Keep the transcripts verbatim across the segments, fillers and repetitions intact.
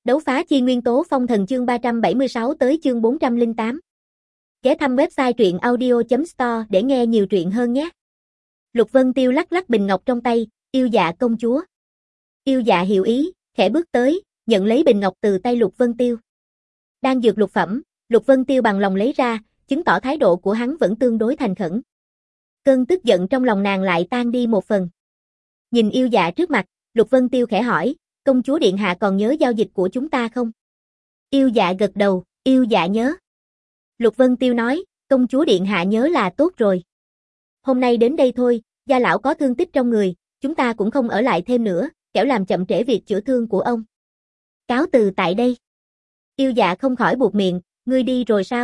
Đấu phá chi nguyên tố phong thần chương ba trăm bảy mươi sáu tới chương bốn trăm lẻ tám. Ghé thăm website truyện audio chấm store để nghe nhiều truyện hơn nhé. Lục Vân Tiêu lắc lắc bình ngọc trong tay, yêu dạ công chúa. Yêu dạ hiểu ý, khẽ bước tới, nhận lấy bình ngọc từ tay Lục Vân Tiêu. Đang dược lục phẩm, Lục Vân Tiêu bằng lòng lấy ra, chứng tỏ thái độ của hắn vẫn tương đối thành khẩn. Cơn tức giận trong lòng nàng lại tan đi một phần. Nhìn yêu dạ trước mặt, Lục Vân Tiêu khẽ hỏi, công chúa điện hạ còn nhớ giao dịch của chúng ta không? Yêu dạ gật đầu, yêu dạ nhớ. Lục Vân Tiêu nói, công chúa điện hạ nhớ là tốt rồi. Hôm nay đến đây thôi, gia lão có thương tích trong người, chúng ta cũng không ở lại thêm nữa, kẻo làm chậm trễ việc chữa thương của ông. Cáo từ tại đây. Yêu dạ không khỏi buột miệng, ngươi đi rồi sao?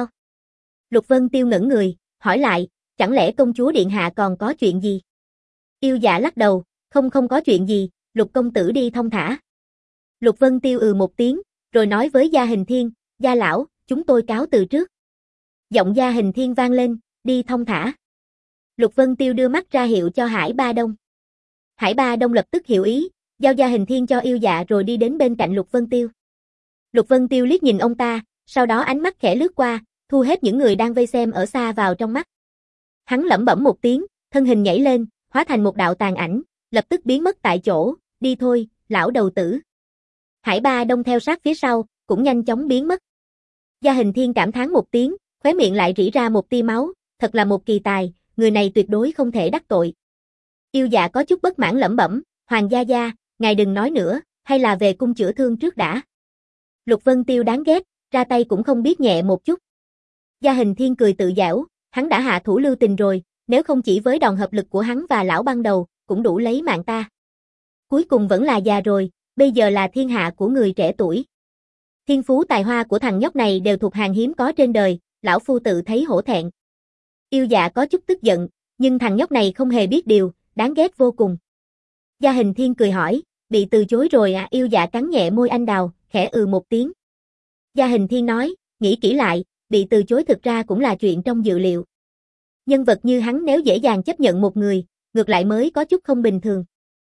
Lục Vân Tiêu ngẩn người, hỏi lại, chẳng lẽ công chúa điện hạ còn có chuyện gì? Yêu dạ lắc đầu, không không có chuyện gì, Lục công tử đi thong thả. Lục Vân Tiêu ừ một tiếng, rồi nói với Gia Hình Thiên, gia lão, chúng tôi cáo từ trước. Giọng Gia Hình Thiên vang lên, đi thong thả. Lục Vân Tiêu đưa mắt ra hiệu cho Hải Ba Đông. Hải Ba Đông lập tức hiểu ý, giao Gia Hình Thiên cho yêu dạ rồi đi đến bên cạnh Lục Vân Tiêu. Lục Vân Tiêu liếc nhìn ông ta, sau đó ánh mắt khẽ lướt qua, thu hết những người đang vây xem ở xa vào trong mắt. Hắn lẩm bẩm một tiếng, thân hình nhảy lên, hóa thành một đạo tàn ảnh, lập tức biến mất tại chỗ, đi thôi, lão đầu tử. Hải Ba Đông theo sát phía sau, cũng nhanh chóng biến mất. Gia Hình Thiên cảm thán một tiếng, khóe miệng lại rỉ ra một tia máu, thật là một kỳ tài, người này tuyệt đối không thể đắc tội. Yêu dạ có chút bất mãn lẩm bẩm, Hoàng gia gia, ngài đừng nói nữa, hay là về cung chữa thương trước đã. Lục Vân Tiêu đáng ghét, ra tay cũng không biết nhẹ một chút. Gia Hình Thiên cười tự giễu, hắn đã hạ thủ lưu tình rồi, nếu không chỉ với đòn hợp lực của hắn và lão băng đầu, cũng đủ lấy mạng ta. Cuối cùng vẫn là già rồi, bây giờ là thiên hạ của người trẻ tuổi. Thiên phú tài hoa của thằng nhóc này đều thuộc hàng hiếm có trên đời, lão phu tự thấy hổ thẹn. Yêu dạ có chút tức giận, nhưng thằng nhóc này không hề biết điều, đáng ghét vô cùng. Gia Hình Thiên cười hỏi, bị từ chối rồi à? Yêu dạ cắn nhẹ môi anh đào, khẽ ừ một tiếng. Gia Hình Thiên nói, nghĩ kỹ lại, bị từ chối thực ra cũng là chuyện trong dự liệu. Nhân vật như hắn nếu dễ dàng chấp nhận một người, ngược lại mới có chút không bình thường.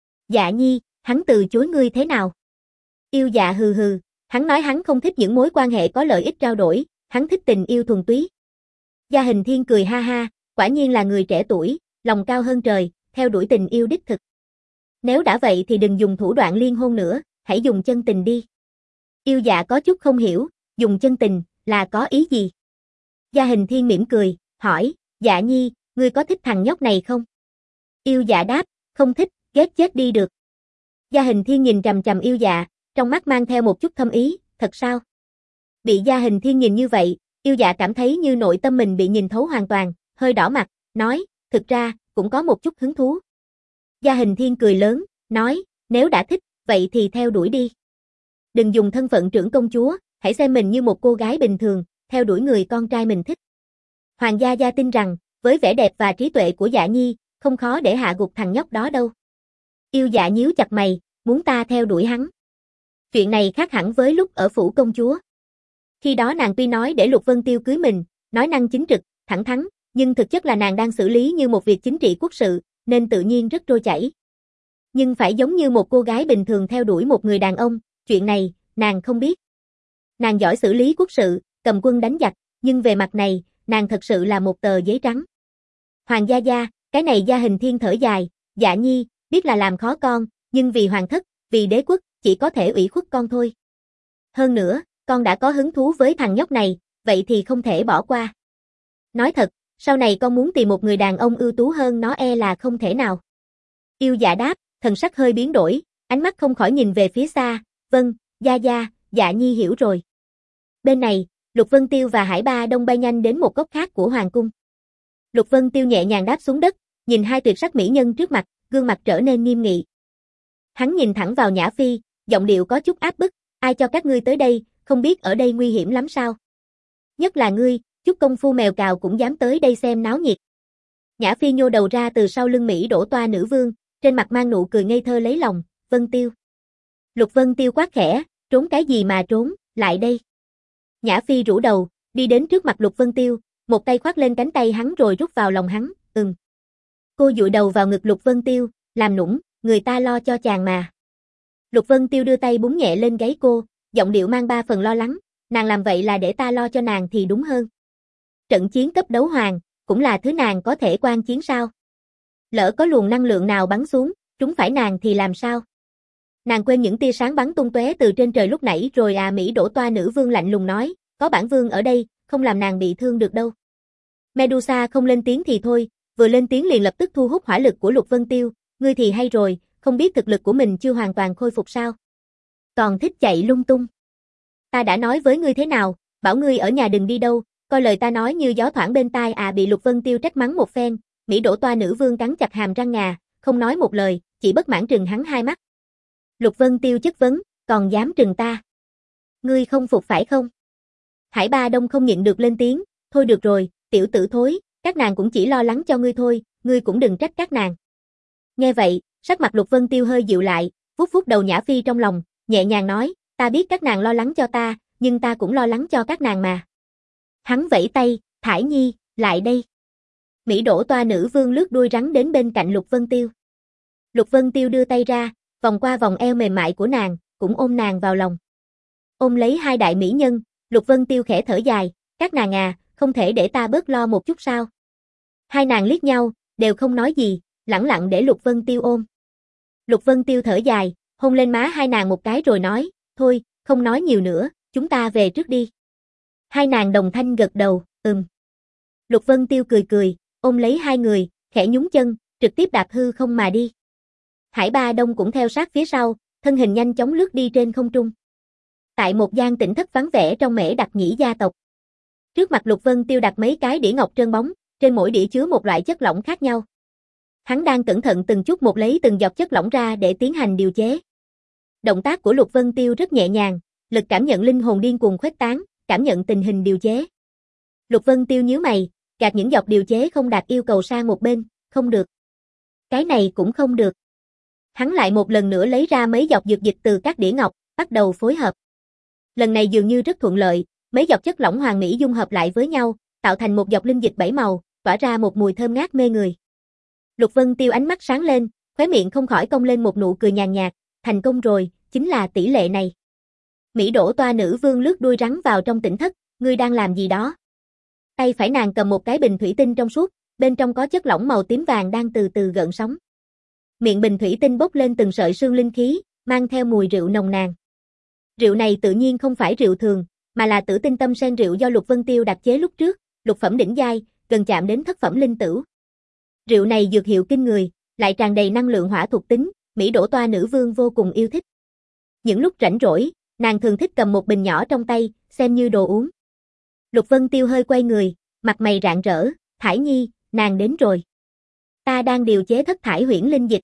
Dạ nhi, hắn từ chối ngươi thế nào? Yêu dạ hừ hừ, hắn nói hắn không thích những mối quan hệ có lợi ích trao đổi, hắn thích tình yêu thuần túy. Gia Hình Thiên cười ha ha, quả nhiên là người trẻ tuổi, lòng cao hơn trời, theo đuổi tình yêu đích thực. Nếu đã vậy thì đừng dùng thủ đoạn liên hôn nữa, hãy dùng chân tình đi. Yêu dạ có chút không hiểu, dùng chân tình, là có ý gì? Gia Hình Thiên mỉm cười, hỏi, dạ nhi, ngươi có thích thằng nhóc này không? Yêu dạ đáp, không thích, ghét chết đi được. Gia Hình Thiên nhìn trầm trầm yêu dạ, trong mắt mang theo một chút thâm ý, thật sao? Bị Gia Hình Thiên nhìn như vậy, yêu dạ cảm thấy như nội tâm mình bị nhìn thấu hoàn toàn, hơi đỏ mặt, nói, thực ra, cũng có một chút hứng thú. Gia Hình Thiên cười lớn, nói, nếu đã thích, vậy thì theo đuổi đi. Đừng dùng thân phận trưởng công chúa, hãy xem mình như một cô gái bình thường, theo đuổi người con trai mình thích. Hoàng gia gia tin rằng, với vẻ đẹp và trí tuệ của dạ nhi, không khó để hạ gục thằng nhóc đó đâu. Yêu dạ nhíu chặt mày, muốn ta theo đuổi hắn. Chuyện này khác hẳn với lúc ở phủ công chúa. Khi đó nàng tuy nói để Lục Vân Tiêu cưới mình, nói năng chính trực, thẳng thắn, nhưng thực chất là nàng đang xử lý như một việc chính trị quốc sự, nên tự nhiên rất trôi chảy. Nhưng phải giống như một cô gái bình thường theo đuổi một người đàn ông, chuyện này, nàng không biết. Nàng giỏi xử lý quốc sự, cầm quân đánh giặc, nhưng về mặt này, nàng thật sự là một tờ giấy trắng. Hoàng gia gia, cái này Gia Hình Thiên thở dài, dạ nhi, biết là làm khó con, nhưng vì hoàng thất, vì đế quốc, chỉ có thể ủy khuất con thôi. Hơn nữa, con đã có hứng thú với thằng nhóc này, vậy thì không thể bỏ qua. Nói thật, sau này con muốn tìm một người đàn ông ưu tú hơn nó e là không thể nào. Yêu dạ đáp, thần sắc hơi biến đổi, ánh mắt không khỏi nhìn về phía xa, vâng, gia gia, dạ nhi hiểu rồi. Bên này, Lục Vân Tiêu và Hải Ba Đông bay nhanh đến một góc khác của hoàng cung. Lục Vân Tiêu nhẹ nhàng đáp xuống đất, nhìn hai tuyệt sắc mỹ nhân trước mặt, gương mặt trở nên nghiêm nghị. Hắn nhìn thẳng vào Nhã Phi, giọng điệu có chút áp bức, ai cho các ngươi tới đây, không biết ở đây nguy hiểm lắm sao? Nhất là ngươi, chút công phu mèo cào cũng dám tới đây xem náo nhiệt. Nhã Phi nhô đầu ra từ sau lưng Mỹ đổ toa nữ vương, trên mặt mang nụ cười ngây thơ lấy lòng, Vân Tiêu. Lục Vân Tiêu quát khẽ, trốn cái gì mà trốn, lại đây. Nhã Phi rũ đầu, đi đến trước mặt Lục Vân Tiêu, một tay khoác lên cánh tay hắn rồi rút vào lòng hắn, ừm. Cô dụi đầu vào ngực Lục Vân Tiêu, làm nũng, người ta lo cho chàng mà. Lục Vân Tiêu đưa tay búng nhẹ lên gáy cô, giọng điệu mang ba phần lo lắng, nàng làm vậy là để ta lo cho nàng thì đúng hơn. Trận chiến cấp đấu hoàng, cũng là thứ nàng có thể quan chiến sao? Lỡ có luồng năng lượng nào bắn xuống, trúng phải nàng thì làm sao? Nàng quên những tia sáng bắn tung tóe từ trên trời lúc nãy rồi à? Mỹ đổ toa nữ vương lạnh lùng nói, có bản vương ở đây, không làm nàng bị thương được đâu. Medusa không lên tiếng thì thôi, vừa lên tiếng liền lập tức thu hút hỏa lực của Lục Vân Tiêu, ngươi thì hay rồi, không biết thực lực của mình chưa hoàn toàn khôi phục sao? Còn thích chạy lung tung. Ta đã nói với ngươi thế nào, bảo ngươi ở nhà đừng đi đâu, coi lời ta nói như gió thoảng bên tai à? Bị Lục Vân Tiêu trách mắng một phen, Mỹ đổ toa nữ vương cắn chặt hàm răng ngà, không nói một lời, chỉ bất mãn trừng hắn hai mắt. Lục Vân Tiêu chất vấn, còn dám trừng ta? Ngươi không phục phải không? Hải Ba Đông không nhịn được lên tiếng, thôi được rồi, tiểu tử thối, các nàng cũng chỉ lo lắng cho ngươi thôi, ngươi cũng đừng trách các nàng. Nghe vậy, sắc mặt Lục Vân Tiêu hơi dịu lại, vuốt vuốt đầu Nhã Phi trong lòng, nhẹ nhàng nói, ta biết các nàng lo lắng cho ta, nhưng ta cũng lo lắng cho các nàng mà. Hắn vẫy tay, Thải Nhi, lại đây. Mỹ đổ toa nữ vương lướt đuôi rắn đến bên cạnh Lục Vân Tiêu. Lục Vân Tiêu đưa tay ra, vòng qua vòng eo mềm mại của nàng, cũng ôm nàng vào lòng. Ôm lấy hai đại mỹ nhân, Lục Vân Tiêu khẽ thở dài, các nàng à, không thể để ta bớt lo một chút sao? Hai nàng liếc nhau, đều không nói gì, lẳng lặng để Lục Vân Tiêu ôm. Lục Vân Tiêu thở dài, hôn lên má hai nàng một cái rồi nói, thôi, không nói nhiều nữa, chúng ta về trước đi. Hai nàng đồng thanh gật đầu, ừm. Lục Vân Tiêu cười cười, ôm lấy hai người, khẽ nhún chân, trực tiếp đạp hư không mà đi. Hải Ba Đông cũng theo sát phía sau, thân hình nhanh chóng lướt đi trên không trung. Tại một gian tĩnh thất vắng vẻ trong Mễ Đặc Nhĩ gia tộc. Trước mặt Lục Vân Tiêu đặt mấy cái đĩa ngọc trơn bóng, trên mỗi đĩa chứa một loại chất lỏng khác nhau. Hắn đang cẩn thận từng chút một lấy từng giọt chất lỏng ra để tiến hành điều chế. Động tác của Lục Vân Tiêu rất nhẹ nhàng, lực cảm nhận linh hồn điên cuồng khuếch tán, cảm nhận tình hình điều chế. Lục Vân Tiêu nhíu mày, gạt những giọt điều chế không đạt yêu cầu sang một bên, không được. Cái này cũng không được. Hắn lại một lần nữa lấy ra mấy giọt dược dịch từ các đĩa ngọc, bắt đầu phối hợp. Lần này dường như rất thuận lợi, mấy giọt chất lỏng hoàn mỹ dung hợp lại với nhau, tạo thành một giọt linh dịch bảy màu, tỏa ra một mùi thơm ngát mê người. Lục Vân Tiêu ánh mắt sáng lên, khóe miệng không khỏi cong lên một nụ cười nhàn nhạt, thành công rồi, chính là tỷ lệ này. Mỹ đổ toa nữ vương lướt đuôi rắn vào trong tỉnh thất, ngươi đang làm gì đó? Tay phải nàng cầm một cái bình thủy tinh trong suốt, bên trong có chất lỏng màu tím vàng đang từ từ gợn sóng. Miệng bình thủy tinh bốc lên từng sợi sương linh khí, mang theo mùi rượu nồng nàn. Rượu này tự nhiên không phải rượu thường, mà là tử tinh tâm sen rượu do Lục Vân Tiêu đặc chế lúc trước, lục phẩm đỉnh giai, gần chạm đến thất phẩm linh tửu. Rượu này dược hiệu kinh người, lại tràn đầy năng lượng hỏa thuộc tính, Mỹ đổ toa nữ vương vô cùng yêu thích. Những lúc rảnh rỗi, nàng thường thích cầm một bình nhỏ trong tay, xem như đồ uống. Lục Vân Tiêu hơi quay người, mặt mày rạng rỡ, Thải Nhi, nàng đến rồi. Ta đang điều chế thất thải huyễn linh dịch.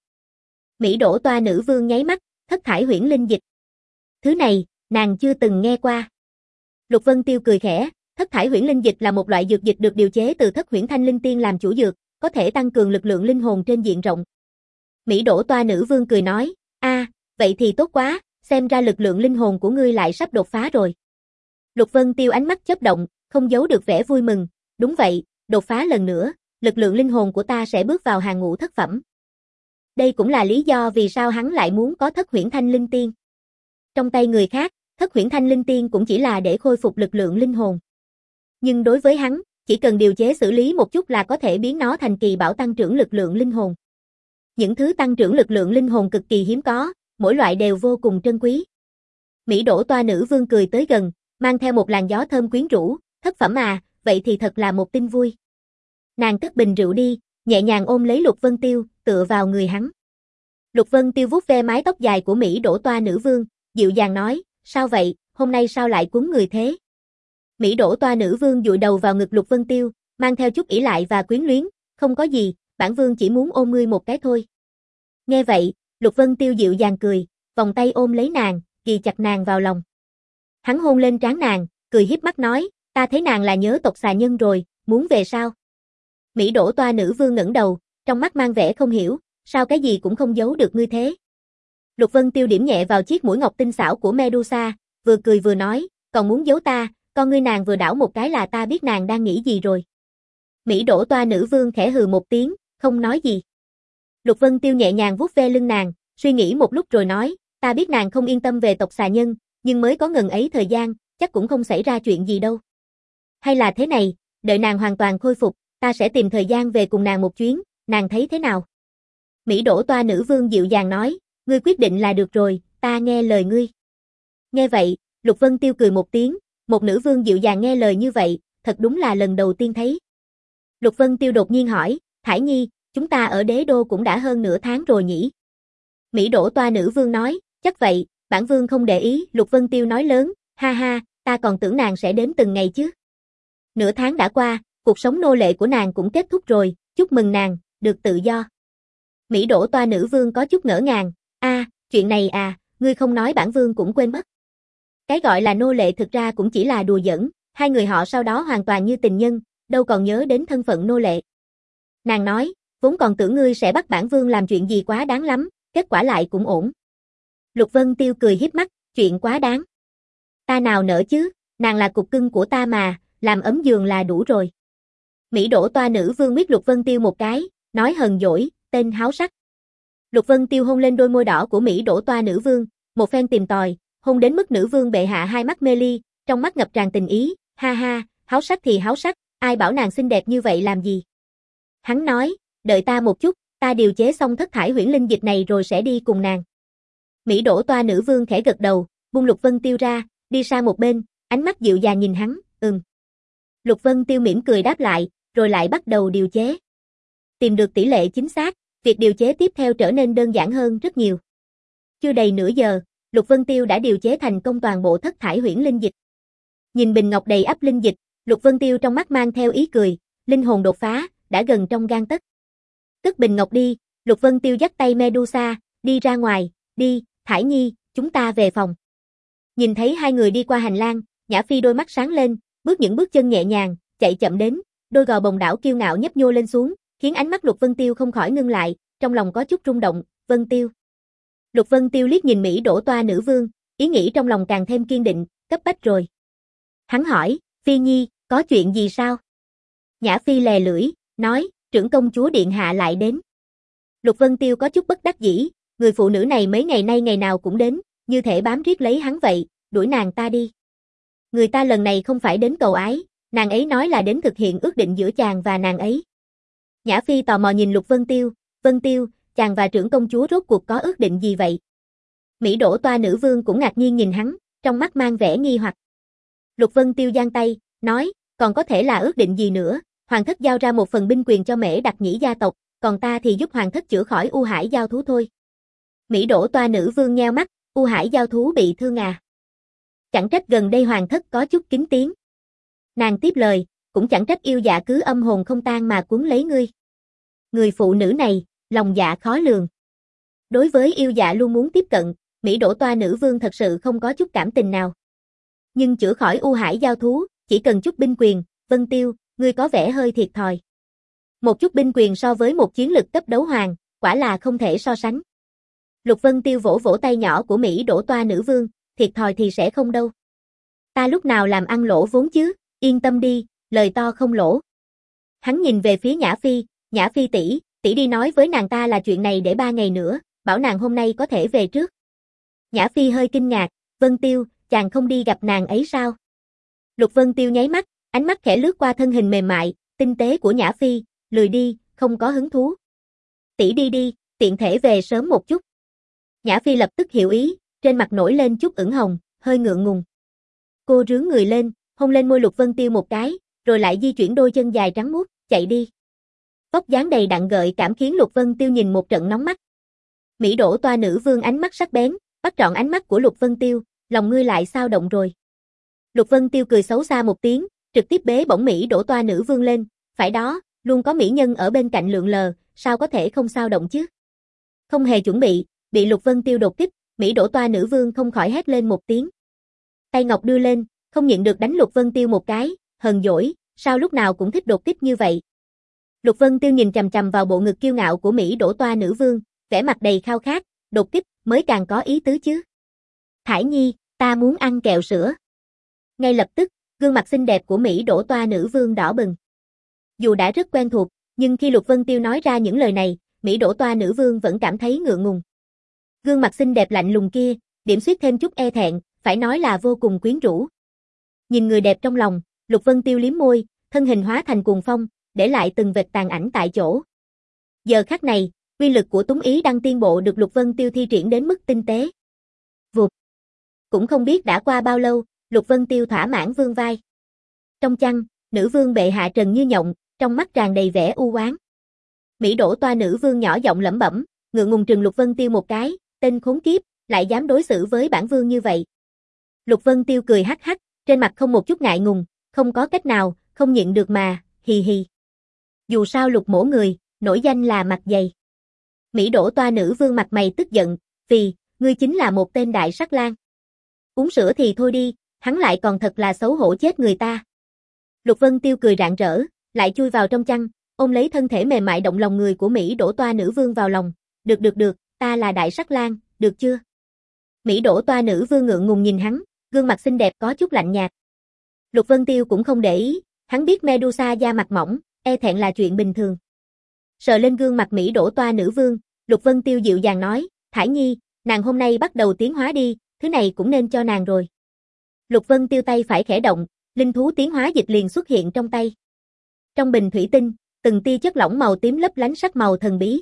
Mỹ đổ toa nữ vương nháy mắt, thất thải huyễn linh dịch. Thứ này, nàng chưa từng nghe qua. Lục Vân Tiêu cười khẽ, thất thải huyễn linh dịch là một loại dược dịch được điều chế từ thất huyễn thanh linh tiên làm chủ dược, có thể tăng cường lực lượng linh hồn trên diện rộng. Mỹ đổ toa nữ vương cười nói, a, vậy thì tốt quá, xem ra lực lượng linh hồn của ngươi lại sắp đột phá rồi. Lục Vân Tiêu ánh mắt chớp động, không giấu được vẻ vui mừng, đúng vậy, đột phá lần nữa, lực lượng linh hồn của ta sẽ bước vào hàng ngũ thất phẩm. Đây cũng là lý do vì sao hắn lại muốn có thất huyễn thanh linh tiên. Trong tay người khác, thất huyễn thanh linh tiên cũng chỉ là để khôi phục lực lượng linh hồn. Nhưng đối với hắn, chỉ cần điều chế xử lý một chút là có thể biến nó thành kỳ bảo tăng trưởng lực lượng linh hồn. Những thứ tăng trưởng lực lượng linh hồn cực kỳ hiếm có, mỗi loại đều vô cùng trân quý. Mỹ đổ toa nữ vương cười tới gần, mang theo một làn gió thơm quyến rũ, thất phẩm à, vậy thì thật là một tin vui. Nàng cất bình rượu đi, nhẹ nhàng ôm lấy Lục Vân Tiêu, tựa vào người hắn. Lục Vân Tiêu vuốt ve mái tóc dài của Mỹ đổ toa nữ vương, dịu dàng nói, sao vậy, hôm nay sao lại cuốn người thế? Mỹ đổ toa nữ vương dụi đầu vào ngực Lục Vân Tiêu, mang theo chút ỷ lại và quyến luyến, không có gì, bản vương chỉ muốn ôm ngươi một cái thôi. Nghe vậy, Lục Vân Tiêu dịu dàng cười, vòng tay ôm lấy nàng, ghì chặt nàng vào lòng. Hắn hôn lên trán nàng, cười hiếp mắt nói, ta thấy nàng là nhớ tộc xà nhân rồi, muốn về sao? Mỹ đổ toa nữ vương ngẩng đầu, trong mắt mang vẻ không hiểu, sao cái gì cũng không giấu được ngươi thế? Lục Vân Tiêu điểm nhẹ vào chiếc mũi ngọc tinh xảo của Medusa, vừa cười vừa nói, còn muốn giấu ta, con ngươi nàng vừa đảo một cái là ta biết nàng đang nghĩ gì rồi. Mỹ đổ toa nữ vương khẽ hừ một tiếng, không nói gì. Lục Vân Tiêu nhẹ nhàng vuốt ve lưng nàng, suy nghĩ một lúc rồi nói, ta biết nàng không yên tâm về tộc xà nhân, nhưng mới có ngần ấy thời gian, chắc cũng không xảy ra chuyện gì đâu. Hay là thế này, đợi nàng hoàn toàn khôi phục, ta sẽ tìm thời gian về cùng nàng một chuyến, nàng thấy thế nào? Mỹ Đỗ Toa nữ vương dịu dàng nói, ngươi quyết định là được rồi, ta nghe lời ngươi. Nghe vậy, Lục Vân Tiêu cười một tiếng, một nữ vương dịu dàng nghe lời như vậy, thật đúng là lần đầu tiên thấy. Lục Vân Tiêu đột nhiên hỏi, Thải Nhi, chúng ta ở đế đô cũng đã hơn nửa tháng rồi nhỉ? Mỹ Đỗ Toa nữ vương nói, chắc vậy, bản vương không để ý, Lục Vân Tiêu nói lớn, ha ha, ta còn tưởng nàng sẽ đến từng ngày chứ. Nửa tháng đã qua, cuộc sống nô lệ của nàng cũng kết thúc rồi, chúc mừng nàng, được tự do. Mỹ Đỗ Toa nữ vương có chút ngỡ ngàng, a, chuyện này à, ngươi không nói bản vương cũng quên mất. Cái gọi là nô lệ thực ra cũng chỉ là đùa giỡn, hai người họ sau đó hoàn toàn như tình nhân, đâu còn nhớ đến thân phận nô lệ. Nàng nói, vốn còn tưởng ngươi sẽ bắt bản vương làm chuyện gì quá đáng lắm, kết quả lại cũng ổn. Lục Vân Tiêu cười híp mắt, chuyện quá đáng. Ta nào nỡ chứ, nàng là cục cưng của ta mà, làm ấm giường là đủ rồi. Mỹ Đỗ Toa nữ vương biết Lục Vân Tiêu một cái, nói hờn dỗi, tên háo sắc. Lục Vân Tiêu hôn lên đôi môi đỏ của Mỹ Đỗ Toa nữ vương, một phen tìm tòi, hôn đến mức nữ vương bệ hạ hai mắt mê ly, trong mắt ngập tràn tình ý, ha ha, háo sắc thì háo sắc, ai bảo nàng xinh đẹp như vậy làm gì. Hắn nói, đợi ta một chút, ta điều chế xong thất thải huyễn linh dịch này rồi sẽ đi cùng nàng. Mỹ Đỗ Toa nữ vương khẽ gật đầu, buông Lục Vân Tiêu ra, đi sang một bên, ánh mắt dịu dàng nhìn hắn, ừm. Lục Vân Tiêu mỉm cười đáp lại, rồi lại bắt đầu điều chế. Tìm được tỷ lệ chính xác, việc điều chế tiếp theo trở nên đơn giản hơn rất nhiều. Chưa đầy nửa giờ, Lục Vân Tiêu đã điều chế thành công toàn bộ thất thải huyễn linh dịch. Nhìn bình ngọc đầy ắp linh dịch, Lục Vân Tiêu trong mắt mang theo ý cười, linh hồn đột phá, đã gần trong gang tấc. Cất bình ngọc đi, Lục Vân Tiêu dắt tay Medusa, đi ra ngoài, đi, Thải Nhi, chúng ta về phòng. Nhìn thấy hai người đi qua hành lang, Nhã Phi đôi mắt sáng lên, bước những bước chân nhẹ nhàng, chạy chậm đến, đôi gò bồng đảo kiêu ngạo nhấp nhô lên xuống, khiến ánh mắt Lục Vân Tiêu không khỏi ngưng lại, trong lòng có chút rung động, Vân Tiêu. Lục Vân Tiêu liếc nhìn Mỹ Đỗ Toa nữ vương, ý nghĩ trong lòng càng thêm kiên định, cấp bách rồi. Hắn hỏi, Phi Nhi, có chuyện gì sao? Nhã Phi lè lưỡi, nói, trưởng công chúa điện hạ lại đến. Lục Vân Tiêu có chút bất đắc dĩ, người phụ nữ này mấy ngày nay ngày nào cũng đến, như thể bám riết lấy hắn vậy, đuổi nàng ta đi. Người ta lần này không phải đến cầu ái, nàng ấy nói là đến thực hiện ước định giữa chàng và nàng ấy. Nhã Phi tò mò nhìn Lục Vân Tiêu, Vân Tiêu, chàng và trưởng công chúa rốt cuộc có ước định gì vậy? Mỹ Đỗ Toa nữ vương cũng ngạc nhiên nhìn hắn, trong mắt mang vẻ nghi hoặc. Lục Vân Tiêu giang tay, nói, còn có thể là ước định gì nữa, hoàng thất giao ra một phần binh quyền cho Mễ Đặc Nhĩ gia tộc, còn ta thì giúp hoàng thất chữa khỏi U Hải giao thú thôi. Mỹ Đỗ Toa nữ vương nheo mắt, U Hải giao thú bị thương à? Chẳng trách gần đây hoàng thất có chút kín tiếng. Nàng tiếp lời, cũng chẳng trách yêu dạ cứ âm hồn không tan mà cuốn lấy ngươi. Người phụ nữ này, lòng dạ khó lường. Đối với yêu dạ luôn muốn tiếp cận, Mỹ Đỗ Toa nữ vương thật sự không có chút cảm tình nào. Nhưng chữa khỏi U Hải giao thú, chỉ cần chút binh quyền, Vân Tiêu, ngươi có vẻ hơi thiệt thòi. Một chút binh quyền so với một chiến lực cấp đấu hoàng, quả là không thể so sánh. Lục Vân Tiêu vỗ vỗ tay nhỏ của Mỹ Đỗ Toa nữ vương, thiệt thòi thì sẽ không đâu. Ta lúc nào làm ăn lỗ vốn chứ, yên tâm đi, lời to không lỗ. Hắn nhìn về phía Nhã Phi, Nhã Phi tỷ, tỷ đi nói với nàng ta là chuyện này để ba ngày nữa, bảo nàng hôm nay có thể về trước. Nhã Phi hơi kinh ngạc, Vân Tiêu, chàng không đi gặp nàng ấy sao? Lục Vân Tiêu nháy mắt, ánh mắt khẽ lướt qua thân hình mềm mại, tinh tế của Nhã Phi, lười đi, không có hứng thú. Tỷ đi đi, tiện thể về sớm một chút. Nhã Phi lập tức hiểu ý, trên mặt nổi lên chút ửng hồng, hơi ngượng ngùng. Cô rướn người lên, hôn lên môi Lục Vân Tiêu một cái, rồi lại di chuyển đôi chân dài trắng muốt, chạy đi. Vóc dáng đầy đặn gợi cảm khiến Lục Vân Tiêu nhìn một trận nóng mắt. Mỹ Đỗ Toa nữ vương ánh mắt sắc bén, bắt trọn ánh mắt của Lục Vân Tiêu, lòng ngươi lại sao động rồi. Lục Vân Tiêu cười xấu xa một tiếng, trực tiếp bế bổng Mỹ Đỗ Toa nữ vương lên, phải đó, luôn có mỹ nhân ở bên cạnh lượn lờ, sao có thể không sao động chứ. Không hề chuẩn bị, bị Lục Vân Tiêu đột kích, Mỹ Đỗ Toa nữ vương không khỏi hét lên một tiếng. Tay ngọc đưa lên, không nhịn được đánh Lục Vân Tiêu một cái, hờn dỗi, sao lúc nào cũng thích đột kích như vậy. Lục Vân Tiêu nhìn chằm chằm vào bộ ngực kiêu ngạo của Mỹ Đỗ Toa nữ vương, vẻ mặt đầy khao khát, đột kích mới càng có ý tứ chứ. Thải Nhi, ta muốn ăn kẹo sữa. Ngay lập tức, gương mặt xinh đẹp của Mỹ Đỗ Toa nữ vương đỏ bừng. Dù đã rất quen thuộc, nhưng khi Lục Vân Tiêu nói ra những lời này, Mỹ Đỗ Toa nữ vương vẫn cảm thấy ngượng ngùng. Gương mặt xinh đẹp lạnh lùng kia, điểm xuyết thêm chút e thẹn, phải nói là vô cùng quyến rũ. Nhìn người đẹp trong lòng, Lục Vân Tiêu liếm môi, thân hình hóa thành cuồng phong, để lại từng vệt tàn ảnh tại chỗ. Giờ khắc này, uy lực của Túng Ý Đăng Tiên Bộ được Lục Vân Tiêu thi triển đến mức tinh tế. Vụt. Cũng không biết đã qua bao lâu, Lục Vân Tiêu thỏa mãn vươn vai. Trong chăn, nữ vương bệ hạ trần như nhộng, trong mắt tràn đầy vẻ u oán. Mỹ đổ toa nữ vương nhỏ giọng lẩm bẩm, ngượng ngùng trừng Lục Vân Tiêu một cái, tên khốn kiếp, lại dám đối xử với bản vương như vậy. Lục Vân Tiêu cười hắc hắc, trên mặt không một chút ngại ngùng, không có cách nào, không nhịn được mà, hì hì. Dù sao Lục mỗ người, nổi danh là mặt dày. Mỹ đổ toa nữ vương mặt mày tức giận, vì, ngươi chính là một tên đại sắc lang. Uống sữa thì thôi đi, hắn lại còn thật là xấu hổ chết người ta. Lục Vân Tiêu cười rạng rỡ, lại chui vào trong chăn, ôm lấy thân thể mềm mại động lòng người của Mỹ đổ toa nữ vương vào lòng. Được được được, ta là đại sắc lang, được chưa? Mỹ đổ toa nữ vương ngượng ngùng nhìn hắn, gương mặt xinh đẹp có chút lạnh nhạt. Lục Vân Tiêu cũng không để ý, hắn biết Medusa da mặt mỏng, e thẹn là chuyện bình thường. Sờ lên gương mặt Mỹ đổ toa nữ vương, Lục Vân Tiêu dịu dàng nói, Thải Nhi, nàng hôm nay bắt đầu tiến hóa đi, thứ này cũng nên cho nàng rồi. Lục Vân Tiêu tay phải khẽ động, linh thú tiến hóa dịch liền xuất hiện trong tay. Trong bình thủy tinh, từng tia chất lỏng màu tím lấp lánh sắc màu thần bí.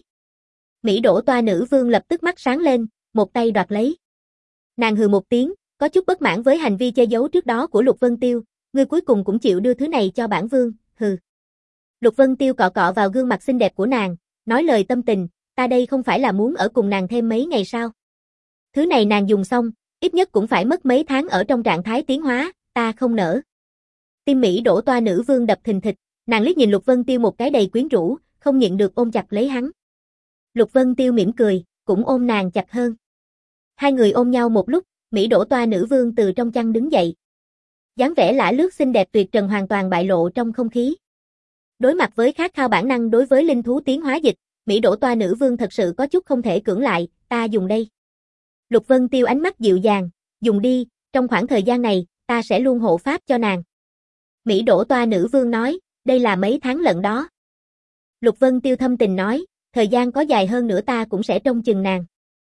Mỹ đổ toa nữ vương lập tức mắt sáng lên, một tay đoạt lấy. Nàng hừ một tiếng, có chút bất mãn với hành vi che giấu trước đó của Lục Vân Tiêu, ngươi cuối cùng cũng chịu đưa thứ này cho bản vương, hừ. Lục Vân Tiêu cọ cọ vào gương mặt xinh đẹp của nàng, nói lời tâm tình, ta đây không phải là muốn ở cùng nàng thêm mấy ngày sao? Thứ này nàng dùng xong, ít nhất cũng phải mất mấy tháng ở trong trạng thái tiến hóa, ta không nỡ. Tim Mỹ đổ toa nữ vương đập thình thịch, nàng liếc nhìn Lục Vân Tiêu một cái đầy quyến rũ, không nhịn được ôm chặt lấy hắn. Lục Vân Tiêu mỉm cười, cũng ôm nàng chặt hơn. Hai người ôm nhau một lúc, Mỹ đổ toa nữ vương từ trong chăn đứng dậy. Dáng vẻ lả lướt xinh đẹp tuyệt trần hoàn toàn bại lộ trong không khí. Đối mặt với khát khao bản năng đối với linh thú tiến hóa dịch, Mỹ đổ toa nữ vương thật sự có chút không thể cưỡng lại, ta dùng đây. Lục Vân Tiêu ánh mắt dịu dàng, dùng đi, trong khoảng thời gian này, ta sẽ luôn hộ pháp cho nàng. Mỹ đổ toa nữ vương nói, đây là mấy tháng lận đó. Lục Vân Tiêu thâm tình nói, thời gian có dài hơn nữa ta cũng sẽ trông chừng nàng.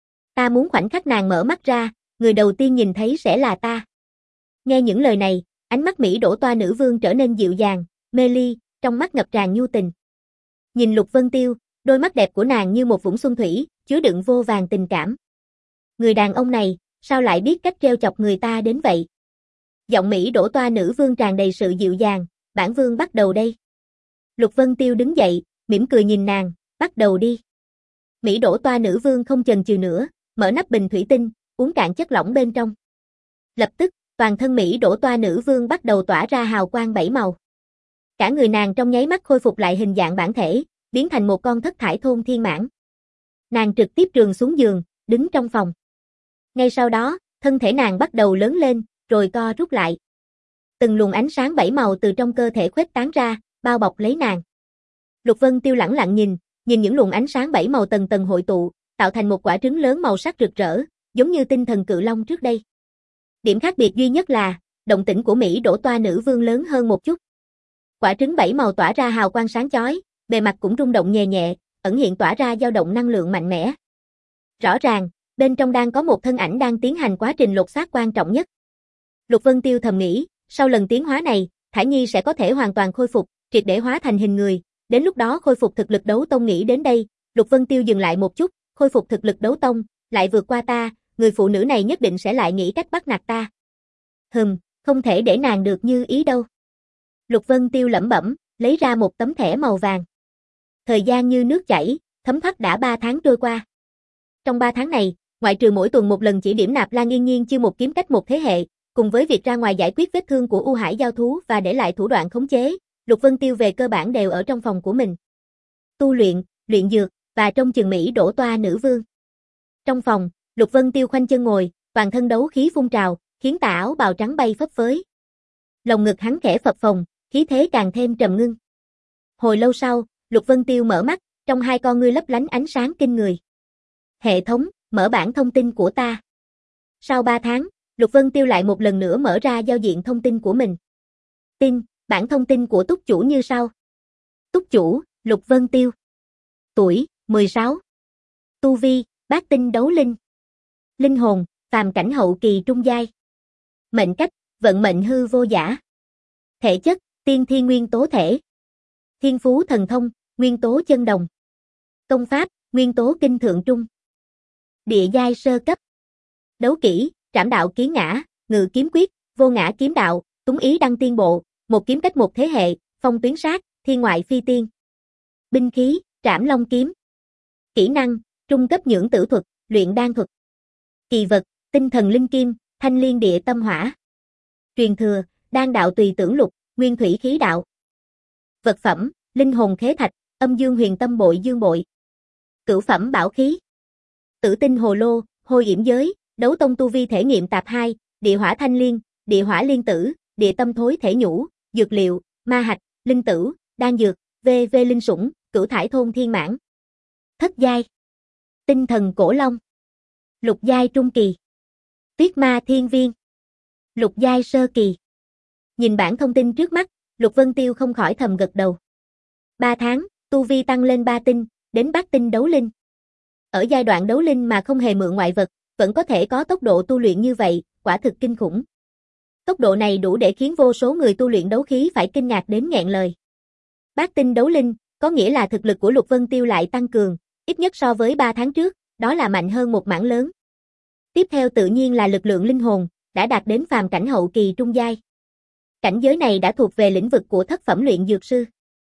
Ta muốn khoảnh khắc nàng mở mắt ra, người đầu tiên nhìn thấy sẽ là ta. Nghe những lời này, ánh mắt Mỹ đổ toa nữ vương trở nên dịu dàng, mê ly, trong mắt ngập tràn nhu tình. Nhìn Lục Vân Tiêu, đôi mắt đẹp của nàng như một vũng xuân thủy, chứa đựng vô vàn tình cảm. Người đàn ông này, sao lại biết cách trêu chọc người ta đến vậy? Giọng Mỹ đổ toa nữ vương tràn đầy sự dịu dàng, bản vương bắt đầu đây. Lục Vân Tiêu đứng dậy, mỉm cười nhìn nàng, bắt đầu đi. Mỹ đổ toa nữ vương không chần chừ nữa, mở nắp bình thủy tinh, uống cạn chất lỏng bên trong. Lập tức, toàn thân Mỹ đổ toa nữ vương bắt đầu tỏa ra hào quang bảy màu. Cả người nàng trong nháy mắt khôi phục lại hình dạng bản thể, biến thành một con thất thải thôn thiên mãn. Nàng trực tiếp trườn xuống giường, đứng trong phòng. Ngay sau đó, thân thể nàng bắt đầu lớn lên, rồi co rút lại. Từng luồng ánh sáng bảy màu từ trong cơ thể khuếch tán ra, bao bọc lấy nàng. Lục Vân Tiêu lẳng lặng nhìn, nhìn những luồng ánh sáng bảy màu tầng tầng hội tụ, tạo thành một quả trứng lớn màu sắc rực rỡ, giống như tinh thần cự long trước đây. Điểm khác biệt duy nhất là, động tĩnh của Mỹ đổ toa nữ vương lớn hơn một chút. Quả trứng bảy màu tỏa ra hào quang sáng chói, bề mặt cũng rung động nhẹ nhẹ, ẩn hiện tỏa ra dao động năng lượng mạnh mẽ. Rõ ràng, bên trong đang có một thân ảnh đang tiến hành quá trình lột xác quan trọng nhất. Lục Vân Tiêu thầm nghĩ, sau lần tiến hóa này, Thải Nhi sẽ có thể hoàn toàn khôi phục, triệt để hóa thành hình người, đến lúc đó khôi phục thực lực đấu tông. Nghĩ đến đây, Lục Vân Tiêu dừng lại một chút, khôi phục thực lực đấu tông, lại vượt qua ta, người phụ nữ này nhất định sẽ lại nghĩ cách bắt nạt ta. Hừm, không thể để nàng được như ý đâu. Lục Vân Tiêu lẩm bẩm, lấy ra một tấm thẻ màu vàng. Thời gian như nước chảy, thấm thoát đã ba tháng trôi qua. Trong ba tháng này, ngoại trừ mỗi tuần một lần chỉ điểm Nạp Lan Yên Nhiên chiêu một kiếm cách một thế hệ, cùng với việc ra ngoài giải quyết vết thương của U Hải giao thú và để lại thủ đoạn khống chế, Lục Vân Tiêu về cơ bản đều ở trong phòng của mình. Tu luyện, luyện dược và trông chừng Mỹ đổ toa nữ vương. Trong phòng, Lục Vân Tiêu khoanh chân ngồi, toàn thân đấu khí phun trào, khiến tà áo bào trắng bay phấp phới. Lồng ngực hắn khẽ phập phồng, khí thế càng thêm trầm ngưng. Hồi lâu sau, Lục Vân Tiêu mở mắt, trong hai con ngươi lấp lánh ánh sáng kinh người. Hệ thống, mở bảng thông tin của ta. Sau ba tháng, Lục Vân Tiêu lại một lần nữa mở ra giao diện thông tin của mình. Tin, bảng thông tin của túc chủ như sau. Túc chủ, Lục Vân Tiêu. Tuổi, mười sáu. Tu vi, bát tinh đấu linh. Linh hồn, phàm cảnh hậu kỳ trung giai. Mệnh cách, vận mệnh hư vô giả. Thể chất, tiên thiên nguyên tố thể. Thiên phú thần thông, nguyên tố chân đồng. Công pháp, nguyên tố kinh thượng trung. Địa giai sơ cấp. Đấu kỹ, trảm đạo kiến ngã, ngự kiếm quyết, vô ngã kiếm đạo, túng ý đăng tiên bộ, một kiếm cách một thế hệ, phong tuyến sát, thiên ngoại phi tiên. Binh khí, trảm long kiếm. Kỹ năng, trung cấp nhưỡng tử thuật, luyện đan thuật. Kỳ vật, tinh thần linh kim, thanh liên địa tâm hỏa. Truyền thừa, đan đạo tùy tưởng lục, nguyên thủy khí đạo. Vật phẩm, linh hồn khế thạch, âm dương huyền tâm bội dương bội. Cửu phẩm bảo khí. Tử tinh hồ lô, hôi yểm giới, đấu tông tu vi thể nghiệm tạp hai, địa hỏa thanh liên, địa hỏa liên tử, địa tâm thối thể nhũ, dược liệu, ma hạch, linh tử, đan dược, vê vê linh sủng, cửu thải thôn thiên mãn. Thất giai. Tinh thần cổ long. Lục giai trung kỳ. Tuyết ma thiên viên. Lục giai sơ kỳ. Nhìn bản thông tin trước mắt, Lục Vân Tiêu không khỏi thầm gật đầu. ba tháng, tu vi tăng lên ba tinh, đến bát tinh đấu linh. Ở giai đoạn đấu linh mà không hề mượn ngoại vật, vẫn có thể có tốc độ tu luyện như vậy, quả thực kinh khủng. Tốc độ này đủ để khiến vô số người tu luyện đấu khí phải kinh ngạc đến nghẹn lời. Bát tinh đấu linh, có nghĩa là thực lực của Lục Vân Tiêu lại tăng cường, ít nhất so với ba tháng trước, đó là mạnh hơn một mảng lớn. Tiếp theo tự nhiên là lực lượng linh hồn, đã đạt đến phàm cảnh hậu kỳ trung giai. Cảnh giới này đã thuộc về lĩnh vực của thất phẩm luyện dược sư.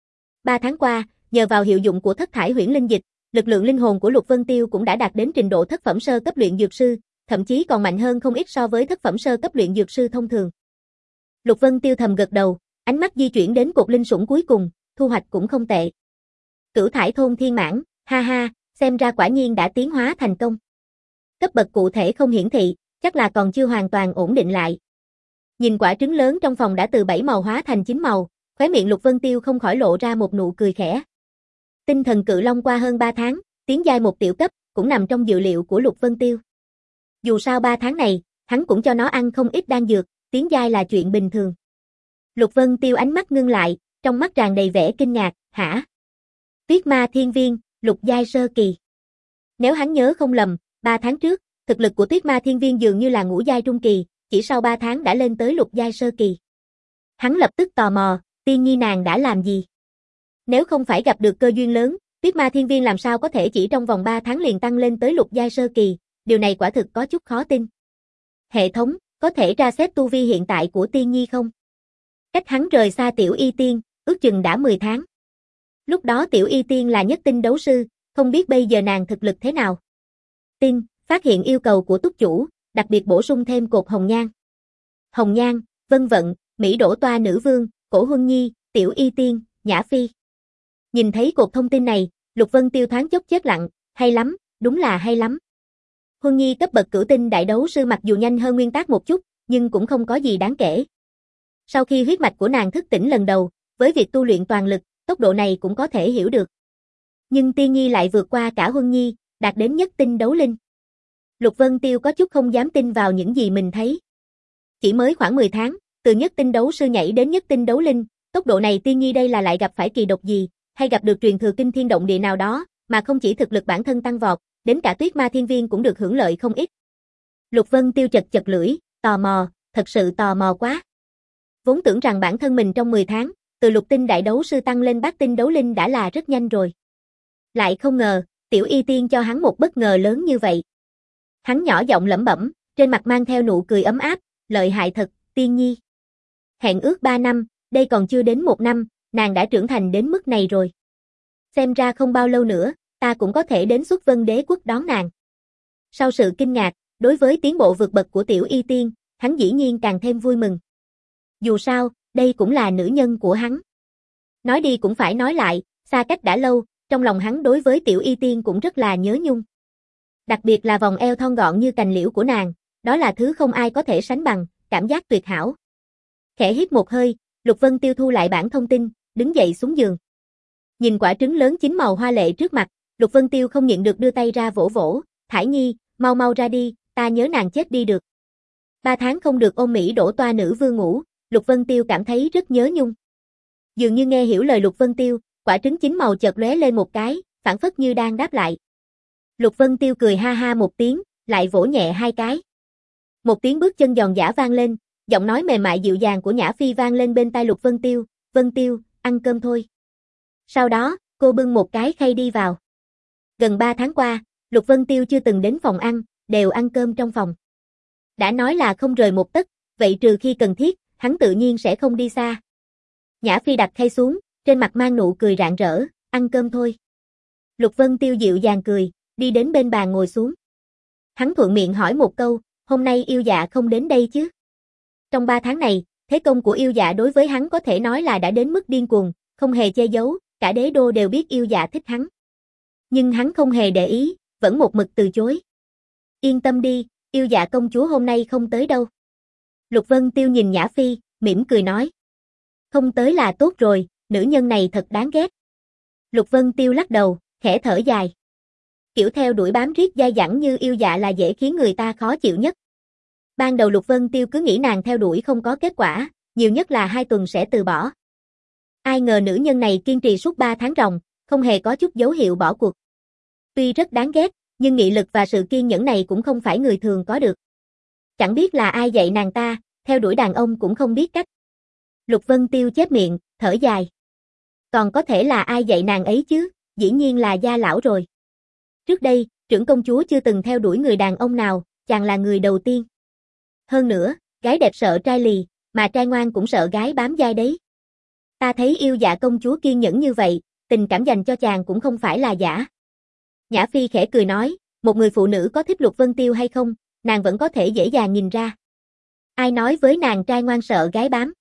Ba tháng qua, nhờ vào hiệu dụng của thất thải huyễn linh dịch, lực lượng linh hồn của Lục Vân Tiêu cũng đã đạt đến trình độ thất phẩm sơ cấp luyện dược sư, thậm chí còn mạnh hơn không ít so với thất phẩm sơ cấp luyện dược sư thông thường. Lục Vân Tiêu thầm gật đầu, ánh mắt di chuyển đến cột linh sủng cuối cùng, thu hoạch cũng không tệ. Cửu thải thôn thiên mãn, ha ha, xem ra quả nhiên đã tiến hóa thành công. Cấp bậc cụ thể không hiển thị, chắc là còn chưa hoàn toàn ổn định lại. Nhìn quả trứng lớn trong phòng đã từ bảy màu hóa thành chín màu, khóe miệng Lục Vân Tiêu không khỏi lộ ra một nụ cười khẽ. Tinh thần cự long qua hơn ba tháng, tiến giai một tiểu cấp, cũng nằm trong dự liệu của Lục Vân Tiêu. Dù sao ba tháng này, hắn cũng cho nó ăn không ít đan dược, tiến giai là chuyện bình thường. Lục Vân Tiêu ánh mắt ngưng lại, trong mắt tràn đầy vẻ kinh ngạc, hả? Tuyết ma thiên viên, lục giai sơ kỳ. Nếu hắn nhớ không lầm, ba tháng trước, thực lực của Tuyết ma thiên viên dường như là ngũ giai trung kỳ, chỉ sau ba tháng đã lên tới lục giai sơ kỳ. Hắn lập tức tò mò, Tiên Nhi nàng đã làm gì? Nếu không phải gặp được cơ duyên lớn, Tuyết ma thiên viên làm sao có thể chỉ trong vòng ba tháng liền tăng lên tới lục giai sơ kỳ, điều này quả thực có chút khó tin. Hệ thống, có thể tra xét tu vi hiện tại của Tiên Nhi không? Cách hắn rời xa Tiểu Y Tiên, ước chừng đã mười tháng. Lúc đó Tiểu Y Tiên là nhất tinh đấu sư, không biết bây giờ nàng thực lực thế nào. Tin, phát hiện yêu cầu của túc chủ, đặc biệt bổ sung thêm cột hồng nhan. Hồng nhan, Vân Vận, Mỹ Đỗ Toa Nữ Vương, Cổ Huân Nhi, Tiểu Y Tiên, Nhã Phi. Nhìn thấy cột thông tin này, Lục Vân Tiêu thoáng chốc chết lặng, hay lắm, đúng là hay lắm. Huân Nhi cấp bậc cửu tinh đại đấu sư mặc dù nhanh hơn nguyên tác một chút, nhưng cũng không có gì đáng kể. Sau khi huyết mạch của nàng thức tỉnh lần đầu, với việc tu luyện toàn lực, tốc độ này cũng có thể hiểu được. Nhưng Tiên Nhi lại vượt qua cả Huân Nhi, đạt đến nhất tinh đấu linh. Lục Vân Tiêu có chút không dám tin vào những gì mình thấy. Chỉ mới khoảng mười tháng, từ nhất tinh đấu sư nhảy đến nhất tinh đấu linh, tốc độ này Tiên Nhi đây là lại gặp phải kỳ độc gì, hay gặp được truyền thừa kinh thiên động địa nào đó, mà không chỉ thực lực bản thân tăng vọt, đến cả Tuyết ma thiên viên cũng được hưởng lợi không ít. Lục Vân Tiêu chật chật lưỡi, tò mò, thật sự tò mò quá. Vốn tưởng rằng bản thân mình trong mười tháng, từ lục tinh đại đấu sư tăng lên bát tinh đấu linh đã là rất nhanh rồi. Lại không ngờ, Tiểu Y Tiên cho hắn một bất ngờ lớn như vậy. Hắn nhỏ giọng lẩm bẩm, trên mặt mang theo nụ cười ấm áp, lợi hại thật, Tiên Nhi. Hẹn ước ba năm, đây còn chưa đến một năm, nàng đã trưởng thành đến mức này rồi. Xem ra không bao lâu nữa, ta cũng có thể đến Xuất Vân Đế quốc đón nàng. Sau sự kinh ngạc, đối với tiến bộ vượt bậc của Tiểu Y Tiên, hắn dĩ nhiên càng thêm vui mừng. Dù sao, đây cũng là nữ nhân của hắn. Nói đi cũng phải nói lại, xa cách đã lâu, trong lòng hắn đối với Tiểu Y Tiên cũng rất là nhớ nhung. Đặc biệt là vòng eo thon gọn như cành liễu của nàng, đó là thứ không ai có thể sánh bằng, cảm giác tuyệt hảo. Khẽ hít một hơi, Lục Vân Tiêu thu lại bản thông tin, đứng dậy xuống giường. Nhìn quả trứng lớn chín màu hoa lệ trước mặt, Lục Vân Tiêu không nhịn được đưa tay ra vỗ vỗ, Thải Nhi, mau mau ra đi, ta nhớ nàng chết đi được. Ba tháng không được ôm Mỹ Đỗ Toa Nữ Vương ngủ, Lục Vân Tiêu cảm thấy rất nhớ nhung. Dường như nghe hiểu lời Lục Vân Tiêu, quả trứng chín màu chợt lóe lên một cái, phảng phất như đang đáp lại. Lục Vân Tiêu cười ha ha một tiếng, lại vỗ nhẹ hai cái. Một tiếng bước chân giòn giã vang lên, Giọng nói mềm mại dịu dàng của Nhã Phi vang lên bên tai Lục Vân Tiêu, "Vân Tiêu, ăn cơm thôi." Sau đó, cô bưng một cái khay đi vào. Gần ba tháng qua, Lục Vân Tiêu chưa từng đến phòng ăn, đều ăn cơm trong phòng. Đã nói là không rời một tấc, vậy trừ khi cần thiết, hắn tự nhiên sẽ không đi xa. Nhã Phi đặt khay xuống, trên mặt mang nụ cười rạng rỡ, "Ăn cơm thôi." Lục Vân Tiêu dịu dàng cười, đi đến bên bàn ngồi xuống. Hắn thuận miệng hỏi một câu, "Hôm nay yêu dạ không đến đây chứ?" Trong ba tháng này, thế công của yêu dạ đối với hắn có thể nói là đã đến mức điên cuồng, không hề che giấu, cả đế đô đều biết yêu dạ thích hắn. Nhưng hắn không hề để ý, vẫn một mực từ chối. "Yên tâm đi, yêu dạ công chúa hôm nay không tới đâu." Lục Vân Tiêu nhìn Nhã Phi, mỉm cười nói. "Không tới là tốt rồi, nữ nhân này thật đáng ghét." Lục Vân Tiêu lắc đầu, khẽ thở dài. Kiểu theo đuổi bám riết dai dẳng như yêu dạ là dễ khiến người ta khó chịu nhất. Ban đầu Lục Vân Tiêu cứ nghĩ nàng theo đuổi không có kết quả, nhiều nhất là hai tuần sẽ từ bỏ. Ai ngờ nữ nhân này kiên trì suốt ba tháng ròng, không hề có chút dấu hiệu bỏ cuộc. Tuy rất đáng ghét, nhưng nghị lực và sự kiên nhẫn này cũng không phải người thường có được. Chẳng biết là ai dạy nàng ta, theo đuổi đàn ông cũng không biết cách. Lục Vân Tiêu chép miệng, thở dài. Còn có thể là ai dạy nàng ấy chứ, dĩ nhiên là gia lão rồi. Trước đây, trưởng công chúa chưa từng theo đuổi người đàn ông nào, chàng là người đầu tiên. Hơn nữa, gái đẹp sợ trai lì, mà trai ngoan cũng sợ gái bám dai đấy. Ta thấy yêu dạ công chúa kiên nhẫn như vậy, tình cảm dành cho chàng cũng không phải là giả. Nhã Phi khẽ cười nói, một người phụ nữ có thích Lục Vân Tiêu hay không, nàng vẫn có thể dễ dàng nhìn ra. Ai nói với nàng trai ngoan sợ gái bám?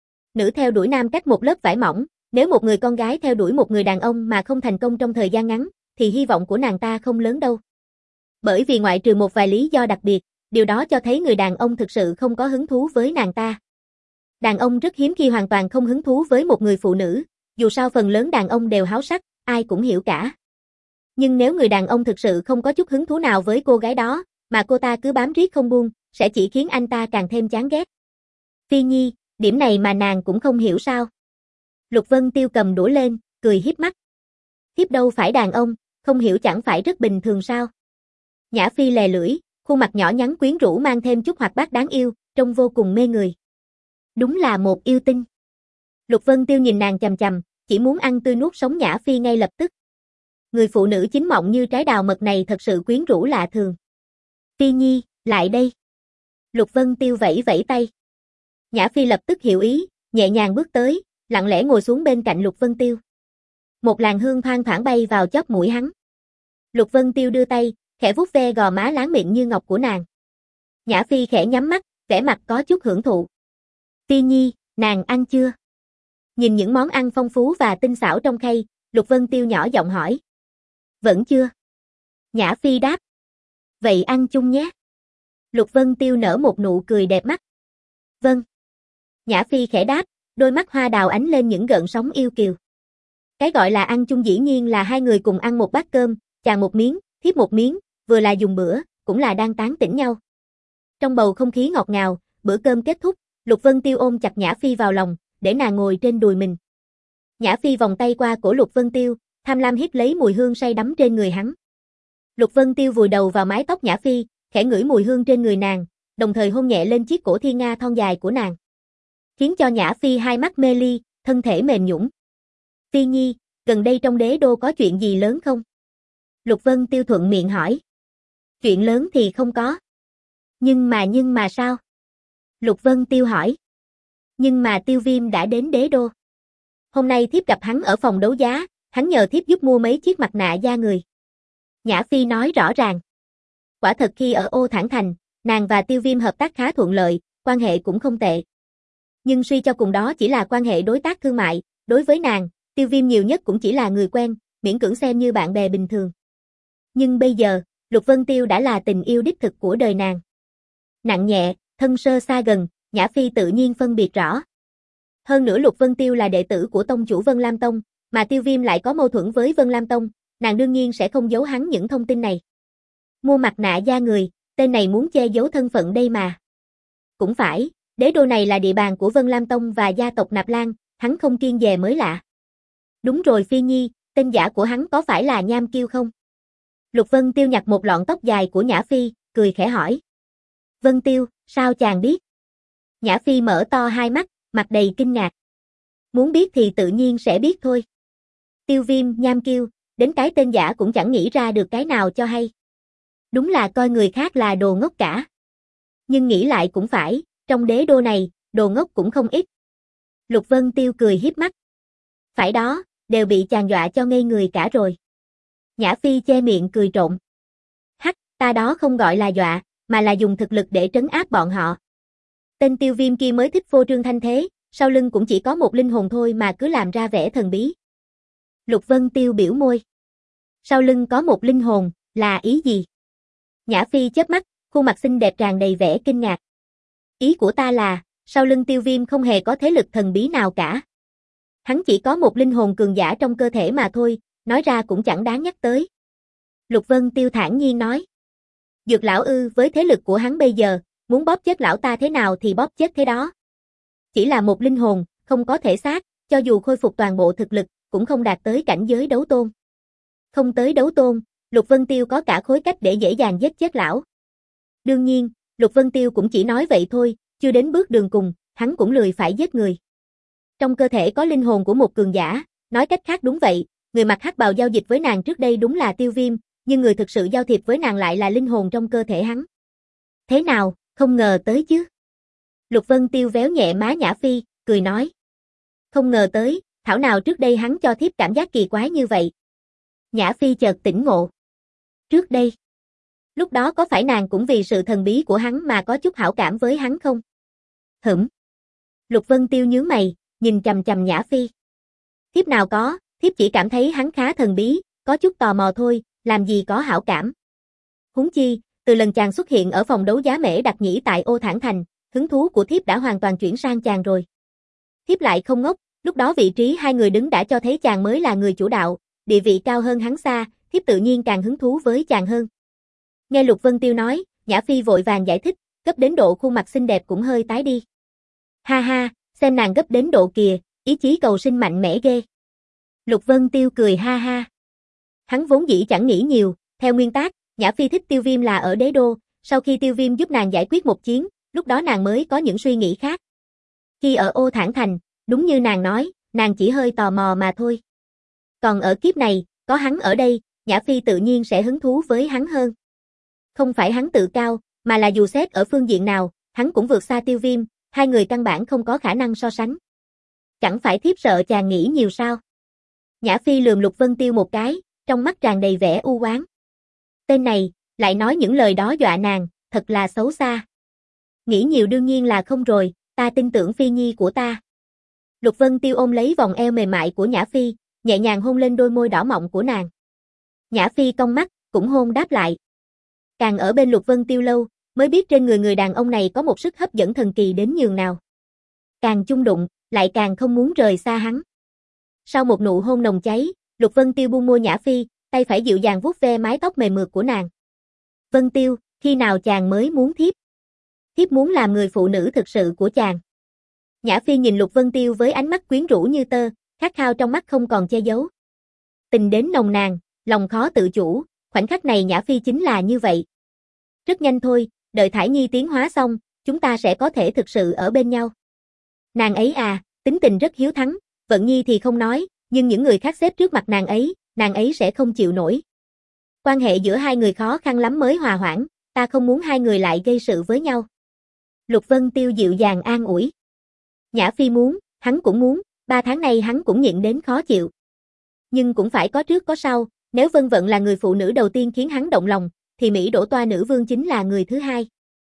Nữ theo đuổi nam cách một lớp vải mỏng, nếu một người con gái theo đuổi một người đàn ông mà không thành công trong thời gian ngắn, thì hy vọng của nàng ta không lớn đâu. Bởi vì ngoại trừ một vài lý do đặc biệt, điều đó cho thấy người đàn ông thực sự không có hứng thú với nàng ta. Đàn ông rất hiếm khi hoàn toàn không hứng thú với một người phụ nữ, dù sao phần lớn đàn ông đều háo sắc, ai cũng hiểu cả. Nhưng nếu người đàn ông thực sự không có chút hứng thú nào với cô gái đó, mà cô ta cứ bám riết không buông, sẽ chỉ khiến anh ta càng thêm chán ghét. Phi Nhi, điểm này mà nàng cũng không hiểu sao? Lục Vân Tiêu cầm đũa lên, cười hiếp mắt. Hiếp đâu phải đàn ông, không hiểu chẳng phải rất bình thường sao? Nhã Phi lè lưỡi, khuôn mặt nhỏ nhắn quyến rũ mang thêm chút hoạt bát đáng yêu, trông vô cùng mê người. Đúng là một yêu tinh. Lục Vân Tiêu nhìn nàng chằm chằm, chỉ muốn ăn tươi nuốt sống Nhã Phi ngay lập tức. Người phụ nữ chính mọng như trái đào mật này thật sự quyến rũ lạ thường. Phi Nhi, lại đây. Lục Vân Tiêu vẫy vẫy tay. Nhã Phi lập tức hiểu ý, nhẹ nhàng bước tới, lặng lẽ ngồi xuống bên cạnh Lục Vân Tiêu. Một làn hương thoang thoảng bay vào chóp mũi hắn. Lục Vân Tiêu đưa tay, khẽ vuốt ve gò má láng mịn như ngọc của nàng. Nhã Phi khẽ nhắm mắt, vẻ mặt có chút hưởng thụ. Phi Nhi, nàng ăn chưa? Nhìn những món ăn phong phú và tinh xảo trong khay, Lục Vân Tiêu nhỏ giọng hỏi. Vẫn chưa. Nhã Phi đáp. Vậy ăn chung nhé. Lục Vân Tiêu nở một nụ cười đẹp mắt. Vâng. Nhã Phi khẽ đáp, đôi mắt hoa đào ánh lên những gợn sóng yêu kiều. Cái gọi là ăn chung dĩ nhiên là hai người cùng ăn một bát cơm, chàng một miếng, thiếp một miếng, vừa là dùng bữa, cũng là đang tán tỉnh nhau. Trong bầu không khí ngọt ngào, bữa cơm kết thúc, Lục Vân Tiêu ôm chặt Nhã Phi vào lòng, để nàng ngồi trên đùi mình. Nhã Phi vòng tay qua cổ Lục Vân Tiêu, tham lam hít lấy mùi hương say đắm trên người hắn. Lục Vân Tiêu vùi đầu vào mái tóc Nhã Phi, khẽ ngửi mùi hương trên người nàng, đồng thời hôn nhẹ lên chiếc cổ thiên nga thon dài của nàng. Khiến cho Nhã Phi hai mắt mê ly, thân thể mềm nhũn. Phi Nhi, gần đây trong đế đô có chuyện gì lớn không? Lục Vân Tiêu thuận miệng hỏi. Chuyện lớn thì không có. Nhưng mà nhưng mà sao? Lục Vân Tiêu hỏi. Nhưng mà Tiêu Viêm đã đến đế đô. Hôm nay thiếp gặp hắn ở phòng đấu giá, hắn nhờ thiếp giúp mua mấy chiếc mặt nạ da người. Nhã Phi nói rõ ràng. Quả thật khi ở Ô Thản Thành, nàng và Tiêu Viêm hợp tác khá thuận lợi, quan hệ cũng không tệ. Nhưng suy cho cùng đó chỉ là quan hệ đối tác thương mại, đối với nàng, Tiêu Viêm nhiều nhất cũng chỉ là người quen, miễn cưỡng xem như bạn bè bình thường. Nhưng bây giờ, Lục Vân Tiêu đã là tình yêu đích thực của đời nàng. Nặng nhẹ, thân sơ xa gần, Nhã Phi tự nhiên phân biệt rõ. Hơn nữa Lục Vân Tiêu là đệ tử của tông chủ Vân Lam Tông, mà Tiêu Viêm lại có mâu thuẫn với Vân Lam Tông, nàng đương nhiên sẽ không giấu hắn những thông tin này. Mua mặt nạ da người, tên này muốn che giấu thân phận đây mà. Cũng phải, đế đô này là địa bàn của Vân Lam Tông và gia tộc Nạp Lan, hắn không kiêng dè mới lạ. Đúng rồi Phi Nhi, tên giả của hắn có phải là Nham Kiêu không? Lục Vân Tiêu nhặt một lọn tóc dài của Nhã Phi, cười khẽ hỏi. Vân Tiêu, sao chàng biết? Nhã Phi mở to hai mắt, mặt đầy kinh ngạc. Muốn biết thì tự nhiên sẽ biết thôi. Tiêu Viêm, nham kiêu, đến cái tên giả cũng chẳng nghĩ ra được cái nào cho hay. Đúng là coi người khác là đồ ngốc cả. Nhưng nghĩ lại cũng phải, trong đế đô này, đồ ngốc cũng không ít. Lục Vân Tiêu cười hiếp mắt. Phải đó, đều bị chàng dọa cho ngây người cả rồi. Nhã Phi che miệng cười trộm. Hắc, ta đó không gọi là dọa, mà là dùng thực lực để trấn áp bọn họ. Tên Tiêu Viêm kia mới thích phô trương thanh thế, sau lưng cũng chỉ có một linh hồn thôi mà cứ làm ra vẻ thần bí. Lục Vân Tiêu biểu môi. Sau lưng có một linh hồn, là ý gì? Nhã Phi chớp mắt, khuôn mặt xinh đẹp tràn đầy vẻ kinh ngạc. Ý của ta là, sau lưng Tiêu Viêm không hề có thế lực thần bí nào cả. Hắn chỉ có một linh hồn cường giả trong cơ thể mà thôi, nói ra cũng chẳng đáng nhắc tới. Lục Vân Tiêu thản nhiên nói. Dược lão ư, với thế lực của hắn bây giờ, muốn bóp chết lão ta thế nào thì bóp chết thế đó. Chỉ là một linh hồn, không có thể xác, cho dù khôi phục toàn bộ thực lực, cũng không đạt tới cảnh giới đấu tôn. Không tới đấu tôn, Lục Vân Tiêu có cả khối cách để dễ dàng giết chết lão. Đương nhiên, Lục Vân Tiêu cũng chỉ nói vậy thôi, chưa đến bước đường cùng, hắn cũng lười phải giết người. Trong cơ thể có linh hồn của một cường giả, nói cách khác đúng vậy, người mặc hắc bào giao dịch với nàng trước đây đúng là Tiêu Viêm, nhưng người thực sự giao thiệp với nàng lại là linh hồn trong cơ thể hắn. Thế nào, không ngờ tới chứ? Lục Vân Tiêu véo nhẹ má Nhã Phi, cười nói. Không ngờ tới, thảo nào trước đây hắn cho thiếp cảm giác kỳ quái như vậy. Nhã Phi chợt tỉnh ngộ. Trước đây, lúc đó có phải nàng cũng vì sự thần bí của hắn mà có chút hảo cảm với hắn không? Hửm. Lục Vân Tiêu nhướng mày, nhìn chằm chằm Nhã Phi. Thiếp nào có, thiếp chỉ cảm thấy hắn khá thần bí, có chút tò mò thôi, làm gì có hảo cảm. Huống chi, từ lần chàng xuất hiện ở phòng đấu giá mễ đặc nhĩ tại Ô Thản Thành, hứng thú của thiếp đã hoàn toàn chuyển sang chàng rồi. Thiếp lại không ngốc, lúc đó vị trí hai người đứng đã cho thấy chàng mới là người chủ đạo, địa vị cao hơn hắn xa, thiếp tự nhiên càng hứng thú với chàng hơn. Nghe Lục Vân Tiêu nói, Nhã Phi vội vàng giải thích, gấp đến độ khuôn mặt xinh đẹp cũng hơi tái đi. Ha ha, xem nàng gấp đến độ kìa, ý chí cầu sinh mạnh mẽ ghê. Lục Vân Tiêu cười ha ha. Hắn vốn dĩ chẳng nghĩ nhiều, theo nguyên tắc, Nhã Phi thích Tiêu Viêm là ở đế đô, sau khi Tiêu Viêm giúp nàng giải quyết một chiến, lúc đó nàng mới có những suy nghĩ khác. Khi ở Ô Thản Thành, đúng như nàng nói, nàng chỉ hơi tò mò mà thôi. Còn ở kiếp này, có hắn ở đây, Nhã Phi tự nhiên sẽ hứng thú với hắn hơn. Không phải hắn tự cao, mà là dù xét ở phương diện nào, hắn cũng vượt xa Tiêu Viêm, hai người căn bản không có khả năng so sánh. Chẳng phải thiếp sợ chàng nghĩ nhiều sao? Nhã Phi lườm Lục Vân Tiêu một cái, trong mắt tràn đầy vẻ u oán. Tên này, lại nói những lời đó dọa nàng, thật là xấu xa. Nghĩ nhiều đương nhiên là không rồi, ta tin tưởng Phi Nhi của ta. Lục Vân Tiêu ôm lấy vòng eo mềm mại của Nhã Phi, nhẹ nhàng hôn lên đôi môi đỏ mọng của nàng. Nhã Phi cong mắt, cũng hôn đáp lại. Càng ở bên Lục Vân Tiêu lâu, mới biết trên người người đàn ông này có một sức hấp dẫn thần kỳ đến nhường nào. Càng chung đụng, lại càng không muốn rời xa hắn. Sau một nụ hôn nồng cháy, Lục Vân Tiêu buông môi Nhã Phi, tay phải dịu dàng vuốt ve mái tóc mềm mượt của nàng. Vân Tiêu, khi nào chàng mới muốn thiếp? Thiếp muốn làm người phụ nữ thực sự của chàng. Nhã Phi nhìn Lục Vân Tiêu với ánh mắt quyến rũ như tơ, khát khao trong mắt không còn che giấu. Tình đến nồng nàn, lòng khó tự chủ, khoảnh khắc này Nhã Phi chính là như vậy. Rất nhanh thôi, đợi Thải Nhi tiến hóa xong, chúng ta sẽ có thể thực sự ở bên nhau. Nàng ấy à, tính tình rất hiếu thắng, Vận Nhi thì không nói, nhưng những người khác xếp trước mặt nàng ấy, nàng ấy sẽ không chịu nổi. Quan hệ giữa hai người khó khăn lắm mới hòa hoãn, ta không muốn hai người lại gây sự với nhau. Lục Vân Tiêu dịu dàng an ủi. Nhã Phi muốn, hắn cũng muốn, ba tháng nay hắn cũng nhịn đến khó chịu. Nhưng cũng phải có trước có sau, nếu Vân Vận là người phụ nữ đầu tiên khiến hắn động lòng, thì Mỹ Đỗ Toa nữ vương chính là người thứ hai.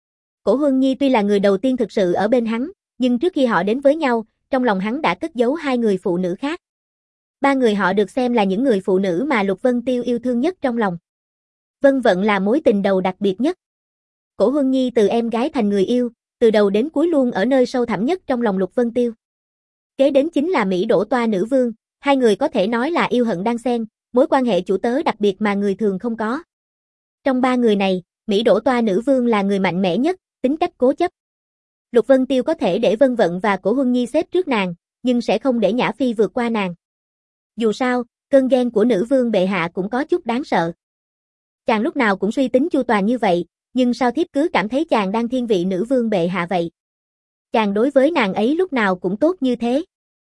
Cổ Huân Nhi tuy là người đầu tiên thực sự ở bên hắn, nhưng trước khi họ đến với nhau, trong lòng hắn đã cất giấu hai người phụ nữ khác. Ba người họ được xem là những người phụ nữ mà Lục Vân Tiêu yêu thương nhất trong lòng. Vân Vận là mối tình đầu đặc biệt nhất. Cổ Huân Nhi từ em gái thành người yêu, từ đầu đến cuối luôn ở nơi sâu thẳm nhất trong lòng Lục Vân Tiêu. Kế đến chính là Mỹ Đỗ Toa nữ vương, hai người có thể nói là yêu hận đan xen, mối quan hệ chủ tớ đặc biệt mà người thường không có. Trong ba người này, Mỹ Đỗ Toa nữ vương là người mạnh mẽ nhất, tính cách cố chấp. Lục Vân Tiêu có thể để Vân Vận và Cổ Huân Nhi xếp trước nàng, nhưng sẽ không để Nhã Phi vượt qua nàng. Dù sao, cơn ghen của nữ vương bệ hạ cũng có chút đáng sợ. Chàng lúc nào cũng suy tính chu toàn như vậy, nhưng sao thiếp cứ cảm thấy chàng đang thiên vị nữ vương bệ hạ vậy? Chàng đối với nàng ấy lúc nào cũng tốt như thế.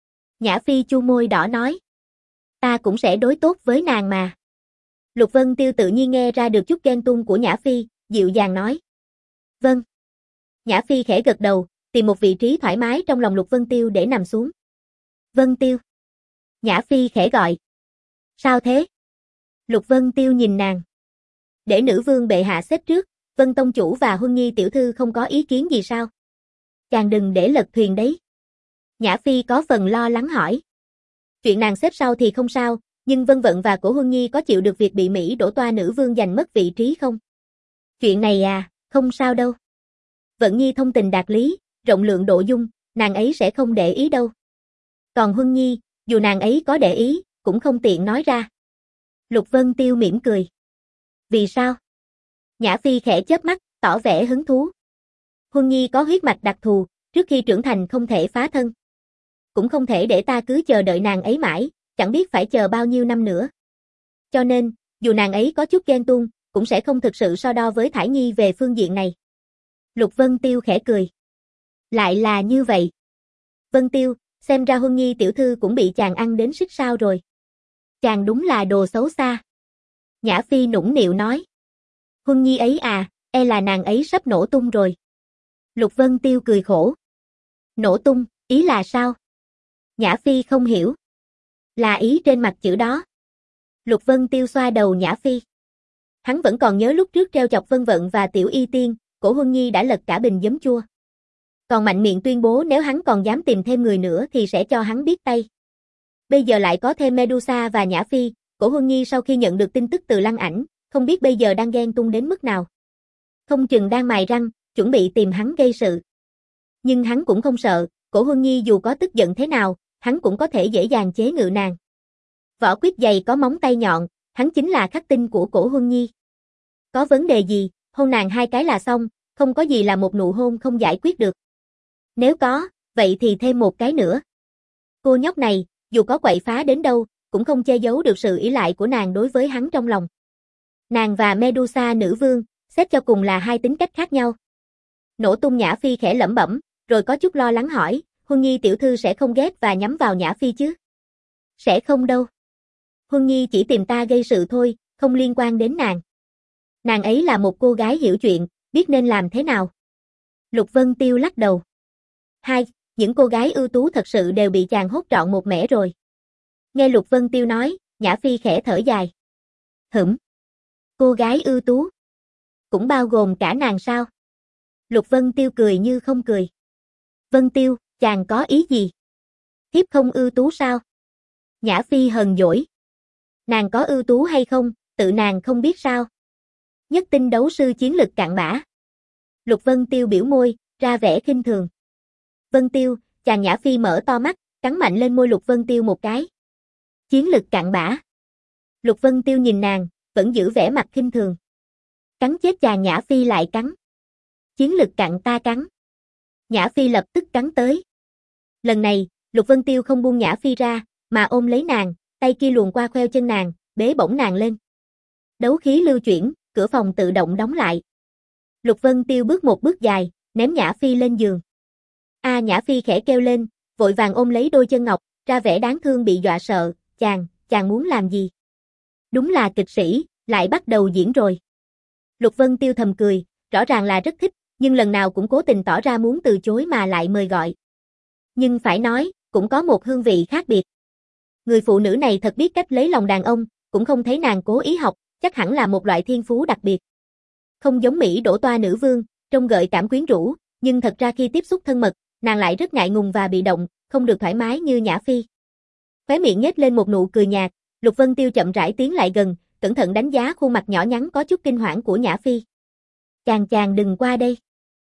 Nhã Phi chu môi đỏ nói. Ta cũng sẽ đối tốt với nàng mà. Lục Vân Tiêu tự nhiên nghe ra được chút ghen tuông của Nhã Phi, dịu dàng nói. Vâng. Nhã Phi khẽ gật đầu, tìm một vị trí thoải mái trong lòng Lục Vân Tiêu để nằm xuống. Vân Tiêu. Nhã Phi khẽ gọi. Sao thế? Lục Vân Tiêu nhìn nàng. Để nữ vương bệ hạ xếp trước, Vân Tông Chủ và Huân Nhi tiểu thư không có ý kiến gì sao? Chàng đừng để lật thuyền đấy. Nhã Phi có phần lo lắng hỏi. Chuyện nàng xếp sau thì không sao, nhưng Vân Vận và Cổ Huân Nhi có chịu được việc bị Mỹ đổ toa nữ vương giành mất vị trí không? Chuyện này à, không sao đâu. Vận Nhi thông tình đạt lý, rộng lượng độ dung, nàng ấy sẽ không để ý đâu. Còn Huân Nhi, dù nàng ấy có để ý, cũng không tiện nói ra. Lục Vân Tiêu mỉm cười. Vì sao? Nhã Phi khẽ chớp mắt, tỏ vẻ hứng thú. Huân Nhi có huyết mạch đặc thù, trước khi trưởng thành không thể phá thân. Cũng không thể để ta cứ chờ đợi nàng ấy mãi, chẳng biết phải chờ bao nhiêu năm nữa. Cho nên, dù nàng ấy có chút ghen tuông, cũng sẽ không thực sự so đo với Thải Nhi về phương diện này. Lục Vân Tiêu khẽ cười. Lại là như vậy. Vân Tiêu, xem ra Huân Nhi tiểu thư cũng bị chàng ăn đến xích sao rồi. Chàng đúng là đồ xấu xa. Nhã Phi nũng nịu nói. Huân Nhi ấy à, e là nàng ấy sắp nổ tung rồi. Lục Vân Tiêu cười khổ. Nổ tung, ý là sao? Nhã Phi không hiểu. Là ý trên mặt chữ đó. Lục Vân Tiêu xoa đầu Nhã Phi. Hắn vẫn còn nhớ lúc trước treo chọc Vân Vận và Tiểu Y Tiên, Cổ Huân Nhi đã lật cả bình giấm chua. Còn mạnh miệng tuyên bố nếu hắn còn dám tìm thêm người nữa thì sẽ cho hắn biết tay. Bây giờ lại có thêm Medusa và Nhã Phi, Cổ Huân Nhi sau khi nhận được tin tức từ Lăng Ảnh, không biết bây giờ đang ghen tung đến mức nào. Không chừng đang mài răng, chuẩn bị tìm hắn gây sự. Nhưng hắn cũng không sợ, Cổ Huân Nhi dù có tức giận thế nào, hắn cũng có thể dễ dàng chế ngự nàng. Võ quyết dày có móng tay nhọn, hắn chính là khắc tinh của Cổ Huân Nhi. Có vấn đề gì, hôn nàng hai cái là xong, không có gì là một nụ hôn không giải quyết được. Nếu có, vậy thì thêm một cái nữa. Cô nhóc này, dù có quậy phá đến đâu, cũng không che giấu được sự ỷ lại của nàng đối với hắn trong lòng. Nàng và Medusa nữ vương, xét cho cùng là hai tính cách khác nhau. Nổ tung Nhã Phi khẽ lẩm bẩm, rồi có chút lo lắng hỏi, Huân Nhi tiểu thư sẽ không ghét và nhắm vào Nhã Phi chứ? Sẽ không đâu. Huân Nhi chỉ tìm ta gây sự thôi, không liên quan đến nàng. Nàng ấy là một cô gái hiểu chuyện, biết nên làm thế nào. Lục Vân Tiêu lắc đầu. Hai, những cô gái ưu tú thật sự đều bị chàng hốt trọn một mẻ rồi. Nghe Lục Vân Tiêu nói, Nhã Phi khẽ thở dài. Hửm. Cô gái ưu tú. Cũng bao gồm cả nàng sao? Lục Vân Tiêu cười như không cười. Vân Tiêu, chàng có ý gì? Thiếp không ưu tú sao? Nhã Phi hờn dỗi. Nàng có ưu tú hay không, tự nàng không biết sao? Nhất tinh đấu sư chiến lực cạn bã. Lục Vân Tiêu biểu môi, ra vẻ khinh thường. Vân Tiêu, chàng Nhã Phi mở to mắt, cắn mạnh lên môi Lục Vân Tiêu một cái. Chiến lực cạn bã. Lục Vân Tiêu nhìn nàng, vẫn giữ vẻ mặt khinh thường. Cắn chết chàng Nhã Phi lại cắn. Chiến lực cạn ta cắn. Nhã Phi lập tức cắn tới. Lần này, Lục Vân Tiêu không buông Nhã Phi ra, mà ôm lấy nàng, tay kia luồn qua khoeo chân nàng, bế bổng nàng lên. Đấu khí lưu chuyển, cửa phòng tự động đóng lại. Lục Vân Tiêu bước một bước dài, ném Nhã Phi lên giường. A à, Nhã Phi khẽ kêu lên, vội vàng ôm lấy đôi chân ngọc, ra vẻ đáng thương bị dọa sợ, chàng, chàng muốn làm gì? Đúng là kịch sĩ, lại bắt đầu diễn rồi. Lục Vân Tiêu thầm cười, rõ ràng là rất thích, nhưng lần nào cũng cố tình tỏ ra muốn từ chối mà lại mời gọi. Nhưng phải nói, cũng có một hương vị khác biệt. Người phụ nữ này thật biết cách lấy lòng đàn ông, cũng không thấy nàng cố ý học, chắc hẳn là một loại thiên phú đặc biệt. Không giống Mỹ đổ toa nữ vương, trông gợi cảm quyến rũ, nhưng thật ra khi tiếp xúc thân mật, nàng lại rất ngại ngùng và bị động, không được thoải mái như Nhã Phi. Khóe miệng nhếch lên một nụ cười nhạt, Lục Vân Tiêu chậm rãi tiến lại gần, cẩn thận đánh giá khuôn mặt nhỏ nhắn có chút kinh hoảng của Nhã Phi. Chàng chàng đừng qua đây.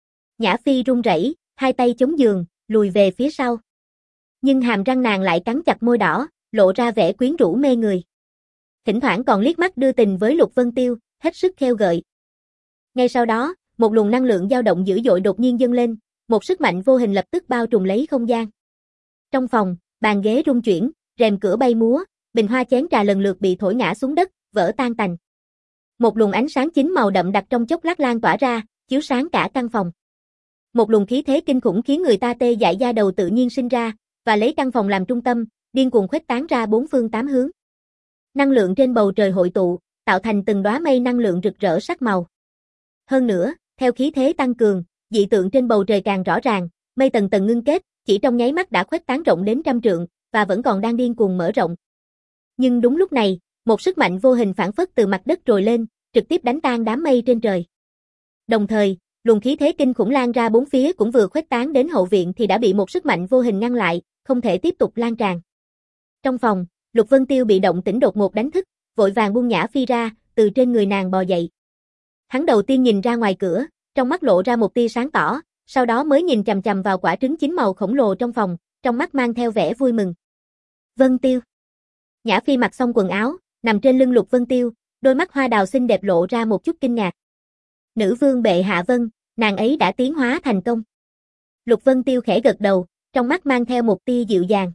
Nhã Phi run rẩy, hai tay chống giường, lùi về phía sau. Nhưng hàm răng nàng lại cắn chặt môi đỏ, lộ ra vẻ quyến rũ mê người. Thỉnh thoảng còn liếc mắt đưa tình với Lục Vân Tiêu, hết sức khêu gợi. Ngay sau đó, một luồng năng lượng dao động dữ dội đột nhiên dâng lên, một sức mạnh vô hình lập tức bao trùm lấy không gian. Trong phòng, bàn ghế rung chuyển, rèm cửa bay múa, bình hoa chén trà lần lượt bị thổi ngã xuống đất, vỡ tan tành. Một luồng ánh sáng chính màu đậm đặc trong chốc lát lan tỏa ra, chiếu sáng cả căn phòng. Một luồng khí thế kinh khủng khiến người ta tê dại da đầu tự nhiên sinh ra, và lấy căn phòng làm trung tâm, điên cuồng khuếch tán ra bốn phương tám hướng. Năng lượng trên bầu trời hội tụ, tạo thành từng đóa mây năng lượng rực rỡ sắc màu. Hơn nữa, theo khí thế tăng cường, dị tượng trên bầu trời càng rõ ràng, mây tầng tầng ngưng kết, chỉ trong nháy mắt đã khuếch tán rộng đến trăm trượng, và vẫn còn đang điên cuồng mở rộng. Nhưng đúng lúc này, một sức mạnh vô hình phản phất từ mặt đất trồi lên, trực tiếp đánh tan đám mây trên trời. Đồng thời, luồng khí thế kinh khủng lan ra bốn phía cũng vừa khuếch tán đến hậu viện thì đã bị một sức mạnh vô hình ngăn lại, không thể tiếp tục lan tràn. Trong phòng, Lục Vân Tiêu bị động tĩnh đột ngột đánh thức, vội vàng buông Nhã Phi ra, từ trên người nàng bò dậy. Hắn đầu tiên nhìn ra ngoài cửa, trong mắt lộ ra một tia sáng tỏ, sau đó mới nhìn chằm chằm vào quả trứng chín màu khổng lồ trong phòng, trong mắt mang theo vẻ vui mừng. Vân Tiêu. Nhã Phi mặc xong quần áo, nằm trên lưng Lục Vân Tiêu, đôi mắt hoa đào xinh đẹp lộ ra một chút kinh ngạc. Nữ vương bệ hạ vân, nàng ấy đã tiến hóa thành công. Lục Vân Tiêu khẽ gật đầu, trong mắt mang theo một tia dịu dàng.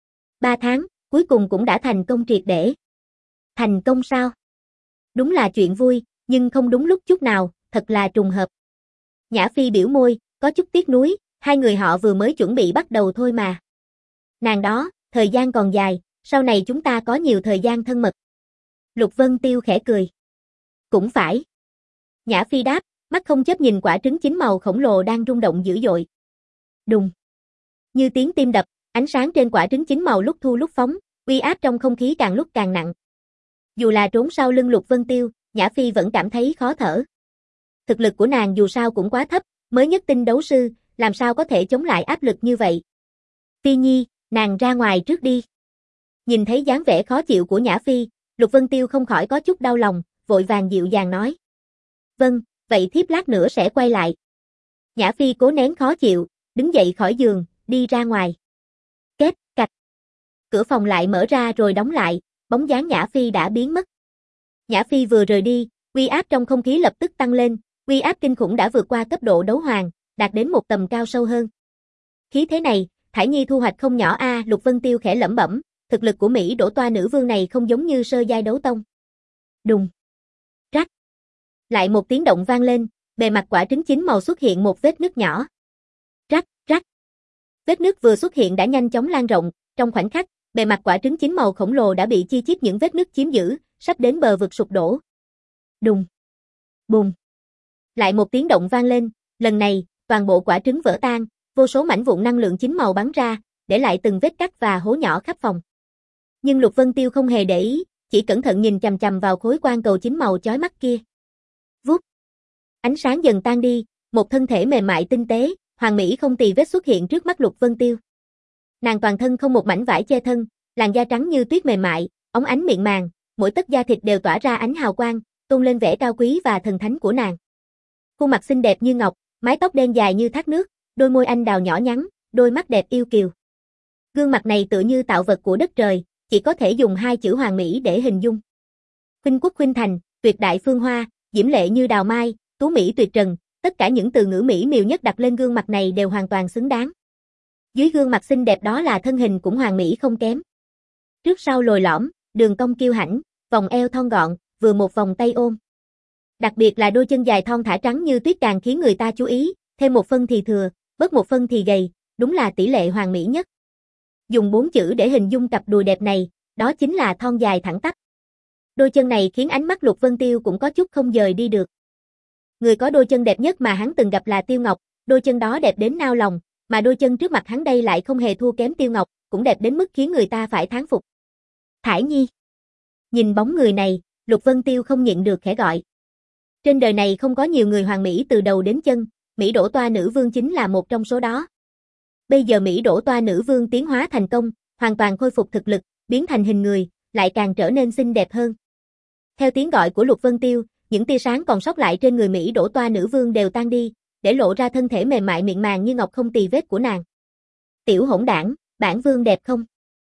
Ba tháng, cuối cùng cũng đã thành công triệt để. Thành công sao? Đúng là chuyện vui, nhưng không đúng lúc chút nào, thật là trùng hợp. Nhã Phi biểu môi, có chút tiếc nuối, hai người họ vừa mới chuẩn bị bắt đầu thôi mà. Nàng đó, thời gian còn dài, sau này chúng ta có nhiều thời gian thân mật. Lục Vân Tiêu khẽ cười. Cũng phải. Nhã Phi đáp, mắt không chấp nhìn quả trứng chín màu khổng lồ đang rung động dữ dội. Đùng. Như tiếng tim đập, ánh sáng trên quả trứng chín màu lúc thu lúc phóng, uy áp trong không khí càng lúc càng nặng. Dù là trốn sau lưng Lục Vân Tiêu, Nhã Phi vẫn cảm thấy khó thở. Thực lực của nàng dù sao cũng quá thấp, mới nhất tinh đấu sư, làm sao có thể chống lại áp lực như vậy. Phi Nhi, nàng ra ngoài trước đi. Nhìn thấy dáng vẻ khó chịu của Nhã Phi, Lục Vân Tiêu không khỏi có chút đau lòng, vội vàng dịu dàng nói. Vâng, vậy thiếp lát nữa sẽ quay lại. Nhã Phi cố nén khó chịu, đứng dậy khỏi giường, đi ra ngoài. Két, cạch. Cửa phòng lại mở ra rồi đóng lại, bóng dáng Nhã Phi đã biến mất. Nhã Phi vừa rời đi, uy áp trong không khí lập tức tăng lên, uy áp kinh khủng đã vượt qua cấp độ đấu hoàng, đạt đến một tầm cao sâu hơn. Khí thế này, Thải Nhi thu hoạch không nhỏ a, Lục Vân Tiêu khẽ lẩm bẩm, thực lực của Mỹ Đỗ Toa nữ vương này không giống như sơ giai đấu tông. Đùng. Rắc. Lại một tiếng động vang lên, bề mặt quả trứng chín màu xuất hiện một vết nứt nhỏ. Rắc, rắc. Vết nứt vừa xuất hiện đã nhanh chóng lan rộng, trong khoảnh khắc, bề mặt quả trứng chín màu khổng lồ đã bị chi chít những vết nứt chiếm giữ, sắp đến bờ vực sụp đổ. Đùng. Bùng. Lại một tiếng động vang lên, lần này, toàn bộ quả trứng vỡ tan, vô số mảnh vụn năng lượng chín màu bắn ra, để lại từng vết cắt và hố nhỏ khắp phòng. Nhưng Lục Vân Tiêu không hề để ý, chỉ cẩn thận nhìn chằm chằm vào khối quang cầu chín màu chói mắt kia. Vút. Ánh sáng dần tan đi, một thân thể mềm mại tinh tế, hoàn mỹ không tì vết xuất hiện trước mắt Lục Vân Tiêu. Nàng toàn thân không một mảnh vải che thân, làn da trắng như tuyết mềm mại, óng ánh mịn màng, mỗi tấc da thịt đều tỏa ra ánh hào quang, tôn lên vẻ cao quý và thần thánh của nàng. Khuôn mặt xinh đẹp như ngọc, mái tóc đen dài như thác nước, đôi môi anh đào nhỏ nhắn, đôi mắt đẹp yêu kiều. Gương mặt này tựa như tạo vật của đất trời, chỉ có thể dùng hai chữ hoàn mỹ để hình dung. Khuynh quốc khuynh thành, tuyệt đại phương hoa, diễm lệ như đào mai, tú mỹ tuyệt trần, tất cả những từ ngữ mỹ miều nhất đặt lên gương mặt này đều hoàn toàn xứng đáng. Dưới gương mặt xinh đẹp đó là thân hình cũng hoàn mỹ không kém. Trước sau lồi lõm, đường cong kiêu hãnh, vòng eo thon gọn, vừa một vòng tay ôm. Đặc biệt là đôi chân dài thon thả trắng như tuyết càng khiến người ta chú ý, thêm một phân thì thừa, bớt một phân thì gầy, đúng là tỷ lệ hoàn mỹ nhất. Dùng bốn chữ để hình dung cặp đùi đẹp này, đó chính là thon dài thẳng tắp. Đôi chân này khiến ánh mắt Lục Vân Tiêu cũng có chút không dời đi được. Người có đôi chân đẹp nhất mà hắn từng gặp là Tiêu Ngọc, đôi chân đó đẹp đến nao lòng, mà đôi chân trước mặt hắn đây lại không hề thua kém Tiêu Ngọc, cũng đẹp đến mức khiến người ta phải thán phục. Thải Nhi. Nhìn bóng người này, Lục Vân Tiêu không nhịn được khẽ gọi. Trên đời này không có nhiều người hoàn mỹ từ đầu đến chân, Mỹ Đỗ Toa nữ vương chính là một trong số đó. Bây giờ Mỹ Đỗ Toa nữ vương tiến hóa thành công, hoàn toàn khôi phục thực lực, biến thành hình người, lại càng trở nên xinh đẹp hơn. Theo tiếng gọi của Lục Vân Tiêu, những tia sáng còn sót lại trên người Mỹ Đỗ Toa nữ vương đều tan đi, để lộ ra thân thể mềm mại mịn màng như ngọc không tì vết của nàng. Tiểu hỗn đảng, bản vương đẹp không?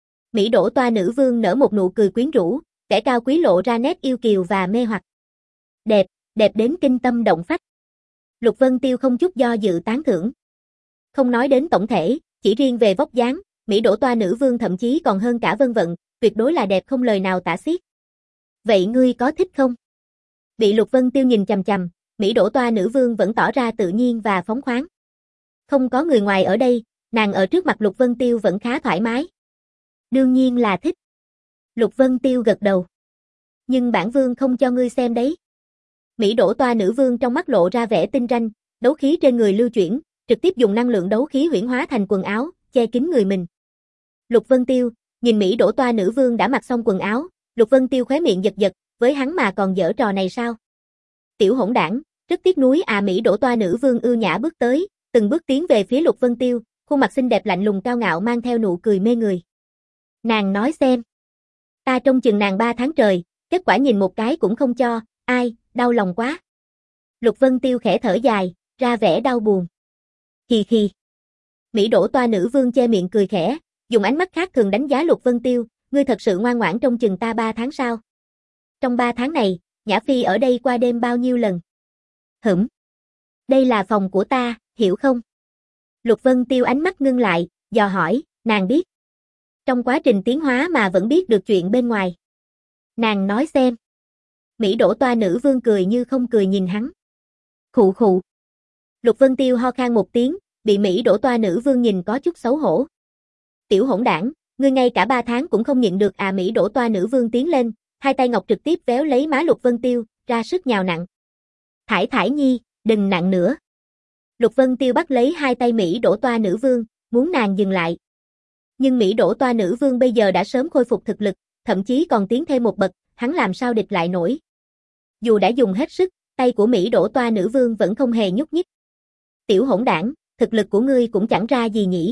Mỹ Đỗ Toa nữ vương nở một nụ cười quyến rũ, vẻ cao quý lộ ra nét yêu kiều và mê hoặc. Đẹp, đẹp đến kinh tâm động phách. Lục Vân Tiêu không chút do dự tán thưởng. Không nói đến tổng thể, chỉ riêng về vóc dáng, Mỹ Đỗ Toa nữ vương thậm chí còn hơn cả Vân Vận, tuyệt đối là đẹp không lời nào tả xiết. Vậy ngươi có thích không? Bị Lục Vân Tiêu nhìn chằm chằm, Mỹ Đỗ Toa nữ vương vẫn tỏ ra tự nhiên và phóng khoáng. Không có người ngoài ở đây, nàng ở trước mặt Lục Vân Tiêu vẫn khá thoải mái. Đương nhiên là thích. Lục Vân Tiêu gật đầu. Nhưng bản vương không cho ngươi xem đấy. Mỹ đổ toa nữ vương trong mắt lộ ra vẻ tinh ranh, đấu khí trên người lưu chuyển, trực tiếp dùng năng lượng đấu khí huyễn hóa thành quần áo, che kín người mình. Lục Vân Tiêu, nhìn Mỹ đổ toa nữ vương đã mặc xong quần áo, Lục Vân Tiêu khóe miệng giật giật, với hắn mà còn giở trò này sao? Tiểu hỗn đảng, rất tiếc nuối à. Mỹ đổ toa nữ vương ưu nhã bước tới, từng bước tiến về phía Lục Vân Tiêu, khuôn mặt xinh đẹp lạnh lùng cao ngạo mang theo nụ cười mê người. Nàng nói xem. Ta trông chừng nàng ba tháng trời, kết quả nhìn một cái cũng không cho, ai, đau lòng quá. Lục Vân Tiêu khẽ thở dài, ra vẻ đau buồn. Hì hì. Mỹ đổ toa nữ vương che miệng cười khẽ, dùng ánh mắt khác thường đánh giá Lục Vân Tiêu, ngươi thật sự ngoan ngoãn trông chừng ta ba tháng sao? Trong ba tháng này, Nhã Phi ở đây qua đêm bao nhiêu lần? Hửm. Đây là phòng của ta, hiểu không? Lục Vân Tiêu ánh mắt ngưng lại, dò hỏi, nàng biết. Trong quá trình tiến hóa mà vẫn biết được chuyện bên ngoài. Nàng nói xem. Mỹ đổ toa nữ vương cười như không cười nhìn hắn. Khụ khụ. Lục Vân Tiêu ho khan một tiếng, bị Mỹ đổ toa nữ vương nhìn có chút xấu hổ. Tiểu hỗn đảng, ngươi ngay cả ba tháng cũng không nhịn được à. Mỹ đổ toa nữ vương tiến lên, hai tay ngọc trực tiếp véo lấy má Lục Vân Tiêu, ra sức nhào nặn. Thải Thải Nhi, đừng nặn nữa. Lục Vân Tiêu bắt lấy hai tay Mỹ đổ toa nữ vương, muốn nàng dừng lại. Nhưng Mỹ đổ toa nữ vương bây giờ đã sớm khôi phục thực lực, thậm chí còn tiến thêm một bậc, hắn làm sao địch lại nổi. Dù đã dùng hết sức, tay của Mỹ đổ toa nữ vương vẫn không hề nhúc nhích. Tiểu hỗn đảng, thực lực của ngươi cũng chẳng ra gì nhỉ.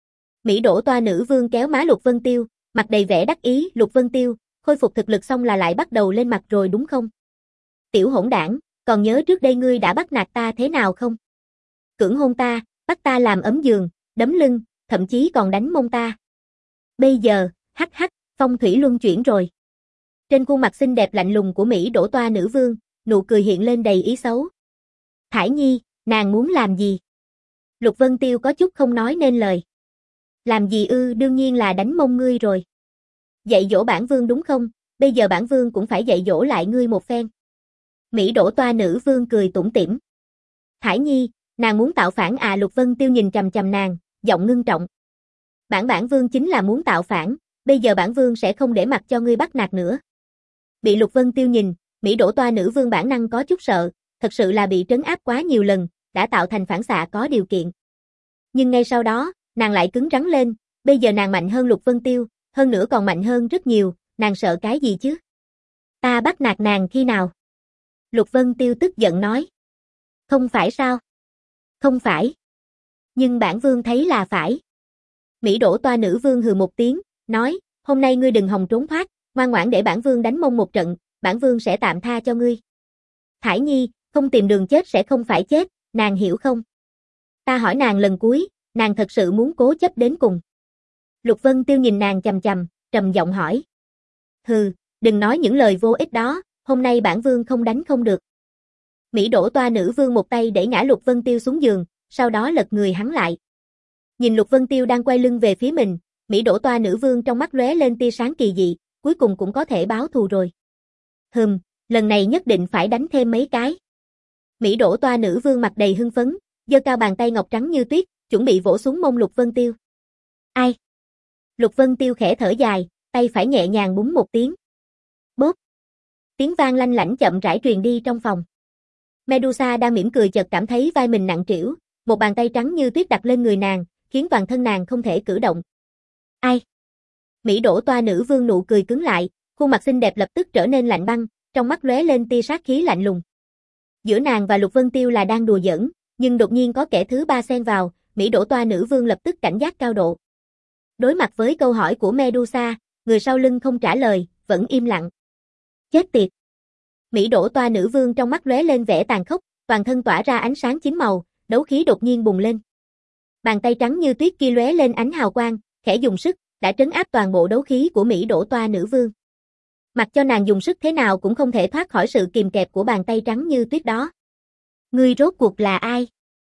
Mỹ đổ toa nữ vương kéo má Lục Vân Tiêu, mặt đầy vẻ đắc ý. Lục Vân Tiêu, khôi phục thực lực xong là lại bắt đầu lên mặt rồi đúng không? Tiểu hỗn đảng, còn nhớ trước đây ngươi đã bắt nạt ta thế nào không? Cưỡng hôn ta, bắt ta làm ấm giường, đấm lưng, thậm chí còn đánh mông ta. Bây giờ, hắc hắc, phong thủy luân chuyển rồi. Trên khuôn mặt xinh đẹp lạnh lùng của Mỹ đổ toa nữ vương, nụ cười hiện lên đầy ý xấu. Thải Nhi, nàng muốn làm gì? Lục Vân Tiêu có chút không nói nên lời. Làm gì ư? Đương nhiên là đánh mông ngươi rồi. Dạy dỗ bản vương đúng không? Bây giờ bản vương cũng phải dạy dỗ lại ngươi một phen. Mỹ đổ toa nữ vương cười tủm tỉm. Thải Nhi, nàng muốn tạo phản à? Lục Vân Tiêu nhìn chằm chằm nàng, giọng ngưng trọng. Bản bản vương chính là muốn tạo phản, bây giờ bản vương sẽ không để mặc cho ngươi bắt nạt nữa. Bị Lục Vân Tiêu nhìn, Mỹ đổ toa nữ vương bản năng có chút sợ, thật sự là bị trấn áp quá nhiều lần, đã tạo thành phản xạ có điều kiện. Nhưng ngay sau đó, nàng lại cứng rắn lên, bây giờ nàng mạnh hơn Lục Vân Tiêu, hơn nữa còn mạnh hơn rất nhiều, nàng sợ cái gì chứ? Ta bắt nạt nàng khi nào? Lục Vân Tiêu tức giận nói. Không phải sao? Không phải. Nhưng bản vương thấy là phải. Mỹ đổ toa nữ vương hừ một tiếng, nói, hôm nay ngươi đừng hòng trốn thoát, ngoan ngoãn để bản vương đánh mông một trận, bản vương sẽ tạm tha cho ngươi. Thải Nhi, không tìm đường chết sẽ không phải chết, nàng hiểu không? Ta hỏi nàng lần cuối, nàng thật sự muốn cố chấp đến cùng. Lục Vân Tiêu nhìn nàng chằm chằm, trầm giọng hỏi. Hừ, đừng nói những lời vô ích đó, hôm nay bản vương không đánh không được. Mỹ đổ toa nữ vương một tay đẩy ngã Lục Vân Tiêu xuống giường, sau đó lật người hắn lại. Nhìn Lục Vân Tiêu đang quay lưng về phía mình, Mỹ đổ toa nữ vương trong mắt lóe lên tia sáng kỳ dị, cuối cùng cũng có thể báo thù rồi. Hừm, lần này nhất định phải đánh thêm mấy cái. Mỹ đổ toa nữ vương mặt đầy hưng phấn, giơ cao bàn tay ngọc trắng như tuyết, chuẩn bị vỗ xuống mông Lục Vân Tiêu. Ai? Lục Vân Tiêu khẽ thở dài, tay phải nhẹ nhàng búng một tiếng. Bốp. Tiếng vang lanh lảnh chậm rãi truyền đi trong phòng. Medusa đang mỉm cười chợt cảm thấy vai mình nặng trĩu, một bàn tay trắng như tuyết đặt lên người nàng, khiến toàn thân nàng không thể cử động. Ai? Mỹ đổ toa nữ vương nụ cười cứng lại, khuôn mặt xinh đẹp lập tức trở nên lạnh băng, trong mắt lóe lên tia sát khí lạnh lùng. Giữa nàng và Lục Vân Tiêu là đang đùa giỡn, nhưng đột nhiên có kẻ thứ ba xen vào, Mỹ đổ toa nữ vương lập tức cảnh giác cao độ. Đối mặt với câu hỏi của Medusa, người sau lưng không trả lời, vẫn im lặng. Chết tiệt! Mỹ đổ toa nữ vương trong mắt lóe lên vẻ tàn khốc, toàn thân tỏa ra ánh sáng chín màu, đấu khí đột nhiên bùng lên. Bàn tay trắng như tuyết kia lóe lên ánh hào quang, khẽ dùng sức, đã trấn áp toàn bộ đấu khí của Mỹ đổ toa nữ vương. Mặc cho nàng dùng sức thế nào cũng không thể thoát khỏi sự kìm kẹp của bàn tay trắng như tuyết đó. Ngươi rốt cuộc là ai?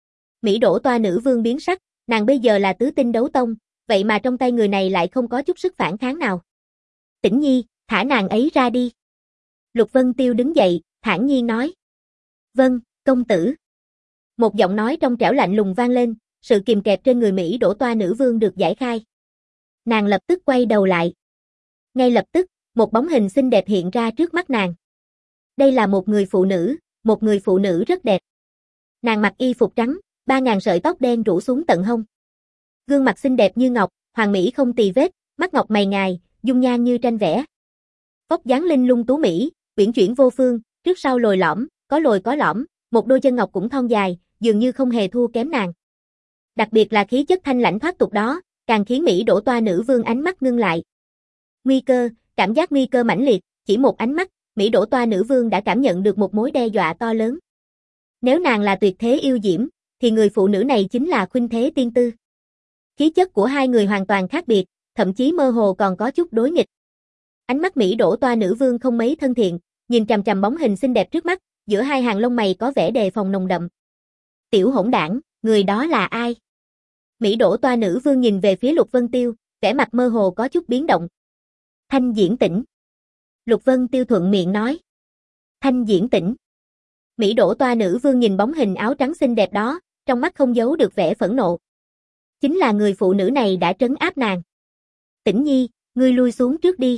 Mỹ đổ toa nữ vương biến sắc, nàng bây giờ là tứ tinh đấu tông, vậy mà trong tay người này lại không có chút sức phản kháng nào. Tĩnh Nhi, thả nàng ấy ra đi. Lục Vân Tiêu đứng dậy, thản nhiên nói. Vâng, công tử. Một giọng nói trong trẻo lạnh lùng vang lên, sự kìm kẹp trên người Mỹ đổ toa nữ vương được giải khai. Nàng lập tức quay đầu lại. Ngay lập tức, một bóng hình xinh đẹp hiện ra trước mắt nàng. Đây là một người phụ nữ, một người phụ nữ rất đẹp. Nàng mặc y phục trắng, ba ngàn sợi tóc đen rủ xuống tận hông. Gương mặt xinh đẹp như ngọc, hoàn mỹ không tì vết, mắt ngọc mày ngài, dung nhan như tranh vẽ. Vóc dáng linh lung tú mỹ, uyển chuyển vô phương, trước sau lồi lõm, có lồi có lõm, một đôi chân ngọc cũng thon dài, dường như không hề thua kém nàng. Đặc biệt là khí chất thanh lãnh thoát tục đó, càng khiến Mỹ đổ toa nữ vương ánh mắt ngưng lại. Nguy cơ, cảm giác nguy cơ mãnh liệt, chỉ một ánh mắt, Mỹ đổ toa nữ vương đã cảm nhận được một mối đe dọa to lớn. Nếu nàng là tuyệt thế yêu diễm, thì người phụ nữ này chính là khuynh thế tiên tư. Khí chất của hai người hoàn toàn khác biệt, thậm chí mơ hồ còn có chút đối nghịch. Ánh mắt Mỹ đổ toa nữ vương không mấy thân thiện, nhìn chằm chằm bóng hình xinh đẹp trước mắt, giữa hai hàng lông mày có vẻ đề phòng nồng đậm. Tiểu hỗn đảng, người đó là ai? Mỹ đổ toa nữ vương nhìn về phía Lục Vân Tiêu, vẻ mặt mơ hồ có chút biến động. Thanh Diễn Tĩnh. Lục Vân Tiêu thuận miệng nói. Thanh Diễn Tĩnh. Mỹ đổ toa nữ vương nhìn bóng hình áo trắng xinh đẹp đó, trong mắt không giấu được vẻ phẫn nộ. Chính là người phụ nữ này đã trấn áp nàng. Tĩnh Nhi, ngươi lui xuống trước đi.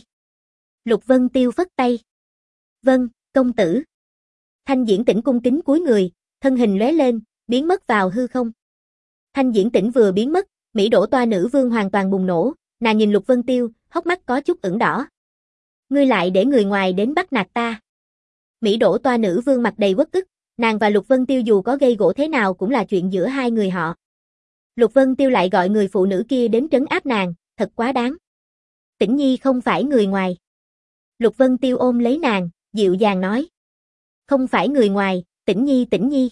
Lục Vân Tiêu phất tay. Vâng, công tử. Thanh Diễn Tĩnh cung kính cúi người, thân hình lóe lên, biến mất vào hư không. Thanh Diễn Tĩnh vừa biến mất, Mỹ đổ toa nữ vương hoàn toàn bùng nổ, nàng nhìn Lục Vân Tiêu, hốc mắt có chút ửng đỏ. Ngươi lại để người ngoài đến bắt nạt ta. Mỹ đổ toa nữ vương mặt đầy uất ức, nàng và Lục Vân Tiêu dù có gây gổ thế nào cũng là chuyện giữa hai người họ. Lục Vân Tiêu lại gọi người phụ nữ kia đến trấn áp nàng, thật quá đáng. Tĩnh Nhi không phải người ngoài. Lục Vân Tiêu ôm lấy nàng, dịu dàng nói. Không phải người ngoài, Tĩnh Nhi Tĩnh Nhi.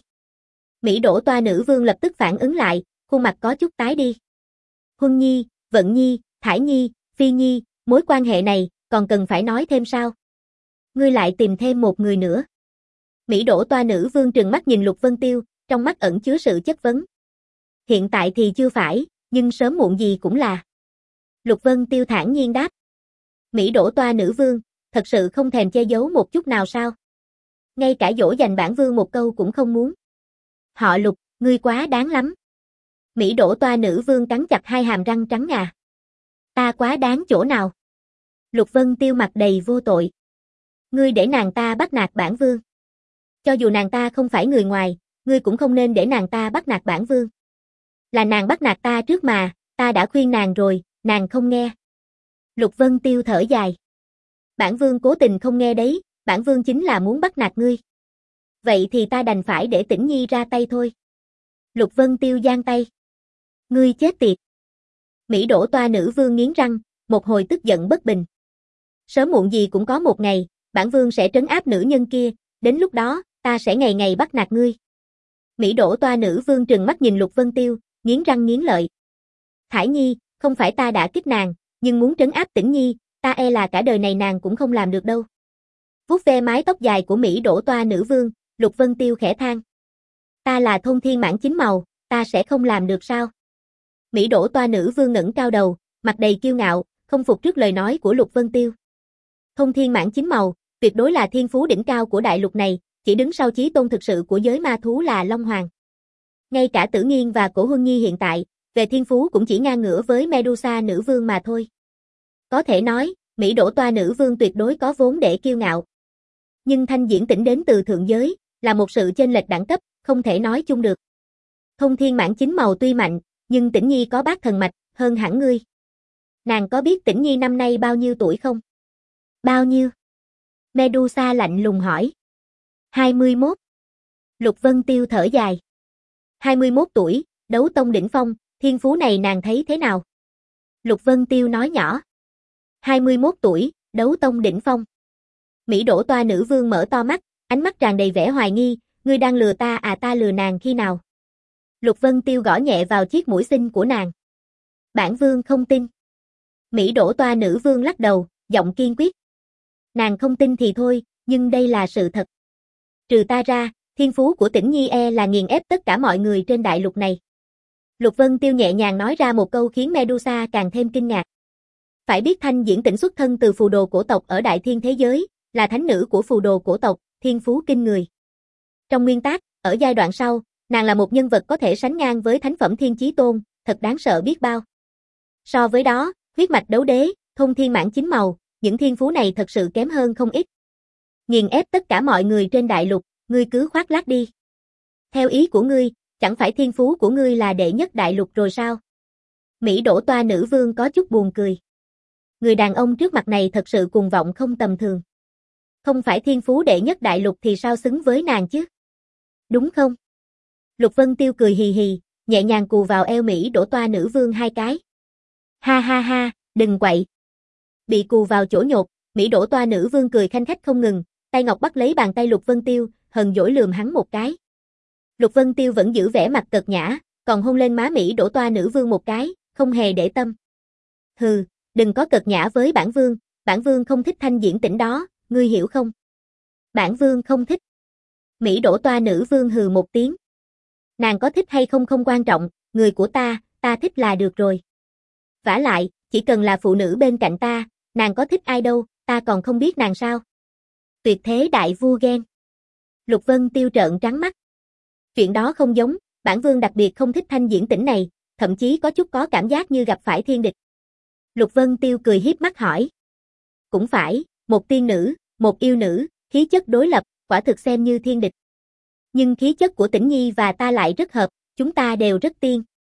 Mỹ đổ toa nữ vương lập tức phản ứng lại, khuôn mặt có chút tái đi. Huân Nhi, Vận Nhi, Thải Nhi, Phi Nhi, mối quan hệ này, còn cần phải nói thêm sao? Ngươi lại tìm thêm một người nữa. Mỹ đổ toa nữ vương trừng mắt nhìn Lục Vân Tiêu, trong mắt ẩn chứa sự chất vấn. Hiện tại thì chưa phải, nhưng sớm muộn gì cũng là. Lục Vân Tiêu thản nhiên đáp. Mỹ đổ toa nữ vương, thật sự không thèm che giấu một chút nào sao? Ngay cả dỗ dành bản vương một câu cũng không muốn. Họ Lục, ngươi quá đáng lắm. Mỹ đổ toa nữ vương cắn chặt hai hàm răng trắng ngà. Ta quá đáng chỗ nào? Lục Vân Tiêu mặt đầy vô tội. Ngươi để nàng ta bắt nạt bản vương. Cho dù nàng ta không phải người ngoài, ngươi cũng không nên để nàng ta bắt nạt bản vương. Là nàng bắt nạt ta trước mà, ta đã khuyên nàng rồi, nàng không nghe. Lục Vân Tiêu thở dài. Bản vương cố tình không nghe đấy, bản vương chính là muốn bắt nạt ngươi. Vậy thì ta đành phải để Tĩnh Nhi ra tay thôi. Lục Vân Tiêu giang tay. Ngươi chết tiệt. Mỹ đổ toa nữ vương nghiến răng, một hồi tức giận bất bình. Sớm muộn gì cũng có một ngày, bản vương sẽ trấn áp nữ nhân kia, đến lúc đó, ta sẽ ngày ngày bắt nạt ngươi. Mỹ đổ toa nữ vương trừng mắt nhìn Lục Vân Tiêu, nghiến răng nghiến lợi. Thải Nhi, không phải ta đã kích nàng, nhưng muốn trấn áp Tĩnh Nhi, ta e là cả đời này nàng cũng không làm được đâu. Vuốt ve mái tóc dài của Mỹ đổ toa nữ vương, Lục Vân Tiêu khẽ than. Ta là thôn thiên mãn chính màu, ta sẽ không làm được sao? Mỹ đổ toa nữ vương ngẩng cao đầu, mặt đầy kiêu ngạo, không phục trước lời nói của Lục Vân Tiêu. Thôn thiên mãn chính màu, tuyệt đối là thiên phú đỉnh cao của đại lục này, chỉ đứng sau chí tôn thực sự của giới ma thú là Long Hoàng. Ngay cả Tử Nghiên và Cổ Huân Nhi hiện tại, về thiên phú cũng chỉ ngang ngửa với Medusa nữ vương mà thôi. Có thể nói, Mỹ đổ toa nữ vương tuyệt đối có vốn để kiêu ngạo. Nhưng Thanh Diễn Tĩnh đến từ thượng giới, là một sự chênh lệch đẳng cấp, không thể nói chung được. Thông thiên mãn chính màu tuy mạnh, nhưng Tĩnh Nhi có bát thần mạch, hơn hẳn ngươi. Nàng có biết Tĩnh Nhi năm nay bao nhiêu tuổi không? Bao nhiêu? Medusa lạnh lùng hỏi. hai mươi mốt. Lục Vân Tiêu thở dài. hai mươi mốt tuổi, đấu tông đỉnh phong, thiên phú này nàng thấy thế nào? Lục Vân Tiêu nói nhỏ. hai mươi mốt tuổi, đấu tông đỉnh phong. Mỹ đổ toa nữ vương mở to mắt, ánh mắt tràn đầy vẻ hoài nghi, ngươi đang lừa ta à, ta lừa nàng khi nào? Lục Vân Tiêu gõ nhẹ vào chiếc mũi xinh của nàng. Bản vương không tin. Mỹ đổ toa nữ vương lắc đầu, giọng kiên quyết. Nàng không tin thì thôi, nhưng đây là sự thật. Trừ ta ra, thiên phú của Tĩnh Nhi e là nghiền ép tất cả mọi người trên đại lục này. Lục Vân Tiêu nhẹ nhàng nói ra một câu khiến Medusa càng thêm kinh ngạc. Phải biết Thanh Diễn Tĩnh xuất thân từ phù đồ cổ tộc ở đại thiên thế giới, là thánh nữ của phù đồ cổ tộc, thiên phú kinh người. Trong nguyên tác, ở giai đoạn sau, Nàng là một nhân vật có thể sánh ngang với thánh phẩm thiên chí tôn, thật đáng sợ biết bao. So với đó, huyết mạch đấu đế, thông thiên mãn chính màu, những thiên phú này thật sự kém hơn không ít. Nghiền ép tất cả mọi người trên đại lục, ngươi cứ khoác lác đi. Theo ý của ngươi, chẳng phải thiên phú của ngươi là đệ nhất đại lục rồi sao? Mỹ đổ toa nữ vương có chút buồn cười. Người đàn ông trước mặt này thật sự cuồng vọng không tầm thường. Không phải thiên phú đệ nhất đại lục thì sao xứng với nàng chứ? Đúng không? Lục Vân Tiêu cười hì hì, nhẹ nhàng cù vào eo Mỹ đổ toa nữ vương hai cái. Ha ha ha, đừng quậy. Bị cù vào chỗ nhột, Mỹ đổ toa nữ vương cười khanh khách không ngừng, tay ngọc bắt lấy bàn tay Lục Vân Tiêu, hờn dỗi lườm hắn một cái. Lục Vân Tiêu vẫn giữ vẻ mặt cợt nhã, còn hôn lên má Mỹ đổ toa nữ vương một cái, không hề để tâm. Hừ, đừng có cợt nhã với bản vương, bản vương không thích thanh diễn tĩnh đó, ngươi hiểu không? Bản vương không thích. Mỹ đổ toa nữ vương hừ một tiếng. Nàng có thích hay không không quan trọng, người của ta, ta thích là được rồi. Vả lại, chỉ cần là phụ nữ bên cạnh ta, nàng có thích ai đâu, ta còn không biết nàng sao. Tuyệt thế đại vua ghen. Lục Vân Tiêu trợn trắng mắt. Chuyện đó không giống, bản vương đặc biệt không thích thanh diễn tĩnh này, thậm chí có chút có cảm giác như gặp phải thiên địch. Lục Vân Tiêu cười hiếp mắt hỏi. Cũng phải, một tiên nữ, một yêu nữ, khí chất đối lập, quả thực xem như thiên địch. Nhưng khí chất của Tĩnh Nhi và ta lại rất hợp, chúng ta đều rất tiên.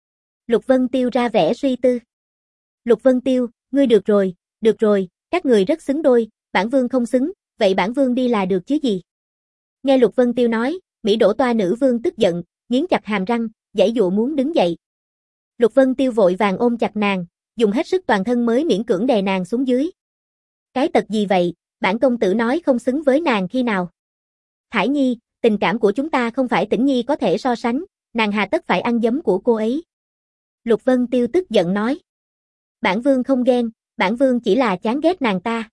Lục Vân Tiêu ra vẻ suy tư. Lục Vân Tiêu, ngươi được rồi, được rồi, các người rất xứng đôi, bản vương không xứng, vậy bản vương đi là được chứ gì. Nghe Lục Vân Tiêu nói, Mỹ đổ toa nữ vương tức giận, nghiến chặt hàm răng, giãy dụa muốn đứng dậy. Lục Vân Tiêu vội vàng ôm chặt nàng, dùng hết sức toàn thân mới miễn cưỡng đè nàng xuống dưới. Cái tật gì vậy, bản công tử nói không xứng với nàng khi nào. Thải Nhi, tình cảm của chúng ta không phải Tĩnh Nhi có thể so sánh, nàng hà tất phải ăn giấm của cô ấy. Lục Vân Tiêu tức giận nói. Bản vương không ghen, bản vương chỉ là chán ghét nàng ta.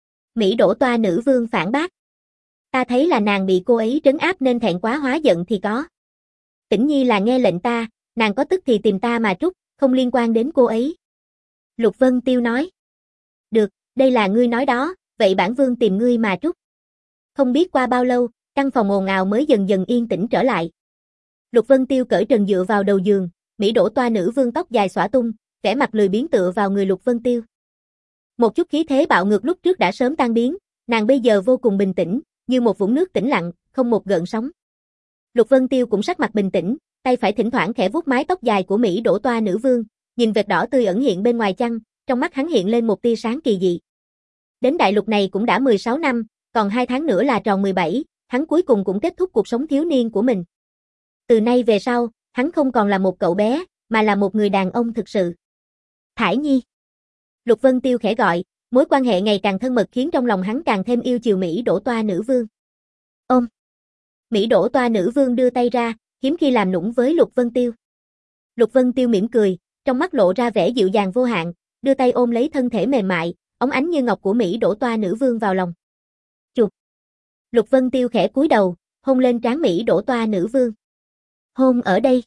Mỹ đổ toa nữ vương phản bác. Ta thấy là nàng bị cô ấy trấn áp nên thẹn quá hóa giận thì có. Tĩnh Nhi là nghe lệnh ta, nàng có tức thì tìm ta mà trút, không liên quan đến cô ấy. Lục Vân Tiêu nói. Được, đây là ngươi nói đó, vậy bản vương tìm ngươi mà trút. Không biết qua bao lâu, căn phòng ồn ào mới dần dần yên tĩnh trở lại. Lục Vân Tiêu cởi trần dựa vào đầu giường, Mỹ đổ toa nữ vương tóc dài xõa tung, vẻ mặt lười biếng tựa vào người Lục Vân Tiêu. Một chút khí thế bạo ngược lúc trước đã sớm tan biến, nàng bây giờ vô cùng bình tĩnh, như một vũng nước tĩnh lặng, không một gợn sóng. Lục Vân Tiêu cũng sắc mặt bình tĩnh, tay phải thỉnh thoảng khẽ vuốt mái tóc dài của Mỹ đổ toa nữ vương, nhìn vệt đỏ tươi ẩn hiện bên ngoài chăn, trong mắt hắn hiện lên một tia sáng kỳ dị. Đến đại lục này cũng đã mười sáu năm, còn hai tháng nữa là tròn mười bảy, hắn cuối cùng cũng kết thúc cuộc sống thiếu niên của mình. Từ nay về sau, hắn không còn là một cậu bé, mà là một người đàn ông thực sự. Thải Nhi. Lục Vân Tiêu khẽ gọi, mối quan hệ ngày càng thân mật khiến trong lòng hắn càng thêm yêu chiều Mỹ đổ toa nữ vương. Ôm. Mỹ đổ toa nữ vương đưa tay ra, hiếm khi làm nũng với Lục Vân Tiêu. Lục Vân Tiêu mỉm cười, trong mắt lộ ra vẻ dịu dàng vô hạn, đưa tay ôm lấy thân thể mềm mại, óng ánh như ngọc của Mỹ đổ toa nữ vương vào lòng. Chụp. Lục Vân Tiêu khẽ cúi đầu, hôn lên trán Mỹ đổ toa nữ vương. Hôn ở đây.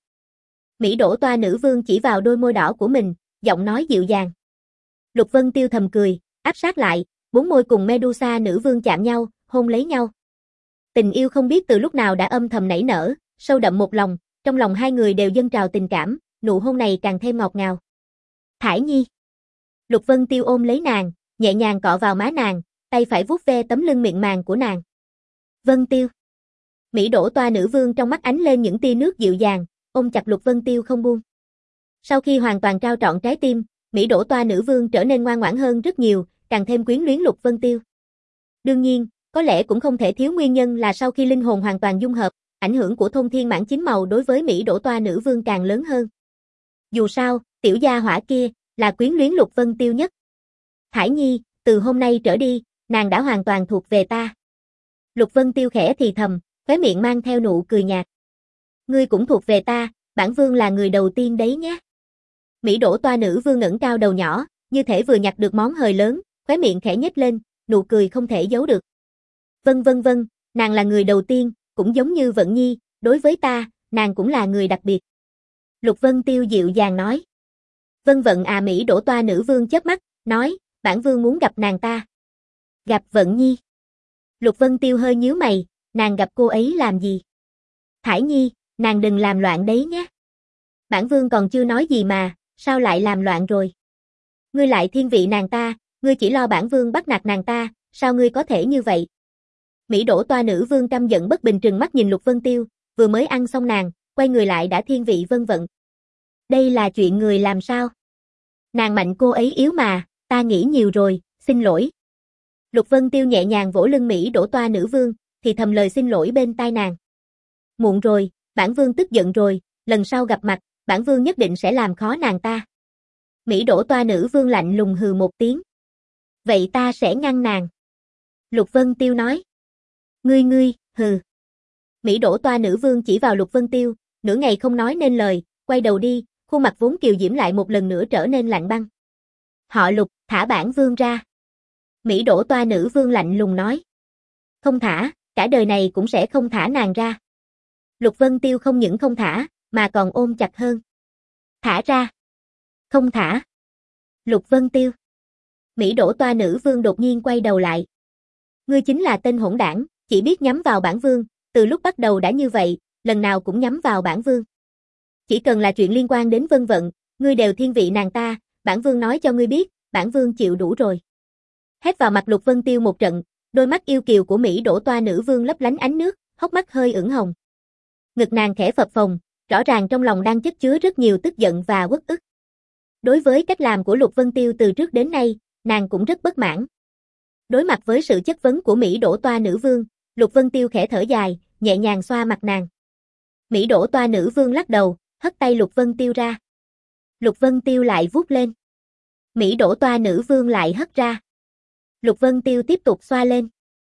Mỹ đổ toa nữ vương chỉ vào đôi môi đỏ của mình, giọng nói dịu dàng. Lục Vân Tiêu thầm cười, áp sát lại, bốn môi cùng Medusa nữ vương chạm nhau, hôn lấy nhau. Tình yêu không biết từ lúc nào đã âm thầm nảy nở, sâu đậm một lòng, trong lòng hai người đều dâng trào tình cảm, nụ hôn này càng thêm ngọt ngào. Thải Nhi. Lục Vân Tiêu ôm lấy nàng, nhẹ nhàng cọ vào má nàng, tay phải vuốt ve tấm lưng miệng màng của nàng. Vân Tiêu. Mỹ đổ toa nữ vương trong mắt ánh lên những tia nước dịu dàng, ôm chặt Lục Vân Tiêu không buông. Sau khi hoàn toàn trao trọn trái tim, Mỹ đổ toa nữ vương trở nên ngoan ngoãn hơn rất nhiều, càng thêm quyến luyến Lục Vân Tiêu. Đương nhiên, có lẽ cũng không thể thiếu nguyên nhân là sau khi linh hồn hoàn toàn dung hợp, ảnh hưởng của thông thiên mãn chính màu đối với Mỹ đổ toa nữ vương càng lớn hơn. Dù sao, tiểu gia hỏa kia là quyến luyến Lục Vân Tiêu nhất. Thải Nhi, từ hôm nay trở đi, nàng đã hoàn toàn thuộc về ta. Lục Vân Tiêu khẽ thì thầm, khóe miệng mang theo nụ cười nhạt. Ngươi cũng thuộc về ta, bản vương là người đầu tiên đấy nhé. Mỹ đổ toa nữ vương ngẩng cao đầu nhỏ, như thể vừa nhặt được món hời lớn, khóe miệng khẽ nhếch lên, nụ cười không thể giấu được. Vân vân vân, nàng là người đầu tiên, cũng giống như Vận Nhi, đối với ta, nàng cũng là người đặc biệt. Lục Vân Tiêu dịu dàng nói. Vân vận à Mỹ đổ toa nữ vương chớp mắt, nói, bản vương muốn gặp nàng ta. Gặp Vận Nhi. Lục Vân Tiêu hơi nhíu mày, nàng gặp cô ấy làm gì? Thải Nhi, nàng đừng làm loạn đấy nhé. Bản vương còn chưa nói gì mà, sao lại làm loạn rồi? Ngươi lại thiên vị nàng ta, ngươi chỉ lo bản vương bắt nạt nàng ta, sao ngươi có thể như vậy? Mỹ đổ toa nữ vương căm giận bất bình trừng mắt nhìn Lục Vân Tiêu, vừa mới ăn xong nàng, quay người lại đã thiên vị vân vận. Đây là chuyện người làm sao? Nàng mạnh cô ấy yếu mà, ta nghĩ nhiều rồi, xin lỗi. Lục Vân Tiêu nhẹ nhàng vỗ lưng Mỹ đổ toa nữ vương, thì thầm lời xin lỗi bên tai nàng. Muộn rồi, bản vương tức giận rồi, lần sau gặp mặt, bản vương nhất định sẽ làm khó nàng ta. Mỹ đổ toa nữ vương lạnh lùng hừ một tiếng. Vậy ta sẽ ngăn nàng. Lục Vân Tiêu nói. Ngươi ngươi, hừ. Mỹ đổ toa nữ vương chỉ vào Lục Vân Tiêu, nửa ngày không nói nên lời, quay đầu đi, khuôn mặt vốn kiều diễm lại một lần nữa trở nên lạnh băng. Họ Lục, thả bản vương ra. Mỹ đổ toa nữ vương lạnh lùng nói. Không thả, cả đời này cũng sẽ không thả nàng ra. Lục Vân Tiêu không những không thả, mà còn ôm chặt hơn. Thả ra. Không thả. Lục Vân Tiêu. Mỹ đổ toa nữ vương đột nhiên quay đầu lại. Ngươi chính là tên hỗn đảng, chỉ biết nhắm vào bản vương, từ lúc bắt đầu đã như vậy, lần nào cũng nhắm vào bản vương. Chỉ cần là chuyện liên quan đến Vân Vận, ngươi đều thiên vị nàng ta, bản vương nói cho ngươi biết, bản vương chịu đủ rồi. Hét vào mặt Lục Vân Tiêu một trận, đôi mắt yêu kiều của Mỹ đổ toa nữ vương lấp lánh ánh nước, hốc mắt hơi ửng hồng. Ngực nàng khẽ phập phồng, rõ ràng trong lòng đang chất chứa rất nhiều tức giận và uất ức. Đối với cách làm của Lục Vân Tiêu từ trước đến nay, nàng cũng rất bất mãn. Đối mặt với sự chất vấn của Mỹ đổ toa nữ vương, Lục Vân Tiêu khẽ thở dài, nhẹ nhàng xoa mặt nàng. Mỹ đổ toa nữ vương lắc đầu, hất tay Lục Vân Tiêu ra. Lục Vân Tiêu lại vuốt lên. Mỹ đổ toa nữ vương lại hất ra. Lục Vân Tiêu tiếp tục xoa lên.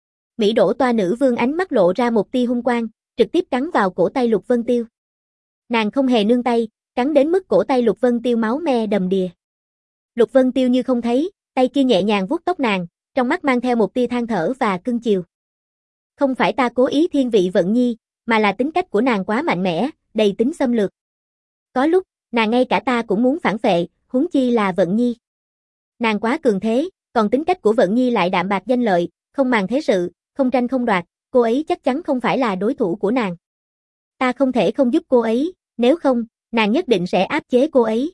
Mỹ đổ toa nữ vương ánh mắt lộ ra một tia hung quang, trực tiếp cắn vào cổ tay Lục Vân Tiêu. Nàng không hề nương tay, cắn đến mức cổ tay Lục Vân Tiêu máu me đầm đìa. Lục Vân Tiêu như không thấy, tay kia nhẹ nhàng vuốt tóc nàng, trong mắt mang theo một tia than thở và cưng chiều. Không phải ta cố ý thiên vị Vận Nhi, mà là tính cách của nàng quá mạnh mẽ, đầy tính xâm lược. Có lúc, nàng ngay cả ta cũng muốn phản phệ, huống chi là Vận Nhi. Nàng quá cường thế, còn tính cách của Vận Nhi lại đạm bạc danh lợi, không màng thế sự, không tranh không đoạt, cô ấy chắc chắn không phải là đối thủ của nàng. Ta không thể không giúp cô ấy, nếu không, nàng nhất định sẽ áp chế cô ấy.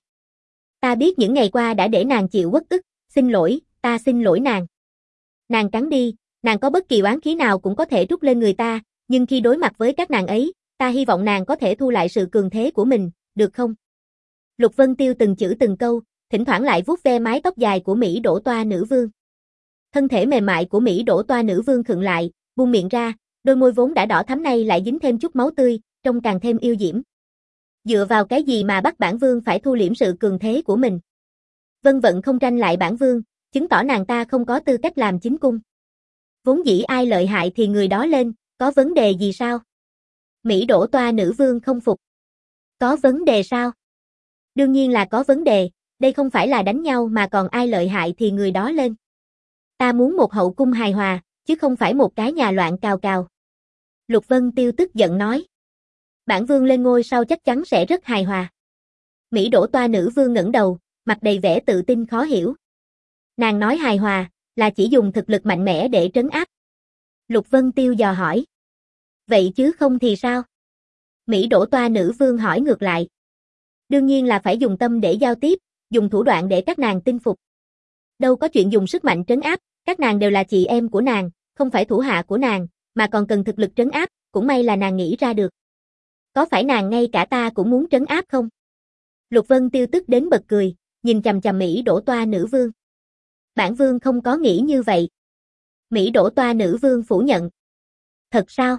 Ta biết những ngày qua đã để nàng chịu uất ức, xin lỗi, ta xin lỗi nàng. Nàng cắn đi, nàng có bất kỳ oán khí nào cũng có thể trút lên người ta, nhưng khi đối mặt với các nàng ấy, ta hy vọng nàng có thể thu lại sự cường thế của mình, được không? Lục Vân Tiêu từng chữ từng câu, thỉnh thoảng lại vuốt ve mái tóc dài của Mỹ đổ toa nữ vương. Thân thể mềm mại của Mỹ đổ toa nữ vương khựng lại, buông miệng ra, đôi môi vốn đã đỏ thắm nay lại dính thêm chút máu tươi, trông càng thêm yêu diễm. Dựa vào cái gì mà bắt bản vương phải thu liễm sự cường thế của mình? Vân Vận không tranh lại bản vương, chứng tỏ nàng ta không có tư cách làm chính cung. Vốn dĩ ai lợi hại thì người đó lên, có vấn đề gì sao? Mỹ đổ toa nữ vương không phục. Có vấn đề sao? Đương nhiên là có vấn đề, đây không phải là đánh nhau mà còn ai lợi hại thì người đó lên. Ta muốn một hậu cung hài hòa, chứ không phải một cái nhà loạn cào cào. Lục Vân Tiêu tức giận nói. Bản vương lên ngôi sau chắc chắn sẽ rất hài hòa. Mỹ đổ toa nữ vương ngẩng đầu, mặt đầy vẻ tự tin khó hiểu. Nàng nói hài hòa, là chỉ dùng thực lực mạnh mẽ để trấn áp. Lục Vân Tiêu dò hỏi. Vậy chứ không thì sao? Mỹ đổ toa nữ vương hỏi ngược lại. Đương nhiên là phải dùng tâm để giao tiếp, dùng thủ đoạn để các nàng tin phục. Đâu có chuyện dùng sức mạnh trấn áp, các nàng đều là chị em của nàng, không phải thủ hạ của nàng, mà còn cần thực lực trấn áp, cũng may là nàng nghĩ ra được. Có phải nàng ngay cả ta cũng muốn trấn áp không? Lục Vân Tiêu tức đến bật cười, nhìn chằm chằm Mỹ đổ toa nữ vương. Bản vương không có nghĩ như vậy. Mỹ đổ toa nữ vương phủ nhận. Thật sao?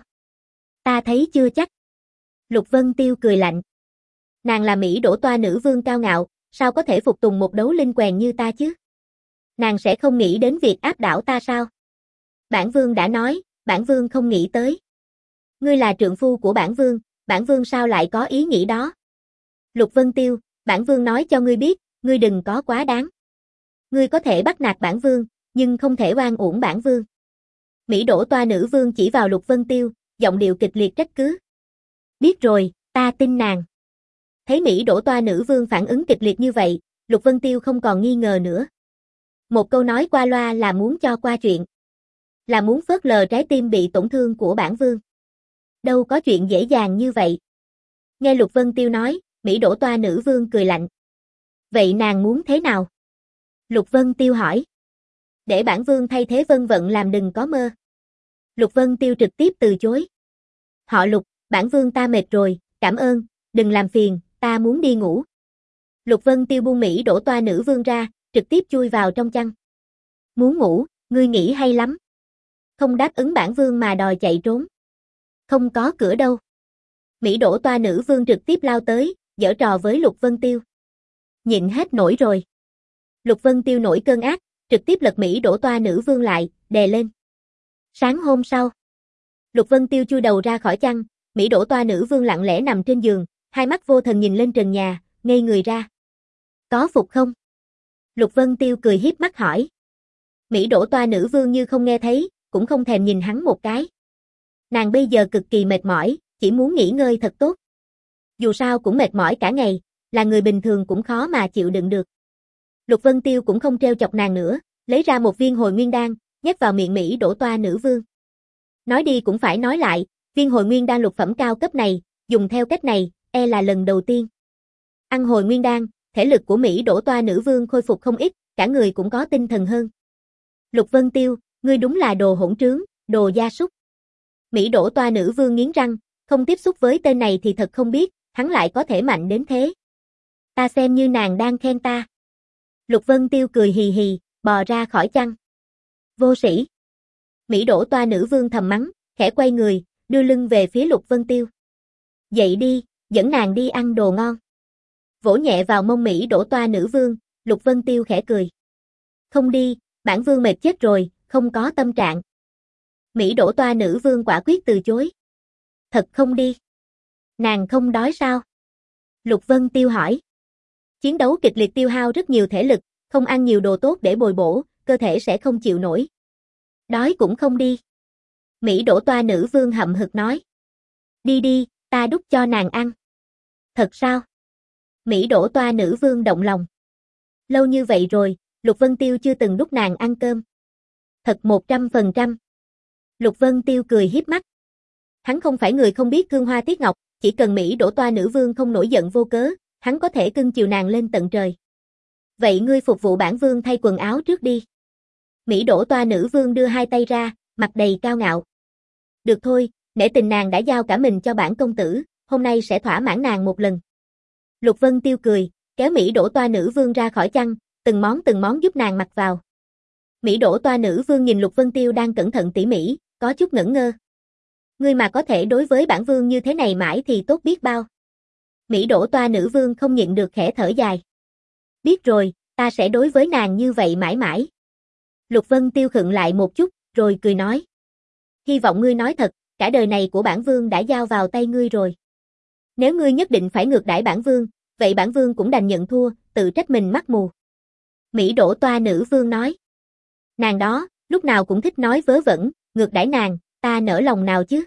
Ta thấy chưa chắc. Lục Vân Tiêu cười lạnh. Nàng là Mỹ đổ toa nữ vương cao ngạo, sao có thể phục tùng một đấu linh quèn như ta chứ? Nàng sẽ không nghĩ đến việc áp đảo ta sao? Bản vương đã nói, bản vương không nghĩ tới. Ngươi là trượng phu của bản vương, bản vương sao lại có ý nghĩ đó? Lục Vân Tiêu, bản vương nói cho ngươi biết, ngươi đừng có quá đáng. Ngươi có thể bắt nạt bản vương, nhưng không thể oan uổng bản vương. Mỹ đổ toa nữ vương chỉ vào Lục Vân Tiêu, giọng điệu kịch liệt trách cứ. Biết rồi, ta tin nàng. Thấy Mỹ đổ toa nữ vương phản ứng kịch liệt như vậy, Lục Vân Tiêu không còn nghi ngờ nữa. Một câu nói qua loa là muốn cho qua chuyện. Là muốn phớt lờ trái tim bị tổn thương của bản vương. Đâu có chuyện dễ dàng như vậy. Nghe Lục Vân Tiêu nói, Mỹ Đỗ Toa nữ vương cười lạnh. Vậy nàng muốn thế nào? Lục Vân Tiêu hỏi. Để bản vương thay thế Vân Vận làm đừng có mơ. Lục Vân Tiêu trực tiếp từ chối. Họ Lục, bản vương ta mệt rồi, cảm ơn, đừng làm phiền, ta muốn đi ngủ. Lục Vân Tiêu buông Mỹ Đỗ Toa nữ vương ra, trực tiếp chui vào trong chăn. Muốn ngủ, ngươi nghĩ hay lắm. Không đáp ứng bản vương mà đòi chạy trốn. Không có cửa đâu. Mỹ Đỗ Toa nữ vương trực tiếp lao tới, giở trò với Lục Vân Tiêu. Nhịn hết nổi rồi. Lục Vân Tiêu nổi cơn ác, trực tiếp lật Mỹ Đỗ Toa nữ vương lại, đè lên. Sáng hôm sau, Lục Vân Tiêu chui đầu ra khỏi chăn, Mỹ Đỗ Toa nữ vương lặng lẽ nằm trên giường, hai mắt vô thần nhìn lên trần nhà, ngây người ra. Có phục không? Lục Vân Tiêu cười hiếp mắt hỏi. Mỹ Đỗ Toa nữ vương như không nghe thấy, cũng không thèm nhìn hắn một cái. Nàng bây giờ cực kỳ mệt mỏi, chỉ muốn nghỉ ngơi thật tốt. Dù sao cũng mệt mỏi cả ngày, là người bình thường cũng khó mà chịu đựng được. Lục Vân Tiêu cũng không trêu chọc nàng nữa, lấy ra một viên hồi nguyên đan, nhét vào miệng Mỹ Đỗ Toa nữ vương. Nói đi cũng phải nói lại, viên hồi nguyên đan lục phẩm cao cấp này, dùng theo cách này, e là lần đầu tiên. Ăn hồi nguyên đan, thể lực của Mỹ Đỗ Toa nữ vương khôi phục không ít, cả người cũng có tinh thần hơn. Lục Vân Tiêu, ngươi đúng là đồ hỗn trướng, đồ gia súc. Mỹ Đỗ Toa nữ vương nghiến răng, không tiếp xúc với tên này thì thật không biết, hắn lại có thể mạnh đến thế. Ta xem như nàng đang khen ta. Lục Vân Tiêu cười hì hì, bò ra khỏi chăn. Vô sĩ. Mỹ Đỗ Toa nữ vương thầm mắng, khẽ quay người, đưa lưng về phía Lục Vân Tiêu. Dậy đi, dẫn nàng đi ăn đồ ngon. Vỗ nhẹ vào mông Mỹ Đỗ Toa nữ vương, Lục Vân Tiêu khẽ cười. Không đi, bản vương mệt chết rồi, không có tâm trạng. Mỹ Đỗ Toa nữ vương quả quyết từ chối. Thật không đi. Nàng không đói sao? Lục Vân Tiêu hỏi. Chiến đấu kịch liệt tiêu hao rất nhiều thể lực, không ăn nhiều đồ tốt để bồi bổ, cơ thể sẽ không chịu nổi. Đói cũng không đi. Mỹ Đỗ Toa nữ vương hậm hực nói. Đi đi, ta đút cho nàng ăn. Thật sao? Mỹ Đỗ Toa nữ vương động lòng. Lâu như vậy rồi, Lục Vân Tiêu chưa từng đút nàng ăn cơm. Thật một trăm phần trăm. Lục Vân Tiêu cười hiếp mắt. Hắn không phải người không biết thương hoa tiếc ngọc, chỉ cần Mỹ Đỗ Toa nữ vương không nổi giận vô cớ, hắn có thể cưng chiều nàng lên tận trời. Vậy ngươi phục vụ bản vương thay quần áo trước đi. Mỹ Đỗ Toa nữ vương đưa hai tay ra, mặt đầy cao ngạo. Được thôi, nể tình nàng đã giao cả mình cho bản công tử, hôm nay sẽ thỏa mãn nàng một lần. Lục Vân Tiêu cười, kéo Mỹ Đỗ Toa nữ vương ra khỏi chăn, từng món từng món giúp nàng mặc vào. Mỹ Đỗ Toa nữ vương nhìn Lục Vân Tiêu đang cẩn thận tỉ mỉ, có chút ngẩn ngơ. Ngươi mà có thể đối với bản vương như thế này mãi thì tốt biết bao. Mỹ Đỗ Toa nữ vương không nhịn được khẽ thở dài. Biết rồi, ta sẽ đối với nàng như vậy mãi mãi. Lục Vân Tiêu khựng lại một chút, rồi cười nói. Hy vọng ngươi nói thật, cả đời này của bản vương đã giao vào tay ngươi rồi. Nếu ngươi nhất định phải ngược đãi bản vương, vậy bản vương cũng đành nhận thua, tự trách mình mắt mù. Mỹ Đỗ Toa nữ vương nói. Nàng đó, lúc nào cũng thích nói vớ vẩn, ngược đãi nàng, ta nỡ lòng nào chứ.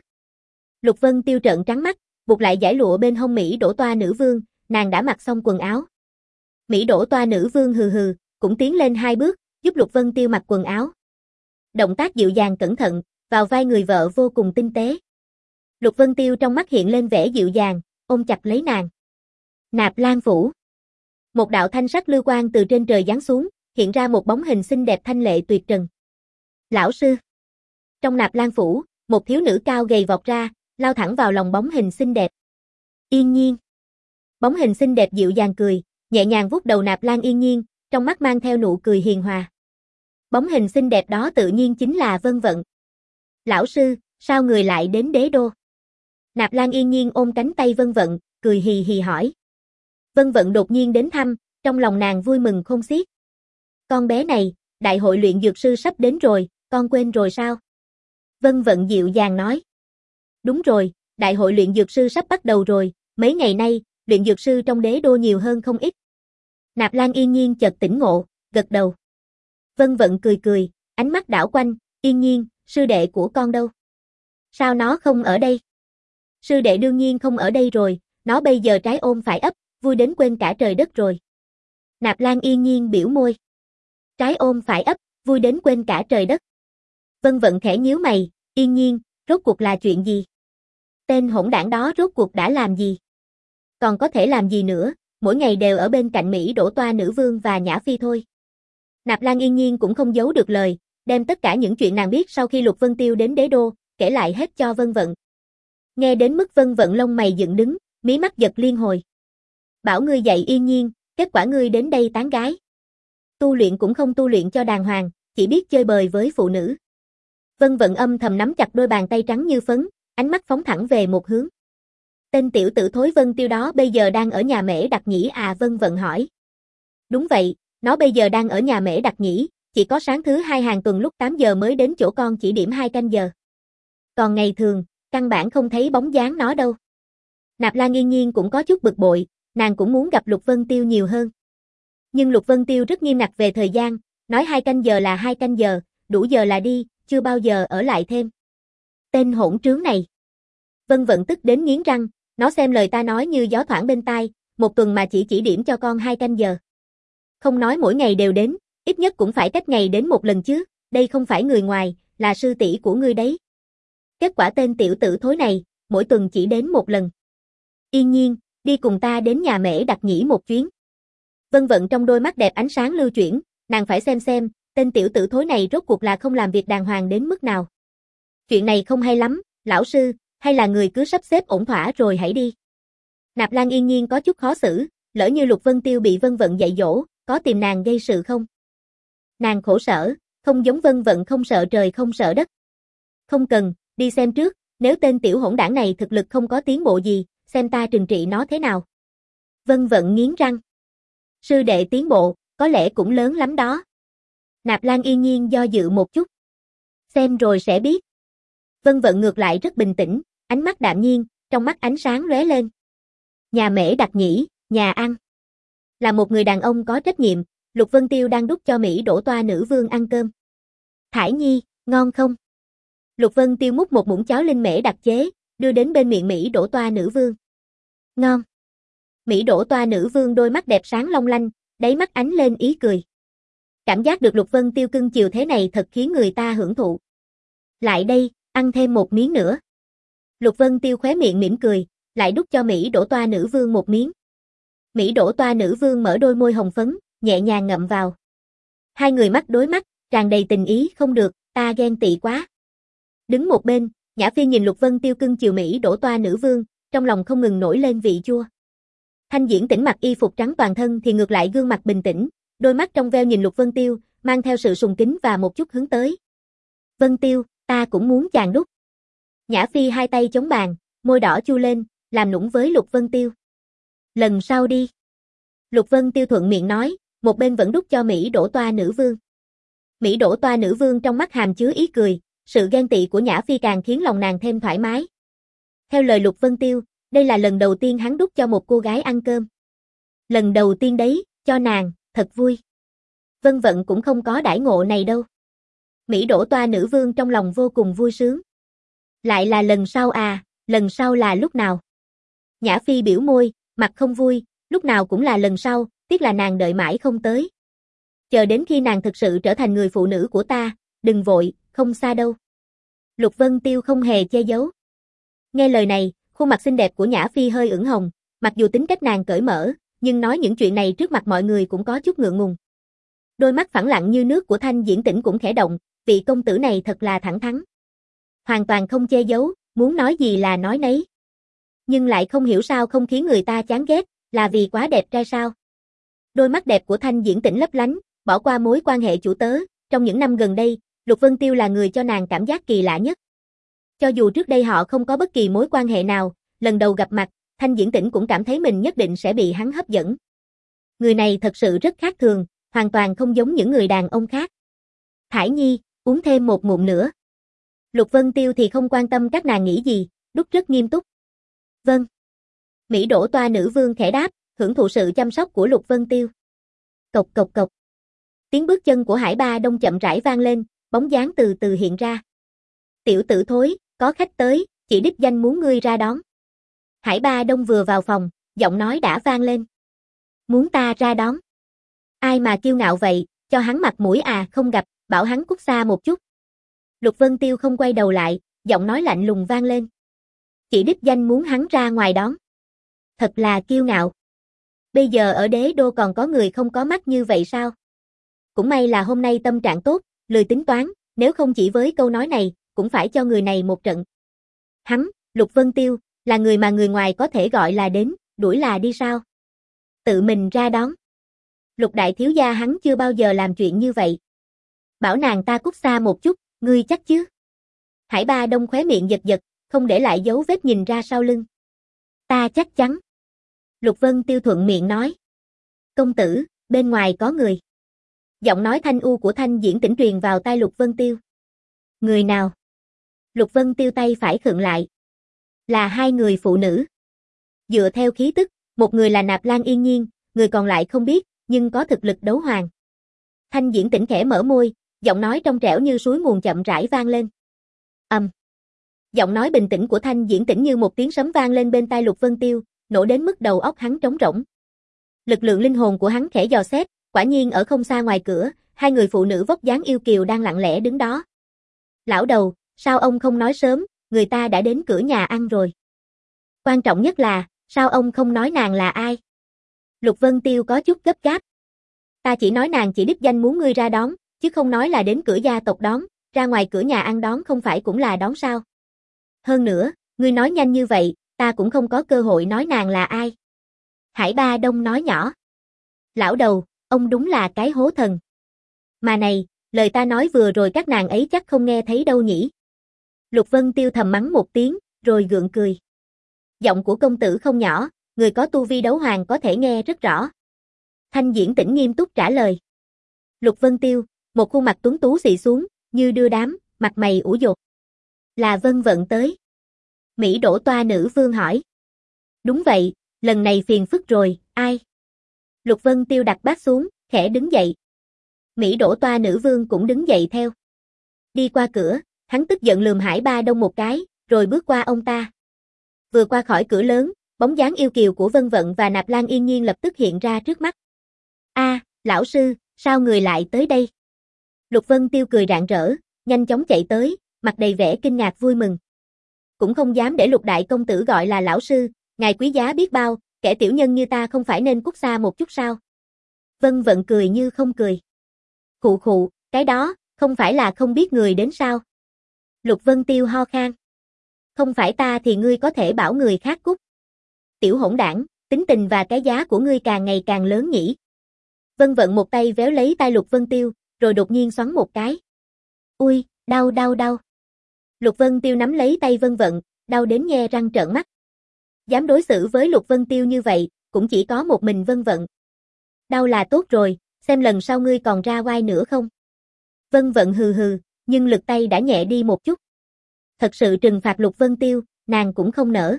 Lục Vân Tiêu trợn trắng mắt, buộc lại dải lụa bên hông Mỹ Đỗ Toa nữ vương, nàng đã mặc xong quần áo. Mỹ Đỗ Toa nữ vương hừ hừ, cũng tiến lên hai bước, giúp Lục Vân Tiêu mặc quần áo. Động tác dịu dàng cẩn thận, vào vai người vợ vô cùng tinh tế. Lục Vân Tiêu trong mắt hiện lên vẻ dịu dàng, ôm chặt lấy nàng. Nạp Lan phủ. Một đạo thanh sắc lưu quang từ trên trời giáng xuống, hiện ra một bóng hình xinh đẹp thanh lệ tuyệt trần. Lão sư. Trong Nạp Lan phủ, một thiếu nữ cao gầy vọt ra, lao thẳng vào lòng bóng hình xinh đẹp. Yên Nhiên. Bóng hình xinh đẹp dịu dàng cười, nhẹ nhàng vuốt đầu Nạp Lan Yên Nhiên, trong mắt mang theo nụ cười hiền hòa. Bóng hình xinh đẹp đó tự nhiên chính là Vân Vận. Lão sư, sao người lại đến đế đô? Nạp Lan Yên Nhiên ôm cánh tay Vân Vận, cười hì hì hỏi. Vân Vận đột nhiên đến thăm, trong lòng nàng vui mừng khôn xiết. Con bé này, đại hội luyện dược sư sắp đến rồi, con quên rồi sao? Vân Vận dịu dàng nói. Đúng rồi, đại hội luyện dược sư sắp bắt đầu rồi, mấy ngày nay, luyện dược sư trong đế đô nhiều hơn không ít. Nạp Lan Yên Nhiên chợt tỉnh ngộ, gật đầu. Vân Vận cười cười, ánh mắt đảo quanh, Yên Nhiên, sư đệ của con đâu? Sao nó không ở đây? Sư đệ đương nhiên không ở đây rồi, nó bây giờ trái ôm phải ấp, vui đến quên cả trời đất rồi. Nạp Lan Yên Nhiên biểu môi. Trái ôm phải ấp, vui đến quên cả trời đất. Vân Vận khẽ nhíu mày, Yên Nhiên, rốt cuộc là chuyện gì? Tên hỗn đảng đó rốt cuộc đã làm gì? còn có thể làm gì nữa, mỗi ngày đều ở bên cạnh Mỹ Đỗ Toa nữ vương và Nhã Phi thôi. Nạp Lan yên nhiên cũng không giấu được lời, đem tất cả những chuyện nàng biết sau khi Lục Vân Tiêu đến đế đô, kể lại hết cho Vân Vận. Nghe đến mức Vân Vận lông mày dựng đứng, mí mắt giật liên hồi. Bảo ngươi dạy yên nhiên, kết quả ngươi đến đây tán gái. Tu luyện cũng không tu luyện cho đàng hoàng, chỉ biết chơi bời với phụ nữ. Vân Vận âm thầm nắm chặt đôi bàn tay trắng như phấn, ánh mắt phóng thẳng về một hướng. Tên tiểu tử thối Vân Tiêu đó bây giờ đang ở nhà Mễ Đặc Nhĩ à? Vân Vận hỏi. Đúng vậy, nó bây giờ đang ở nhà Mễ Đặc Nhĩ, chỉ có sáng thứ hai hàng tuần lúc tám giờ mới đến chỗ con chỉ điểm hai canh giờ. Còn ngày thường, căn bản không thấy bóng dáng nó đâu. Nạp Lan yên nhiên cũng có chút bực bội, nàng cũng muốn gặp Lục Vân Tiêu nhiều hơn. Nhưng Lục Vân Tiêu rất nghiêm ngặt về thời gian, nói hai canh giờ là hai canh giờ, đủ giờ là đi, chưa bao giờ ở lại thêm. Tên hỗn trướng này. Vân Vận tức đến nghiến răng, nó xem lời ta nói như gió thoảng bên tai, một tuần mà chỉ chỉ điểm cho con hai canh giờ. Không nói mỗi ngày đều đến, ít nhất cũng phải cách ngày đến một lần chứ, đây không phải người ngoài, là sư tỷ của ngươi đấy. Kết quả tên tiểu tử thối này, mỗi tuần chỉ đến một lần. Yên nhiên, đi cùng ta đến nhà Mễ Đặc Nhĩ một chuyến. Vân Vận trong đôi mắt đẹp ánh sáng lưu chuyển, nàng phải xem xem, tên tiểu tử thối này rốt cuộc là không làm việc đàng hoàng đến mức nào. Chuyện này không hay lắm, lão sư, hay là người cứ sắp xếp ổn thỏa rồi hãy đi. Nạp Lan yên nhiên có chút khó xử, lỡ như Lục Vân Tiêu bị Vân Vận dạy dỗ, có tìm nàng gây sự không? Nàng khổ sở, không giống Vân Vận không sợ trời không sợ đất. Không cần, đi xem trước, nếu tên tiểu hỗn đảng này thực lực không có tiến bộ gì, xem ta trừng trị nó thế nào. Vân Vận nghiến răng. Sư đệ tiến bộ, có lẽ cũng lớn lắm đó. Nạp Lan yên nhiên do dự một chút. Xem rồi sẽ biết. Vân Vận ngược lại rất bình tĩnh, ánh mắt đạm nhiên, trong mắt ánh sáng lóe lên. Nhà Mễ Đặc Nhĩ, nhà ăn. Là một người đàn ông có trách nhiệm, Lục Vân Tiêu đang đút cho Mỹ Đỗ Toa nữ vương ăn cơm. Thải Nhi, ngon không? Lục Vân Tiêu múc một muỗng cháo linh mễ đặc chế, đưa đến bên miệng Mỹ Đỗ Toa nữ vương. Ngon. Mỹ Đỗ Toa nữ vương đôi mắt đẹp sáng long lanh, đáy mắt ánh lên ý cười. Cảm giác được Lục Vân Tiêu cưng chiều thế này thật khiến người ta hưởng thụ. Lại đây, ăn thêm một miếng nữa. Lục Vân Tiêu khóe miệng mỉm cười, lại đút cho Mỹ Đỗ Toa nữ vương một miếng. Mỹ Đỗ Toa nữ vương mở đôi môi hồng phấn, nhẹ nhàng ngậm vào. Hai người mắt đối mắt, tràn đầy tình ý. Không được, ta ghen tị quá. Đứng một bên, Nhã Phi nhìn Lục Vân Tiêu cưng chiều Mỹ Đỗ Toa nữ vương, trong lòng không ngừng nổi lên vị chua. Thanh Diễn Tĩnh mặc y phục trắng toàn thân thì ngược lại gương mặt bình tĩnh, đôi mắt trong veo nhìn Lục Vân Tiêu, mang theo sự sùng kính và một chút hướng tới. Vân Tiêu, ta cũng muốn chàng đút. Nhã Phi hai tay chống bàn, môi đỏ chu lên, làm nũng với Lục Vân Tiêu. Lần sau đi. Lục Vân Tiêu thuận miệng nói, một bên vẫn đút cho Mỹ Đỗ Toa nữ vương. Mỹ Đỗ Toa nữ vương trong mắt hàm chứa ý cười, sự ghen tị của Nhã Phi càng khiến lòng nàng thêm thoải mái. Theo lời Lục Vân Tiêu, đây là lần đầu tiên hắn đút cho một cô gái ăn cơm. Lần đầu tiên đấy, cho nàng, thật vui. Vân Vận cũng không có đãi ngộ này đâu. Mỹ Đỗ Toa nữ vương trong lòng vô cùng vui sướng. Lại là lần sau à, lần sau là lúc nào? Nhã Phi biểu môi, mặt không vui, lúc nào cũng là lần sau, tiếc là nàng đợi mãi không tới. Chờ đến khi nàng thực sự trở thành người phụ nữ của ta, đừng vội, không xa đâu. Lục Vân Tiêu không hề che giấu. Nghe lời này, khuôn mặt xinh đẹp của Nhã Phi hơi ửng hồng, mặc dù tính cách nàng cởi mở, nhưng nói những chuyện này trước mặt mọi người cũng có chút ngượng ngùng. Đôi mắt phẳng lặng như nước của Thanh Diễn Tĩnh cũng khẽ động, vị công tử này thật là thẳng thắn. Hoàn toàn không che giấu, muốn nói gì là nói nấy. Nhưng lại không hiểu sao không khiến người ta chán ghét, là vì quá đẹp trai sao? Đôi mắt đẹp của Thanh Diễn Tĩnh lấp lánh, bỏ qua mối quan hệ chủ tớ, trong những năm gần đây, Lục Vân Tiêu là người cho nàng cảm giác kỳ lạ nhất. Cho dù trước đây họ không có bất kỳ mối quan hệ nào, lần đầu gặp mặt, Thanh Diễn Tĩnh cũng cảm thấy mình nhất định sẽ bị hắn hấp dẫn. Người này thật sự rất khác thường, hoàn toàn không giống những người đàn ông khác. Thải Nhi, uống thêm một ngụm nữa. Lục Vân Tiêu thì không quan tâm các nàng nghĩ gì, đút rất nghiêm túc. Vâng. Mỹ Đỗ Toa nữ vương khẽ đáp, hưởng thụ sự chăm sóc của Lục Vân Tiêu. Cộc cộc cộc. Tiếng bước chân của Hải Ba Đông chậm rãi vang lên, bóng dáng từ từ hiện ra. Tiểu tử thối, có khách tới, chỉ đích danh muốn ngươi ra đón. Hải Ba Đông vừa vào phòng, giọng nói đã vang lên. Muốn ta ra đón? Ai mà kiêu ngạo vậy, cho hắn mặt mũi à, không gặp, bảo hắn cút xa một chút. Lục Vân Tiêu không quay đầu lại, giọng nói lạnh lùng vang lên. Chỉ đích danh muốn hắn ra ngoài đón. Thật là kiêu ngạo. Bây giờ ở đế đô còn có người không có mắt như vậy sao? Cũng may là hôm nay tâm trạng tốt, lười tính toán, nếu không chỉ với câu nói này, cũng phải cho người này một trận. Hắn, Lục Vân Tiêu, là người mà người ngoài có thể gọi là đến, đuổi là đi sao? Tự mình ra đón. Lục đại thiếu gia hắn chưa bao giờ làm chuyện như vậy. Bảo nàng ta cút xa một chút, ngươi chắc chứ? Hải Ba Đông khóe miệng giật giật, không để lại dấu vết nhìn ra sau lưng. Ta chắc chắn. Lục Vân Tiêu thuận miệng nói. Công tử, bên ngoài có người. Giọng nói thanh u của Thanh Diễn Tĩnh truyền vào tai Lục Vân Tiêu. Người nào? Lục Vân Tiêu tay phải khựng lại. Là hai người phụ nữ. Dựa theo khí tức, một người là Nạp Lan Yên Nhiên, người còn lại không biết, nhưng có thực lực đấu hoàng. Thanh Diễn Tĩnh khẽ mở môi, giọng nói trong trẻo như suối nguồn chậm rãi vang lên. Ầm. Um. Giọng nói bình tĩnh của Thanh Diễn Tĩnh như một tiếng sấm vang lên bên tai Lục Vân Tiêu, nổ đến mức đầu óc hắn trống rỗng. Lực lượng linh hồn của hắn khẽ dò xét, quả nhiên ở không xa ngoài cửa, hai người phụ nữ vóc dáng yêu kiều đang lặng lẽ đứng đó. Lão đầu, sao ông không nói sớm, người ta đã đến cửa nhà ăn rồi. Quan trọng nhất là, sao ông không nói nàng là ai? Lục Vân Tiêu có chút gấp gáp. Ta chỉ nói nàng chỉ đích danh muốn ngươi ra đón, chứ không nói là đến cửa gia tộc đón, ra ngoài cửa nhà ăn đón không phải cũng là đón sao? Hơn nữa, ngươi nói nhanh như vậy, ta cũng không có cơ hội nói nàng là ai. Hải Ba Đông nói nhỏ. Lão đầu, ông đúng là cái hố thần. Mà này, lời ta nói vừa rồi các nàng ấy chắc không nghe thấy đâu nhỉ. Lục Vân Tiêu thầm mắng một tiếng, rồi gượng cười. Giọng của công tử không nhỏ, người có tu vi đấu hoàng có thể nghe rất rõ. Thanh Diễn Tĩnh nghiêm túc trả lời. Lục Vân Tiêu, một khuôn mặt tuấn tú xị xuống, như đưa đám, mặt mày ủ dột. Là Vân Vận tới. Mỹ Đỗ Toa nữ vương hỏi. Đúng vậy, lần này phiền phức rồi, ai? Lục Vân Tiêu đặt bát xuống, khẽ đứng dậy. Mỹ Đỗ Toa nữ vương cũng đứng dậy theo. Đi qua cửa, hắn tức giận lườm Hải Ba Đông một cái, rồi bước qua ông ta. Vừa qua khỏi cửa lớn, bóng dáng yêu kiều của Vân Vận và Nạp Lan Yên Nhiên lập tức hiện ra trước mắt. A, lão sư, sao người lại tới đây? Lục Vân Tiêu cười rạng rỡ, nhanh chóng chạy tới, mặt đầy vẻ kinh ngạc vui mừng. Cũng không dám để Lục đại công tử gọi là lão sư, ngài quý giá biết bao, kẻ tiểu nhân như ta không phải nên cút xa một chút sao? Vân Vận cười như không cười. Khụ khụ, cái đó, không phải là không biết người đến sao? Lục Vân Tiêu ho khan. Không phải ta thì ngươi có thể bảo người khác cút. Tiểu hỗn đảng, tính tình và cái giá của ngươi càng ngày càng lớn nhỉ. Vân Vận một tay véo lấy tay Lục Vân Tiêu, rồi đột nhiên xoắn một cái. Ui, đau đau đau. Lục Vân Tiêu nắm lấy tay Vân Vận, đau đến nhe răng trợn mắt. Dám đối xử với Lục Vân Tiêu như vậy, cũng chỉ có một mình Vân Vận. Đau là tốt rồi, xem lần sau ngươi còn ra oai nữa không? Vân Vận hừ hừ, nhưng lực tay đã nhẹ đi một chút. Thật sự trừng phạt Lục Vân Tiêu, nàng cũng không nỡ.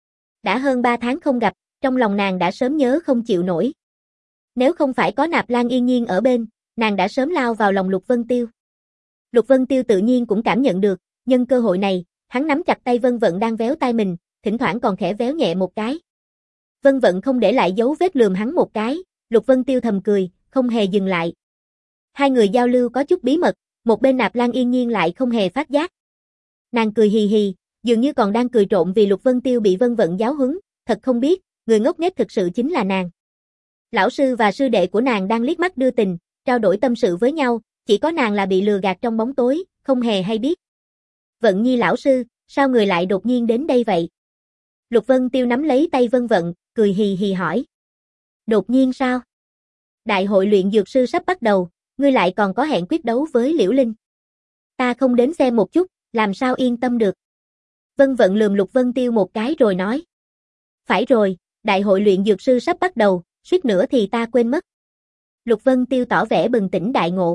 Đã hơn ba tháng không gặp, trong lòng nàng đã sớm nhớ không chịu nổi. Nếu không phải có Nạp Lan Yên Nhiên ở bên, nàng đã sớm lao vào lòng Lục Vân Tiêu. Lục Vân Tiêu tự nhiên cũng cảm nhận được, nhân cơ hội này, hắn nắm chặt tay Vân Vận đang véo tay mình, thỉnh thoảng còn khẽ véo nhẹ một cái. Vân Vận không để lại dấu vết lườm hắn một cái, Lục Vân Tiêu thầm cười, không hề dừng lại. Hai người giao lưu có chút bí mật, một bên Nạp Lan Yên Nhiên lại không hề phát giác. Nàng cười hì hì, dường như còn đang cười trộm vì Lục Vân Tiêu bị Vân Vận giáo huấn, thật không biết, người ngốc nghếch thực sự chính là nàng. Lão sư và sư đệ của nàng đang liếc mắt đưa tình, trao đổi tâm sự với nhau, chỉ có nàng là bị lừa gạt trong bóng tối, không hề hay biết. Vận Nhi lão sư, sao người lại đột nhiên đến đây vậy? Lục Vân Tiêu nắm lấy tay Vân Vận, cười hì hì hỏi. Đột nhiên sao? Đại hội luyện dược sư sắp bắt đầu, ngươi lại còn có hẹn quyết đấu với Liễu Linh. Ta không đến xem một chút, làm sao yên tâm được? Vân Vận lườm Lục Vân Tiêu một cái rồi nói. Phải rồi, đại hội luyện dược sư sắp bắt đầu, suýt nữa thì ta quên mất. Lục Vân Tiêu tỏ vẻ bừng tỉnh đại ngộ.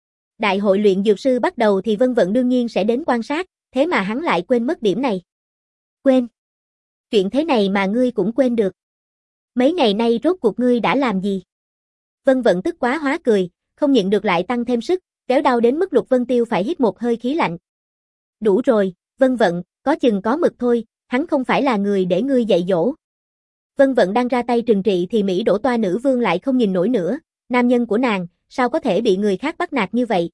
Đại hội luyện dược sư bắt đầu thì Vân Vận đương nhiên sẽ đến quan sát, thế mà hắn lại quên mất điểm này. Quên? Chuyện thế này mà ngươi cũng quên được. Mấy ngày nay rốt cuộc ngươi đã làm gì? Vân Vận tức quá hóa cười, không nhịn được lại tăng thêm sức, kéo đau đến mức Lục Vân Tiêu phải hít một hơi khí lạnh. Đủ rồi, Vân Vận, có chừng có mực thôi, hắn không phải là người để ngươi dạy dỗ. Vân Vận đang ra tay trừng trị thì Mỹ Đỗ Toa nữ vương lại không nhìn nổi nữa, nam nhân của nàng, sao có thể bị người khác bắt nạt như vậy?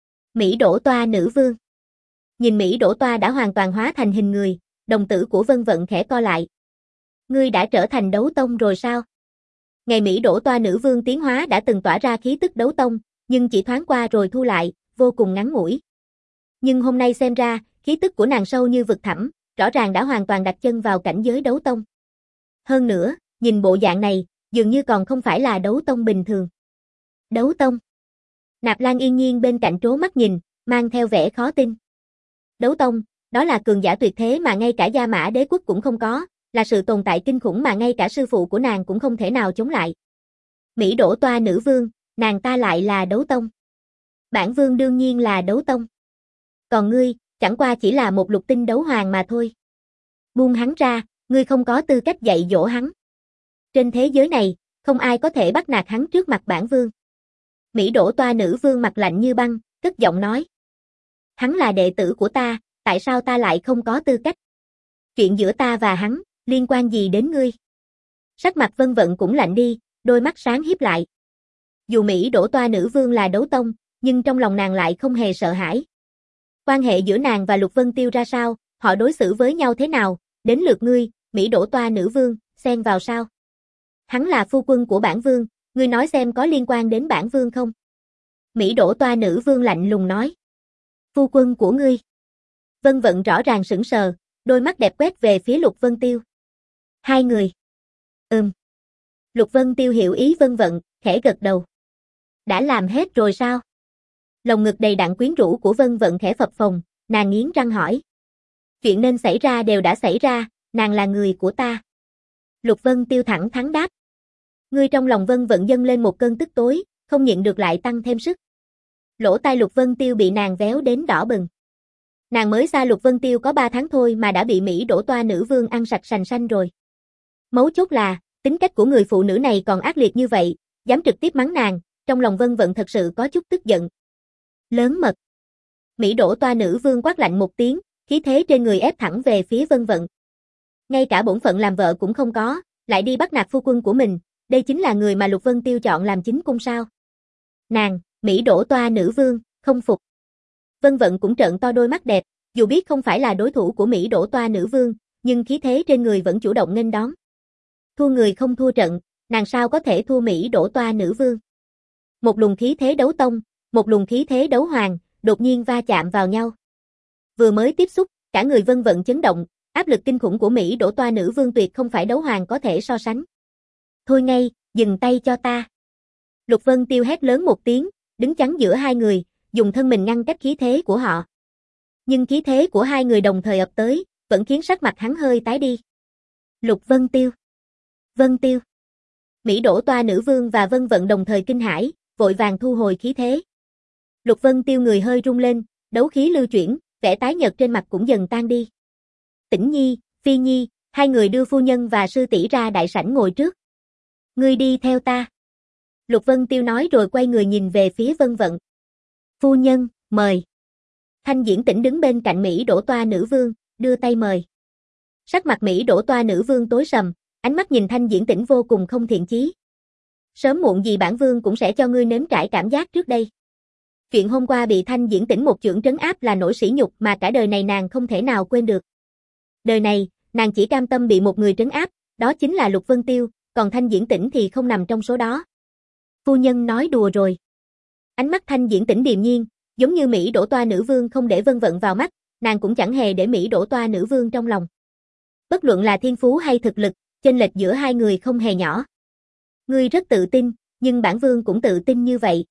Mỹ Đỗ Toa nữ vương. Nhìn Mỹ Đỗ Toa đã hoàn toàn hóa thành hình người, đồng tử của Vân Vận khẽ co lại. Ngươi đã trở thành đấu tông rồi sao? Ngày Mỹ Đỗ Toa nữ vương tiến hóa đã từng tỏa ra khí tức đấu tông, nhưng chỉ thoáng qua rồi thu lại, vô cùng ngắn ngủi. Nhưng hôm nay xem ra, khí tức của nàng sâu như vực thẳm, rõ ràng đã hoàn toàn đặt chân vào cảnh giới đấu tông. Hơn nữa, nhìn bộ dạng này, dường như còn không phải là đấu tông bình thường. Đấu tông? Nạp Lan Yên Nhiên bên cạnh trố mắt nhìn, mang theo vẻ khó tin. Đấu tông, đó là cường giả tuyệt thế mà ngay cả Gia Mã Đế quốc cũng không có, là sự tồn tại kinh khủng mà ngay cả sư phụ của nàng cũng không thể nào chống lại. Mỹ Đỗ Toa nữ vương, nàng ta lại là đấu tông. Bản vương đương nhiên là đấu tông. Còn ngươi, chẳng qua chỉ là một lục tinh đấu hoàng mà thôi. Buông hắn ra, ngươi không có tư cách dạy dỗ hắn. Trên thế giới này, không ai có thể bắt nạt hắn trước mặt bản vương. Mỹ Đỗ Toa nữ vương mặt lạnh như băng, cất giọng nói. Hắn là đệ tử của ta, tại sao ta lại không có tư cách? Chuyện giữa ta và hắn, liên quan gì đến ngươi? Sắc mặt Vân Vận cũng lạnh đi, đôi mắt sáng híp lại. Dù Mỹ Đỗ Toa nữ vương là đấu tông, nhưng trong lòng nàng lại không hề sợ hãi. Quan hệ giữa nàng và Lục Vân Tiêu ra sao, họ đối xử với nhau thế nào, đến lượt ngươi, Mỹ Đỗ Toa nữ vương, xen vào sao? Hắn là phu quân của bản vương, ngươi nói xem có liên quan đến bản vương không? Mỹ Đỗ Toa nữ vương lạnh lùng nói. Phu quân của ngươi. Vân Vận rõ ràng sững sờ, đôi mắt đẹp quét về phía Lục Vân Tiêu. Hai người. Ừm. Lục Vân Tiêu hiểu ý Vân Vận, khẽ gật đầu. Đã làm hết rồi sao? Lồng ngực đầy đặn quyến rũ của Vân Vận khẽ phập phồng, nàng nghiến răng hỏi. Chuyện nên xảy ra đều đã xảy ra, nàng là người của ta. Lục Vân Tiêu thẳng thắn đáp. Ngươi trong lòng Vân Vận dâng lên một cơn tức tối, không nhịn được lại tăng thêm sức. Lỗ tai Lục Vân Tiêu bị nàng véo đến đỏ bừng. Nàng mới xa Lục Vân Tiêu có ba tháng thôi mà đã bị Mỹ Đỗ Toa nữ vương ăn sạch sành xanh rồi. Mấu chốt là, tính cách của người phụ nữ này còn ác liệt như vậy, dám trực tiếp mắng nàng, trong lòng Vân Vận thật sự có chút tức giận. Lớn mật. Mỹ Đỗ Toa nữ vương quát lạnh một tiếng, khí thế trên người ép thẳng về phía Vân Vận. Ngay cả bổn phận làm vợ cũng không có, lại đi bắt nạt phu quân của mình, đây chính là người mà Lục Vân Tiêu chọn làm chính cung sao? Nàng, Mỹ Đỗ Toa nữ vương, không phục. Vân Vận cũng trợn to đôi mắt đẹp, dù biết không phải là đối thủ của Mỹ Đỗ Toa nữ vương, nhưng khí thế trên người vẫn chủ động nghênh đón. Thua người không thua trận, nàng sao có thể thua Mỹ Đỗ Toa nữ vương? Một luồng khí thế đấu tông, một luồng khí thế đấu hoàng, đột nhiên va chạm vào nhau. Vừa mới tiếp xúc, cả người Vân Vận chấn động, áp lực kinh khủng của Mỹ Đỗ Toa nữ vương tuyệt không phải đấu hoàng có thể so sánh. Thôi ngay, dừng tay cho ta. Lục Vân Tiêu hét lớn một tiếng, đứng chắn giữa hai người, dùng thân mình ngăn cách khí thế của họ. Nhưng khí thế của hai người đồng thời ập tới, vẫn khiến sắc mặt hắn hơi tái đi. Lục Vân Tiêu. Vân Tiêu. Mỹ Đỗ Toa nữ vương và Vân Vận đồng thời kinh hãi, vội vàng thu hồi khí thế. Lục Vân Tiêu người hơi rung lên, đấu khí lưu chuyển, vẻ tái nhợt trên mặt cũng dần tan đi. Tĩnh Nhi, Phi Nhi, hai người đưa phu nhân và sư tỷ ra đại sảnh ngồi trước. Ngươi đi theo ta. Lục Vân Tiêu nói rồi quay người nhìn về phía Vân Vận. Phu nhân, mời. Thanh Diễn Tĩnh đứng bên cạnh Mỹ Đỗ Toa nữ vương, đưa tay mời. Sắc mặt Mỹ Đỗ Toa nữ vương tối sầm, ánh mắt nhìn Thanh Diễn Tĩnh vô cùng không thiện chí. Sớm muộn gì bản vương cũng sẽ cho ngươi nếm trải cảm giác trước đây. Chuyện hôm qua bị Thanh Diễn Tĩnh một chưởng trấn áp là nỗi sỉ nhục mà cả đời này nàng không thể nào quên được. Đời này, nàng chỉ cam tâm bị một người trấn áp, đó chính là Lục Vân Tiêu, còn Thanh Diễn Tĩnh thì không nằm trong số đó. Phu nhân nói đùa rồi. Ánh mắt Thanh Diễn Tĩnh điềm nhiên, giống như Mỹ Đỗ Toa nữ vương không để Vân Vận vào mắt, nàng cũng chẳng hề để Mỹ Đỗ Toa nữ vương trong lòng. Bất luận là thiên phú hay thực lực, chênh lệch giữa hai người không hề nhỏ. Ngươi rất tự tin, nhưng bản vương cũng tự tin như vậy.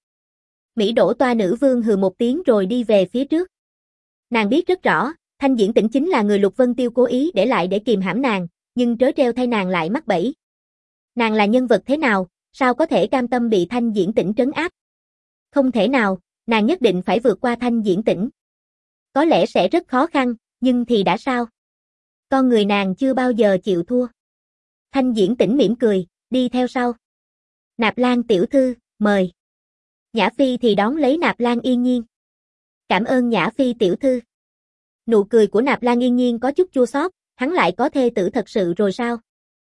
Mỹ Đỗ Toa nữ vương hừ một tiếng rồi đi về phía trước. Nàng biết rất rõ, Thanh Diễn Tĩnh chính là người Lục Vân Tiêu cố ý để lại để kìm hãm nàng, nhưng trớ trêu thay nàng lại mắc bẫy. Nàng là nhân vật thế nào, sao có thể cam tâm bị Thanh Diễn Tĩnh trấn áp? Không thể nào, nàng nhất định phải vượt qua Thanh Diễn Tĩnh. Có lẽ sẽ rất khó khăn, nhưng thì đã sao? Con người nàng chưa bao giờ chịu thua. Thanh Diễn Tĩnh mỉm cười, đi theo sau. Nạp Lan tiểu thư, mời. Nhã Phi thì đón lấy Nạp Lan Yên Nhiên. Cảm ơn Nhã Phi tiểu thư. Nụ cười của Nạp Lan Yên Nhiên có chút chua xót, hắn lại có thê tử thật sự rồi sao?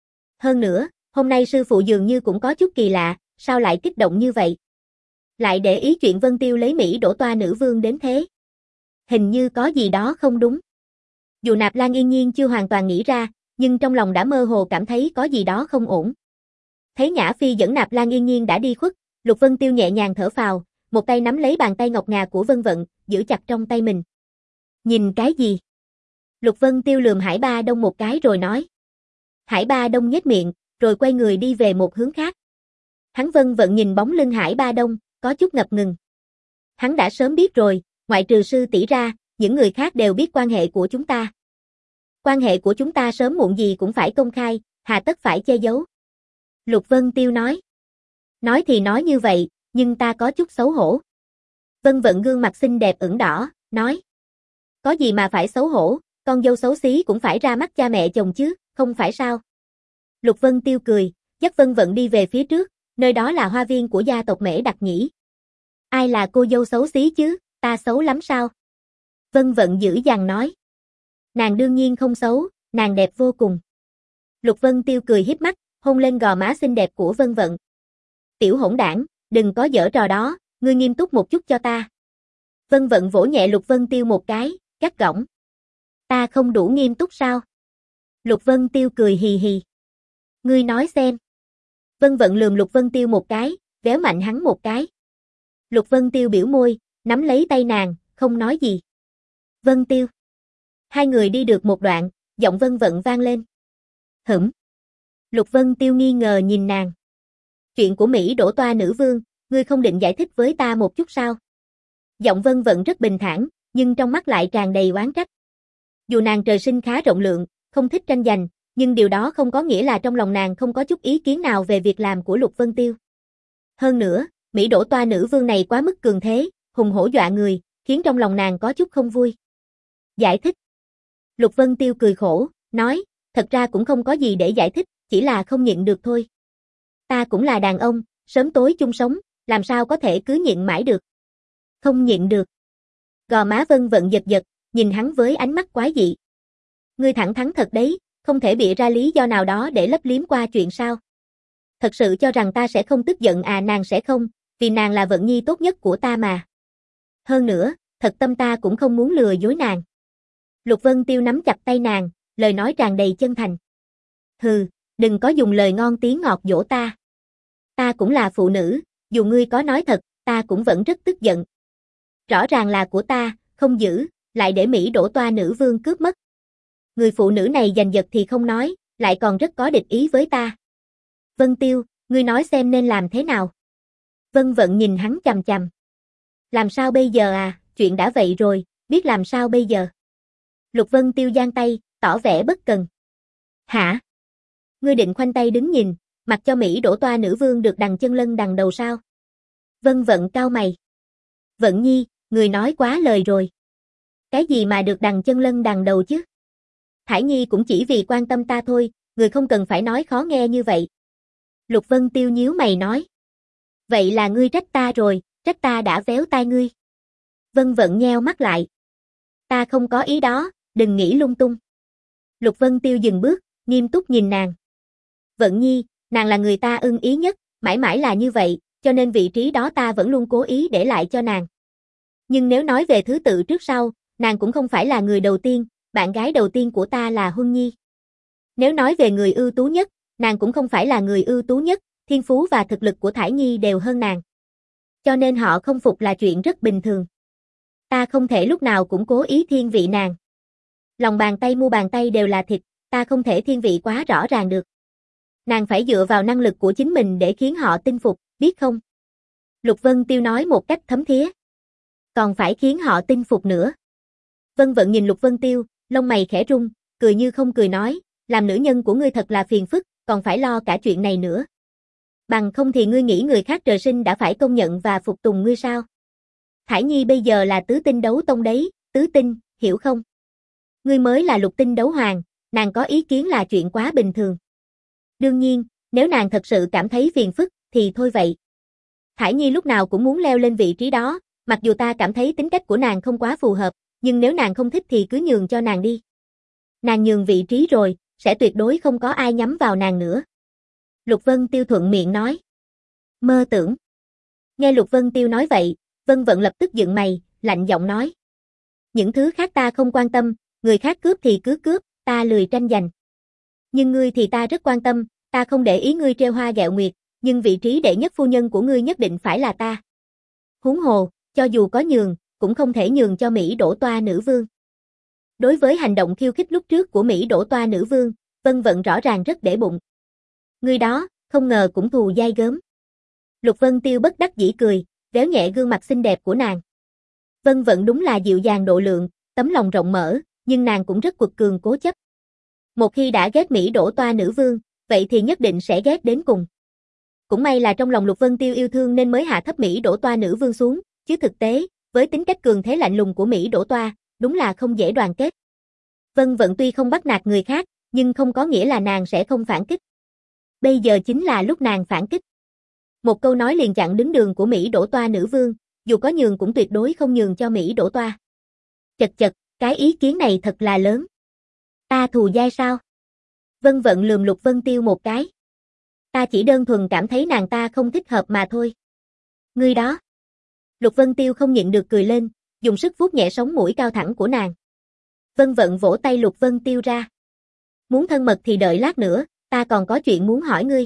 Hơn nữa, hôm nay sư phụ dường như cũng có chút kỳ lạ, sao lại kích động như vậy? Lại để ý chuyện Vân Tiêu lấy Mỹ Đỗ Toa nữ vương đến thế. Hình như có gì đó không đúng. Dù Nạp Lan Yên Nhiên chưa hoàn toàn nghĩ ra, nhưng trong lòng đã mơ hồ cảm thấy có gì đó không ổn. Thấy Nhã Phi dẫn Nạp Lan Yên Nhiên đã đi khuất, Lục Vân Tiêu nhẹ nhàng thở phào, một tay nắm lấy bàn tay ngọc ngà của Vân Vận, giữ chặt trong tay mình. Nhìn cái gì? Lục Vân Tiêu lườm Hải Ba Đông một cái rồi nói. Hải Ba Đông nhếch miệng, rồi quay người đi về một hướng khác. Hắn Vân Vận nhìn bóng lưng Hải Ba Đông, có chút ngập ngừng. Hắn đã sớm biết rồi, ngoại trừ sư tỷ ra, những người khác đều biết quan hệ của chúng ta. Quan hệ của chúng ta sớm muộn gì cũng phải công khai, hà tất phải che giấu. Lục Vân Tiêu nói. Nói thì nói như vậy, nhưng ta có chút xấu hổ. Vân Vận gương mặt xinh đẹp ửng đỏ, nói. Có gì mà phải xấu hổ, con dâu xấu xí cũng phải ra mắt cha mẹ chồng chứ, không phải sao? Lục Vân Tiêu cười, dắt Vân Vận đi về phía trước, nơi đó là hoa viên của gia tộc Mễ Đặc Nhĩ. Ai là cô dâu xấu xí chứ, ta xấu lắm sao? Vân Vận dữ dằn nói. Nàng đương nhiên không xấu, nàng đẹp vô cùng. Lục Vân Tiêu cười hiếp mắt, hôn lên gò má xinh đẹp của Vân Vận. Tiểu hỗn đảng, đừng có giở trò đó, ngươi nghiêm túc một chút cho ta. Vân Vận vỗ nhẹ Lục Vân Tiêu một cái, gắt gỏng. Ta không đủ nghiêm túc sao? Lục Vân Tiêu cười hì hì. Ngươi nói xem. Vân Vận lườm Lục Vân Tiêu một cái, véo mạnh hắn một cái. Lục Vân Tiêu biểu môi, nắm lấy tay nàng, không nói gì. Vân Tiêu. Hai người đi được một đoạn, giọng Vân Vận vang lên. Hửm. Lục Vân Tiêu nghi ngờ nhìn nàng. Chuyện của Mỹ đổ toa nữ vương, ngươi không định giải thích với ta một chút sao? Giọng Vân Vận rất bình thản, nhưng trong mắt lại tràn đầy oán trách. Dù nàng trời sinh khá rộng lượng, không thích tranh giành, nhưng điều đó không có nghĩa là trong lòng nàng không có chút ý kiến nào về việc làm của Lục Vân Tiêu. Hơn nữa, Mỹ đổ toa nữ vương này quá mức cường thế, hùng hổ dọa người, khiến trong lòng nàng có chút không vui. Giải thích. Lục Vân Tiêu cười khổ, nói, thật ra cũng không có gì để giải thích, chỉ là không nhịn được thôi. Ta cũng là đàn ông, sớm tối chung sống, làm sao có thể cứ nhịn mãi được. Không nhịn được. Gò má Vân Vận giật giật, nhìn hắn với ánh mắt quái dị. Ngươi thẳng thắn thật đấy, không thể bịa ra lý do nào đó để lấp liếm qua chuyện sao? Thật sự cho rằng ta sẽ không tức giận à? Nàng sẽ không, vì nàng là Vận Nhi tốt nhất của ta mà. Hơn nữa, thật tâm ta cũng không muốn lừa dối nàng. Lục Vân Tiêu nắm chặt tay nàng, lời nói tràn đầy chân thành. Hừ, đừng có dùng lời ngon tiếng ngọt dỗ ta. Ta cũng là phụ nữ, dù ngươi có nói thật, ta cũng vẫn rất tức giận. Rõ ràng là của ta, không giữ, lại để Mỹ đổ toa nữ vương cướp mất. Người phụ nữ này giành giật thì không nói, lại còn rất có địch ý với ta. Vân Tiêu, ngươi nói xem nên làm thế nào? Vân Vận nhìn hắn chằm chằm. Làm sao bây giờ à, chuyện đã vậy rồi, biết làm sao bây giờ? Lục Vân Tiêu giang tay, tỏ vẻ bất cần. Hả? Ngươi định khoanh tay đứng nhìn, mặc cho Mỹ đổ toa nữ vương được đằng chân lân đằng đầu sao? Vân Vận cau mày. Vận Nhi, người nói quá lời rồi. Cái gì mà được đằng chân lân đằng đầu chứ? Thải Nhi cũng chỉ vì quan tâm ta thôi, người không cần phải nói khó nghe như vậy. Lục Vân Tiêu nhíu mày nói. Vậy là ngươi trách ta rồi, trách ta đã véo tai ngươi. Vân Vận nheo mắt lại. Ta không có ý đó, đừng nghĩ lung tung. Lục Vân Tiêu dừng bước, nghiêm túc nhìn nàng. Vận Nhi, nàng là người ta ưng ý nhất, mãi mãi là như vậy, cho nên vị trí đó ta vẫn luôn cố ý để lại cho nàng. Nhưng nếu nói về thứ tự trước sau, nàng cũng không phải là người đầu tiên, bạn gái đầu tiên của ta là Huân Nhi. Nếu nói về người ưu tú nhất, nàng cũng không phải là người ưu tú nhất, thiên phú và thực lực của Thải Nhi đều hơn nàng. Cho nên họ không phục là chuyện rất bình thường. Ta không thể lúc nào cũng cố ý thiên vị nàng. Lòng bàn tay mu bàn tay đều là thịt, ta không thể thiên vị quá rõ ràng được. Nàng phải dựa vào năng lực của chính mình để khiến họ tin phục, biết không? Lục Vân Tiêu nói một cách thấm thía. Còn phải khiến họ tin phục nữa. Vân Vận nhìn Lục Vân Tiêu, lông mày khẽ rung, cười như không cười nói, làm nữ nhân của ngươi thật là phiền phức, còn phải lo cả chuyện này nữa. Bằng không thì ngươi nghĩ người khác trời sinh đã phải công nhận và phục tùng ngươi sao? Thải Nhi bây giờ là tứ tinh đấu tông đấy, tứ tinh, hiểu không? Ngươi mới là lục tinh đấu hoàng, nàng có ý kiến là chuyện quá bình thường. Đương nhiên, nếu nàng thật sự cảm thấy phiền phức, thì thôi vậy. Thải Nhi lúc nào cũng muốn leo lên vị trí đó, mặc dù ta cảm thấy tính cách của nàng không quá phù hợp, nhưng nếu nàng không thích thì cứ nhường cho nàng đi. Nàng nhường vị trí rồi, sẽ tuyệt đối không có ai nhắm vào nàng nữa. Lục Vân Tiêu thuận miệng nói. Mơ tưởng. Nghe Lục Vân Tiêu nói vậy, Vân Vận lập tức dựng mày, lạnh giọng nói. Những thứ khác ta không quan tâm, người khác cướp thì cứ cướp, ta lười tranh giành. Nhưng ngươi thì ta rất quan tâm, ta không để ý ngươi trêu hoa ghẹo nguyệt, nhưng vị trí đệ nhất phu nhân của ngươi nhất định phải là ta. Huống hồ, cho dù có nhường, cũng không thể nhường cho Mỹ Đỗ Toa nữ vương. Đối với hành động khiêu khích lúc trước của Mỹ Đỗ Toa nữ vương, Vân Vận rõ ràng rất để bụng. Ngươi đó, không ngờ cũng thù dai gớm. Lục Vân Tiêu bất đắc dĩ cười, véo nhẹ gương mặt xinh đẹp của nàng. Vân Vận đúng là dịu dàng độ lượng, tấm lòng rộng mở, nhưng nàng cũng rất quật cường cố chấp. Một khi đã ghét Mỹ Đỗ Toa nữ vương, vậy thì nhất định sẽ ghét đến cùng. Cũng may là trong lòng Lục Vân Tiêu yêu thương nên mới hạ thấp Mỹ Đỗ Toa nữ vương xuống, chứ thực tế, với tính cách cường thế lạnh lùng của Mỹ Đỗ Toa, đúng là không dễ đoàn kết. Vân Vận tuy không bắt nạt người khác, nhưng không có nghĩa là nàng sẽ không phản kích. Bây giờ chính là lúc nàng phản kích. Một câu nói liền chặn đứng đường của Mỹ Đỗ Toa nữ vương, dù có nhường cũng tuyệt đối không nhường cho Mỹ Đỗ Toa. Chật chật, cái ý kiến này thật là lớn. Ta thù dai sao? Vân Vận lườm Lục Vân Tiêu một cái. Ta chỉ đơn thuần cảm thấy nàng ta không thích hợp mà thôi. Ngươi đó. Lục Vân Tiêu không nhịn được cười lên, dùng sức vuốt nhẹ sống mũi cao thẳng của nàng. Vân Vận vỗ tay Lục Vân Tiêu ra. Muốn thân mật thì đợi lát nữa, ta còn có chuyện muốn hỏi ngươi.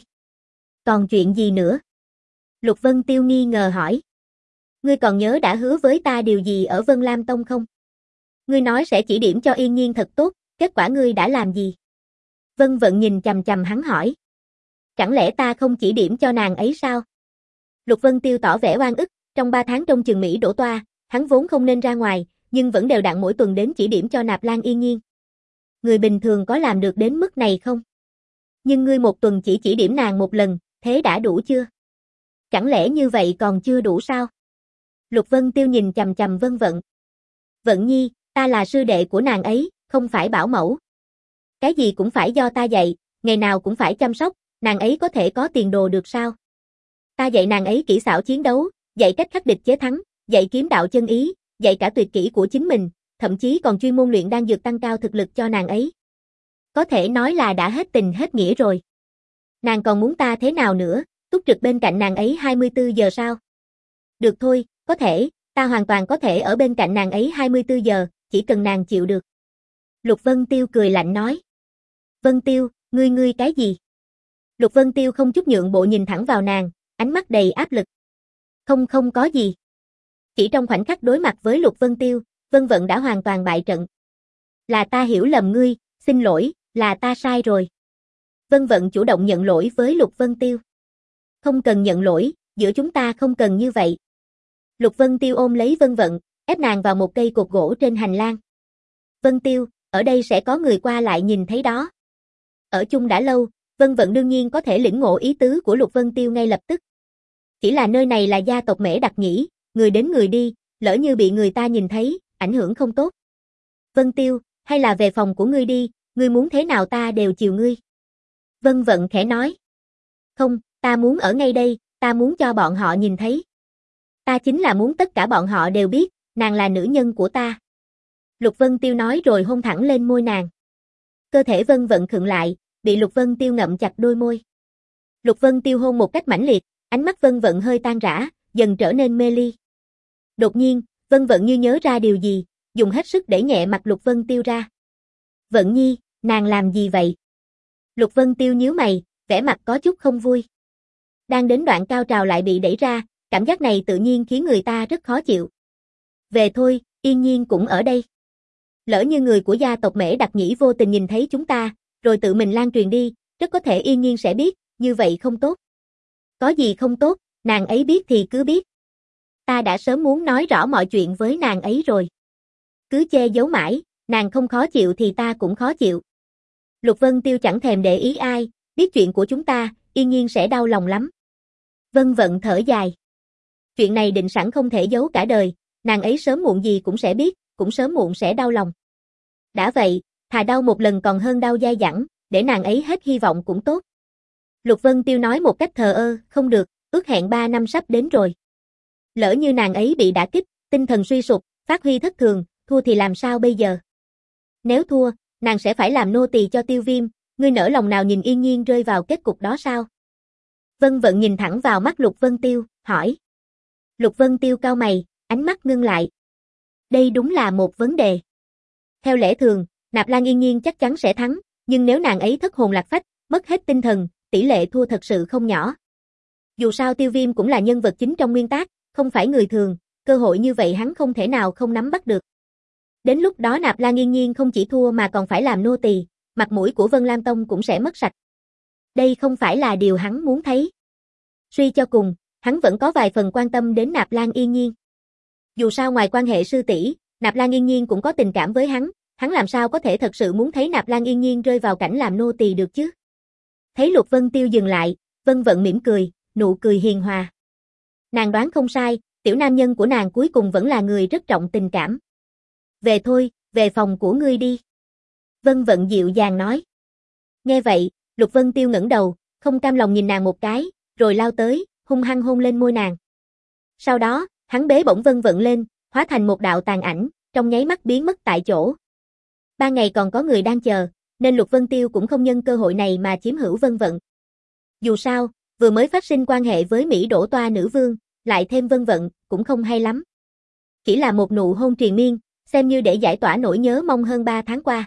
Còn chuyện gì nữa? Lục Vân Tiêu nghi ngờ hỏi. Ngươi còn nhớ đã hứa với ta điều gì ở Vân Lam Tông không? Ngươi nói sẽ chỉ điểm cho Yên Nhiên thật tốt, kết quả ngươi đã làm gì? Vân Vận nhìn chằm chằm hắn hỏi. Chẳng lẽ ta không chỉ điểm cho nàng ấy sao? Lục Vân Tiêu tỏ vẻ oan ức, trong ba tháng trong trường Mỹ Đỗ Toa, hắn vốn không nên ra ngoài, nhưng vẫn đều đặn mỗi tuần đến chỉ điểm cho Nạp Lan Yên Nhiên. Người bình thường có làm được đến mức này không? Nhưng ngươi một tuần chỉ chỉ điểm nàng một lần, thế đã đủ chưa? Chẳng lẽ như vậy còn chưa đủ sao? Lục Vân Tiêu nhìn chằm chằm Vân Vận. Vận Nhi, ta là sư đệ của nàng ấy, không phải bảo mẫu. Cái gì cũng phải do ta dạy, ngày nào cũng phải chăm sóc, nàng ấy có thể có tiền đồ được sao? Ta dạy nàng ấy kỹ xảo chiến đấu, dạy cách khắc địch chế thắng, dạy kiếm đạo chân ý, dạy cả tuyệt kỹ của chính mình, thậm chí còn chuyên môn luyện đan dược tăng cao thực lực cho nàng ấy. Có thể nói là đã hết tình hết nghĩa rồi. Nàng còn muốn ta thế nào nữa, túc trực bên cạnh nàng ấy hai mươi tư giờ sao? Được thôi, có thể, ta hoàn toàn có thể ở bên cạnh nàng ấy hai mươi tư giờ, chỉ cần nàng chịu được. Lục Vân Tiêu cười lạnh nói. Vân Tiêu, ngươi ngươi cái gì? Lục Vân Tiêu không chút nhượng bộ nhìn thẳng vào nàng, ánh mắt đầy áp lực. Không không có gì. Chỉ trong khoảnh khắc đối mặt với Lục Vân Tiêu, Vân Vận đã hoàn toàn bại trận. Là ta hiểu lầm ngươi, xin lỗi, là ta sai rồi. Vân Vận chủ động nhận lỗi với Lục Vân Tiêu. Không cần nhận lỗi, giữa chúng ta không cần như vậy. Lục Vân Tiêu ôm lấy Vân Vận, ép nàng vào một cây cột gỗ trên hành lang. Vân Tiêu, ở đây sẽ có người qua lại nhìn thấy đó. Ở chung đã lâu, Vân Vận đương nhiên có thể lĩnh ngộ ý tứ của Lục Vân Tiêu ngay lập tức. Chỉ là nơi này là gia tộc Mễ Đặc Nhĩ, người đến người đi, lỡ như bị người ta nhìn thấy, ảnh hưởng không tốt. Vân Tiêu, hay là về phòng của ngươi đi, ngươi muốn thế nào ta đều chiều ngươi. Vân Vận khẽ nói. Không, ta muốn ở ngay đây, ta muốn cho bọn họ nhìn thấy. Ta chính là muốn tất cả bọn họ đều biết, nàng là nữ nhân của ta. Lục Vân Tiêu nói rồi hôn thẳng lên môi nàng. Cơ thể Vân Vận khựng lại, bị Lục Vân Tiêu ngậm chặt đôi môi. Lục Vân Tiêu hôn một cách mãnh liệt, ánh mắt Vân Vận hơi tan rã, dần trở nên mê ly. Đột nhiên, Vân Vận như nhớ ra điều gì, dùng hết sức đẩy nhẹ mặt Lục Vân Tiêu ra. Vận Nhi, nàng làm gì vậy? Lục Vân Tiêu nhíu mày, vẻ mặt có chút không vui. Đang đến đoạn cao trào lại bị đẩy ra, cảm giác này tự nhiên khiến người ta rất khó chịu. Về thôi, Yên Nhiên cũng ở đây. Lỡ như người của gia tộc Mễ Đặc Nhĩ vô tình nhìn thấy chúng ta, rồi tự mình lan truyền đi, rất có thể Yên Nhiên sẽ biết, như vậy không tốt. Có gì không tốt, nàng ấy biết thì cứ biết. Ta đã sớm muốn nói rõ mọi chuyện với nàng ấy rồi. Cứ che giấu mãi, nàng không khó chịu thì ta cũng khó chịu. Lục Vân Tiêu chẳng thèm để ý ai, biết chuyện của chúng ta, Yên Nhiên sẽ đau lòng lắm. Vân Vận thở dài. Chuyện này định sẵn không thể giấu cả đời, nàng ấy sớm muộn gì cũng sẽ biết, cũng sớm muộn sẽ đau lòng. Đã vậy, thà đau một lần còn hơn đau dai dẳng, để nàng ấy hết hy vọng cũng tốt. Lục Vân Tiêu nói một cách thờ ơ, không được, ước hẹn ba năm sắp đến rồi. Lỡ như nàng ấy bị đả kích, tinh thần suy sụp, phát huy thất thường, thua thì làm sao bây giờ? Nếu thua, nàng sẽ phải làm nô tỳ cho Tiêu Viêm, ngươi nỡ lòng nào nhìn Yên Nhiên rơi vào kết cục đó sao? Vân Vận nhìn thẳng vào mắt Lục Vân Tiêu, hỏi. Lục Vân Tiêu cau mày, ánh mắt ngưng lại. Đây đúng là một vấn đề. Theo lẽ thường, Nạp Lan Yên Nhiên chắc chắn sẽ thắng, nhưng nếu nàng ấy thất hồn lạc phách, mất hết tinh thần, tỷ lệ thua thật sự không nhỏ. Dù sao Tiêu Viêm cũng là nhân vật chính trong nguyên tác, không phải người thường, cơ hội như vậy hắn không thể nào không nắm bắt được. Đến lúc đó Nạp Lan Yên Nhiên không chỉ thua mà còn phải làm nô tỳ, mặt mũi của Vân Lam Tông cũng sẽ mất sạch. Đây không phải là điều hắn muốn thấy. Suy cho cùng, hắn vẫn có vài phần quan tâm đến Nạp Lan Yên Nhiên. Dù sao ngoài quan hệ sư tỷ, Nạp Lan Yên Nhiên cũng có tình cảm với hắn, hắn làm sao có thể thật sự muốn thấy Nạp Lan Yên Nhiên rơi vào cảnh làm nô tỳ được chứ. Thấy Lục Vân Tiêu dừng lại, Vân Vận mỉm cười, nụ cười hiền hòa. Nàng đoán không sai, tiểu nam nhân của nàng cuối cùng vẫn là người rất trọng tình cảm. Về thôi, về phòng của ngươi đi. Vân Vận dịu dàng nói. Nghe vậy, Lục Vân Tiêu ngẩng đầu, không cam lòng nhìn nàng một cái, rồi lao tới, hung hăng hôn lên môi nàng. Sau đó, hắn bế bổng Vân Vận lên, hóa thành một đạo tàn ảnh, trong nháy mắt biến mất tại chỗ. Ba ngày còn có người đang chờ, nên Lục Vân Tiêu cũng không nhân cơ hội này mà chiếm hữu Vân Vận. Dù sao, vừa mới phát sinh quan hệ với Mỹ Đỗ Toa nữ vương, lại thêm Vân Vận, cũng không hay lắm. Chỉ là một nụ hôn triền miên, xem như để giải tỏa nỗi nhớ mong hơn ba tháng qua.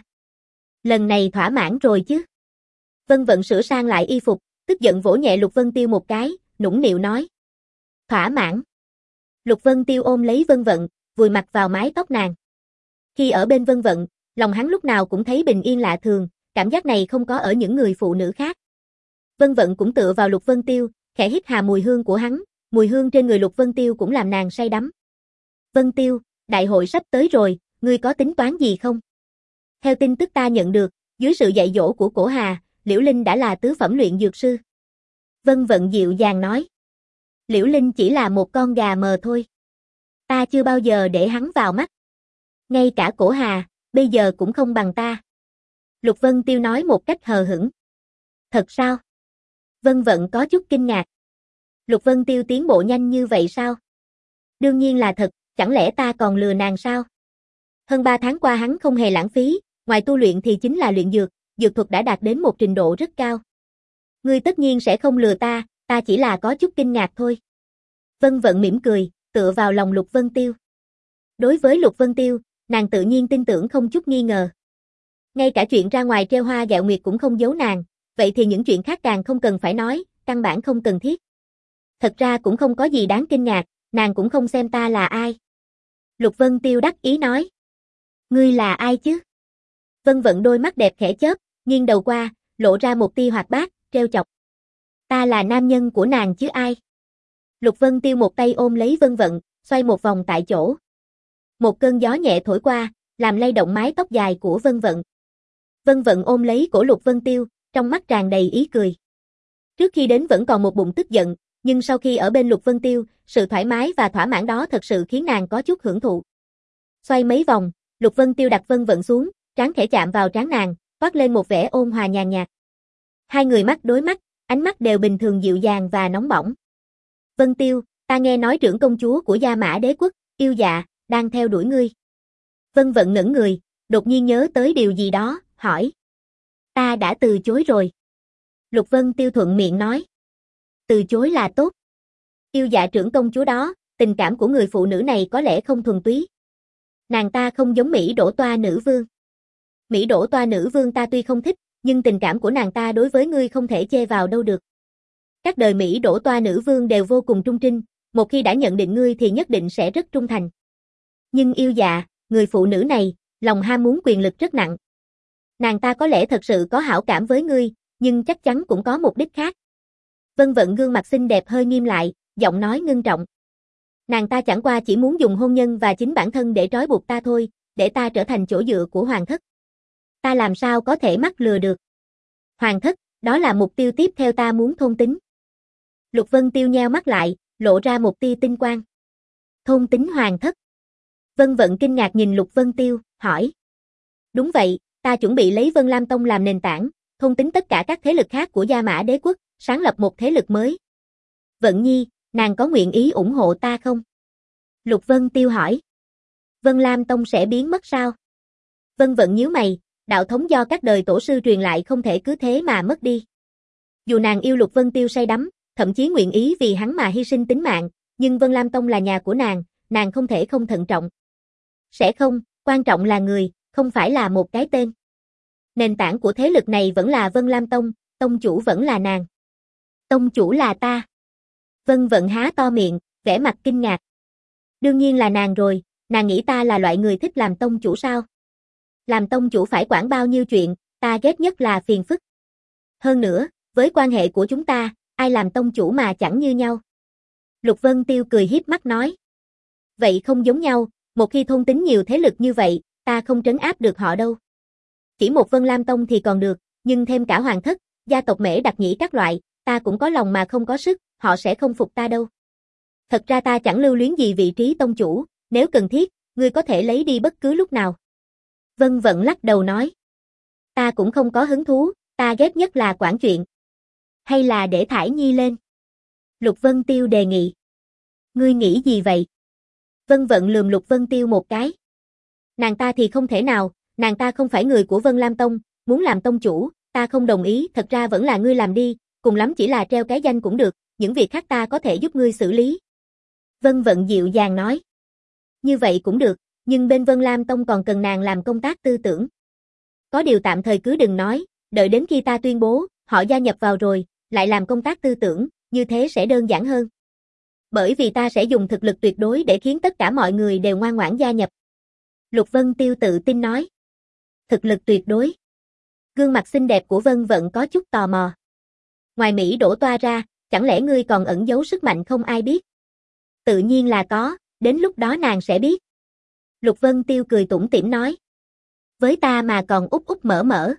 Lần này thỏa mãn rồi chứ. Vân Vận sửa sang lại y phục, tức giận vỗ nhẹ Lục Vân Tiêu một cái, nũng nịu nói. Thỏa mãn. Lục Vân Tiêu ôm lấy Vân Vận, vùi mặt vào mái tóc nàng. Khi ở bên Vân Vận, lòng hắn lúc nào cũng thấy bình yên lạ thường, cảm giác này không có ở những người phụ nữ khác. Vân Vận cũng tựa vào Lục Vân Tiêu, khẽ hít hà mùi hương của hắn, mùi hương trên người Lục Vân Tiêu cũng làm nàng say đắm. Vân Tiêu, đại hội sắp tới rồi, ngươi có tính toán gì không? Theo tin tức ta nhận được, dưới sự dạy dỗ của Cổ Hà, Liễu Linh đã là tứ phẩm luyện dược sư. Vân Vận dịu dàng nói. Liễu Linh chỉ là một con gà mờ thôi. Ta chưa bao giờ để hắn vào mắt. Ngay cả Cổ Hà, bây giờ cũng không bằng ta. Lục Vân Tiêu nói một cách hờ hững. Thật sao? Vân Vận có chút kinh ngạc. Lục Vân Tiêu tiến bộ nhanh như vậy sao? Đương nhiên là thật, chẳng lẽ ta còn lừa nàng sao? Hơn ba tháng qua hắn không hề lãng phí, ngoài tu luyện thì chính là luyện dược, dược thuật đã đạt đến một trình độ rất cao. Ngươi tất nhiên sẽ không lừa ta, ta chỉ là có chút kinh ngạc thôi. Vân Vận mỉm cười, tựa vào lòng Lục Vân Tiêu. Đối với Lục Vân Tiêu, nàng tự nhiên tin tưởng không chút nghi ngờ. Ngay cả chuyện ra ngoài treo hoa gẹo nguyệt cũng không giấu nàng, vậy thì những chuyện khác càng không cần phải nói, căn bản không cần thiết. Thật ra cũng không có gì đáng kinh ngạc, nàng cũng không xem ta là ai. Lục Vân Tiêu đắc ý nói. Ngươi là ai chứ? Vân Vận đôi mắt đẹp khẽ chớp, nghiêng đầu qua, lộ ra một tia hoạt bát, trêu chọc. Ta là nam nhân của nàng chứ ai? Lục Vân Tiêu một tay ôm lấy Vân Vận, xoay một vòng tại chỗ. Một cơn gió nhẹ thổi qua, làm lay động mái tóc dài của Vân Vận. Vân Vận ôm lấy cổ Lục Vân Tiêu, trong mắt tràn đầy ý cười. Trước khi đến vẫn còn một bụng tức giận, nhưng sau khi ở bên Lục Vân Tiêu, sự thoải mái và thỏa mãn đó thật sự khiến nàng có chút hưởng thụ. Xoay mấy vòng, Lục Vân Tiêu đặt Vân Vận xuống, trán khẽ chạm vào trán nàng, toát lên một vẻ ôn hòa nhàn nhạt. Hai người mắt đối mắt, ánh mắt đều bình thường dịu dàng và nóng bỏng. Vân Tiêu, ta nghe nói trưởng công chúa của Gia Mã Đế quốc, Yêu Dạ, đang theo đuổi ngươi. Vân Vận ngẩn người, đột nhiên nhớ tới điều gì đó, hỏi. Ta đã từ chối rồi. Lục Vân Tiêu thuận miệng nói. Từ chối là tốt. Yêu Dạ trưởng công chúa đó, tình cảm của người phụ nữ này có lẽ không thuần túy. Nàng ta không giống Mỹ Đỗ Toa nữ vương. Mỹ Đỗ Toa nữ vương ta tuy không thích, nhưng tình cảm của nàng ta đối với ngươi không thể chê vào đâu được. Các đời Mỹ Đỗ Toa nữ vương đều vô cùng trung trinh, một khi đã nhận định ngươi thì nhất định sẽ rất trung thành. Nhưng Yêu Dạ, người phụ nữ này, lòng ham muốn quyền lực rất nặng. Nàng ta có lẽ thật sự có hảo cảm với ngươi, nhưng chắc chắn cũng có mục đích khác. Vân Vận gương mặt xinh đẹp hơi nghiêm lại, giọng nói ngưng trọng. Nàng ta chẳng qua chỉ muốn dùng hôn nhân và chính bản thân để trói buộc ta thôi, để ta trở thành chỗ dựa của hoàng thất. Ta làm sao có thể mắc lừa được. Hoàng thất, đó là mục tiêu tiếp theo ta muốn thôn tính. Lục Vân Tiêu nheo mắt lại, lộ ra một tia tinh quang. Thôn tính hoàng thất. Vân Vận kinh ngạc nhìn Lục Vân Tiêu, hỏi. Đúng vậy, ta chuẩn bị lấy Vân Lam Tông làm nền tảng, thôn tính tất cả các thế lực khác của Gia Mã Đế quốc, sáng lập một thế lực mới. Vận Nhi, nàng có nguyện ý ủng hộ ta không? Lục Vân Tiêu hỏi. Vân Lam Tông sẽ biến mất sao? Vân Vận nhíu mày, đạo thống do các đời tổ sư truyền lại không thể cứ thế mà mất đi. Dù nàng yêu Lục Vân Tiêu say đắm, thậm chí nguyện ý vì hắn mà hy sinh tính mạng, nhưng Vân Lam Tông là nhà của nàng, nàng không thể không thận trọng. Sẽ không, quan trọng là người, không phải là một cái tên. Nền tảng của thế lực này vẫn là Vân Lam Tông, tông chủ vẫn là nàng. Tông chủ là ta. Vân Vận há to miệng, vẻ mặt kinh ngạc. Đương nhiên là nàng rồi, nàng nghĩ ta là loại người thích làm tông chủ sao? Làm tông chủ phải quản bao nhiêu chuyện, ta ghét nhất là phiền phức. Hơn nữa, với quan hệ của chúng ta, ai làm tông chủ mà chẳng như nhau. Lục Vân Tiêu cười hiếp mắt nói. Vậy không giống nhau, một khi thôn tính nhiều thế lực như vậy, ta không trấn áp được họ đâu. Chỉ một Vân Lam Tông thì còn được, nhưng thêm cả Hoàng Thất, gia tộc Mễ Đặc Nhĩ các loại, ta cũng có lòng mà không có sức, họ sẽ không phục ta đâu. Thật ra ta chẳng lưu luyến gì vị trí tông chủ, nếu cần thiết, ngươi có thể lấy đi bất cứ lúc nào. Vân Vận lắc đầu nói. Ta cũng không có hứng thú, ta ghét nhất là quản chuyện. Hay là để Thải Nhi lên? Lục Vân Tiêu đề nghị. Ngươi nghĩ gì vậy? Vân Vận lườm Lục Vân Tiêu một cái. Nàng ta thì không thể nào, nàng ta không phải người của Vân Lam Tông, muốn làm tông chủ, ta không đồng ý, thật ra vẫn là ngươi làm đi, cùng lắm chỉ là treo cái danh cũng được, những việc khác ta có thể giúp ngươi xử lý. Vân Vận dịu dàng nói. Như vậy cũng được, nhưng bên Vân Lam Tông còn cần nàng làm công tác tư tưởng. Có điều tạm thời cứ đừng nói, đợi đến khi ta tuyên bố, họ gia nhập vào rồi, lại làm công tác tư tưởng, như thế sẽ đơn giản hơn. Bởi vì ta sẽ dùng thực lực tuyệt đối để khiến tất cả mọi người đều ngoan ngoãn gia nhập. Lục Vân Tiêu tự tin nói. Thực lực tuyệt đối. Gương mặt xinh đẹp của Vân Vận có chút tò mò. Ngoài Mỹ đổ toa ra, chẳng lẽ ngươi còn ẩn giấu sức mạnh không ai biết? Tự nhiên là có, đến lúc đó nàng sẽ biết. Lục Vân Tiêu cười tủm tỉm nói. Với ta mà còn úp úp mở mở.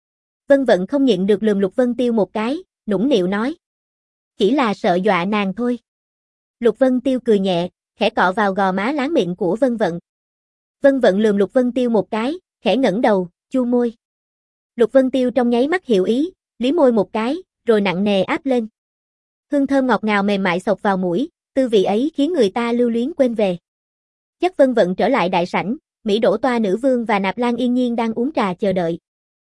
Vân Vận không nhịn được lườm Lục Vân Tiêu một cái, nũng nịu nói. Chỉ là sợ dọa nàng thôi. Lục Vân Tiêu cười nhẹ, khẽ cọ vào gò má láng miệng của Vân Vận. Vân Vận lườm Lục Vân Tiêu một cái, khẽ ngẩng đầu, chu môi. Lục Vân Tiêu trong nháy mắt hiểu ý, liếm môi một cái, rồi nặng nề áp lên. Hương thơm ngọt ngào mềm mại xộc vào mũi, tư vị ấy khiến người ta lưu luyến quên về. Chắc Vân Vận trở lại đại sảnh, Mỹ Đỗ Toa Nữ Vương và Nạp Lan Yên Nhiên đang uống trà chờ đợi.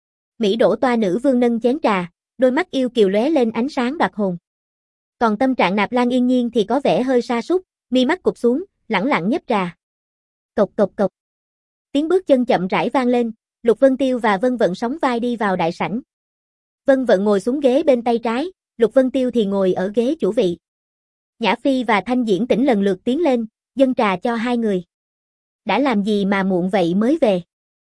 Mỹ Đỗ Toa Nữ Vương nâng chén trà, đôi mắt yêu kiều lóe lên ánh sáng đoạt hồn. Còn tâm trạng Nạp Lan Yên Nhiên thì có vẻ hơi sa sút, mi mắt cụp xuống, lẳng lặng nhấp trà. Cộc cộc cộc. Tiếng bước chân chậm rãi vang lên, Lục Vân Tiêu và Vân Vận sóng vai đi vào đại sảnh. Vân Vận ngồi xuống ghế bên tay trái, Lục Vân Tiêu thì ngồi ở ghế chủ vị. Nhã Phi và Thanh Diễn Tĩnh lần lượt tiến lên, dâng trà cho hai người. Đã làm gì mà muộn vậy mới về?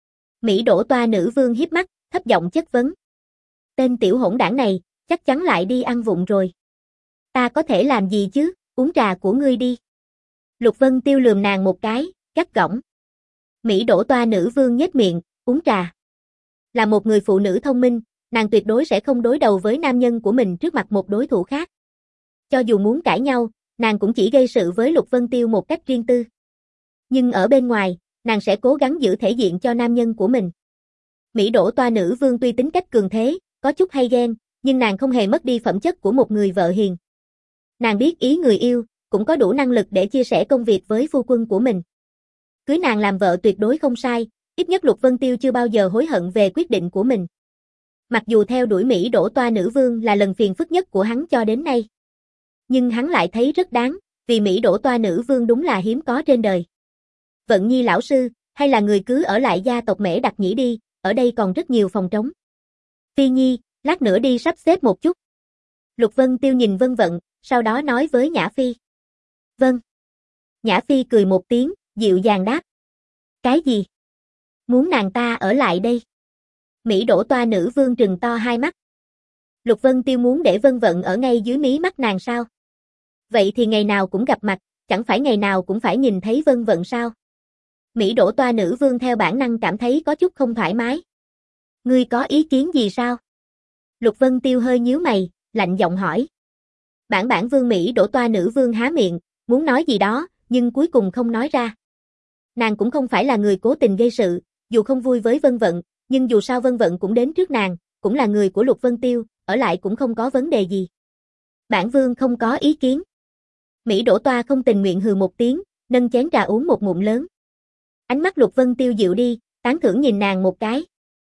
Mỹ Đỗ Toa Nữ Vương hiếp mắt, thấp giọng chất vấn. Tên tiểu hỗn đảng này, chắc chắn lại đi ăn vụng rồi. Ta có thể làm gì chứ, uống trà của ngươi đi. Lục Vân Tiêu lườm nàng một cái, gắt gỏng. Mỹ Đỗ Toa Nữ Vương nhếch miệng, uống trà. Là một người phụ nữ thông minh, nàng tuyệt đối sẽ không đối đầu với nam nhân của mình trước mặt một đối thủ khác. Cho dù muốn cãi nhau, nàng cũng chỉ gây sự với Lục Vân Tiêu một cách riêng tư. Nhưng ở bên ngoài, nàng sẽ cố gắng giữ thể diện cho nam nhân của mình. Mỹ Đỗ Toa Nữ Vương tuy tính cách cường thế, có chút hay ghen, nhưng nàng không hề mất đi phẩm chất của một người vợ hiền. Nàng biết ý người yêu, cũng có đủ năng lực để chia sẻ công việc với phu quân của mình. Cưới nàng làm vợ tuyệt đối không sai, ít nhất Lục Vân Tiêu chưa bao giờ hối hận về quyết định của mình. Mặc dù theo đuổi Mỹ Đỗ Toa Nữ Vương là lần phiền phức nhất của hắn cho đến nay. Nhưng hắn lại thấy rất đáng, vì Mỹ Đỗ Toa Nữ Vương đúng là hiếm có trên đời. Vận Nhi lão sư, hay là người cứ ở lại gia tộc Mễ Đặc Nhĩ đi, ở đây còn rất nhiều phòng trống. Phi Nhi, lát nữa đi sắp xếp một chút. Lục Vân Tiêu nhìn Vân Vận, sau đó nói với Nhã Phi. Vâng. Nhã Phi cười một tiếng, dịu dàng đáp. Cái gì? Muốn nàng ta ở lại đây? Mỹ Đỗ Toa Nữ Vương trừng to hai mắt. Lục Vân Tiêu muốn để Vân Vận ở ngay dưới mí mắt nàng sao? Vậy thì ngày nào cũng gặp mặt, chẳng phải ngày nào cũng phải nhìn thấy Vân Vận sao? Mỹ Đỗ Toa Nữ Vương theo bản năng cảm thấy có chút không thoải mái. Ngươi có ý kiến gì sao? Lục Vân Tiêu hơi nhíu mày, lạnh giọng hỏi. Bản bản Vương Mỹ Đỗ Toa Nữ Vương há miệng, muốn nói gì đó, nhưng cuối cùng không nói ra. Nàng cũng không phải là người cố tình gây sự, dù không vui với Vân Vận, nhưng dù sao Vân Vận cũng đến trước nàng, cũng là người của Lục Vân Tiêu, ở lại cũng không có vấn đề gì. Bản Vương không có ý kiến. Mỹ Đỗ Toa không tình nguyện hừ một tiếng, nâng chén trà uống một ngụm lớn. Ánh mắt Lục Vân Tiêu dịu đi, tán thưởng nhìn nàng một cái.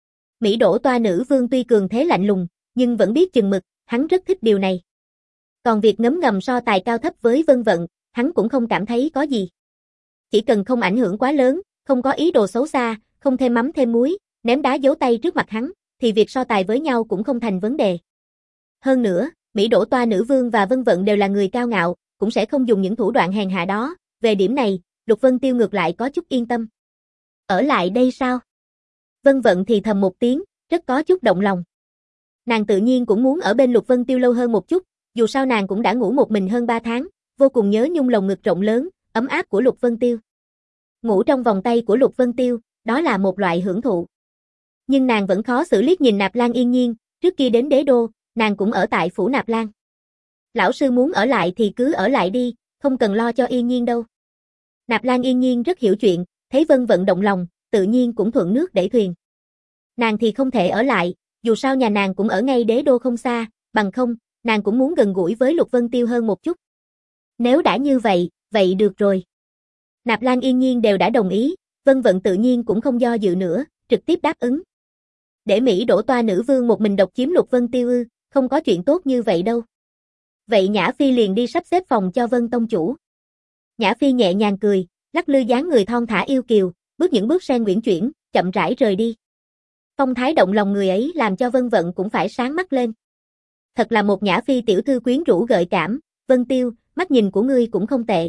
Mỹ Đỗ Toa Nữ Vương tuy cường thế lạnh lùng, nhưng vẫn biết chừng mực, hắn rất thích điều này. Còn việc ngấm ngầm so tài cao thấp với Vân Vận, hắn cũng không cảm thấy có gì. Chỉ cần không ảnh hưởng quá lớn, không có ý đồ xấu xa, không thêm mắm thêm muối, ném đá giấu tay trước mặt hắn, thì việc so tài với nhau cũng không thành vấn đề. Hơn nữa, Mỹ Đỗ Toa Nữ Vương và Vân Vận đều là người cao ngạo, cũng sẽ không dùng những thủ đoạn hèn hạ đó, về điểm này, Lục Vân Tiêu ngược lại có chút yên tâm. Ở lại đây sao? Vân Vận thì thầm một tiếng, rất có chút động lòng. Nàng tự nhiên cũng muốn ở bên Lục Vân Tiêu lâu hơn một chút, dù sao nàng cũng đã ngủ một mình hơn ba tháng, vô cùng nhớ nhung lồng ngực rộng lớn, ấm áp của Lục Vân Tiêu. Ngủ trong vòng tay của Lục Vân Tiêu, đó là một loại hưởng thụ. Nhưng nàng vẫn khó xử liếc nhìn Nạp Lan Yên Nhiên, trước khi đến đế đô, nàng cũng ở tại phủ Nạp Lan. Lão sư muốn ở lại thì cứ ở lại đi, không cần lo cho Yên Nhiên đâu. Nạp Lan Yên Nhiên rất hiểu chuyện, thấy Vân Vận động lòng, tự nhiên cũng thuận nước đẩy thuyền. Nàng thì không thể ở lại, dù sao nhà nàng cũng ở ngay đế đô không xa, bằng không, nàng cũng muốn gần gũi với Lục Vân Tiêu hơn một chút. Nếu đã như vậy, vậy được rồi. Nạp Lan Yên Nhiên đều đã đồng ý, Vân Vận tự nhiên cũng không do dự nữa, trực tiếp đáp ứng. Để Mỹ Đỗ Toa Nữ Vương một mình độc chiếm Lục Vân Tiêu ư, không có chuyện tốt như vậy đâu. Vậy Nhã Phi liền đi sắp xếp phòng cho Vân tông chủ. Nhã Phi nhẹ nhàng cười, lắc lư dáng người thon thả yêu kiều, bước những bước sen uyển chuyển, chậm rãi rời đi. Phong thái động lòng người ấy làm cho Vân Vận cũng phải sáng mắt lên. Thật là một Nhã Phi tiểu thư quyến rũ gợi cảm, Vân Tiêu, mắt nhìn của ngươi cũng không tệ.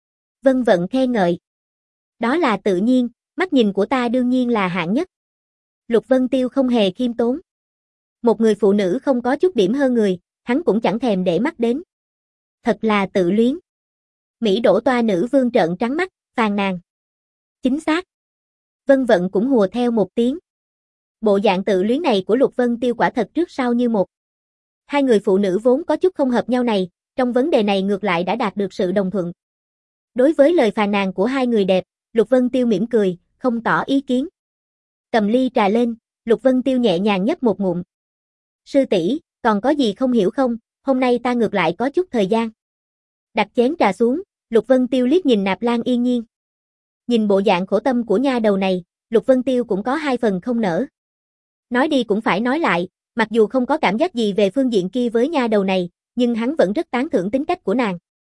Vân Vận khen ngợi. Đó là tự nhiên, mắt nhìn của ta đương nhiên là hạng nhất. Lục Vân Tiêu không hề khiêm tốn. Một người phụ nữ không có chút điểm hơn người, hắn cũng chẳng thèm để mắt đến. Thật là tự luyến. Mỹ Đỗ Toa Nữ Vương trợn trắng mắt, phàn nàn. Chính xác. Vân Vận cũng hùa theo một tiếng. Bộ dạng tự luyến này của Lục Vân Tiêu quả thật trước sau như một. Hai người phụ nữ vốn có chút không hợp nhau này, trong vấn đề này ngược lại đã đạt được sự đồng thuận. Đối với lời phàn nàn của hai người đẹp, Lục Vân Tiêu mỉm cười, không tỏ ý kiến. Cầm ly trà lên, Lục Vân Tiêu nhẹ nhàng nhấp một ngụm. Sư tỷ, còn có gì không hiểu không, hôm nay ta ngược lại có chút thời gian. Đặt chén trà xuống, Lục Vân Tiêu liếc nhìn Nạp Lan Yên Nhiên. Nhìn bộ dạng khổ tâm của nha đầu này, Lục Vân Tiêu cũng có hai phần không nỡ. Nói đi cũng phải nói lại, mặc dù không có cảm giác gì về phương diện kia với nha đầu này, nhưng hắn vẫn rất tán thưởng tính cách của nàng.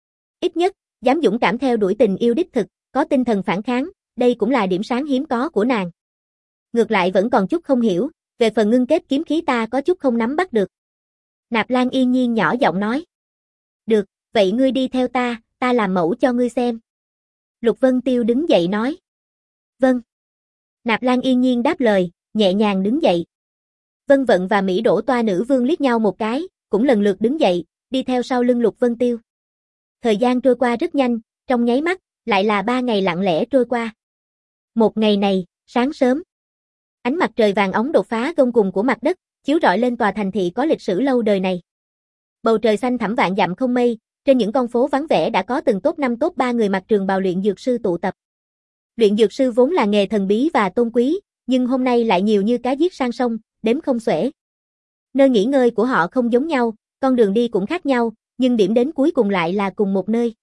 Ít nhất, dám dũng cảm theo đuổi tình yêu đích thực, có tinh thần phản kháng, đây cũng là điểm sáng hiếm có của nàng. Ngược lại vẫn còn chút không hiểu, về phần ngưng kết kiếm khí ta có chút không nắm bắt được. Nạp Lan Yên Nhiên nhỏ giọng nói. Được, vậy ngươi đi theo ta, ta làm mẫu cho ngươi xem. Lục Vân Tiêu đứng dậy nói. Vâng. Nạp Lan Yên Nhiên đáp lời, nhẹ nhàng đứng dậy. Vân Vận và Mỹ Đỗ Toa Nữ Vương liếc nhau một cái, cũng lần lượt đứng dậy, đi theo sau lưng Lục Vân Tiêu. Thời gian trôi qua rất nhanh, trong nháy mắt, lại là ba ngày lặng lẽ trôi qua. Một ngày này, sáng sớm. Ánh mặt trời vàng óng đột phá gông cùng của mặt đất, chiếu rọi lên tòa thành thị có lịch sử lâu đời này. Bầu trời xanh thẳm vạn dặm không mây, trên những con phố vắng vẻ đã có từng top năm top ba người mặc trường bào luyện dược sư tụ tập. Luyện dược sư vốn là nghề thần bí và tôn quý, nhưng hôm nay lại nhiều như cá giết sang sông, đếm không xuể. Nơi nghỉ ngơi của họ không giống nhau, con đường đi cũng khác nhau, nhưng điểm đến cuối cùng lại là cùng một nơi.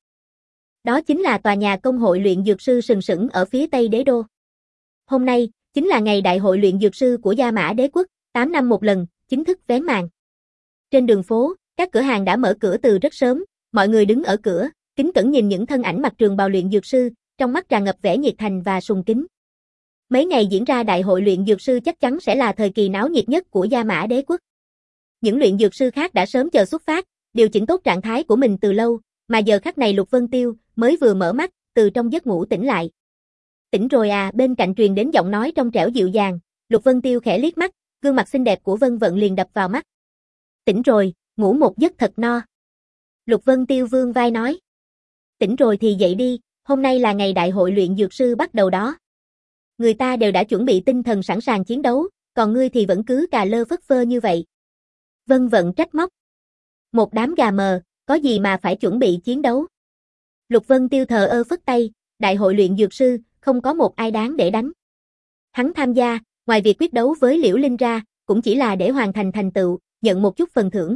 Đó chính là tòa nhà công hội luyện dược sư sừng sững ở phía tây đế đô. Hôm nay, chính là ngày đại hội luyện dược sư của Gia Mã Đế quốc, tám năm một lần, chính thức vén màn. Trên đường phố, các cửa hàng đã mở cửa từ rất sớm, mọi người đứng ở cửa, kính cẩn nhìn những thân ảnh mặc trường bào luyện dược sư, trong mắt tràn ngập vẻ nhiệt thành và sùng kính. Mấy ngày diễn ra đại hội luyện dược sư chắc chắn sẽ là thời kỳ náo nhiệt nhất của Gia Mã Đế quốc. Những luyện dược sư khác đã sớm chờ xuất phát, điều chỉnh tốt trạng thái của mình từ lâu, mà giờ khắc này Lục Vân Tiêu mới vừa mở mắt, từ trong giấc ngủ tỉnh lại. Tỉnh rồi à, bên cạnh truyền đến giọng nói trong trẻo dịu dàng, Lục Vân Tiêu khẽ liếc mắt, gương mặt xinh đẹp của Vân Vận liền đập vào mắt. Tỉnh rồi, ngủ một giấc thật no. Lục Vân Tiêu vươn vai nói. Tỉnh rồi thì dậy đi, hôm nay là ngày đại hội luyện dược sư bắt đầu đó. Người ta đều đã chuẩn bị tinh thần sẵn sàng chiến đấu, còn ngươi thì vẫn cứ cà lơ phất phơ như vậy. Vân Vận trách móc. Một đám gà mờ, có gì mà phải chuẩn bị chiến đấu. Lục Vân Tiêu thờ ơ phất tay, đại hội luyện dược sư, không có một ai đáng để đánh. Hắn tham gia, ngoài việc quyết đấu với Liễu Linh ra, cũng chỉ là để hoàn thành thành tựu, nhận một chút phần thưởng.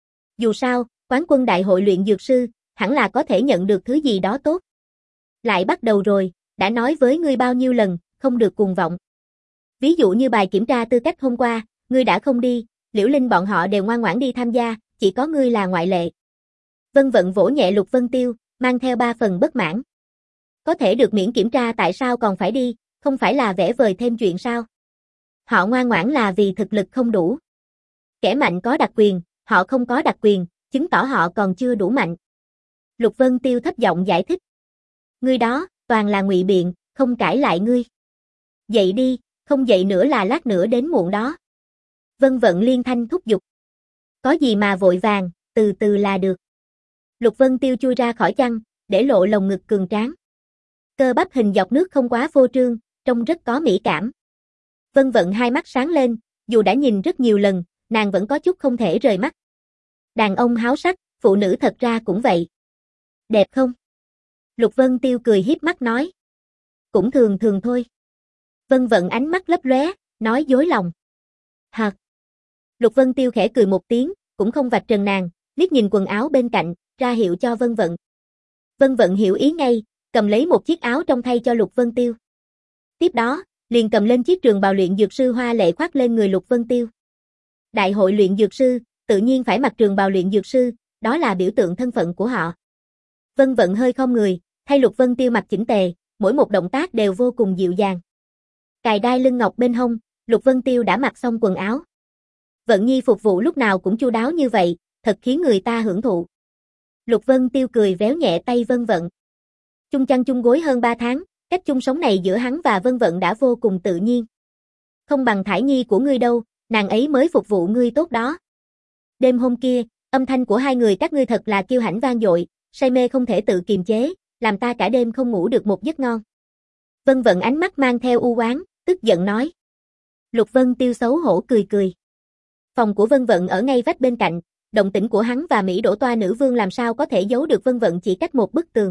Dù sao, quán quân đại hội luyện dược sư, hẳn là có thể nhận được thứ gì đó tốt. Lại bắt đầu rồi, đã nói với ngươi bao nhiêu lần, không được cuồng vọng. Ví dụ như bài kiểm tra tư cách hôm qua, ngươi đã không đi, Liễu Linh bọn họ đều ngoan ngoãn đi tham gia, chỉ có ngươi là ngoại lệ. Vân Vận vỗ nhẹ Lục Vân Tiêu, mang theo ba phần bất mãn. Có thể được miễn kiểm tra tại sao còn phải đi, không phải là vẽ vời thêm chuyện sao? Họ ngoan ngoãn là vì thực lực không đủ. Kẻ mạnh có đặc quyền, họ không có đặc quyền, chứng tỏ họ còn chưa đủ mạnh. Lục Vân Tiêu thấp giọng giải thích. Ngươi đó, toàn là ngụy biện, không cãi lại ngươi. Dậy đi, không dậy nữa là lát nữa đến muộn đó. Vân Vận liên thanh thúc giục. Có gì mà vội vàng, từ từ là được. Lục Vân Tiêu chui ra khỏi chăn, để lộ lồng ngực cường tráng. Cơ bắp hình dọc nước không quá phô trương, trông rất có mỹ cảm. Vân Vận hai mắt sáng lên, dù đã nhìn rất nhiều lần, nàng vẫn có chút không thể rời mắt. Đàn ông háo sắc, phụ nữ thật ra cũng vậy. Đẹp không? Lục Vân Tiêu cười hiếp mắt nói. Cũng thường thường thôi. Vân Vận ánh mắt lấp lóe, nói dối lòng. Hạt. Lục Vân Tiêu khẽ cười một tiếng, cũng không vạch trần nàng, liếc nhìn quần áo bên cạnh, ra hiệu cho Vân Vận. Vân Vận hiểu ý ngay, cầm lấy một chiếc áo trong thay cho Lục Vân Tiêu. Tiếp đó, liền cầm lên chiếc trường bào luyện dược sư hoa lệ khoác lên người Lục Vân Tiêu. Đại hội luyện dược sư, tự nhiên phải mặc trường bào luyện dược sư, đó là biểu tượng thân phận của họ. Vân Vận hơi khom người, thay Lục Vân Tiêu mặc chỉnh tề, mỗi một động tác đều vô cùng dịu dàng. Cài đai lưng ngọc bên hông, Lục Vân Tiêu đã mặc xong quần áo. Vận Nhi phục vụ lúc nào cũng chu đáo như vậy, thật khiến người ta hưởng thụ. Lục Vân Tiêu cười véo nhẹ tay Vân Vận. Chung chăn chung gối hơn ba tháng, cách chung sống này giữa hắn và Vân Vận đã vô cùng tự nhiên. Không bằng Thải Nhi của ngươi đâu, nàng ấy mới phục vụ ngươi tốt đó. Đêm hôm kia, âm thanh của hai người các ngươi thật là kiêu hãnh vang dội, say mê không thể tự kiềm chế, làm ta cả đêm không ngủ được một giấc ngon. Vân Vận ánh mắt mang theo u oán, tức giận nói. Lục Vân Tiêu xấu hổ cười cười. Phòng của Vân Vận ở ngay vách bên cạnh, động tĩnh của hắn và Mỹ Đỗ Toa nữ vương làm sao có thể giấu được Vân Vận chỉ cách một bức tường.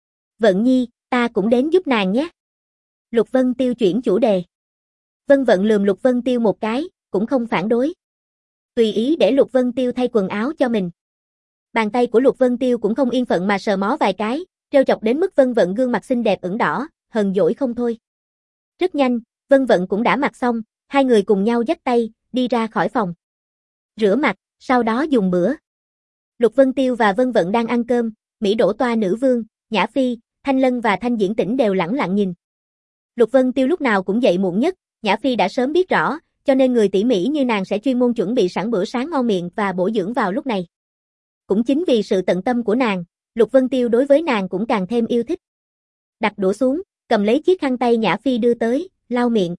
Vận Nhi, ta cũng đến giúp nàng nhé. Lục Vân Tiêu chuyển chủ đề. Vân Vận lườm Lục Vân Tiêu một cái, cũng không phản đối. Tùy ý để Lục Vân Tiêu thay quần áo cho mình. Bàn tay của Lục Vân Tiêu cũng không yên phận mà sờ mó vài cái, trêu chọc đến mức Vân Vận gương mặt xinh đẹp ửng đỏ, hờn dỗi không thôi. Rất nhanh, Vân Vận cũng đã mặc xong, hai người cùng nhau dắt tay, đi ra khỏi phòng. Rửa mặt, sau đó dùng bữa. Lục Vân Tiêu và Vân Vận đang ăn cơm, Mỹ Đỗ Toa nữ vương, Nhã Phi, Thanh Lân và Thanh Diễn Tĩnh đều lẳng lặng nhìn. Lục Vân Tiêu lúc nào cũng dậy muộn nhất, Nhã Phi đã sớm biết rõ, cho nên người tỉ mỉ như nàng sẽ chuyên môn chuẩn bị sẵn bữa sáng ngon miệng và bổ dưỡng vào lúc này. Cũng chính vì sự tận tâm của nàng, Lục Vân Tiêu đối với nàng cũng càng thêm yêu thích. Đặt đũa xuống, cầm lấy chiếc khăn tay Nhã Phi đưa tới, lau miệng.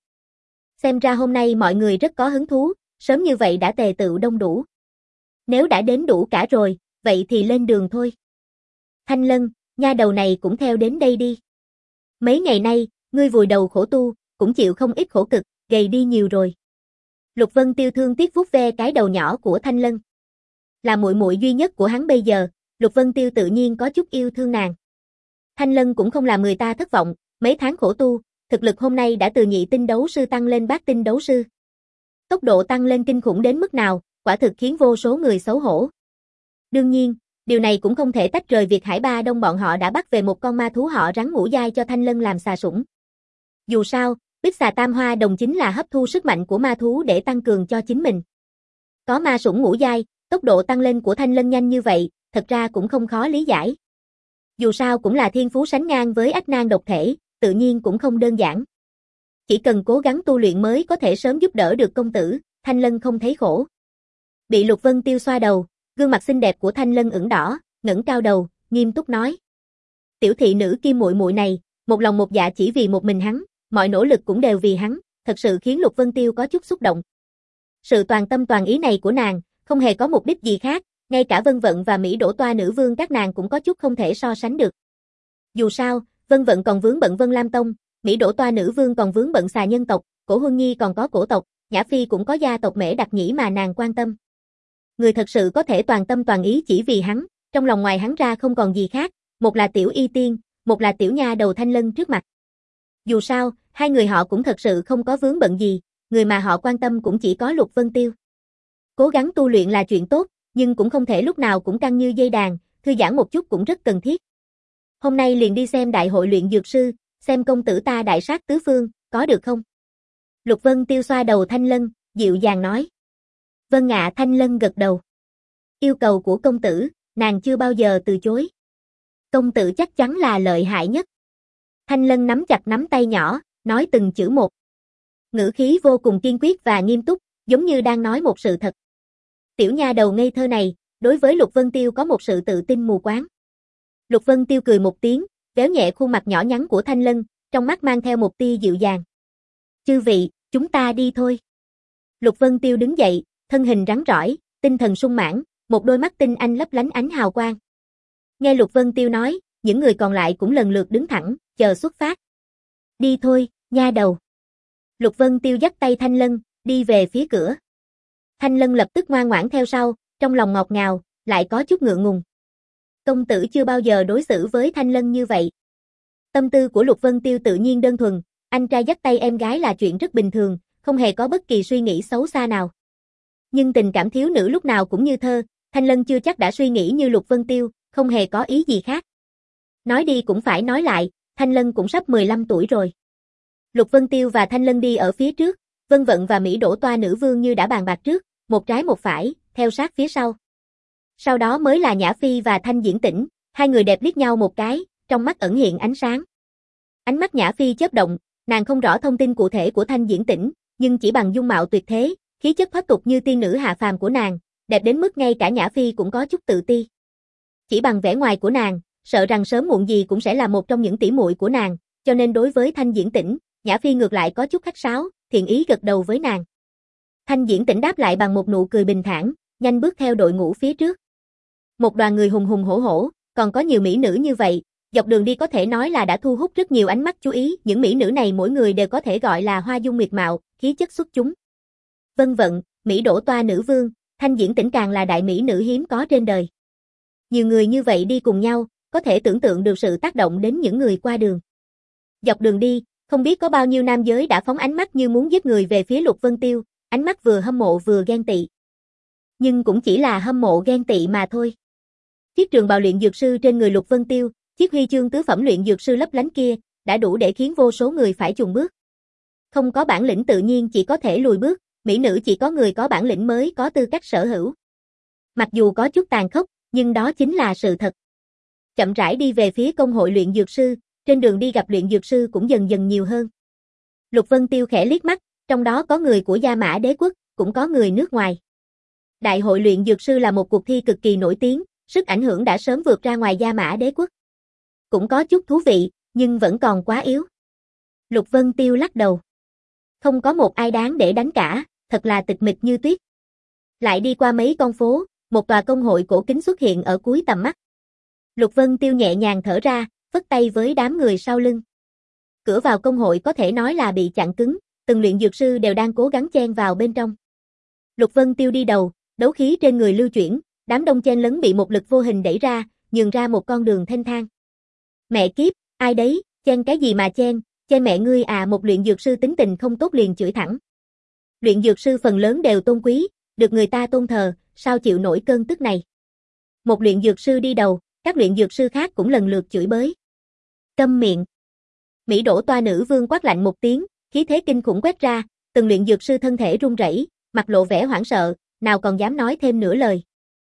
Xem ra hôm nay mọi người rất có hứng thú, sớm như vậy đã tề tựu đông đủ. Nếu đã đến đủ cả rồi, vậy thì lên đường thôi. Thanh Lân, nha đầu này cũng theo đến đây đi. Mấy ngày nay, ngươi vùi đầu khổ tu, cũng chịu không ít khổ cực, gầy đi nhiều rồi. Lục Vân Tiêu thương tiếc vuốt ve cái đầu nhỏ của Thanh Lân. Là muội muội duy nhất của hắn bây giờ, Lục Vân Tiêu tự nhiên có chút yêu thương nàng. Thanh Lân cũng không làm người ta thất vọng, mấy tháng khổ tu, thực lực hôm nay đã từ nhị tinh đấu sư tăng lên bát tinh đấu sư. Tốc độ tăng lên kinh khủng đến mức nào, quả thực khiến vô số người xấu hổ. Đương nhiên, điều này cũng không thể tách rời việc Hải Ba Đông bọn họ đã bắt về một con ma thú họ rắn ngũ giai cho Thanh Lân làm xà sủng. Dù sao, Bích Xà Tam Hoa Đồng chính là hấp thu sức mạnh của ma thú để tăng cường cho chính mình. Có ma sủng ngũ giai, tốc độ tăng lên của Thanh Lân nhanh như vậy, thật ra cũng không khó lý giải. Dù sao cũng là thiên phú sánh ngang với Ách Nan độc thể, tự nhiên cũng không đơn giản. Chỉ cần cố gắng tu luyện mới có thể sớm giúp đỡ được công tử, Thanh Lân không thấy khổ. Bị Lục Vân Tiêu xoa đầu, gương mặt xinh đẹp của Thanh Lân ửng đỏ, ngẩng cao đầu, nghiêm túc nói. Tiểu thị nữ Kim muội muội này, một lòng một dạ chỉ vì một mình hắn, mọi nỗ lực cũng đều vì hắn, thật sự khiến Lục Vân Tiêu có chút xúc động. Sự toàn tâm toàn ý này của nàng, không hề có mục đích gì khác, ngay cả Vân Vận và Mỹ Đỗ Toa nữ vương các nàng cũng có chút không thể so sánh được. Dù sao, Vân Vận còn vướng bận Vân Lam Tông, Mỹ Đỗ Toa nữ vương còn vướng bận xà nhân tộc, Cổ Huân Nhi còn có cổ tộc, Nhã Phi cũng có gia tộc Mễ Đặc Nhĩ mà nàng quan tâm. Người thật sự có thể toàn tâm toàn ý chỉ vì hắn, trong lòng ngoài hắn ra không còn gì khác, một là tiểu y tiên, một là tiểu nha đầu Thanh Lân trước mặt. Dù sao, hai người họ cũng thật sự không có vướng bận gì, người mà họ quan tâm cũng chỉ có Lục Vân Tiêu. Cố gắng tu luyện là chuyện tốt, nhưng cũng không thể lúc nào cũng căng như dây đàn, thư giãn một chút cũng rất cần thiết. Hôm nay liền đi xem đại hội luyện dược sư, xem công tử ta đại sát tứ phương, có được không? Lục Vân Tiêu xoa đầu Thanh Lân, dịu dàng nói. Vân ạ. Thanh Lân gật đầu. Yêu cầu của công tử, nàng chưa bao giờ từ chối. Công tử chắc chắn là lợi hại nhất. Thanh Lân nắm chặt nắm tay nhỏ, nói từng chữ một. Ngữ khí vô cùng kiên quyết và nghiêm túc, giống như đang nói một sự thật. Tiểu nha đầu ngây thơ này, đối với Lục Vân Tiêu có một sự tự tin mù quáng. Lục Vân Tiêu cười một tiếng, véo nhẹ khuôn mặt nhỏ nhắn của Thanh Lân, trong mắt mang theo một tia dịu dàng. Chư vị, chúng ta đi thôi. Lục Vân Tiêu đứng dậy, thân hình rắn rỏi, tinh thần sung mãn, một đôi mắt tinh anh lấp lánh ánh hào quang. Nghe Lục Vân Tiêu nói, những người còn lại cũng lần lượt đứng thẳng, chờ xuất phát. Đi thôi, nha đầu. Lục Vân Tiêu dắt tay Thanh Lân, đi về phía cửa. Thanh Lân lập tức ngoan ngoãn theo sau, trong lòng ngọt ngào, lại có chút ngượng ngùng. Công tử chưa bao giờ đối xử với Thanh Lân như vậy. Tâm tư của Lục Vân Tiêu tự nhiên đơn thuần, anh trai dắt tay em gái là chuyện rất bình thường, không hề có bất kỳ suy nghĩ xấu xa nào. Nhưng tình cảm thiếu nữ lúc nào cũng như thơ, Thanh Lân chưa chắc đã suy nghĩ như Lục Vân Tiêu, không hề có ý gì khác. Nói đi cũng phải nói lại, Thanh Lân cũng sắp mười lăm tuổi rồi. Lục Vân Tiêu và Thanh Lân đi ở phía trước, Vân Vận và Mỹ Đỗ Toa nữ vương như đã bàn bạc trước, một trái một phải, theo sát phía sau. Sau đó mới là Nhã Phi và Thanh Diễn Tĩnh, hai người đẹp liếc nhau một cái, trong mắt ẩn hiện ánh sáng. Ánh mắt Nhã Phi chớp động, nàng không rõ thông tin cụ thể của Thanh Diễn Tĩnh, nhưng chỉ bằng dung mạo tuyệt thế, khí chất thoát tục như tiên nữ hạ phàm của nàng, đẹp đến mức ngay cả Nhã Phi cũng có chút tự ti. Chỉ bằng vẻ ngoài của nàng, sợ rằng sớm muộn gì cũng sẽ là một trong những tỷ muội của nàng, cho nên đối với Thanh Diễn Tĩnh, Nhã Phi ngược lại có chút khách sáo, thiện ý gật đầu với nàng. Thanh Diễn Tĩnh đáp lại bằng một nụ cười bình thản, nhanh bước theo đội ngũ phía trước. Một đoàn người hùng hùng hổ hổ, còn có nhiều mỹ nữ như vậy, dọc đường đi có thể nói là đã thu hút rất nhiều ánh mắt chú ý, những mỹ nữ này mỗi người đều có thể gọi là hoa dung nguyệt mạo, khí chất xuất chúng. Vân Vận, Mỹ Đỗ Toa nữ vương, Thanh Diễn Tĩnh càng là đại mỹ nữ hiếm có trên đời. Nhiều người như vậy đi cùng nhau, có thể tưởng tượng được sự tác động đến những người qua đường. Dọc đường đi, không biết có bao nhiêu nam giới đã phóng ánh mắt như muốn giết người về phía Lục Vân Tiêu, ánh mắt vừa hâm mộ vừa ghen tị. Nhưng cũng chỉ là hâm mộ ghen tị mà thôi. Chiếc trường bào luyện dược sư trên người Lục Vân Tiêu, chiếc huy chương tứ phẩm luyện dược sư lấp lánh kia, đã đủ để khiến vô số người phải chùn bước. Không có bản lĩnh tự nhiên chỉ có thể lùi bước, mỹ nữ chỉ có người có bản lĩnh mới có tư cách sở hữu. Mặc dù có chút tàn khốc, nhưng đó chính là sự thật. Chậm rãi đi về phía công hội luyện dược sư, trên đường đi gặp luyện dược sư cũng dần dần nhiều hơn. Lục Vân Tiêu khẽ liếc mắt, trong đó có người của Gia Mã Đế quốc, cũng có người nước ngoài. Đại hội luyện dược sư là một cuộc thi cực kỳ nổi tiếng, sức ảnh hưởng đã sớm vượt ra ngoài Gia Mã Đế quốc. Cũng có chút thú vị, nhưng vẫn còn quá yếu. Lục Vân Tiêu lắc đầu. Không có một ai đáng để đánh cả, thật là tịch mịch như tuyết. Lại đi qua mấy con phố, một tòa công hội cổ kính xuất hiện ở cuối tầm mắt. Lục Vân Tiêu nhẹ nhàng thở ra, phất tay với đám người sau lưng. Cửa vào công hội có thể nói là bị chặn cứng, từng luyện dược sư đều đang cố gắng chen vào bên trong. Lục Vân Tiêu đi đầu, đấu khí trên người lưu chuyển, đám đông chen lấn bị một lực vô hình đẩy ra, nhường ra một con đường thênh thang. Mẹ kiếp, ai đấy, chen cái gì mà chen, chen mẹ ngươi à, một luyện dược sư tính tình không tốt liền chửi thẳng. Luyện dược sư phần lớn đều tôn quý, được người ta tôn thờ, sao chịu nổi cơn tức này. Một luyện dược sư đi đầu, các luyện dược sư khác cũng lần lượt chửi bới. Câm miệng. Mỹ Đỗ Toa nữ vương quát lạnh một tiếng, khí thế kinh khủng quét ra, từng luyện dược sư thân thể run rẩy, mặt lộ vẻ hoảng sợ, nào còn dám nói thêm nửa lời.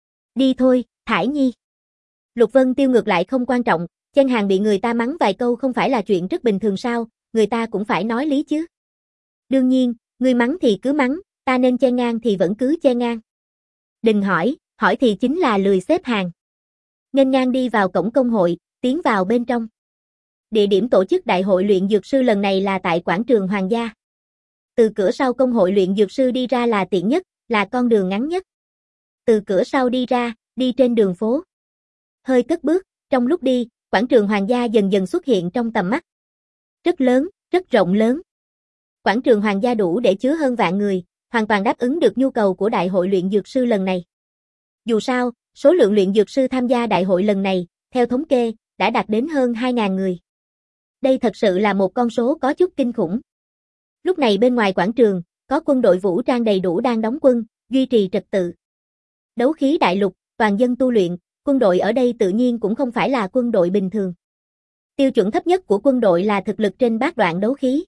Đi thôi, Thải Nhi. Lục Vân Tiêu ngược lại không quan trọng, chen hàng bị người ta mắng vài câu không phải là chuyện rất bình thường sao, người ta cũng phải nói lý chứ. Đương nhiên, ngươi mắng thì cứ mắng, ta nên chen ngang thì vẫn cứ chen ngang. Đừng hỏi, hỏi thì chính là lười xếp hàng. Nghênh ngang đi vào cổng công hội, tiến vào bên trong. Địa điểm tổ chức đại hội luyện dược sư lần này là tại quảng trường Hoàng gia. Từ cửa sau công hội luyện dược sư đi ra là tiện nhất, là con đường ngắn nhất. Từ cửa sau đi ra, đi trên đường phố. Hơi cất bước, trong lúc đi, quảng trường Hoàng gia dần dần xuất hiện trong tầm mắt. Rất lớn, rất rộng lớn. Quảng trường Hoàng gia đủ để chứa hơn vạn người, hoàn toàn đáp ứng được nhu cầu của đại hội luyện dược sư lần này. Dù sao, số lượng luyện dược sư tham gia đại hội lần này, theo thống kê, đã đạt đến hơn hai nghìn người. Đây thật sự là một con số có chút kinh khủng. Lúc này bên ngoài quảng trường, có quân đội vũ trang đầy đủ đang đóng quân, duy trì trật tự. Đấu khí đại lục, toàn dân tu luyện, quân đội ở đây tự nhiên cũng không phải là quân đội bình thường. Tiêu chuẩn thấp nhất của quân đội là thực lực trên bát đoạn đấu khí.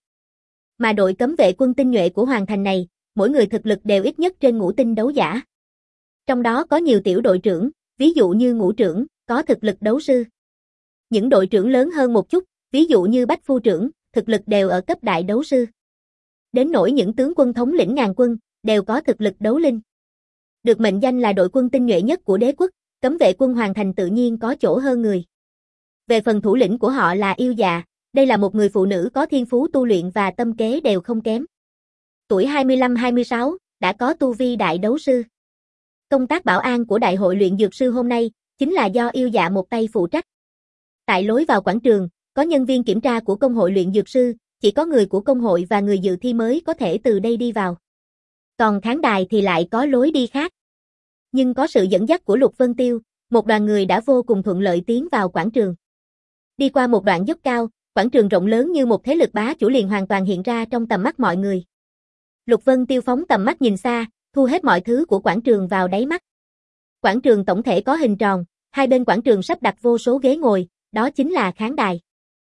Mà đội cấm vệ quân tinh nhuệ của Hoàng thành này, mỗi người thực lực đều ít nhất trên ngũ tinh đấu giả. Trong đó có nhiều tiểu đội trưởng, ví dụ như ngũ trưởng, có thực lực đấu sư. Những đội trưởng lớn hơn một chút, ví dụ như bách phu trưởng, thực lực đều ở cấp đại đấu sư. Đến nỗi những tướng quân thống lĩnh ngàn quân, đều có thực lực đấu linh. Được mệnh danh là đội quân tinh nhuệ nhất của đế quốc, cấm vệ quân Hoàng Thành tự nhiên có chỗ hơn người. Về phần thủ lĩnh của họ là Yêu Dạ, đây là một người phụ nữ có thiên phú tu luyện và tâm kế đều không kém. Tuổi hai mươi lăm hai mươi sáu, đã có tu vi đại đấu sư. Công tác bảo an của Đại hội luyện dược sư hôm nay, chính là do Yêu Dạ một tay phụ trách. Tại lối vào quảng trường, có nhân viên kiểm tra của công hội luyện dược sư, chỉ có người của công hội và người dự thi mới có thể từ đây đi vào. Còn khán đài thì lại có lối đi khác. Nhưng có sự dẫn dắt của Lục Vân Tiêu, một đoàn người đã vô cùng thuận lợi tiến vào quảng trường. Đi qua một đoạn dốc cao, quảng trường rộng lớn như một thế lực bá chủ liền hoàn toàn hiện ra trong tầm mắt mọi người. Lục Vân Tiêu phóng tầm mắt nhìn xa, thu hết mọi thứ của quảng trường vào đáy mắt. Quảng trường tổng thể có hình tròn, hai bên quảng trường sắp đặt vô số ghế ngồi, đó chính là khán đài.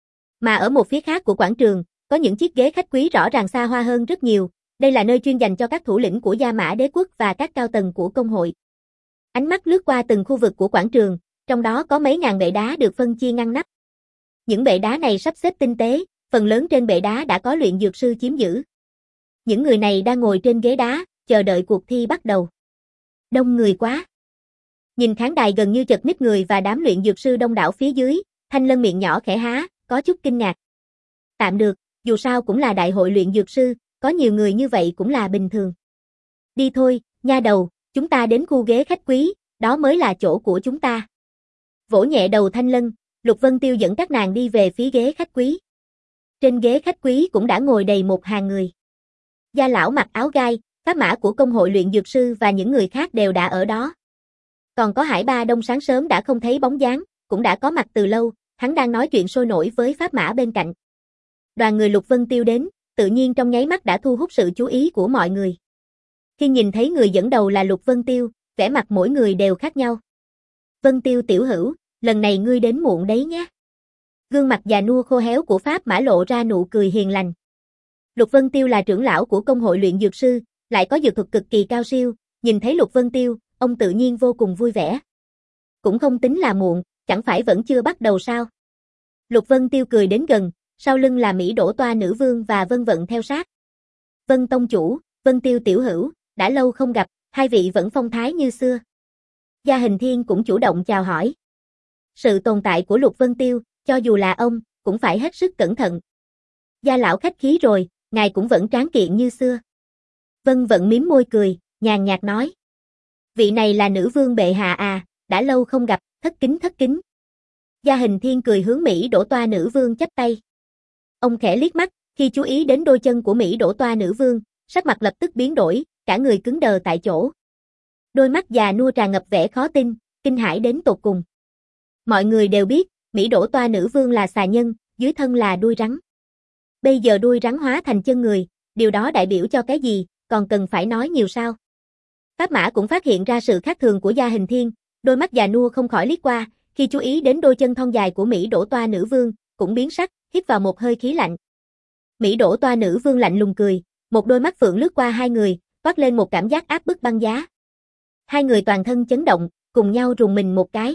Mà ở một phía khác của quảng trường, có những chiếc ghế khách quý rõ ràng xa hoa hơn rất nhiều, đây là nơi chuyên dành cho các thủ lĩnh của Gia Mã Đế quốc và các cao tầng của công hội. Ánh mắt lướt qua từng khu vực của quảng trường, trong đó có mấy ngàn bệ đá được phân chia ngăn nắp. Những bệ đá này sắp xếp tinh tế, phần lớn trên bệ đá đã có luyện dược sư chiếm giữ. Những người này đang ngồi trên ghế đá, chờ đợi cuộc thi bắt đầu. Đông người quá. Nhìn khán đài gần như chật ních người và đám luyện dược sư đông đảo phía dưới, Thanh Lân miệng nhỏ khẽ há, có chút kinh ngạc. Tạm được, dù sao cũng là đại hội luyện dược sư, có nhiều người như vậy cũng là bình thường. Đi thôi, nha đầu, chúng ta đến khu ghế khách quý, đó mới là chỗ của chúng ta. Vỗ nhẹ đầu Thanh Lân, Lục Vân Tiêu dẫn các nàng đi về phía ghế khách quý. Trên ghế khách quý cũng đã ngồi đầy một hàng người. Gia lão mặc áo gai, pháp mã của công hội luyện dược sư và những người khác đều đã ở đó. Còn có Hải Ba Đông sáng sớm đã không thấy bóng dáng, cũng đã có mặt từ lâu, hắn đang nói chuyện sôi nổi với pháp mã bên cạnh. Đoàn người Lục Vân Tiêu đến, tự nhiên trong nháy mắt đã thu hút sự chú ý của mọi người. Khi nhìn thấy người dẫn đầu là Lục Vân Tiêu, vẻ mặt mỗi người đều khác nhau. Vân Tiêu tiểu hữu, lần này ngươi đến muộn đấy nhé. Gương mặt già nua khô héo của pháp mã lộ ra nụ cười hiền lành. Lục Vân Tiêu là trưởng lão của công hội luyện dược sư, lại có dược thuật cực kỳ cao siêu, nhìn thấy Lục Vân Tiêu, ông tự nhiên vô cùng vui vẻ. Cũng không tính là muộn, chẳng phải vẫn chưa bắt đầu sao? Lục Vân Tiêu cười đến gần, sau lưng là Mỹ Đỗ Toa nữ vương và Vân Vận theo sát. Vân tông chủ, Vân Tiêu tiểu hữu, đã lâu không gặp, hai vị vẫn phong thái như xưa. Gia Hình Thiên cũng chủ động chào hỏi. Sự tồn tại của Lục Vân Tiêu, cho dù là ông, cũng phải hết sức cẩn thận. Gia lão khách khí rồi, ngài cũng vẫn tráng kiện như xưa. Vân Vận mím môi cười, nhàn nhạt nói. Vị này là nữ vương bệ hạ à, đã lâu không gặp, thất kính thất kính. Gia Hình Thiên cười hướng Mỹ Đỗ Toa nữ vương chắp tay. Ông khẽ liếc mắt, khi chú ý đến đôi chân của Mỹ Đỗ Toa nữ vương, sắc mặt lập tức biến đổi, cả người cứng đờ tại chỗ. Đôi mắt già nua tràn ngập vẻ khó tin, kinh hãi đến tột cùng. Mọi người đều biết, Mỹ Đỗ Toa nữ vương là xà nhân, dưới thân là đuôi rắn. Bây giờ đuôi rắn hóa thành chân người, điều đó đại biểu cho cái gì, còn cần phải nói nhiều sao? Pháp Mã cũng phát hiện ra sự khác thường của Gia Hình Thiên, đôi mắt già nua không khỏi liếc qua, khi chú ý đến đôi chân thon dài của Mỹ Đỗ Toa nữ vương, cũng biến sắc, hít vào một hơi khí lạnh. Mỹ Đỗ Toa nữ vương lạnh lùng cười, một đôi mắt phượng lướt qua hai người, toát lên một cảm giác áp bức băng giá. Hai người toàn thân chấn động, cùng nhau rùng mình một cái.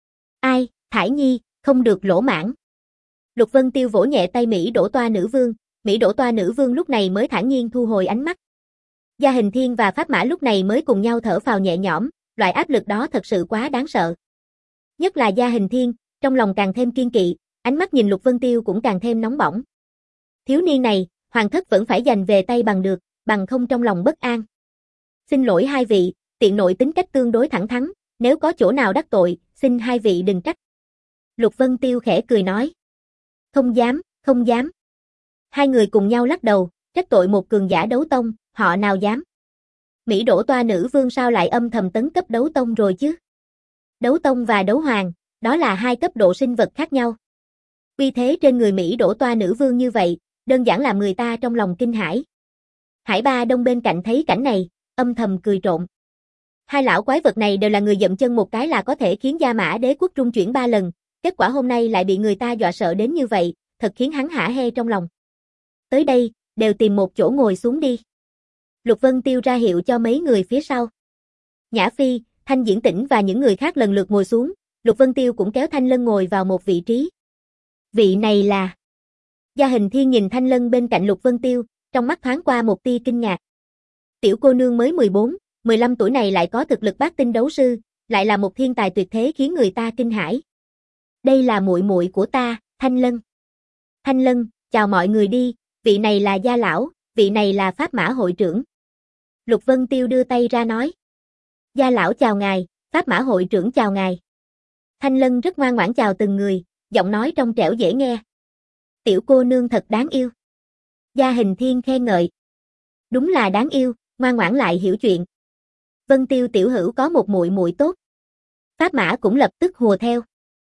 Ai, Thải Nhi, không được lỗ mãng. Lục Vân Tiêu vỗ nhẹ tay Mỹ Đỗ Toa nữ vương, Mỹ Đỗ Toa nữ vương lúc này mới thản nhiên thu hồi ánh mắt. Gia Hình Thiên và Pháp Mã lúc này mới cùng nhau thở phào nhẹ nhõm, loại áp lực đó thật sự quá đáng sợ. Nhất là Gia Hình Thiên, trong lòng càng thêm kiên kỵ, ánh mắt nhìn Lục Vân Tiêu cũng càng thêm nóng bỏng. Thiếu niên này, hoàng thất vẫn phải giành về tay bằng được, bằng không trong lòng bất an. Xin lỗi hai vị, tiện nội tính cách tương đối thẳng thắn, nếu có chỗ nào đắc tội, xin hai vị đừng trách. Lục Vân Tiêu khẽ cười nói. Không dám, không dám. Hai người cùng nhau lắc đầu, trách tội một cường giả đấu tông, họ nào dám. Mỹ Đỗ Toa nữ vương sao lại âm thầm tấn cấp đấu tông rồi chứ? Đấu tông và đấu hoàng, đó là hai cấp độ sinh vật khác nhau. Uy thế trên người Mỹ Đỗ Toa nữ vương như vậy, đơn giản làm người ta trong lòng kinh hãi. Hải Ba Đông bên cạnh thấy cảnh này, âm thầm cười trộm. Hai lão quái vật này đều là người dậm chân một cái là có thể khiến Gia Mã Đế quốc trung chuyển ba lần, kết quả hôm nay lại bị người ta dọa sợ đến như vậy, thật khiến hắn hả hê trong lòng. Tới đây, đều tìm một chỗ ngồi xuống đi. Lục Vân Tiêu ra hiệu cho mấy người phía sau. Nhã Phi, Thanh Diễn Tĩnh và những người khác lần lượt ngồi xuống, Lục Vân Tiêu cũng kéo Thanh Lân ngồi vào một vị trí. Vị này là... Gia Hình Thiên nhìn Thanh Lân bên cạnh Lục Vân Tiêu, trong mắt thoáng qua một tia kinh ngạc. Tiểu cô nương mới mười bốn, mười lăm tuổi này lại có thực lực bát tinh đấu sư, lại là một thiên tài tuyệt thế khiến người ta kinh hãi. Đây là muội muội của ta, Thanh Lân. Thanh Lân, chào mọi người đi, vị này là gia lão, vị này là Pháp Mã hội trưởng. Lục Vân Tiêu đưa tay ra nói. Gia lão chào ngài, Pháp Mã hội trưởng chào ngài. Thanh Lân rất ngoan ngoãn chào từng người, giọng nói trong trẻo dễ nghe. Tiểu cô nương thật đáng yêu. Gia Hình Thiên khen ngợi. Đúng là đáng yêu, ngoan ngoãn lại hiểu chuyện. Vân Tiêu tiểu hữu có một muội muội tốt. Pháp Mã cũng lập tức hùa theo.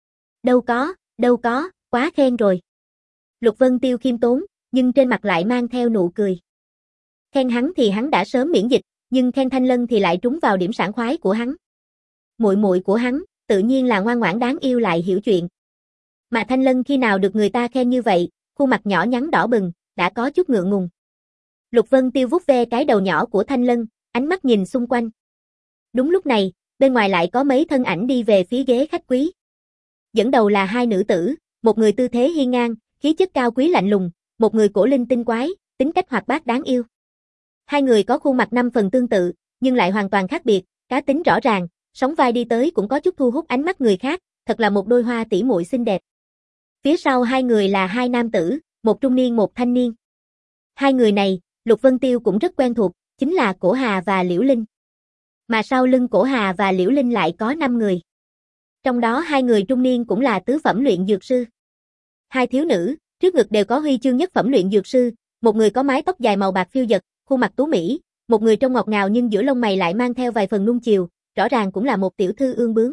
Đâu có, đâu có, quá khen rồi. Lục Vân Tiêu khiêm tốn, nhưng trên mặt lại mang theo nụ cười. Khen hắn thì hắn đã sớm miễn dịch, nhưng khen Thanh Lân thì lại trúng vào điểm sảng khoái của hắn. Muội muội của hắn, tự nhiên là ngoan ngoãn đáng yêu lại hiểu chuyện. Mà Thanh Lân khi nào được người ta khen như vậy, khuôn mặt nhỏ nhắn đỏ bừng, đã có chút ngượng ngùng. Lục Vân Tiêu vuốt ve cái đầu nhỏ của Thanh Lân, ánh mắt nhìn xung quanh. Đúng lúc này, bên ngoài lại có mấy thân ảnh đi về phía ghế khách quý. Dẫn đầu là hai nữ tử, một người tư thế hiên ngang, khí chất cao quý lạnh lùng, một người cổ linh tinh quái, tính cách hoạt bát đáng yêu. Hai người có khuôn mặt năm phần tương tự, nhưng lại hoàn toàn khác biệt, cá tính rõ ràng, sóng vai đi tới cũng có chút thu hút ánh mắt người khác, thật là một đôi hoa tỷ muội xinh đẹp. Phía sau hai người là hai nam tử, một trung niên một thanh niên. Hai người này, Lục Vân Tiêu cũng rất quen thuộc, chính là Cổ Hà và Liễu Linh. Mà sau lưng Cổ Hà và Liễu Linh lại có năm người. Trong đó hai người trung niên cũng là tứ phẩm luyện dược sư. Hai thiếu nữ, trước ngực đều có huy chương nhất phẩm luyện dược sư, một người có mái tóc dài màu bạc phiêu dật, khuôn mặt tú mỹ, một người trông ngọt ngào nhưng giữa lông mày lại mang theo vài phần nuông chiều, rõ ràng cũng là một tiểu thư ương bướng.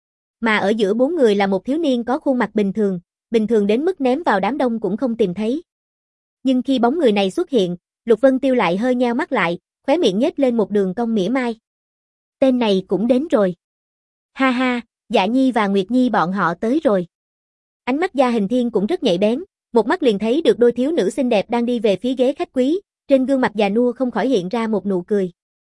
Mà ở giữa bốn người là một thiếu niên có khuôn mặt bình thường, bình thường đến mức ném vào đám đông cũng không tìm thấy. Nhưng khi bóng người này xuất hiện, Lục Vân Tiêu lại hơi nheo mắt lại, khóe miệng nhếch lên một đường cong mỉa mai. Tên này cũng đến rồi. Ha ha, Dạ Nhi và Nguyệt Nhi bọn họ tới rồi. Ánh mắt Gia Hình Thiên cũng rất nhạy bén, một mắt liền thấy được đôi thiếu nữ xinh đẹp đang đi về phía ghế khách quý, trên gương mặt già nua không khỏi hiện ra một nụ cười.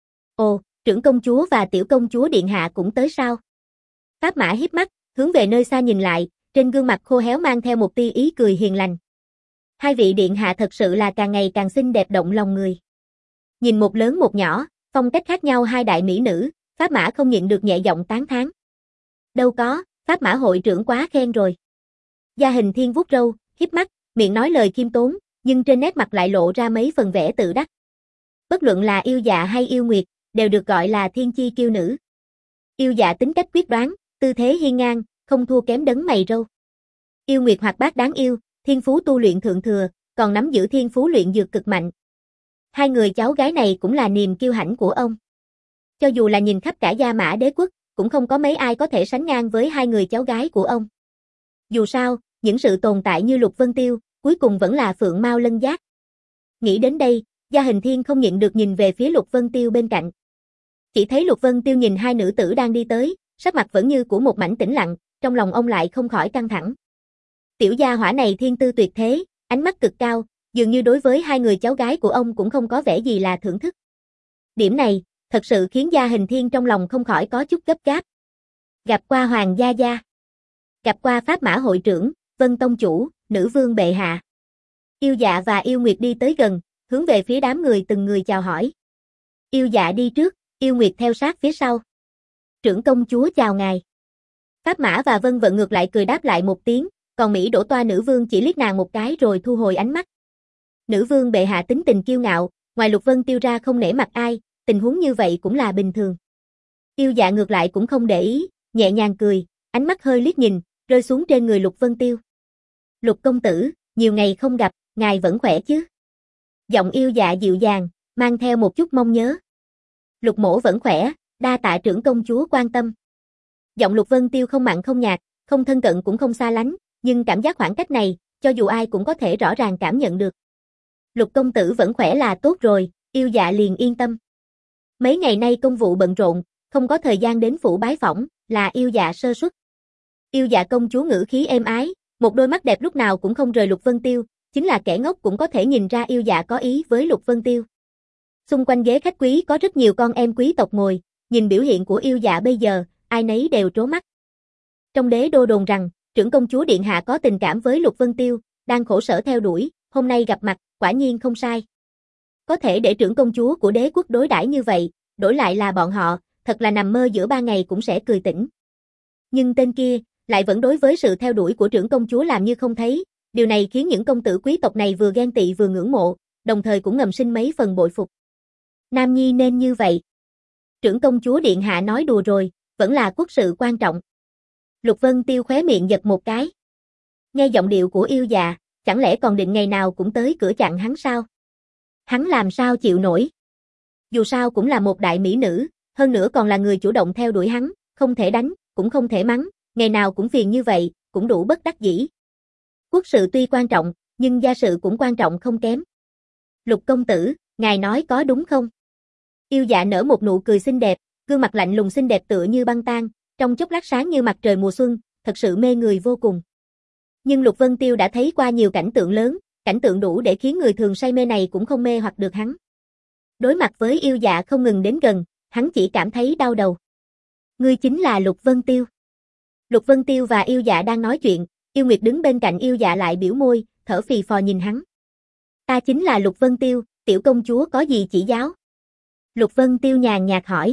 Ồ, trưởng công chúa và tiểu công chúa điện hạ cũng tới sao? Pháp Mã híp mắt, hướng về nơi xa nhìn lại, trên gương mặt khô héo mang theo một tia ý cười hiền lành. Hai vị điện hạ thật sự là càng ngày càng xinh đẹp động lòng người. Nhìn một lớn một nhỏ, phong cách khác nhau hai đại mỹ nữ, Pháp Mã không nhịn được nhẹ giọng tán thán. Đâu có, Pháp Mã hội trưởng quá khen rồi. Gia Hình Thiên vuốt râu, híp mắt, miệng nói lời khiêm tốn, nhưng trên nét mặt lại lộ ra mấy phần vẻ tự đắc. Bất luận là Yêu Dạ hay Yêu Nguyệt, đều được gọi là thiên chi kiêu nữ. Yêu Dạ tính cách quyết đoán, tư thế hiên ngang, không thua kém đấng mày râu. Yêu Nguyệt hoạt bát đáng yêu, thiên phú tu luyện thượng thừa, còn nắm giữ thiên phú luyện dược cực mạnh. Hai người cháu gái này cũng là niềm kiêu hãnh của ông. Cho dù là nhìn khắp cả Gia Mã đế quốc, cũng không có mấy ai có thể sánh ngang với hai người cháu gái của ông. Dù sao, những sự tồn tại như Lục Vân Tiêu, cuối cùng vẫn là phượng mao lân giác. Nghĩ đến đây, Gia Hình Thiên không nhịn được nhìn về phía Lục Vân Tiêu bên cạnh. Chỉ thấy Lục Vân Tiêu nhìn hai nữ tử đang đi tới, sắc mặt vẫn như của một mảnh tĩnh lặng, trong lòng ông lại không khỏi căng thẳng. Tiểu gia hỏa này thiên tư tuyệt thế, ánh mắt cực cao, dường như đối với hai người cháu gái của ông cũng không có vẻ gì là thưởng thức. Điểm này, thật sự khiến Gia Hình Thiên trong lòng không khỏi có chút gấp gáp. Gặp qua Hoàng gia gia. Gặp qua Pháp Mã hội trưởng, Vân tông chủ, nữ vương bệ hạ. Yêu Dạ và Yêu Nguyệt đi tới gần, hướng về phía đám người từng người chào hỏi. Yêu Dạ đi trước, Yêu Nguyệt theo sát phía sau. Trưởng công chúa chào ngài. Pháp Mã và Vân Vận ngược lại cười đáp lại một tiếng, còn Mỹ Đỗ Toa nữ vương chỉ liếc nàng một cái rồi thu hồi ánh mắt. Nữ vương bệ hạ tính tình kiêu ngạo, ngoài Lục Vân Tiêu ra không nể mặt ai, tình huống như vậy cũng là bình thường. Yêu Dạ ngược lại cũng không để ý, nhẹ nhàng cười, ánh mắt hơi liếc nhìn, rơi xuống trên người Lục Vân Tiêu. Lục công tử, nhiều ngày không gặp, ngài vẫn khỏe chứ? Giọng Yêu Dạ dịu dàng, mang theo một chút mong nhớ. Lục mỗ vẫn khỏe, đa tạ trưởng công chúa quan tâm. Giọng Lục Vân Tiêu không mặn không nhạt, không thân cận cũng không xa lánh, nhưng cảm giác khoảng cách này, cho dù ai cũng có thể rõ ràng cảm nhận được. Lục công tử vẫn khỏe là tốt rồi, Yêu Dạ liền yên tâm. Mấy ngày nay công vụ bận rộn, không có thời gian đến phủ bái phỏng, là Yêu Dạ sơ suất. Yêu Dạ công chúa ngữ khí êm ái, một đôi mắt đẹp lúc nào cũng không rời Lục Vân Tiêu, chính là kẻ ngốc cũng có thể nhìn ra Yêu Dạ có ý với Lục Vân Tiêu. Xung quanh ghế khách quý có rất nhiều con em quý tộc ngồi, nhìn biểu hiện của Yêu Dạ bây giờ, ai nấy đều trố mắt. Trong đế đô đồn rằng, trưởng công chúa điện hạ có tình cảm với Lục Vân Tiêu, đang khổ sở theo đuổi, hôm nay gặp mặt, quả nhiên không sai. Có thể để trưởng công chúa của đế quốc đối đãi như vậy, đổi lại là bọn họ, thật là nằm mơ giữa ba ngày cũng sẽ cười tỉnh. Nhưng tên kia, lại vẫn đối với sự theo đuổi của trưởng công chúa làm như không thấy, điều này khiến những công tử quý tộc này vừa ghen tị vừa ngưỡng mộ, đồng thời cũng ngầm sinh mấy phần bội phục. Nam nhi nên như vậy. Trưởng công chúa điện hạ nói đùa rồi, vẫn là quốc sự quan trọng. Lục Vân Tiêu khóe miệng giật một cái. Nghe giọng điệu của yêu già, chẳng lẽ còn định ngày nào cũng tới cửa chặn hắn sao? Hắn làm sao chịu nổi? Dù sao cũng là một đại mỹ nữ, hơn nữa còn là người chủ động theo đuổi hắn, không thể đánh, cũng không thể mắng, ngày nào cũng phiền như vậy, cũng đủ bất đắc dĩ. Quốc sự tuy quan trọng, nhưng gia sự cũng quan trọng không kém. Lục công tử, ngài nói có đúng không? Yêu dạ nở một nụ cười xinh đẹp, gương mặt lạnh lùng xinh đẹp tựa như băng tan, trong chốc lát sáng như mặt trời mùa xuân, thật sự mê người vô cùng. Nhưng Lục Vân Tiêu đã thấy qua nhiều cảnh tượng lớn, cảnh tượng đủ để khiến người thường say mê này cũng không mê hoặc được hắn. Đối mặt với yêu dạ không ngừng đến gần, hắn chỉ cảm thấy đau đầu. Ngươi chính là Lục Vân Tiêu. Lục Vân Tiêu và yêu dạ đang nói chuyện, Yêu Nguyệt đứng bên cạnh yêu dạ lại biểu môi, thở phì phò nhìn hắn. Ta chính là Lục Vân Tiêu, tiểu công chúa có gì chỉ giáo? Lục Vân Tiêu nhàn nhạt hỏi.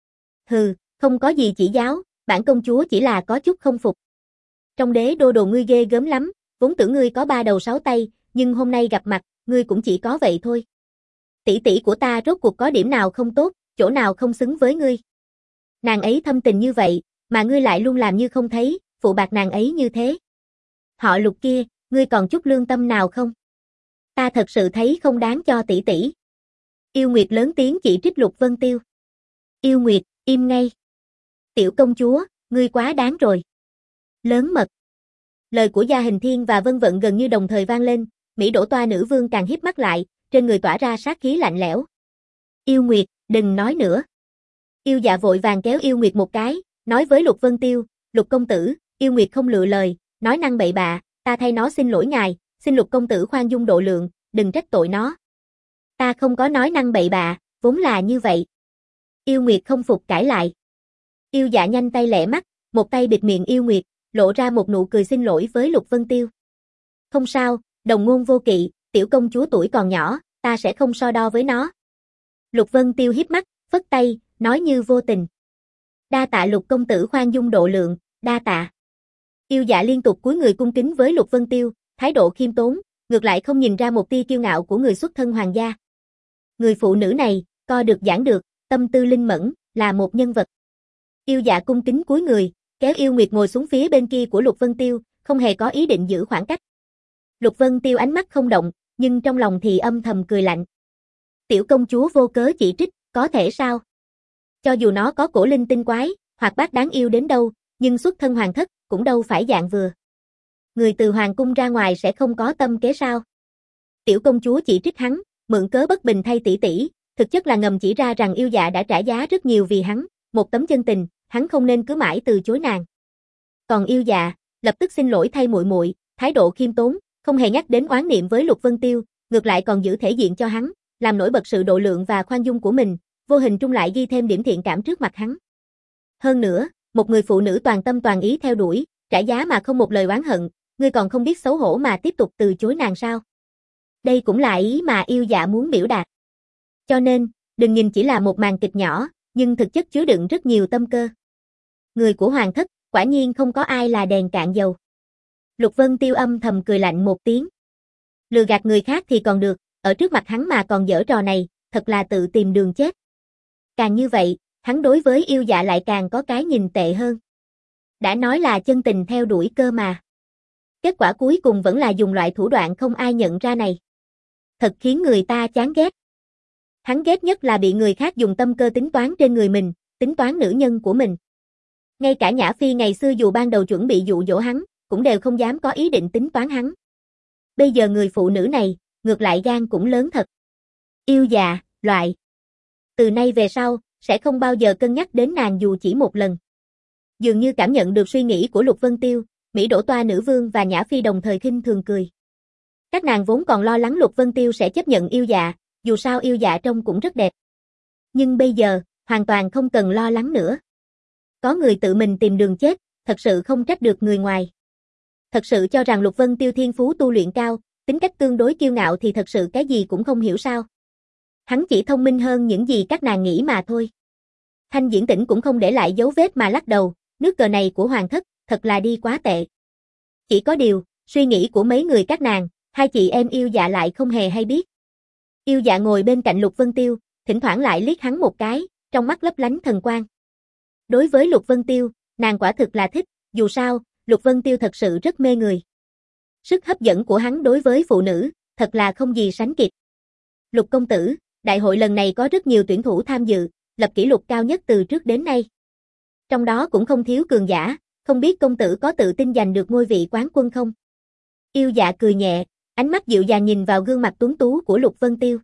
Hừ, không có gì chỉ giáo, bản công chúa chỉ là có chút không phục. Trong đế đô đồ ngươi ghê gớm lắm, vốn tưởng ngươi có ba đầu sáu tay, nhưng hôm nay gặp mặt, ngươi cũng chỉ có vậy thôi. Tỷ tỷ của ta rốt cuộc có điểm nào không tốt, chỗ nào không xứng với ngươi. Nàng ấy thâm tình như vậy, mà ngươi lại luôn làm như không thấy, phụ bạc nàng ấy như thế. Họ Lục kia, ngươi còn chút lương tâm nào không? Ta thật sự thấy không đáng cho tỷ tỷ. Yêu Nguyệt lớn tiếng chỉ trích Lục Vân Tiêu. Yêu Nguyệt, im ngay. Tiểu công chúa, ngươi quá đáng rồi. Lớn mật. Lời của Gia Hình Thiên và Vân Vận gần như đồng thời vang lên, Mỹ Đỗ Toa nữ vương càng híp mắt lại, trên người tỏa ra sát khí lạnh lẽo. Yêu Nguyệt, đừng nói nữa. Yêu dạ vội vàng kéo Yêu Nguyệt một cái, nói với Lục Vân Tiêu, Lục công tử, Yêu Nguyệt không lựa lời, nói năng bậy bạ, ta thay nó xin lỗi ngài, xin Lục công tử khoan dung độ lượng, đừng trách tội nó. Ta không có nói năng bậy bạ, vốn là như vậy. Yêu Nguyệt không phục cãi lại. Yêu dạ nhanh tay lẹ mắt, một tay bịt miệng Yêu Nguyệt, lộ ra một nụ cười xin lỗi với Lục Vân Tiêu. Không sao, đồng ngôn vô kỵ, tiểu công chúa tuổi còn nhỏ, ta sẽ không so đo với nó. Lục Vân Tiêu híp mắt, phất tay, nói như vô tình. Đa tạ Lục công tử khoan dung độ lượng, đa tạ. Yêu dạ liên tục cúi người cung kính với Lục Vân Tiêu, thái độ khiêm tốn, ngược lại không nhìn ra một tia kiêu ngạo của người xuất thân hoàng gia. Người phụ nữ này, co được giảng được, tâm tư linh mẫn, là một nhân vật. Yêu dạ cung kính cúi người, kéo Yêu Nguyệt ngồi xuống phía bên kia của Lục Vân Tiêu, không hề có ý định giữ khoảng cách. Lục Vân Tiêu ánh mắt không động, nhưng trong lòng thì âm thầm cười lạnh. Tiểu công chúa vô cớ chỉ trích, có thể sao? Cho dù nó có cổ linh tinh quái, hoặc bác đáng yêu đến đâu, nhưng xuất thân hoàng thất, cũng đâu phải dạng vừa. Người từ hoàng cung ra ngoài sẽ không có tâm kế sao? Tiểu công chúa chỉ trích hắn, mượn cớ bất bình thay tỷ tỷ, thực chất là ngầm chỉ ra rằng yêu dạ đã trả giá rất nhiều vì hắn, một tấm chân tình, hắn không nên cứ mãi từ chối nàng. Còn yêu dạ, lập tức xin lỗi thay muội muội, thái độ khiêm tốn, không hề nhắc đến oán niệm với Lục Vân Tiêu, ngược lại còn giữ thể diện cho hắn, làm nổi bật sự độ lượng và khoan dung của mình, vô hình trung lại ghi thêm điểm thiện cảm trước mặt hắn. Hơn nữa, một người phụ nữ toàn tâm toàn ý theo đuổi, trả giá mà không một lời oán hận, ngươi còn không biết xấu hổ mà tiếp tục từ chối nàng sao? Đây cũng là ý mà yêu dạ muốn biểu đạt. Cho nên, đừng nhìn chỉ là một màn kịch nhỏ, nhưng thực chất chứa đựng rất nhiều tâm cơ. Người của hoàng thất, quả nhiên không có ai là đèn cạn dầu. Lục Vân Tiêu âm thầm cười lạnh một tiếng. Lừa gạt người khác thì còn được, ở trước mặt hắn mà còn giở trò này, thật là tự tìm đường chết. Càng như vậy, hắn đối với yêu dạ lại càng có cái nhìn tệ hơn. Đã nói là chân tình theo đuổi cơ mà. Kết quả cuối cùng vẫn là dùng loại thủ đoạn không ai nhận ra này. Thật khiến người ta chán ghét. Hắn ghét nhất là bị người khác dùng tâm cơ tính toán trên người mình, tính toán nữ nhân của mình. Ngay cả Nhã Phi ngày xưa dù ban đầu chuẩn bị dụ dỗ hắn, cũng đều không dám có ý định tính toán hắn. Bây giờ người phụ nữ này, ngược lại gan cũng lớn thật. Yêu dạ, loại. Từ nay về sau, sẽ không bao giờ cân nhắc đến nàng dù chỉ một lần. Dường như cảm nhận được suy nghĩ của Lục Vân Tiêu, Mỹ Đỗ Toa nữ vương và Nhã Phi đồng thời khinh thường cười. Các nàng vốn còn lo lắng Lục Vân Tiêu sẽ chấp nhận yêu dạ, dù sao yêu dạ trông cũng rất đẹp. Nhưng bây giờ, hoàn toàn không cần lo lắng nữa. Có người tự mình tìm đường chết, thật sự không trách được người ngoài. Thật sự cho rằng Lục Vân Tiêu thiên phú tu luyện cao, tính cách tương đối kiêu ngạo thì thật sự cái gì cũng không hiểu sao. Hắn chỉ thông minh hơn những gì các nàng nghĩ mà thôi. Thanh Diễn Tĩnh cũng không để lại dấu vết mà lắc đầu, nước cờ này của hoàng thất, thật là đi quá tệ. Chỉ có điều, suy nghĩ của mấy người các nàng, hai chị em Yêu Dạ lại không hề hay biết. Yêu Dạ ngồi bên cạnh Lục Vân Tiêu, thỉnh thoảng lại liếc hắn một cái, trong mắt lấp lánh thần quang. Đối với Lục Vân Tiêu, nàng quả thực là thích, dù sao, Lục Vân Tiêu thật sự rất mê người. Sức hấp dẫn của hắn đối với phụ nữ, thật là không gì sánh kịp. Lục công tử, đại hội lần này có rất nhiều tuyển thủ tham dự, lập kỷ lục cao nhất từ trước đến nay. Trong đó cũng không thiếu cường giả, không biết công tử có tự tin giành được ngôi vị quán quân không? Yêu Dạ cười nhẹ, ánh mắt dịu dàng nhìn vào gương mặt tuấn tú của Lục Vân Tiêu.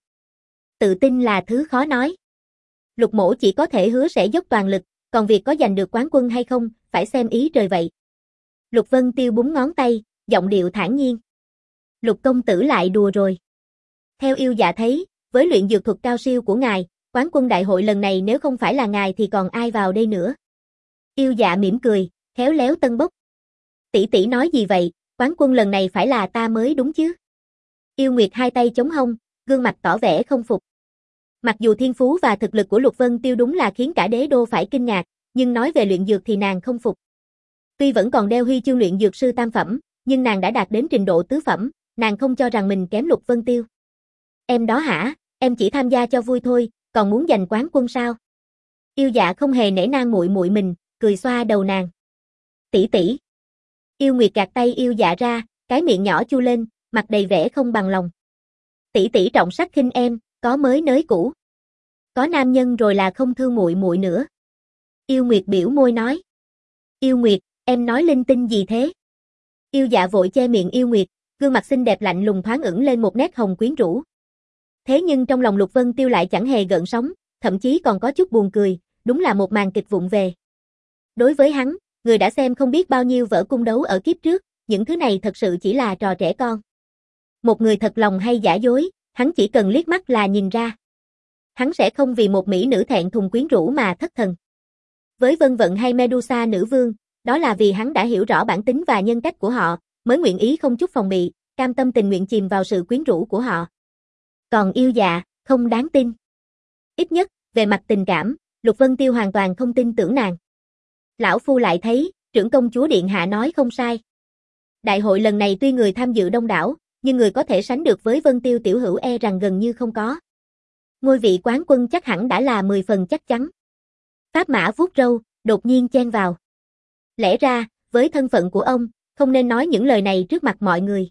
Tự tin là thứ khó nói. Lục mỗ chỉ có thể hứa sẽ dốc toàn lực, còn việc có giành được quán quân hay không, phải xem ý trời vậy. Lục Vân Tiêu búng ngón tay, giọng điệu thản nhiên. Lục công tử lại đùa rồi. Theo Yêu Dạ thấy, với luyện dược thuật cao siêu của ngài, quán quân đại hội lần này nếu không phải là ngài thì còn ai vào đây nữa. Yêu Dạ mỉm cười, khéo léo tân bốc. Tỷ tỷ nói gì vậy, quán quân lần này phải là ta mới đúng chứ. Yêu Nguyệt hai tay chống hông, gương mặt tỏ vẻ không phục. Mặc dù thiên phú và thực lực của Lục Vân Tiêu đúng là khiến cả đế đô phải kinh ngạc, nhưng nói về luyện dược thì nàng không phục. Tuy vẫn còn đeo huy chương luyện dược sư tam phẩm, nhưng nàng đã đạt đến trình độ tứ phẩm, nàng không cho rằng mình kém Lục Vân Tiêu. Em đó hả, em chỉ tham gia cho vui thôi, còn muốn giành quán quân sao? Yêu Dạ không hề nể nang muội muội mình, cười xoa đầu nàng. Tỷ tỷ. Yêu Nguyệt gạt tay Yêu Dạ ra, cái miệng nhỏ chu lên, mặt đầy vẻ không bằng lòng. Tỷ tỷ trọng sắc khinh em, có mới nới cũ. Có nam nhân rồi là không thương muội muội nữa. Yêu Nguyệt biểu môi nói. Yêu Nguyệt, em nói linh tinh gì thế? Yêu Dạ vội che miệng Yêu Nguyệt, gương mặt xinh đẹp lạnh lùng thoáng ửng lên một nét hồng quyến rũ. Thế nhưng trong lòng Lục Vân Tiêu lại chẳng hề gợn sóng, thậm chí còn có chút buồn cười, đúng là một màn kịch vụng về. Đối với hắn, người đã xem không biết bao nhiêu vở cung đấu ở kiếp trước, những thứ này thật sự chỉ là trò trẻ con. Một người thật lòng hay giả dối, hắn chỉ cần liếc mắt là nhìn ra. Hắn sẽ không vì một mỹ nữ thẹn thùng quyến rũ mà thất thần. Với Vân Vận hay Medusa nữ vương, đó là vì hắn đã hiểu rõ bản tính và nhân cách của họ, mới nguyện ý không chút phòng bị, cam tâm tình nguyện chìm vào sự quyến rũ của họ. Còn Yêu Dạ, không đáng tin. Ít nhất, về mặt tình cảm, Lục Vân Tiêu hoàn toàn không tin tưởng nàng. Lão phu lại thấy, trưởng công chúa điện hạ nói không sai. Đại hội lần này tuy người tham dự đông đảo, nhưng người có thể sánh được với Vân Tiêu tiểu hữu e rằng gần như không có. Ngôi vị quán quân chắc hẳn đã là mười phần chắc chắn. Pháp Mã vuốt râu, đột nhiên chen vào. Lẽ ra, với thân phận của ông, không nên nói những lời này trước mặt mọi người.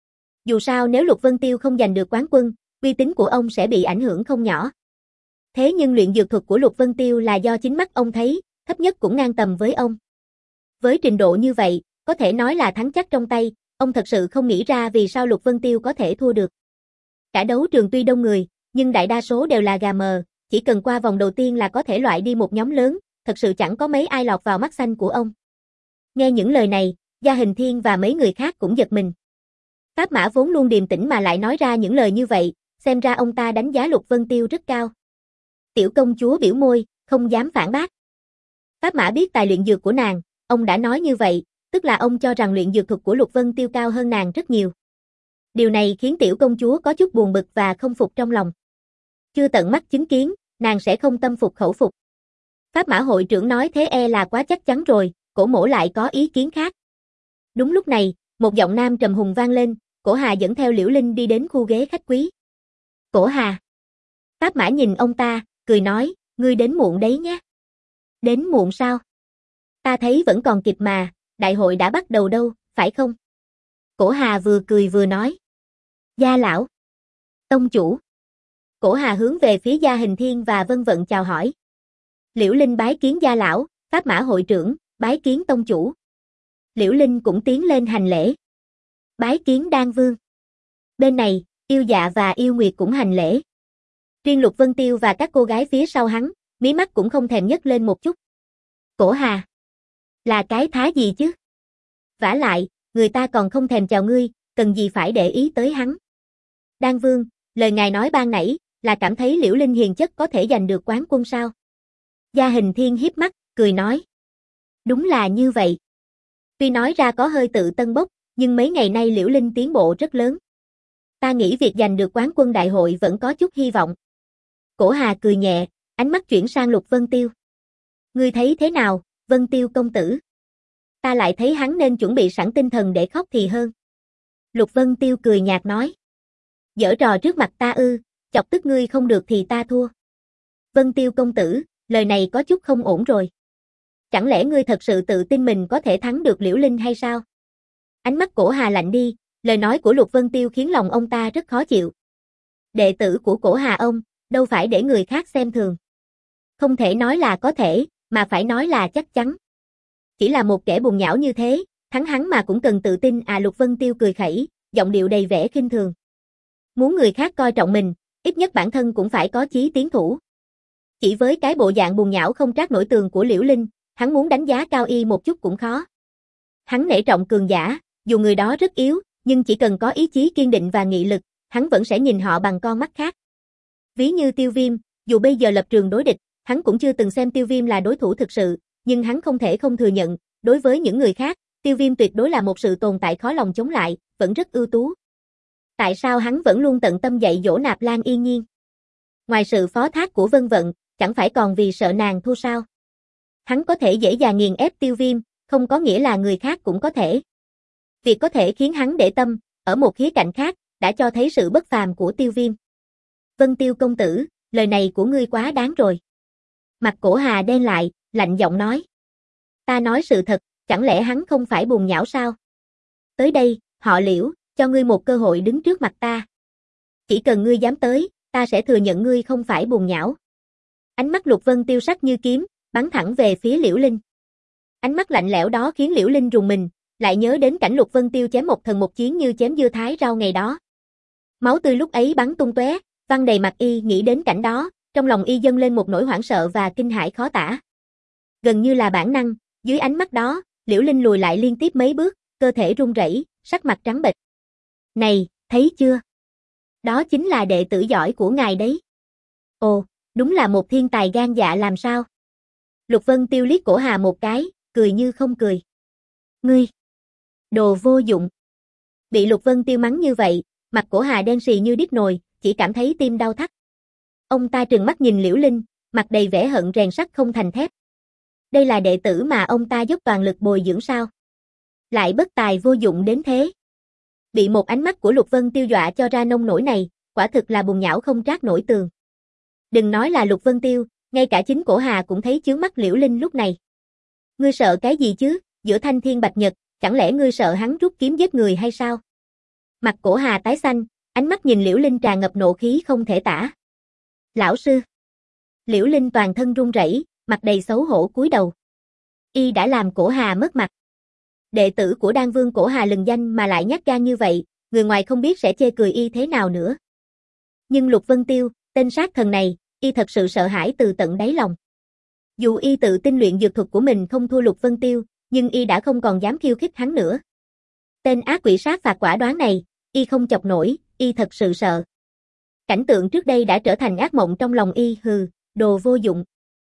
Dù sao nếu Lục Vân Tiêu không giành được quán quân, uy tín của ông sẽ bị ảnh hưởng không nhỏ. Thế nhưng luyện dược thuật của Lục Vân Tiêu là do chính mắt ông thấy, thấp nhất cũng ngang tầm với ông. Với trình độ như vậy, có thể nói là thắng chắc trong tay, ông thật sự không nghĩ ra vì sao Lục Vân Tiêu có thể thua được. Cả đấu trường tuy đông người, nhưng đại đa số đều là gà mờ, chỉ cần qua vòng đầu tiên là có thể loại đi một nhóm lớn, thật sự chẳng có mấy ai lọt vào mắt xanh của ông. Nghe những lời này, Gia Hình Thiên và mấy người khác cũng giật mình. Pháp Mã vốn luôn điềm tĩnh mà lại nói ra những lời như vậy, xem ra ông ta đánh giá Lục Vân Tiêu rất cao. Tiểu công chúa biểu môi, không dám phản bác. Pháp Mã biết tài luyện dược của nàng, ông đã nói như vậy, tức là ông cho rằng luyện dược thuật của Lục Vân Tiêu cao hơn nàng rất nhiều. Điều này khiến tiểu công chúa có chút buồn bực và không phục trong lòng. Chưa tận mắt chứng kiến, nàng sẽ không tâm phục khẩu phục. Pháp Mã hội trưởng nói thế e là quá chắc chắn rồi, Cổ Mỗ lại có ý kiến khác. Đúng lúc này, một giọng nam trầm hùng vang lên, Cổ Hà dẫn theo Liễu Linh đi đến khu ghế khách quý. Cổ Hà. Pháp Mã nhìn ông ta, cười nói, ngươi đến muộn đấy nhé. Đến muộn sao? Ta thấy vẫn còn kịp mà, đại hội đã bắt đầu đâu, phải không? Cổ Hà vừa cười vừa nói. Gia lão. Tông chủ. Cổ Hà hướng về phía Gia Hình Thiên và Vân Vận chào hỏi. Liễu Linh bái kiến gia lão, Pháp Mã hội trưởng, bái kiến tông chủ. Liễu Linh cũng tiến lên hành lễ. Bái kiến Đan Vương. Bên này, Yêu Dạ và Yêu Nguyệt cũng hành lễ. Riêng Lục Vân Tiêu và các cô gái phía sau hắn, mí mắt cũng không thèm nhấc lên một chút. Cổ Hà. Là cái thá gì chứ? Vả lại, người ta còn không thèm chào ngươi, cần gì phải để ý tới hắn. Đan Vương, lời ngài nói ban nãy, là cảm thấy Liễu Linh hiền chất có thể giành được quán quân sao? Gia Hình Thiên hiếp mắt, cười nói. Đúng là như vậy. Tuy nói ra có hơi tự tân bốc, nhưng mấy ngày nay Liễu Linh tiến bộ rất lớn. Ta nghĩ việc giành được quán quân đại hội vẫn có chút hy vọng. Cổ Hà cười nhẹ, ánh mắt chuyển sang Lục Vân Tiêu. Ngươi thấy thế nào, Vân Tiêu công tử? Ta lại thấy hắn nên chuẩn bị sẵn tinh thần để khóc thì hơn. Lục Vân Tiêu cười nhạt nói. Giở trò trước mặt ta ư, chọc tức ngươi không được thì ta thua. Vân Tiêu công tử, lời này có chút không ổn rồi. Chẳng lẽ ngươi thật sự tự tin mình có thể thắng được Liễu Linh hay sao? Ánh mắt Cổ Hà lạnh đi, lời nói của Lục Vân Tiêu khiến lòng ông ta rất khó chịu. Đệ tử của Cổ Hà ông, đâu phải để người khác xem thường. Không thể nói là có thể, mà phải nói là chắc chắn. Chỉ là một kẻ bùn nhão như thế, thắng hắn mà cũng cần tự tin à. Lục Vân Tiêu cười khẩy, giọng điệu đầy vẻ khinh thường. Muốn người khác coi trọng mình, ít nhất bản thân cũng phải có chí tiến thủ. Chỉ với cái bộ dạng bùn nhão không trát nổi tường của Liễu Linh, hắn muốn đánh giá cao y một chút cũng khó. Hắn nể trọng cường giả, dù người đó rất yếu, nhưng chỉ cần có ý chí kiên định và nghị lực, hắn vẫn sẽ nhìn họ bằng con mắt khác. Ví như Tiêu Viêm, dù bây giờ lập trường đối địch, hắn cũng chưa từng xem Tiêu Viêm là đối thủ thực sự, nhưng hắn không thể không thừa nhận, đối với những người khác, Tiêu Viêm tuyệt đối là một sự tồn tại khó lòng chống lại, vẫn rất ưu tú. Tại sao hắn vẫn luôn tận tâm dạy dỗ Nạp Lan Yên Nhiên? Ngoài sự phó thác của Vân Vận, chẳng phải còn vì sợ nàng thua sao? Hắn có thể dễ dàng nghiền ép Tiêu Viêm, không có nghĩa là người khác cũng có thể. Việc có thể khiến hắn để tâm, ở một khía cạnh khác, đã cho thấy sự bất phàm của Tiêu Viêm. Vân Tiêu công tử, lời này của ngươi quá đáng rồi. Mặt Cổ Hà đen lại, lạnh giọng nói. Ta nói sự thật, chẳng lẽ hắn không phải bùn nhão sao? Tới đây, họ Liễu, cho ngươi một cơ hội đứng trước mặt ta. Chỉ cần ngươi dám tới, ta sẽ thừa nhận ngươi không phải bùn nhão. Ánh mắt Lục Vân Tiêu sắc như kiếm, bắn thẳng về phía Liễu Linh. Ánh mắt lạnh lẽo đó khiến Liễu Linh rùng mình, lại nhớ đến cảnh Lục Vân Tiêu chém một thần một chiến như chém dưa thái rau ngày đó. Máu tươi lúc ấy bắn tung tóe, văng đầy mặt y. Nghĩ đến cảnh đó, trong lòng y dâng lên một nỗi hoảng sợ và kinh hãi khó tả. Gần như là bản năng, dưới ánh mắt đó, Liễu Linh lùi lại liên tiếp mấy bước, cơ thể run rẩy, sắc mặt trắng bệch. Này, thấy chưa? Đó chính là đệ tử giỏi của ngài đấy. Ồ, đúng là một thiên tài gan dạ làm sao? Lục Vân Tiêu liếc Cổ Hà một cái, cười như không cười. Ngươi! Đồ vô dụng! Bị Lục Vân Tiêu mắng như vậy, mặt Cổ Hà đen xì như điếc nồi, chỉ cảm thấy tim đau thắt. Ông ta trừng mắt nhìn Liễu Linh, mặt đầy vẻ hận rèn sắt không thành thép. Đây là đệ tử mà ông ta dốc toàn lực bồi dưỡng sao? Lại bất tài vô dụng đến thế. Bị một ánh mắt của Lục Vân Tiêu dọa cho ra nông nổi này, quả thực là bùn nhão không trát nổi tường. Đừng nói là Lục Vân Tiêu, ngay cả chính Cổ Hà cũng thấy chướng mắt Liễu Linh lúc này. Ngươi sợ cái gì chứ, giữa thanh thiên bạch nhật, chẳng lẽ ngươi sợ hắn rút kiếm giết người hay sao? Mặt Cổ Hà tái xanh, ánh mắt nhìn Liễu Linh tràn ngập nộ khí không thể tả. Lão sư! Liễu Linh toàn thân run rẩy, mặt đầy xấu hổ cúi đầu. Y đã làm Cổ Hà mất mặt. Đệ tử của Đan Vương Cổ Hà lừng danh mà lại nhát gan như vậy, người ngoài không biết sẽ chê cười y thế nào nữa. Nhưng Lục Vân Tiêu, tên sát thần này, y thật sự sợ hãi từ tận đáy lòng. Dù y tự tin luyện dược thuật của mình không thua Lục Vân Tiêu, nhưng y đã không còn dám khiêu khích hắn nữa. Tên ác quỷ sát phạt quả đoán này, y không chọc nổi, y thật sự sợ. Cảnh tượng trước đây đã trở thành ác mộng trong lòng y. Hừ, đồ vô dụng.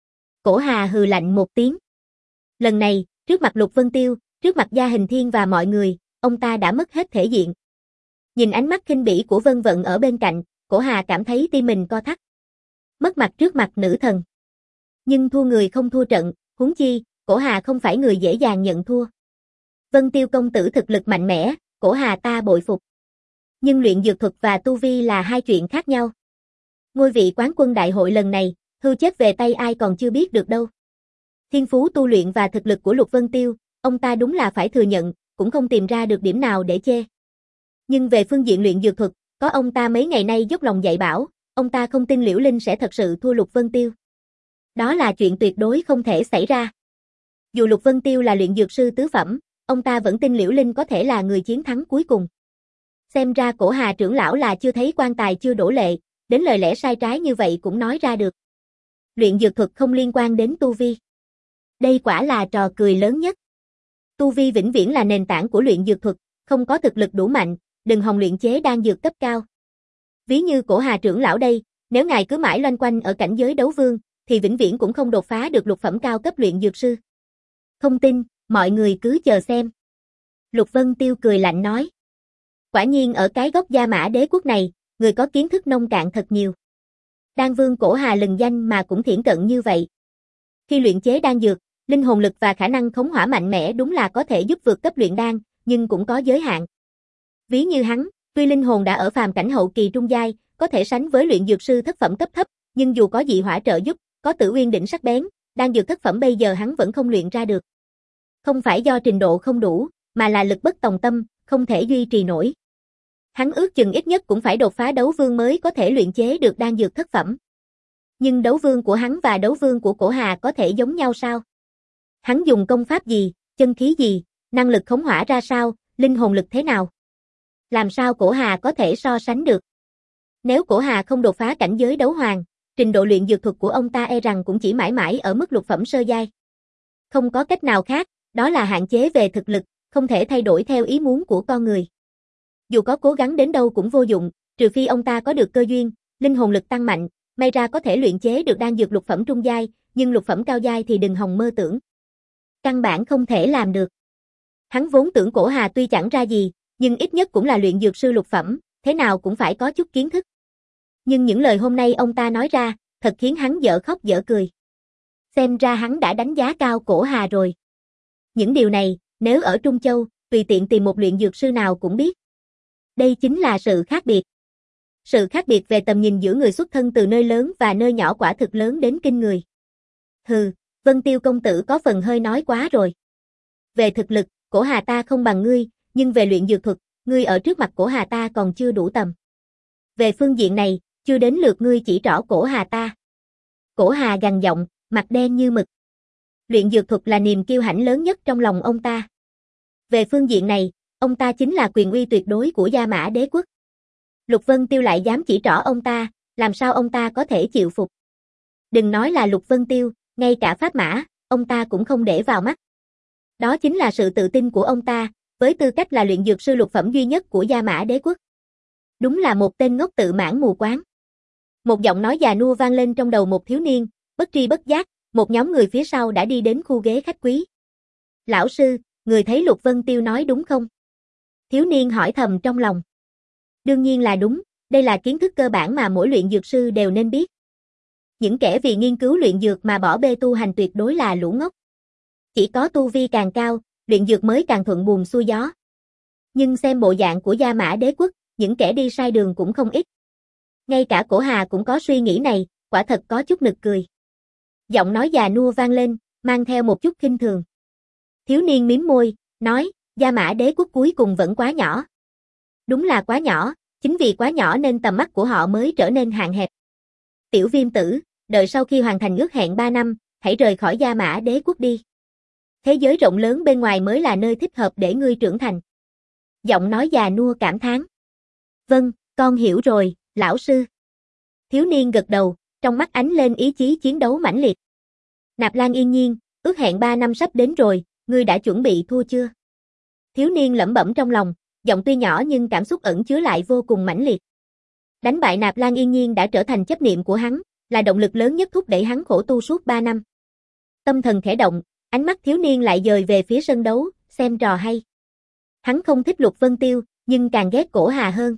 Cổ Hà hừ lạnh một tiếng. Lần này, trước mặt Lục Vân Tiêu, trước mặt Gia Hình Thiên và mọi người, ông ta đã mất hết thể diện. Nhìn ánh mắt khinh bỉ của Vân Vận ở bên cạnh, Cổ Hà cảm thấy tim mình co thắt. Mất mặt trước mặt nữ thần. Nhưng thua người không thua trận, huống chi, Cổ Hà không phải người dễ dàng nhận thua. Vân Tiêu công tử thực lực mạnh mẽ, Cổ Hà ta bội phục. Nhưng luyện dược thuật và tu vi là hai chuyện khác nhau. Ngôi vị quán quân đại hội lần này, hưu chết về tay ai còn chưa biết được đâu. Thiên phú tu luyện và thực lực của Lục Vân Tiêu, ông ta đúng là phải thừa nhận, cũng không tìm ra được điểm nào để chê. Nhưng về phương diện luyện dược thuật, có ông ta mấy ngày nay dốc lòng dạy bảo, ông ta không tin Liễu Linh sẽ thật sự thua Lục Vân Tiêu. Đó là chuyện tuyệt đối không thể xảy ra. Dù Lục Vân Tiêu là luyện dược sư tứ phẩm, ông ta vẫn tin Liễu Linh có thể là người chiến thắng cuối cùng. Xem ra Cổ Hà trưởng lão là chưa thấy quan tài chưa đổ lệ, đến lời lẽ sai trái như vậy cũng nói ra được. Luyện dược thuật không liên quan đến tu vi. Đây quả là trò cười lớn nhất. Tu vi vĩnh viễn là nền tảng của luyện dược thuật, không có thực lực đủ mạnh, đừng hòng luyện chế đan dược cấp cao. Ví như Cổ Hà trưởng lão đây, nếu ngài cứ mãi loanh quanh ở cảnh giới đấu vương, thì vĩnh viễn cũng không đột phá được lục phẩm cao cấp luyện dược sư. Không tin, mọi người cứ chờ xem. Lục Vân Tiêu cười lạnh nói. Quả nhiên ở cái gốc Gia Mã Đế quốc này, người có kiến thức nông cạn thật nhiều. Đan vương Cổ Hà lừng danh mà cũng thiển cận như vậy. Khi luyện chế đan dược, linh hồn lực và khả năng khống hỏa mạnh mẽ đúng là có thể giúp vượt cấp luyện đan, nhưng cũng có giới hạn. Ví như hắn, tuy linh hồn đã ở phàm cảnh hậu kỳ trung giai, có thể sánh với luyện dược sư thất phẩm cấp thấp, nhưng dù có dị hỏa trợ giúp, có Tử Uyên đỉnh sắc bén, đan dược thất phẩm bây giờ hắn vẫn không luyện ra được. Không phải do trình độ không đủ, mà là lực bất tòng tâm, không thể duy trì nổi. Hắn ước chừng ít nhất cũng phải đột phá đấu vương mới có thể luyện chế được đan dược thất phẩm. Nhưng đấu vương của hắn và đấu vương của Cổ Hà có thể giống nhau sao? Hắn dùng công pháp gì, chân khí gì, năng lực khống hỏa ra sao, linh hồn lực thế nào? Làm sao Cổ Hà có thể so sánh được? Nếu Cổ Hà không đột phá cảnh giới đấu hoàng, trình độ luyện dược thuật của ông ta e rằng cũng chỉ mãi mãi ở mức lục phẩm sơ giai. Không có cách nào khác, đó là hạn chế về thực lực, không thể thay đổi theo ý muốn của con người. Dù có cố gắng đến đâu cũng vô dụng, trừ phi ông ta có được cơ duyên, linh hồn lực tăng mạnh, may ra có thể luyện chế được đan dược lục phẩm trung giai, nhưng lục phẩm cao giai thì đừng hòng mơ tưởng. Căn bản không thể làm được. Hắn vốn tưởng Cổ Hà tuy chẳng ra gì, nhưng ít nhất cũng là luyện dược sư lục phẩm, thế nào cũng phải có chút kiến thức. Nhưng những lời hôm nay ông ta nói ra, thật khiến hắn dở khóc dở cười. Xem ra hắn đã đánh giá cao Cổ Hà rồi. Những điều này, nếu ở Trung Châu, tùy tiện tìm một luyện dược sư nào cũng biết. Đây chính là sự khác biệt. Sự khác biệt về tầm nhìn giữa người xuất thân từ nơi lớn và nơi nhỏ quả thực lớn đến kinh người. Hừ, Vân Tiêu công tử có phần hơi nói quá rồi. Về thực lực, Cổ Hà ta không bằng ngươi, nhưng về luyện dược thuật, ngươi ở trước mặt Cổ Hà ta còn chưa đủ tầm. Về phương diện này, chưa đến lượt ngươi chỉ trỏ Cổ Hà ta. Cổ Hà gằn giọng, mặt đen như mực. Luyện dược thuật là niềm kiêu hãnh lớn nhất trong lòng ông ta. Về phương diện này, ông ta chính là quyền uy tuyệt đối của Gia Mã Đế quốc. Lục Vân Tiêu lại dám chỉ trỏ ông ta, làm sao ông ta có thể chịu phục. Đừng nói là Lục Vân Tiêu, ngay cả Pháp Mã, ông ta cũng không để vào mắt. Đó chính là sự tự tin của ông ta, với tư cách là luyện dược sư lục phẩm duy nhất của Gia Mã Đế quốc. Đúng là một tên ngốc tự mãn mù quáng. Một giọng nói già nua vang lên trong đầu một thiếu niên, bất tri bất giác, một nhóm người phía sau đã đi đến khu ghế khách quý. Lão sư, người thấy Lục Vân Tiêu nói đúng không? Thiếu niên hỏi thầm trong lòng. Đương nhiên là đúng, đây là kiến thức cơ bản mà mỗi luyện dược sư đều nên biết. Những kẻ vì nghiên cứu luyện dược mà bỏ bê tu hành tuyệt đối là lũ ngốc. Chỉ có tu vi càng cao, luyện dược mới càng thuận buồm xuôi gió. Nhưng xem bộ dạng của Gia Mã Đế quốc, những kẻ đi sai đường cũng không ít. Ngay cả Cổ Hà cũng có suy nghĩ này, quả thật có chút nực cười. Giọng nói già nua vang lên, mang theo một chút khinh thường. Thiếu niên mím môi, nói, Gia Mã Đế quốc cuối cùng vẫn quá nhỏ. Đúng là quá nhỏ, chính vì quá nhỏ nên tầm mắt của họ mới trở nên hạn hẹp. Tiểu Viêm tử, đợi sau khi hoàn thành ước hẹn ba năm, hãy rời khỏi Gia Mã Đế quốc đi. Thế giới rộng lớn bên ngoài mới là nơi thích hợp để ngươi trưởng thành. Giọng nói già nua cảm thán. Vâng, con hiểu rồi, lão sư. Thiếu niên gật đầu, trong mắt ánh lên ý chí chiến đấu mãnh liệt. Nạp Lan yên nhiên, ước hẹn ba năm sắp đến rồi, ngươi đã chuẩn bị thua chưa? Thiếu niên lẩm bẩm trong lòng, giọng tuy nhỏ nhưng cảm xúc ẩn chứa lại vô cùng mãnh liệt. Đánh bại Nạp Lan yên nhiên đã trở thành chấp niệm của hắn, là động lực lớn nhất thúc đẩy hắn khổ tu suốt ba năm. Tâm thần khẽ động, ánh mắt thiếu niên lại dời về phía sân đấu, xem trò hay. Hắn không thích Lục Vân Tiêu, nhưng càng ghét Cổ Hà hơn.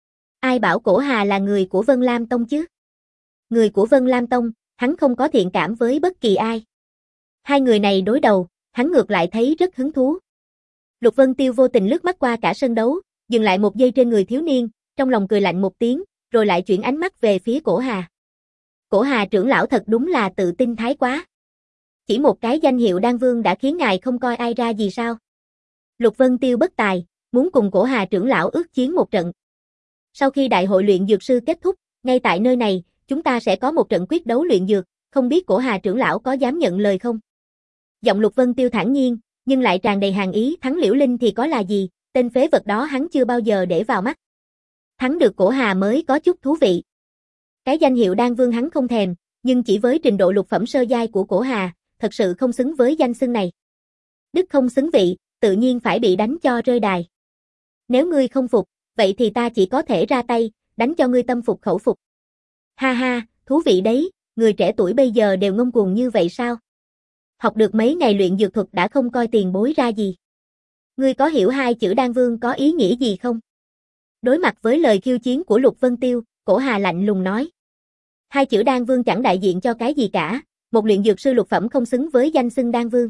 Ai bảo Cổ Hà là người của Vân Lam Tông chứ? Người của Vân Lam Tông, hắn không có thiện cảm với bất kỳ ai. Hai người này đối đầu, hắn ngược lại thấy rất hứng thú. Lục Vân Tiêu vô tình lướt mắt qua cả sân đấu, dừng lại một giây trên người thiếu niên, trong lòng cười lạnh một tiếng, rồi lại chuyển ánh mắt về phía Cổ Hà. Cổ Hà trưởng lão thật đúng là tự tin thái quá. Chỉ một cái danh hiệu đan vương đã khiến ngài không coi ai ra gì sao? Lục Vân Tiêu bất tài, muốn cùng Cổ Hà trưởng lão ước chiến một trận. Sau khi đại hội luyện dược sư kết thúc, ngay tại nơi này, chúng ta sẽ có một trận quyết đấu luyện dược, không biết Cổ Hà trưởng lão có dám nhận lời không? Giọng Lục Vân Tiêu thản nhiên, nhưng lại tràn đầy hàn ý, thắng Liễu Linh thì có là gì, tên phế vật đó hắn chưa bao giờ để vào mắt. Thắng được Cổ Hà mới có chút thú vị. Cái danh hiệu đan vương hắn không thèm, nhưng chỉ với trình độ lục phẩm sơ giai của Cổ Hà, thật sự không xứng với danh xưng này. Đức không xứng vị, tự nhiên phải bị đánh cho rơi đài. Nếu ngươi không phục, vậy thì ta chỉ có thể ra tay, đánh cho ngươi tâm phục khẩu phục. Ha ha, thú vị đấy, người trẻ tuổi bây giờ đều ngông cuồng như vậy sao? Học được mấy ngày luyện dược thuật đã không coi tiền bối ra gì. Ngươi có hiểu hai chữ đan vương có ý nghĩa gì không? Đối mặt với lời khiêu chiến của Lục Vân Tiêu, Cổ Hà lạnh lùng nói. Hai chữ đan vương chẳng đại diện cho cái gì cả, một luyện dược sư lục phẩm không xứng với danh xưng đan vương.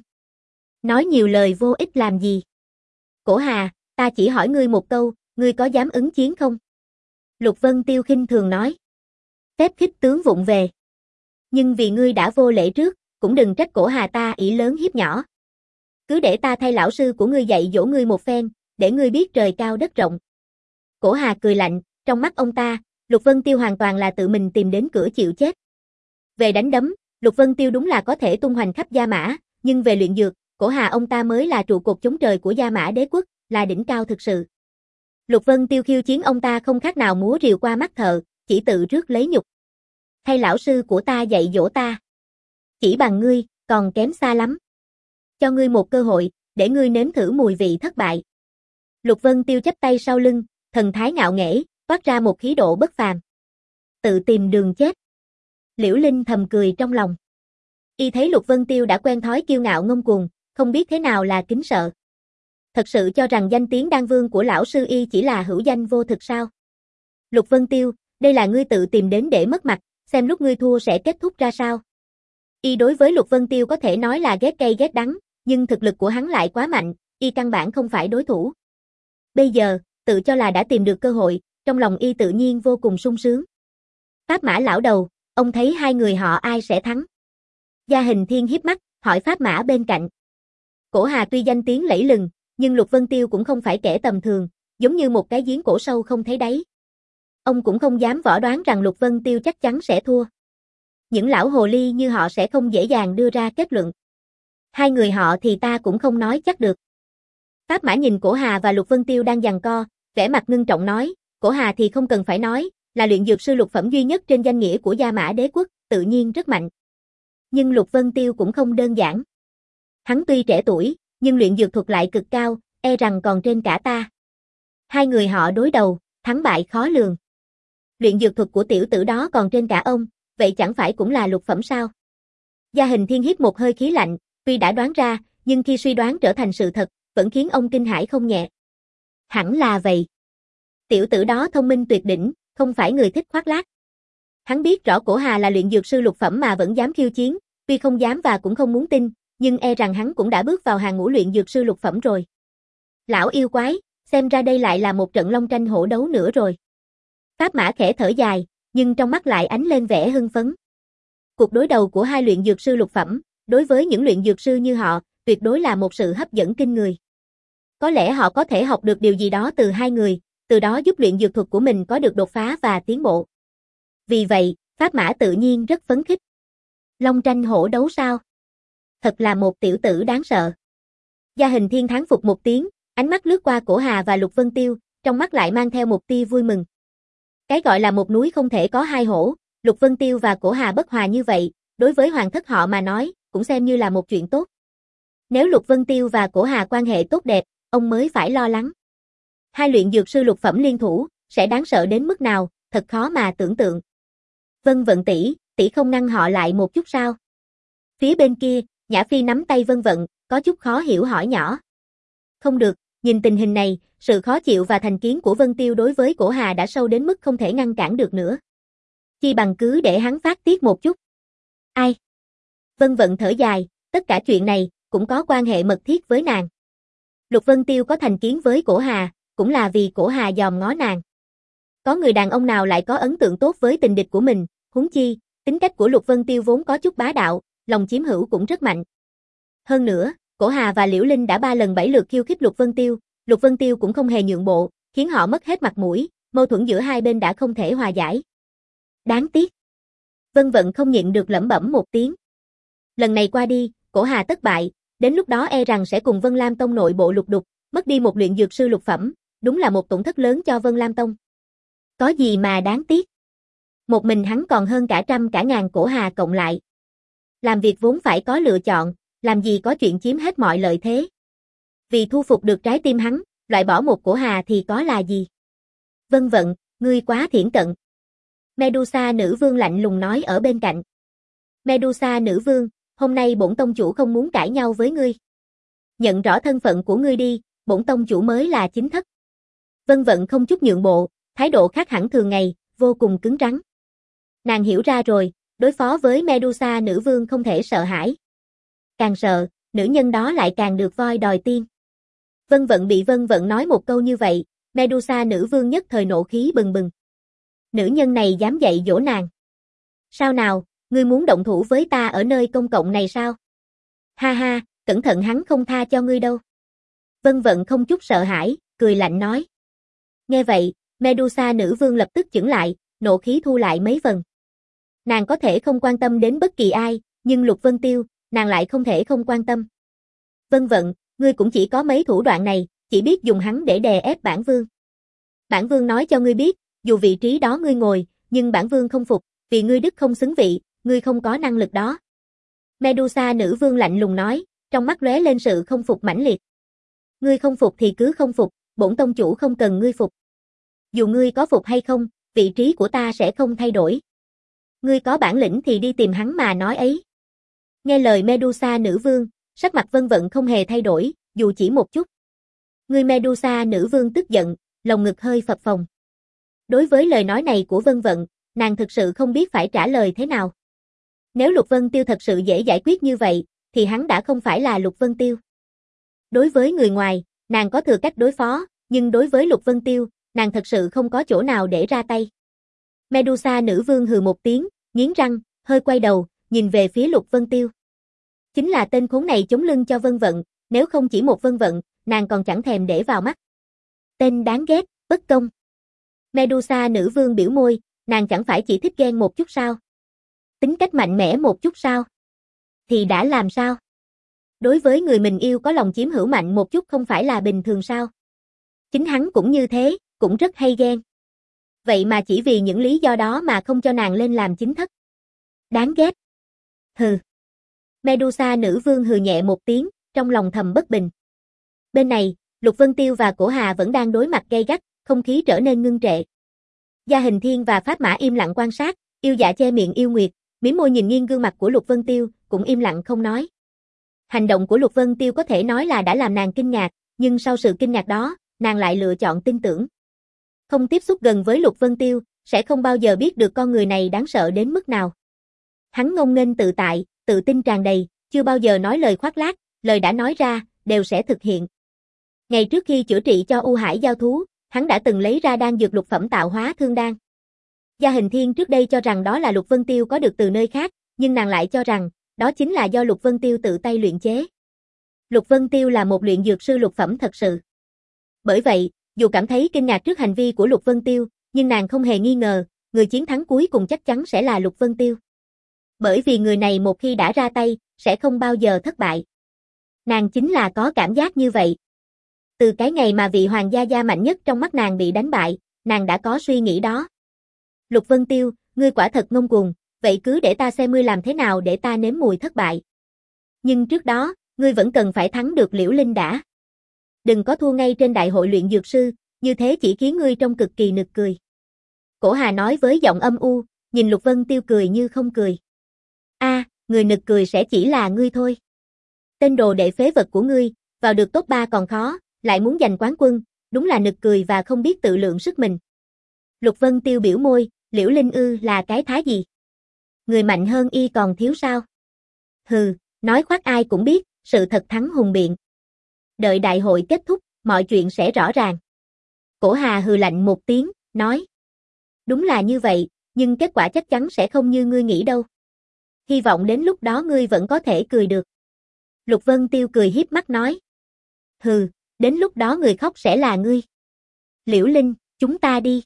Nói nhiều lời vô ích làm gì? Cổ Hà, ta chỉ hỏi ngươi một câu, ngươi có dám ứng chiến không? Lục Vân Tiêu khinh thường nói. Phép khích tướng vụng về. Nhưng vì ngươi đã vô lễ trước, cũng đừng trách Cổ Hà ta ỷ lớn hiếp nhỏ. Cứ để ta thay lão sư của ngươi dạy dỗ ngươi một phen, để ngươi biết trời cao đất rộng. Cổ Hà cười lạnh, trong mắt ông ta, Lục Vân Tiêu hoàn toàn là tự mình tìm đến cửa chịu chết. Về đánh đấm, Lục Vân Tiêu đúng là có thể tung hoành khắp Gia Mã, nhưng về luyện dược, Cổ Hà ông ta mới là trụ cột chống trời của Gia Mã đế quốc, là đỉnh cao thực sự. Lục Vân Tiêu khiêu chiến ông ta không khác nào múa rìu qua mắt thợ, chỉ tự rước lấy nhục. Thay lão sư của ta dạy dỗ ta. Chỉ bằng ngươi, còn kém xa lắm. Cho ngươi một cơ hội, để ngươi nếm thử mùi vị thất bại. Lục Vân Tiêu chắp tay sau lưng, thần thái ngạo nghễ, toát ra một khí độ bất phàm. Tự tìm đường chết. Liễu Linh thầm cười trong lòng. Y thấy Lục Vân Tiêu đã quen thói kiêu ngạo ngông cuồng, không biết thế nào là kính sợ. Thật sự cho rằng danh tiếng đan vương của lão sư Y chỉ là hữu danh vô thực sao? Lục Vân Tiêu, đây là ngươi tự tìm đến để mất mặt, xem lúc ngươi thua sẽ kết thúc ra sao. Y đối với Lục Vân Tiêu có thể nói là ghét cay ghét đắng, nhưng thực lực của hắn lại quá mạnh, Y căn bản không phải đối thủ. Bây giờ, tự cho là đã tìm được cơ hội, trong lòng Y tự nhiên vô cùng sung sướng. Pháp Mã lão đầu, ông thấy hai người họ ai sẽ thắng? Gia Hình Thiên hiếp mắt, hỏi Pháp Mã bên cạnh. Cổ Hà tuy danh tiếng lẫy lừng, nhưng Lục Vân Tiêu cũng không phải kẻ tầm thường, giống như một cái giếng cổ sâu không thấy đáy. Ông cũng không dám võ đoán rằng Lục Vân Tiêu chắc chắn sẽ thua. Những lão hồ ly như họ sẽ không dễ dàng đưa ra kết luận. Hai người họ thì ta cũng không nói chắc được. Pháp Mã nhìn Cổ Hà và Lục Vân Tiêu đang giằng co, vẻ mặt ngưng trọng nói, Cổ Hà thì không cần phải nói, là luyện dược sư lục phẩm duy nhất trên danh nghĩa của Gia Mã đế quốc, tự nhiên rất mạnh. Nhưng Lục Vân Tiêu cũng không đơn giản. Hắn tuy trẻ tuổi, nhưng luyện dược thuật lại cực cao, e rằng còn trên cả ta. Hai người họ đối đầu, thắng bại khó lường. Luyện dược thuật của tiểu tử đó còn trên cả ông, vậy chẳng phải cũng là lục phẩm sao? Gia Hình Thiên hít một hơi khí lạnh, tuy đã đoán ra, nhưng khi suy đoán trở thành sự thật, vẫn khiến ông kinh hãi không nhẹ. Hẳn là vậy. Tiểu tử đó thông minh tuyệt đỉnh, không phải người thích khoác lác. Hắn biết rõ Cổ Hà là luyện dược sư lục phẩm mà vẫn dám khiêu chiến, tuy không dám và cũng không muốn tin, nhưng e rằng hắn cũng đã bước vào hàng ngũ luyện dược sư lục phẩm rồi. Lão yêu quái, xem ra đây lại là một trận long tranh hổ đấu nữa rồi. Pháp Mã khẽ thở dài, nhưng trong mắt lại ánh lên vẻ hưng phấn. Cuộc đối đầu của hai luyện dược sư lục phẩm, đối với những luyện dược sư như họ, tuyệt đối là một sự hấp dẫn kinh người. Có lẽ họ có thể học được điều gì đó từ hai người, từ đó giúp luyện dược thuật của mình có được đột phá và tiến bộ. Vì vậy, Pháp Mã tự nhiên rất phấn khích. Long tranh hổ đấu sao? Thật là một tiểu tử đáng sợ. Gia Hình Thiên thán phục một tiếng, ánh mắt lướt qua Cổ Hà và Lục Vân Tiêu, trong mắt lại mang theo một tia vui mừng. Cái gọi là một núi không thể có hai hổ, Lục Vân Tiêu và Cổ Hà bất hòa như vậy, đối với hoàng thất họ mà nói, cũng xem như là một chuyện tốt. Nếu Lục Vân Tiêu và Cổ Hà quan hệ tốt đẹp, ông mới phải lo lắng. Hai luyện dược sư lục phẩm liên thủ, sẽ đáng sợ đến mức nào, thật khó mà tưởng tượng. Vân Vận tỷ, tỷ không ngăn họ lại một chút sao? Phía bên kia, Nhã Phi nắm tay Vân Vận, có chút khó hiểu hỏi nhỏ. Không được, nhìn tình hình này, sự khó chịu và thành kiến của Vân Tiêu đối với Cổ Hà đã sâu đến mức không thể ngăn cản được nữa. Chi bằng cứ để hắn phát tiết một chút. Ai? Vân Vận thở dài, tất cả chuyện này, cũng có quan hệ mật thiết với nàng. Lục Vân Tiêu có thành kiến với Cổ Hà, cũng là vì Cổ Hà dòm ngó nàng. Có người đàn ông nào lại có ấn tượng tốt với tình địch của mình, huống chi, tính cách của Lục Vân Tiêu vốn có chút bá đạo, lòng chiếm hữu cũng rất mạnh. Hơn nữa, Cổ Hà và Liễu Linh đã ba lần bảy lượt khiêu khích Lục Vân Tiêu, Lục Vân Tiêu cũng không hề nhượng bộ, khiến họ mất hết mặt mũi, mâu thuẫn giữa hai bên đã không thể hòa giải. Đáng tiếc. Vân Vận không nhịn được lẩm bẩm một tiếng. Lần này qua đi, Cổ Hà thất bại, đến lúc đó e rằng sẽ cùng Vân Lam Tông nội bộ lục đục, mất đi một luyện dược sư lục phẩm, đúng là một tổn thất lớn cho Vân Lam Tông. Có gì mà đáng tiếc. Một mình hắn còn hơn cả trăm cả ngàn Cổ Hà cộng lại. Làm việc vốn phải có lựa chọn, làm gì có chuyện chiếm hết mọi lợi thế. Vì thu phục được trái tim hắn, loại bỏ một Cổ Hà thì có là gì? Vân Vận, ngươi quá thiển cận. Medusa nữ vương lạnh lùng nói ở bên cạnh. Medusa nữ vương, hôm nay bổn tông chủ không muốn cãi nhau với ngươi. Nhận rõ thân phận của ngươi đi, bổn tông chủ mới là chính thất. Vân Vận không chút nhượng bộ, thái độ khác hẳn thường ngày, vô cùng cứng rắn. Nàng hiểu ra rồi, đối phó với Medusa nữ vương không thể sợ hãi. Càng sợ, nữ nhân đó lại càng được voi đòi tiên. Vân Vận bị Vân Vận nói một câu như vậy, Medusa nữ vương nhất thời nộ khí bừng bừng. Nữ nhân này dám dạy dỗ nàng. Sao nào, ngươi muốn động thủ với ta ở nơi công cộng này sao? Ha ha, cẩn thận hắn không tha cho ngươi đâu. Vân Vận không chút sợ hãi, cười lạnh nói. Nghe vậy, Medusa nữ vương lập tức chững lại, nộ khí thu lại mấy phần. Nàng có thể không quan tâm đến bất kỳ ai, nhưng Lục Vân Tiêu, nàng lại không thể không quan tâm. Vân Vận, ngươi cũng chỉ có mấy thủ đoạn này, chỉ biết dùng hắn để đè ép bản vương. Bản vương nói cho ngươi biết, dù vị trí đó ngươi ngồi, nhưng bản vương không phục, vì ngươi đức không xứng vị, ngươi không có năng lực đó. Medusa nữ vương lạnh lùng nói, trong mắt lóe lên sự không phục mãnh liệt. Ngươi không phục thì cứ không phục, bổn tông chủ không cần ngươi phục. Dù ngươi có phục hay không, vị trí của ta sẽ không thay đổi. Ngươi có bản lĩnh thì đi tìm hắn mà nói ấy. Nghe lời Medusa nữ vương, sắc mặt Vân Vận không hề thay đổi, dù chỉ một chút. Ngươi Medusa nữ vương tức giận, lồng ngực hơi phập phồng. Đối với lời nói này của Vân Vận, nàng thực sự không biết phải trả lời thế nào. Nếu Lục Vân Tiêu thật sự dễ giải quyết như vậy, thì hắn đã không phải là Lục Vân Tiêu. Đối với người ngoài, nàng có thừa cách đối phó, nhưng đối với Lục Vân Tiêu, nàng thật sự không có chỗ nào để ra tay. Medusa nữ vương hừ một tiếng, nghiến răng, hơi quay đầu, nhìn về phía Lục Vân Tiêu. Chính là tên khốn này chống lưng cho Vân Vận, nếu không chỉ một Vân Vận, nàng còn chẳng thèm để vào mắt. Tên đáng ghét, bất công. Medusa nữ vương biểu môi, nàng chẳng phải chỉ thích ghen một chút sao? Tính cách mạnh mẽ một chút sao? Thì đã làm sao? Đối với người mình yêu có lòng chiếm hữu mạnh một chút không phải là bình thường sao? Chính hắn cũng như thế, cũng rất hay ghen. Vậy mà chỉ vì những lý do đó mà không cho nàng lên làm chính thất. Đáng ghét. Hừ. Medusa nữ vương hừ nhẹ một tiếng, trong lòng thầm bất bình. Bên này, Lục Vân Tiêu và Cổ Hà vẫn đang đối mặt gay gắt, không khí trở nên ngưng trệ. Gia Hình Thiên và Pháp Mã im lặng quan sát, Yêu Dạ che miệng yêu nguyệt, mím môi nhìn nghiêng gương mặt của Lục Vân Tiêu, cũng im lặng không nói. Hành động của Lục Vân Tiêu có thể nói là đã làm nàng kinh ngạc, nhưng sau sự kinh ngạc đó, nàng lại lựa chọn tin tưởng. Không tiếp xúc gần với Lục Vân Tiêu, sẽ không bao giờ biết được con người này đáng sợ đến mức nào. Hắn ngông nghênh tự tại, tự tin tràn đầy, chưa bao giờ nói lời khoác lác, lời đã nói ra, đều sẽ thực hiện. Ngày trước khi chữa trị cho U Hải giao thú, hắn đã từng lấy ra đan dược lục phẩm tạo hóa thương đan. Gia Hình Thiên trước đây cho rằng đó là Lục Vân Tiêu có được từ nơi khác, nhưng nàng lại cho rằng, đó chính là do Lục Vân Tiêu tự tay luyện chế. Lục Vân Tiêu là một luyện dược sư lục phẩm thật sự. Bởi vậy, dù cảm thấy kinh ngạc trước hành vi của Lục Vân Tiêu, nhưng nàng không hề nghi ngờ, người chiến thắng cuối cùng chắc chắn sẽ là Lục Vân Tiêu. Bởi vì người này một khi đã ra tay, sẽ không bao giờ thất bại. Nàng chính là có cảm giác như vậy. Từ cái ngày mà vị hoàng gia gia mạnh nhất trong mắt nàng bị đánh bại, nàng đã có suy nghĩ đó. Lục Vân Tiêu, ngươi quả thật ngông cuồng, vậy cứ để ta xem ngươi làm thế nào để ta nếm mùi thất bại. Nhưng trước đó, ngươi vẫn cần phải thắng được Liễu Linh đã. Đừng có thua ngay trên đại hội luyện dược sư, như thế chỉ khiến ngươi trông cực kỳ nực cười. Cổ Hà nói với giọng âm u, nhìn Lục Vân Tiêu cười như không cười. A, à, người nực cười sẽ chỉ là ngươi thôi. Tên đồ đệ phế vật của ngươi, vào được top ba còn khó, lại muốn giành quán quân, đúng là nực cười và không biết tự lượng sức mình. Lục Vân Tiêu biểu môi, Liễu Linh ư là cái thá gì? Người mạnh hơn y còn thiếu sao? Hừ, nói khoác ai cũng biết, sự thật thắng hùng biện. Đợi đại hội kết thúc, mọi chuyện sẽ rõ ràng. Cổ Hà hừ lạnh một tiếng, nói. Đúng là như vậy, nhưng kết quả chắc chắn sẽ không như ngươi nghĩ đâu. Hy vọng đến lúc đó ngươi vẫn có thể cười được. Lục Vân Tiêu cười hiếp mắt nói. Hừ, đến lúc đó người khóc sẽ là ngươi. Liễu Linh, chúng ta đi.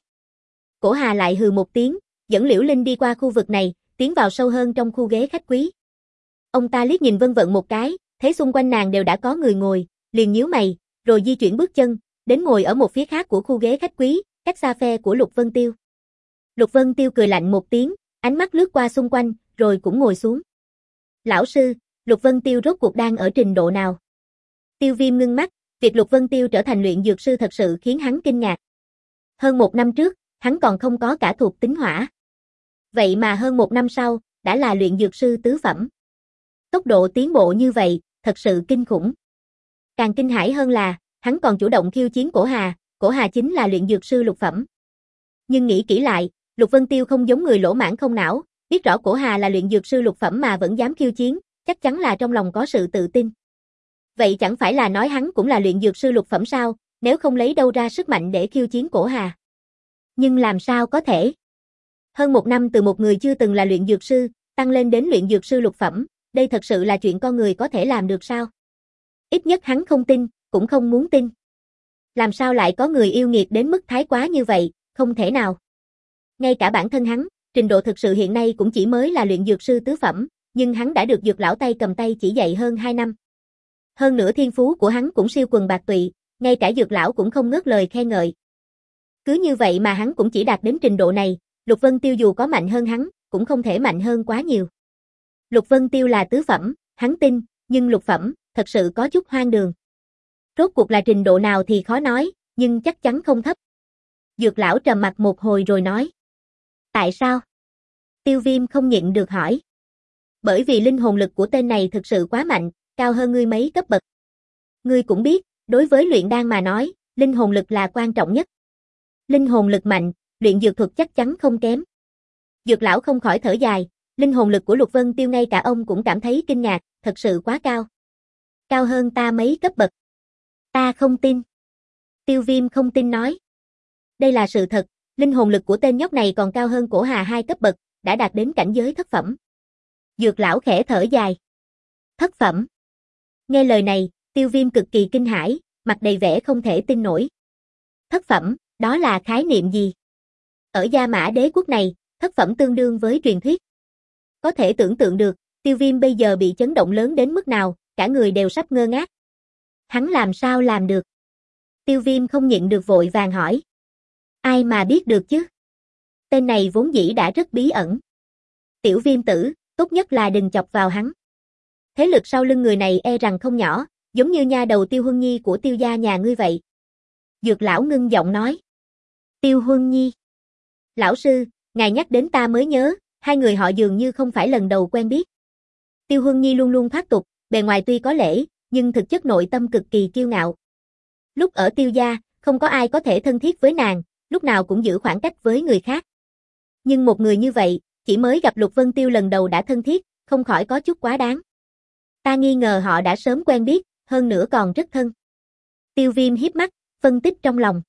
Cổ Hà lại hừ một tiếng, dẫn Liễu Linh đi qua khu vực này, tiến vào sâu hơn trong khu ghế khách quý. Ông ta liếc nhìn Vân Vận một cái, thấy xung quanh nàng đều đã có người ngồi, liền nhíu mày, rồi di chuyển bước chân, đến ngồi ở một phía khác của khu ghế khách quý, cách xa phe của Lục Vân Tiêu. Lục Vân Tiêu cười lạnh một tiếng, ánh mắt lướt qua xung quanh, rồi cũng ngồi xuống. Lão sư, Lục Vân Tiêu rốt cuộc đang ở trình độ nào? Tiêu Viêm ngưng mắt, việc Lục Vân Tiêu trở thành luyện dược sư thật sự khiến hắn kinh ngạc. Hơn một năm trước, hắn còn không có cả thuộc tính hỏa. Vậy mà hơn một năm sau, đã là luyện dược sư tứ phẩm. Tốc độ tiến bộ như vậy, thật sự kinh khủng. Càng kinh hãi hơn là, hắn còn chủ động khiêu chiến Cổ Hà, Cổ Hà chính là luyện dược sư lục phẩm. Nhưng nghĩ kỹ lại, Lục Vân Tiêu không giống người lỗ mãng không não, biết rõ Cổ Hà là luyện dược sư lục phẩm mà vẫn dám khiêu chiến, chắc chắn là trong lòng có sự tự tin. Vậy chẳng phải là nói hắn cũng là luyện dược sư lục phẩm sao, nếu không lấy đâu ra sức mạnh để khiêu chiến Cổ Hà. Nhưng làm sao có thể? Hơn một năm từ một người chưa từng là luyện dược sư, tăng lên đến luyện dược sư lục phẩm, đây thật sự là chuyện con người có thể làm được sao? Ít nhất hắn không tin, cũng không muốn tin. Làm sao lại có người yêu nghiệt đến mức thái quá như vậy, không thể nào. Ngay cả bản thân hắn, trình độ thực sự hiện nay cũng chỉ mới là luyện dược sư tứ phẩm, nhưng hắn đã được Dược lão tay cầm tay chỉ dạy hơn hai năm. Hơn nữa thiên phú của hắn cũng siêu quần bạc tụy, ngay cả Dược lão cũng không ngớt lời khen ngợi. Cứ như vậy mà hắn cũng chỉ đạt đến trình độ này, Lục Vân Tiêu dù có mạnh hơn hắn, cũng không thể mạnh hơn quá nhiều. Lục Vân Tiêu là tứ phẩm, hắn tin, nhưng lục phẩm, thật sự có chút hoang đường. Rốt cuộc là trình độ nào thì khó nói, nhưng chắc chắn không thấp. Dược lão trầm mặt một hồi rồi nói. Tại sao? Tiêu Viêm không nhịn được hỏi. Bởi vì linh hồn lực của tên này thực sự quá mạnh, cao hơn ngươi mấy cấp bậc. Ngươi cũng biết, đối với luyện đan mà nói, linh hồn lực là quan trọng nhất. Linh hồn lực mạnh, luyện dược thuật chắc chắn không kém. Dược lão không khỏi thở dài, linh hồn lực của Lục Vân Tiêu ngay cả ông cũng cảm thấy kinh ngạc, thật sự quá cao. Cao hơn ta mấy cấp bậc. Ta không tin. Tiêu Viêm không tin nói. Đây là sự thật, linh hồn lực của tên nhóc này còn cao hơn Cổ Hà hai cấp bậc, đã đạt đến cảnh giới thất phẩm. Dược lão khẽ thở dài. Thất phẩm. Nghe lời này, Tiêu Viêm cực kỳ kinh hãi, mặt đầy vẻ không thể tin nổi. Thất phẩm, đó là khái niệm gì? Ở Gia Mã Đế quốc này, thất phẩm tương đương với truyền thuyết. Có thể tưởng tượng được, Tiêu Viêm bây giờ bị chấn động lớn đến mức nào, cả người đều sắp ngơ ngác. Hắn làm sao làm được? Tiêu Viêm không nhịn được vội vàng hỏi. Ai mà biết được chứ? Tên này vốn dĩ đã rất bí ẩn. Tiểu Viêm tử, tốt nhất là đừng chọc vào hắn. Thế lực sau lưng người này e rằng không nhỏ, giống như nha đầu Tiêu Huân Nhi của Tiêu gia nhà ngươi vậy. Dược lão ngưng giọng nói. Tiêu Huân Nhi. Lão sư, ngài nhắc đến ta mới nhớ, hai người họ dường như không phải lần đầu quen biết. Tiêu Huân Nhi luôn luôn thoát tục, bề ngoài tuy có lễ, nhưng thực chất nội tâm cực kỳ kiêu ngạo. Lúc ở Tiêu gia, không có ai có thể thân thiết với nàng, lúc nào cũng giữ khoảng cách với người khác. Nhưng một người như vậy, chỉ mới gặp Lục Vân Tiêu lần đầu đã thân thiết, không khỏi có chút quá đáng. Ta nghi ngờ họ đã sớm quen biết, hơn nữa còn rất thân. Tiêu Viêm hiếp mắt, phân tích trong lòng.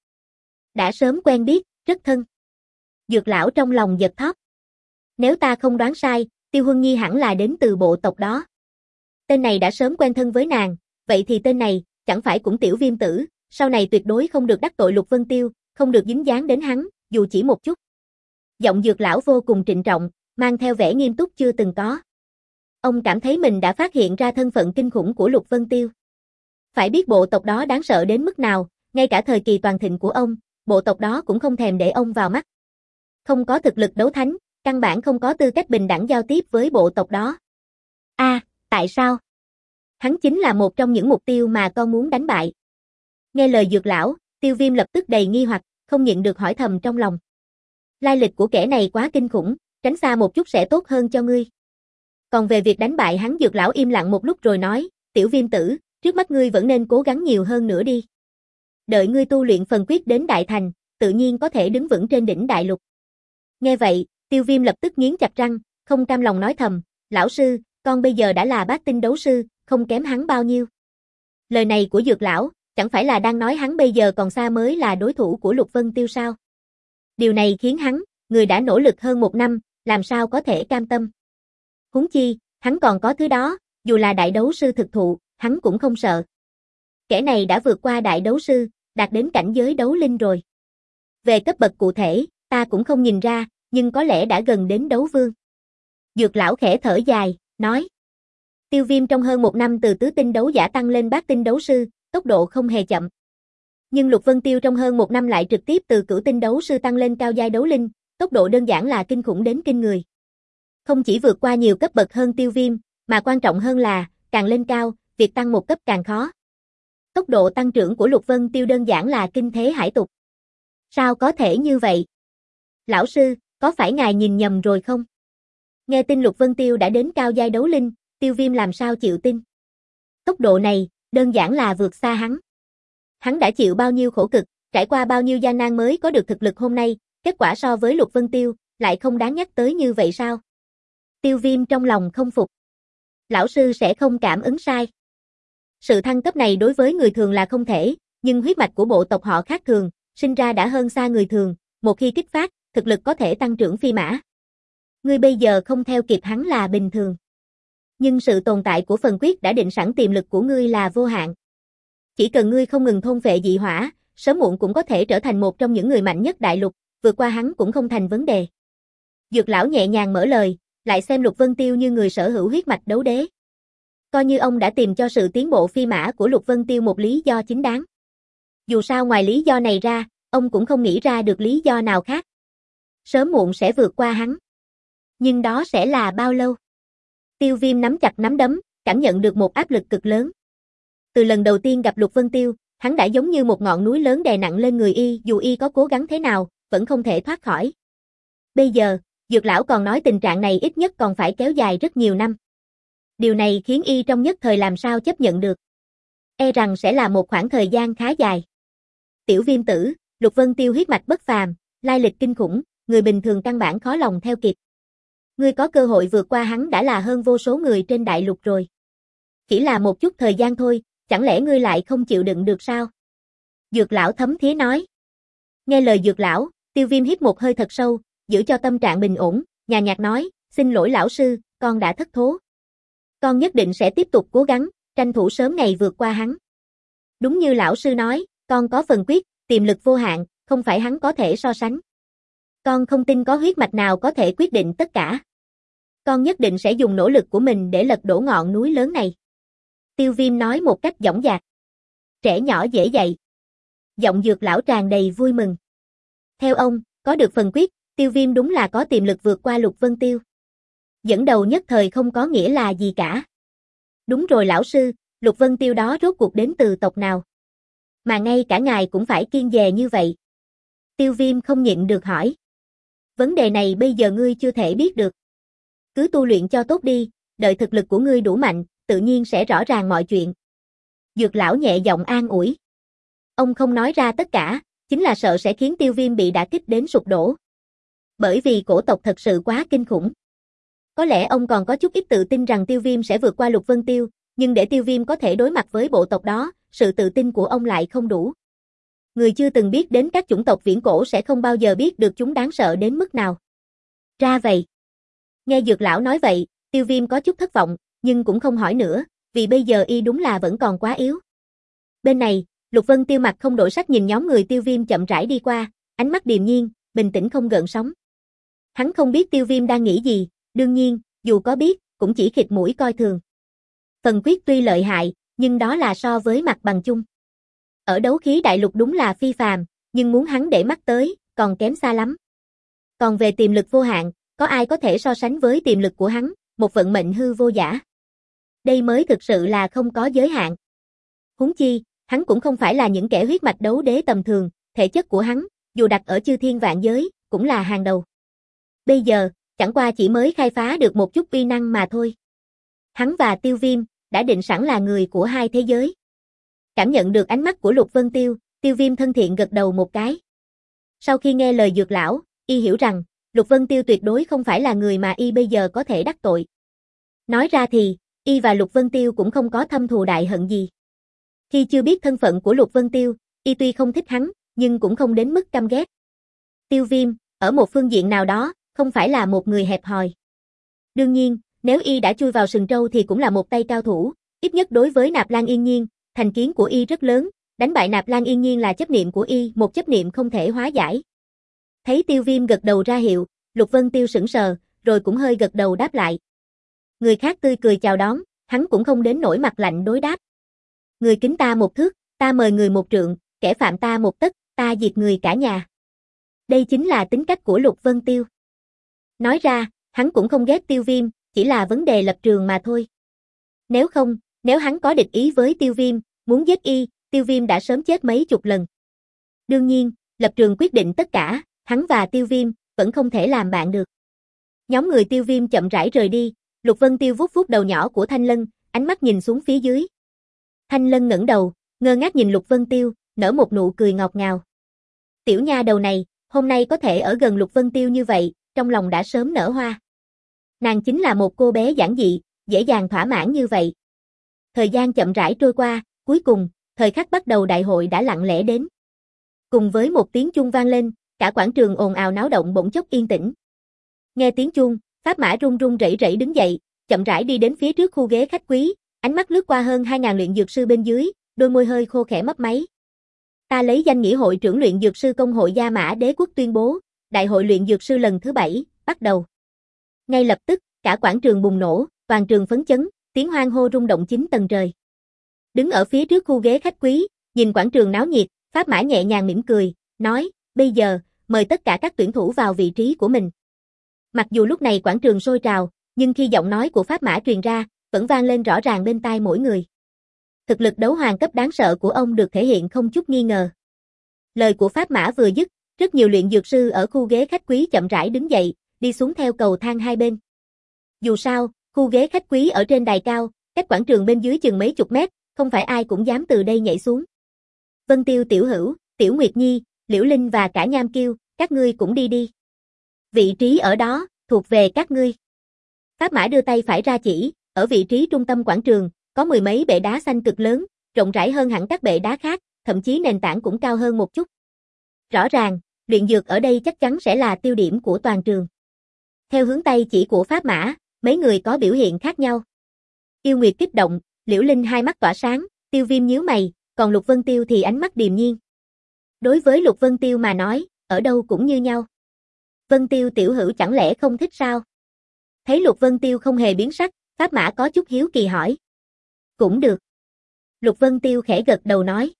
Đã sớm quen biết, rất thân. Dược lão trong lòng giật thót. Nếu ta không đoán sai, Tiêu Huân Nhi hẳn là đến từ bộ tộc đó. Tên này đã sớm quen thân với nàng, vậy thì tên này, chẳng phải cũng Tiểu Viêm tử, sau này tuyệt đối không được đắc tội Lục Vân Tiêu, không được dính dáng đến hắn, dù chỉ một chút. Giọng Dược lão vô cùng trịnh trọng, mang theo vẻ nghiêm túc chưa từng có. Ông cảm thấy mình đã phát hiện ra thân phận kinh khủng của Lục Vân Tiêu. Phải biết bộ tộc đó đáng sợ đến mức nào, ngay cả thời kỳ toàn thịnh của ông, bộ tộc đó cũng không thèm để ông vào mắt. Không có thực lực đấu thánh, căn bản không có tư cách bình đẳng giao tiếp với bộ tộc đó. A, à, tại sao? Hắn chính là một trong những mục tiêu mà con muốn đánh bại. Nghe lời Dược lão, Tiêu Viêm lập tức đầy nghi hoặc, không nhịn được hỏi thầm trong lòng. Lai lịch của kẻ này quá kinh khủng, tránh xa một chút sẽ tốt hơn cho ngươi. Còn về việc đánh bại hắn, Dược lão im lặng một lúc rồi nói, Tiểu Viêm tử, trước mắt ngươi vẫn nên cố gắng nhiều hơn nữa đi. Đợi ngươi tu luyện phần quyết đến đại thành, tự nhiên có thể đứng vững trên đỉnh đại lục. Nghe vậy, Tiêu Viêm lập tức nghiến chặt răng, không cam lòng nói thầm, lão sư, con bây giờ đã là bát tinh đấu sư, không kém hắn bao nhiêu. Lời này của Dược lão, chẳng phải là đang nói hắn bây giờ còn xa mới là đối thủ của Lục Vân Tiêu sao? Điều này khiến hắn, người đã nỗ lực hơn một năm, làm sao có thể cam tâm. Huống chi, hắn còn có thứ đó, dù là đại đấu sư thực thụ, hắn cũng không sợ. Kẻ này đã vượt qua đại đấu sư, đạt đến cảnh giới đấu linh rồi. Về cấp bậc cụ thể, ta cũng không nhìn ra, nhưng có lẽ đã gần đến đấu vương. Dược lão khẽ thở dài, nói. Tiêu Viêm trong hơn một năm từ tứ tinh đấu giả tăng lên bát tinh đấu sư, tốc độ không hề chậm. Nhưng Lục Vân Tiêu trong hơn một năm lại trực tiếp từ cửu tinh đấu sư tăng lên cao giai đấu linh, tốc độ đơn giản là kinh khủng đến kinh người. Không chỉ vượt qua nhiều cấp bậc hơn Tiêu Viêm, mà quan trọng hơn là, càng lên cao, việc tăng một cấp càng khó. Tốc độ tăng trưởng của Lục Vân Tiêu đơn giản là kinh thế hải tục. Sao có thể như vậy? Lão sư, có phải ngài nhìn nhầm rồi không? Nghe tin Lục Vân Tiêu đã đến cao giai đấu linh, Tiêu Viêm làm sao chịu tin? Tốc độ này, đơn giản là vượt xa hắn. Hắn đã chịu bao nhiêu khổ cực, trải qua bao nhiêu gian nan mới có được thực lực hôm nay, kết quả so với Lục Vân Tiêu, lại không đáng nhắc tới như vậy sao? Tiêu Viêm trong lòng không phục. Lão sư sẽ không cảm ứng sai. Sự thăng cấp này đối với người thường là không thể, nhưng huyết mạch của bộ tộc họ khác thường, sinh ra đã hơn xa người thường, một khi kích phát, thực lực có thể tăng trưởng phi mã. Ngươi bây giờ không theo kịp hắn là bình thường. Nhưng sự tồn tại của phần quyết đã định sẵn tiềm lực của ngươi là vô hạn. Chỉ cần ngươi không ngừng thôn phệ dị hỏa, sớm muộn cũng có thể trở thành một trong những người mạnh nhất đại lục, vượt qua hắn cũng không thành vấn đề. Dược lão nhẹ nhàng mở lời, lại xem Lục Vân Tiêu như người sở hữu huyết mạch đấu đế. Coi như ông đã tìm cho sự tiến bộ phi mã của Lục Vân Tiêu một lý do chính đáng. Dù sao ngoài lý do này ra, ông cũng không nghĩ ra được lý do nào khác. Sớm muộn sẽ vượt qua hắn. Nhưng đó sẽ là bao lâu? Tiêu Viêm nắm chặt nắm đấm, cảm nhận được một áp lực cực lớn. Từ lần đầu tiên gặp Lục Vân Tiêu, hắn đã giống như một ngọn núi lớn đè nặng lên người y, dù y có cố gắng thế nào, vẫn không thể thoát khỏi. Bây giờ, Dược lão còn nói tình trạng này ít nhất còn phải kéo dài rất nhiều năm. Điều này khiến y trong nhất thời làm sao chấp nhận được. E rằng sẽ là một khoảng thời gian khá dài. Tiểu Viêm tử, Lục Vân Tiêu huyết mạch bất phàm, lai lịch kinh khủng, người bình thường căn bản khó lòng theo kịp. Ngươi có cơ hội vượt qua hắn đã là hơn vô số người trên đại lục rồi. Chỉ là một chút thời gian thôi, chẳng lẽ ngươi lại không chịu đựng được sao? Dược lão thấm thía nói. Nghe lời Dược lão, Tiêu Viêm hít một hơi thật sâu, giữ cho tâm trạng bình ổn, nhàn nhạt nói, xin lỗi lão sư, con đã thất thố. Con nhất định sẽ tiếp tục cố gắng, tranh thủ sớm ngày vượt qua hắn. Đúng như lão sư nói, con có phần quyết, tiềm lực vô hạn, không phải hắn có thể so sánh. Con không tin có huyết mạch nào có thể quyết định tất cả. Con nhất định sẽ dùng nỗ lực của mình để lật đổ ngọn núi lớn này. Tiêu Viêm nói một cách dõng dạc. Trẻ nhỏ dễ dạy. Giọng Dược lão tràn đầy vui mừng. Theo ông, có được phần quyết, Tiêu Viêm đúng là có tiềm lực vượt qua Lục Vân Tiêu. Dẫn đầu nhất thời không có nghĩa là gì cả. Đúng rồi lão sư, Lục Vân Tiêu đó rốt cuộc đến từ tộc nào? Mà ngay cả ngài cũng phải kiêng dè như vậy. Tiêu Viêm không nhịn được hỏi. Vấn đề này bây giờ ngươi chưa thể biết được. Cứ tu luyện cho tốt đi, đợi thực lực của ngươi đủ mạnh, tự nhiên sẽ rõ ràng mọi chuyện. Dược lão nhẹ giọng an ủi. Ông không nói ra tất cả, chính là sợ sẽ khiến Tiêu Viêm bị đả kích đến sụp đổ. Bởi vì cổ tộc thật sự quá kinh khủng. Có lẽ ông còn có chút ít tự tin rằng Tiêu Viêm sẽ vượt qua Lục Vân Tiêu, nhưng để Tiêu Viêm có thể đối mặt với bộ tộc đó, sự tự tin của ông lại không đủ. Người chưa từng biết đến các chủng tộc viễn cổ sẽ không bao giờ biết được chúng đáng sợ đến mức nào. Ra vậy. Nghe Dược lão nói vậy, Tiêu Viêm có chút thất vọng, nhưng cũng không hỏi nữa, vì bây giờ y đúng là vẫn còn quá yếu. Bên này, Lục Vân Tiêu mặt không đổi sắc nhìn nhóm người Tiêu Viêm chậm rãi đi qua, ánh mắt điềm nhiên, bình tĩnh không gợn sóng. Hắn không biết Tiêu Viêm đang nghĩ gì, đương nhiên, dù có biết, cũng chỉ khịt mũi coi thường. Phần quyết tuy lợi hại, nhưng đó là so với mặt bằng chung. Ở đấu khí đại lục đúng là phi phàm, nhưng muốn hắn để mắt tới, còn kém xa lắm. Còn về tiềm lực vô hạn, có ai có thể so sánh với tiềm lực của hắn, một vận mệnh hư vô giả. Đây mới thực sự là không có giới hạn. Huống chi, hắn cũng không phải là những kẻ huyết mạch đấu đế tầm thường, thể chất của hắn, dù đặt ở chư thiên vạn giới, cũng là hàng đầu. Bây giờ, chẳng qua chỉ mới khai phá được một chút uy năng mà thôi. Hắn và Tiêu Viêm, đã định sẵn là người của hai thế giới. Cảm nhận được ánh mắt của Lục Vân Tiêu, Tiêu Viêm thân thiện gật đầu một cái. Sau khi nghe lời Dược lão, y hiểu rằng, Lục Vân Tiêu tuyệt đối không phải là người mà y bây giờ có thể đắc tội. Nói ra thì, y và Lục Vân Tiêu cũng không có thâm thù đại hận gì. Khi chưa biết thân phận của Lục Vân Tiêu, y tuy không thích hắn, nhưng cũng không đến mức căm ghét. Tiêu Viêm, ở một phương diện nào đó, không phải là một người hẹp hòi. Đương nhiên, nếu y đã chui vào sừng trâu thì cũng là một tay cao thủ, ít nhất đối với Nạp Lan Yên Nhiên, thành kiến của y rất lớn, đánh bại Nạp Lan Yên Nhiên là chấp niệm của y, một chấp niệm không thể hóa giải. Thấy Tiêu Viêm gật đầu ra hiệu, Lục Vân Tiêu sững sờ, rồi cũng hơi gật đầu đáp lại. Người khác tươi cười chào đón, hắn cũng không đến nỗi mặt lạnh đối đáp. Người kính ta một thước, ta mời người một trượng, kẻ phạm ta một tấc, ta diệt người cả nhà. Đây chính là tính cách của Lục Vân Tiêu. Nói ra, hắn cũng không ghét Tiêu Viêm, chỉ là vấn đề lập trường mà thôi. Nếu không, nếu hắn có địch ý với Tiêu Viêm, muốn giết y, Tiêu Viêm đã sớm chết mấy chục lần. Đương nhiên, lập trường quyết định tất cả, hắn và Tiêu Viêm vẫn không thể làm bạn được. Nhóm người Tiêu Viêm chậm rãi rời đi, Lục Vân Tiêu vuốt vuốt đầu nhỏ của Thanh Lân, ánh mắt nhìn xuống phía dưới. Thanh Lân ngẩng đầu, ngơ ngác nhìn Lục Vân Tiêu, nở một nụ cười ngọt ngào. Tiểu nha đầu này, hôm nay có thể ở gần Lục Vân Tiêu như vậy, trong lòng đã sớm nở hoa. Nàng chính là một cô bé giản dị, dễ dàng thỏa mãn như vậy. Thời gian chậm rãi trôi qua, cuối cùng, thời khắc bắt đầu đại hội đã lặng lẽ đến. Cùng với một tiếng chuông vang lên, cả quảng trường ồn ào náo động bỗng chốc yên tĩnh. Nghe tiếng chuông, Pháp Mã run run rẩy rẩy đứng dậy, chậm rãi đi đến phía trước khu ghế khách quý, ánh mắt lướt qua hơn hai nghìn luyện dược sư bên dưới, đôi môi hơi khô khẽ mấp máy. Ta lấy danh nghĩa hội trưởng luyện dược sư công hội Gia Mã Đế quốc tuyên bố, đại hội luyện dược sư lần thứ bảy, bắt đầu. Ngay lập tức, cả quảng trường bùng nổ, toàn trường phấn chấn, tiếng hoan hô rung động chín tầng trời. Đứng ở phía trước khu ghế khách quý, nhìn quảng trường náo nhiệt, Pháp Mã nhẹ nhàng mỉm cười, nói, bây giờ, mời tất cả các tuyển thủ vào vị trí của mình. Mặc dù lúc này quảng trường sôi trào, nhưng khi giọng nói của Pháp Mã truyền ra, vẫn vang lên rõ ràng bên tai mỗi người. Thực lực đấu hoàng cấp đáng sợ của ông được thể hiện không chút nghi ngờ. Lời của Pháp Mã vừa dứt, rất nhiều luyện dược sư ở khu ghế khách quý chậm rãi đứng dậy, đi xuống theo cầu thang hai bên. Dù sao, khu ghế khách quý ở trên đài cao, cách quảng trường bên dưới chừng mấy chục mét, không phải ai cũng dám từ đây nhảy xuống. Vân Tiêu tiểu hữu, Tiểu Nguyệt Nhi, Liễu Linh và cả Nham Kiêu, các ngươi cũng đi đi. Vị trí ở đó, thuộc về các ngươi. Pháp Mã đưa tay phải ra chỉ, ở vị trí trung tâm quảng trường, có mười mấy bệ đá xanh cực lớn, rộng rãi hơn hẳn các bệ đá khác, thậm chí nền tảng cũng cao hơn một chút. Rõ ràng, luyện dược ở đây chắc chắn sẽ là tiêu điểm của toàn trường. Theo hướng tay chỉ của Pháp Mã, mấy người có biểu hiện khác nhau. Yêu Nguyệt kích động, Liễu Linh hai mắt tỏa sáng, Tiêu Viêm nhíu mày, còn Lục Vân Tiêu thì ánh mắt điềm nhiên. Đối với Lục Vân Tiêu mà nói, ở đâu cũng như nhau. Vân Tiêu tiểu hữu chẳng lẽ không thích sao? Thấy Lục Vân Tiêu không hề biến sắc, Pháp Mã có chút hiếu kỳ hỏi. Cũng được. Lục Vân Tiêu khẽ gật đầu nói.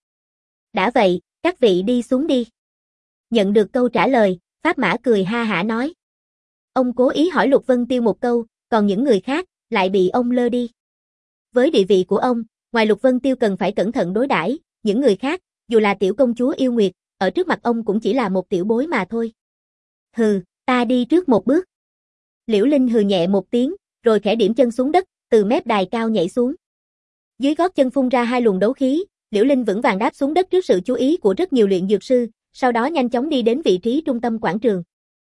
Đã vậy, các vị đi xuống đi. Nhận được câu trả lời, Pháp Mã cười ha hả nói. Ông cố ý hỏi Lục Vân Tiêu một câu, còn những người khác lại bị ông lơ đi. Với địa vị của ông, ngoài Lục Vân Tiêu cần phải cẩn thận đối đãi, những người khác, dù là tiểu công chúa Yêu Nguyệt, ở trước mặt ông cũng chỉ là một tiểu bối mà thôi. Hừ, ta đi trước một bước. Liễu Linh hừ nhẹ một tiếng, rồi khẽ điểm chân xuống đất, từ mép đài cao nhảy xuống. Dưới gót chân phun ra hai luồng đấu khí, Liễu Linh vững vàng đáp xuống đất trước sự chú ý của rất nhiều luyện dược sư, sau đó nhanh chóng đi đến vị trí trung tâm quảng trường.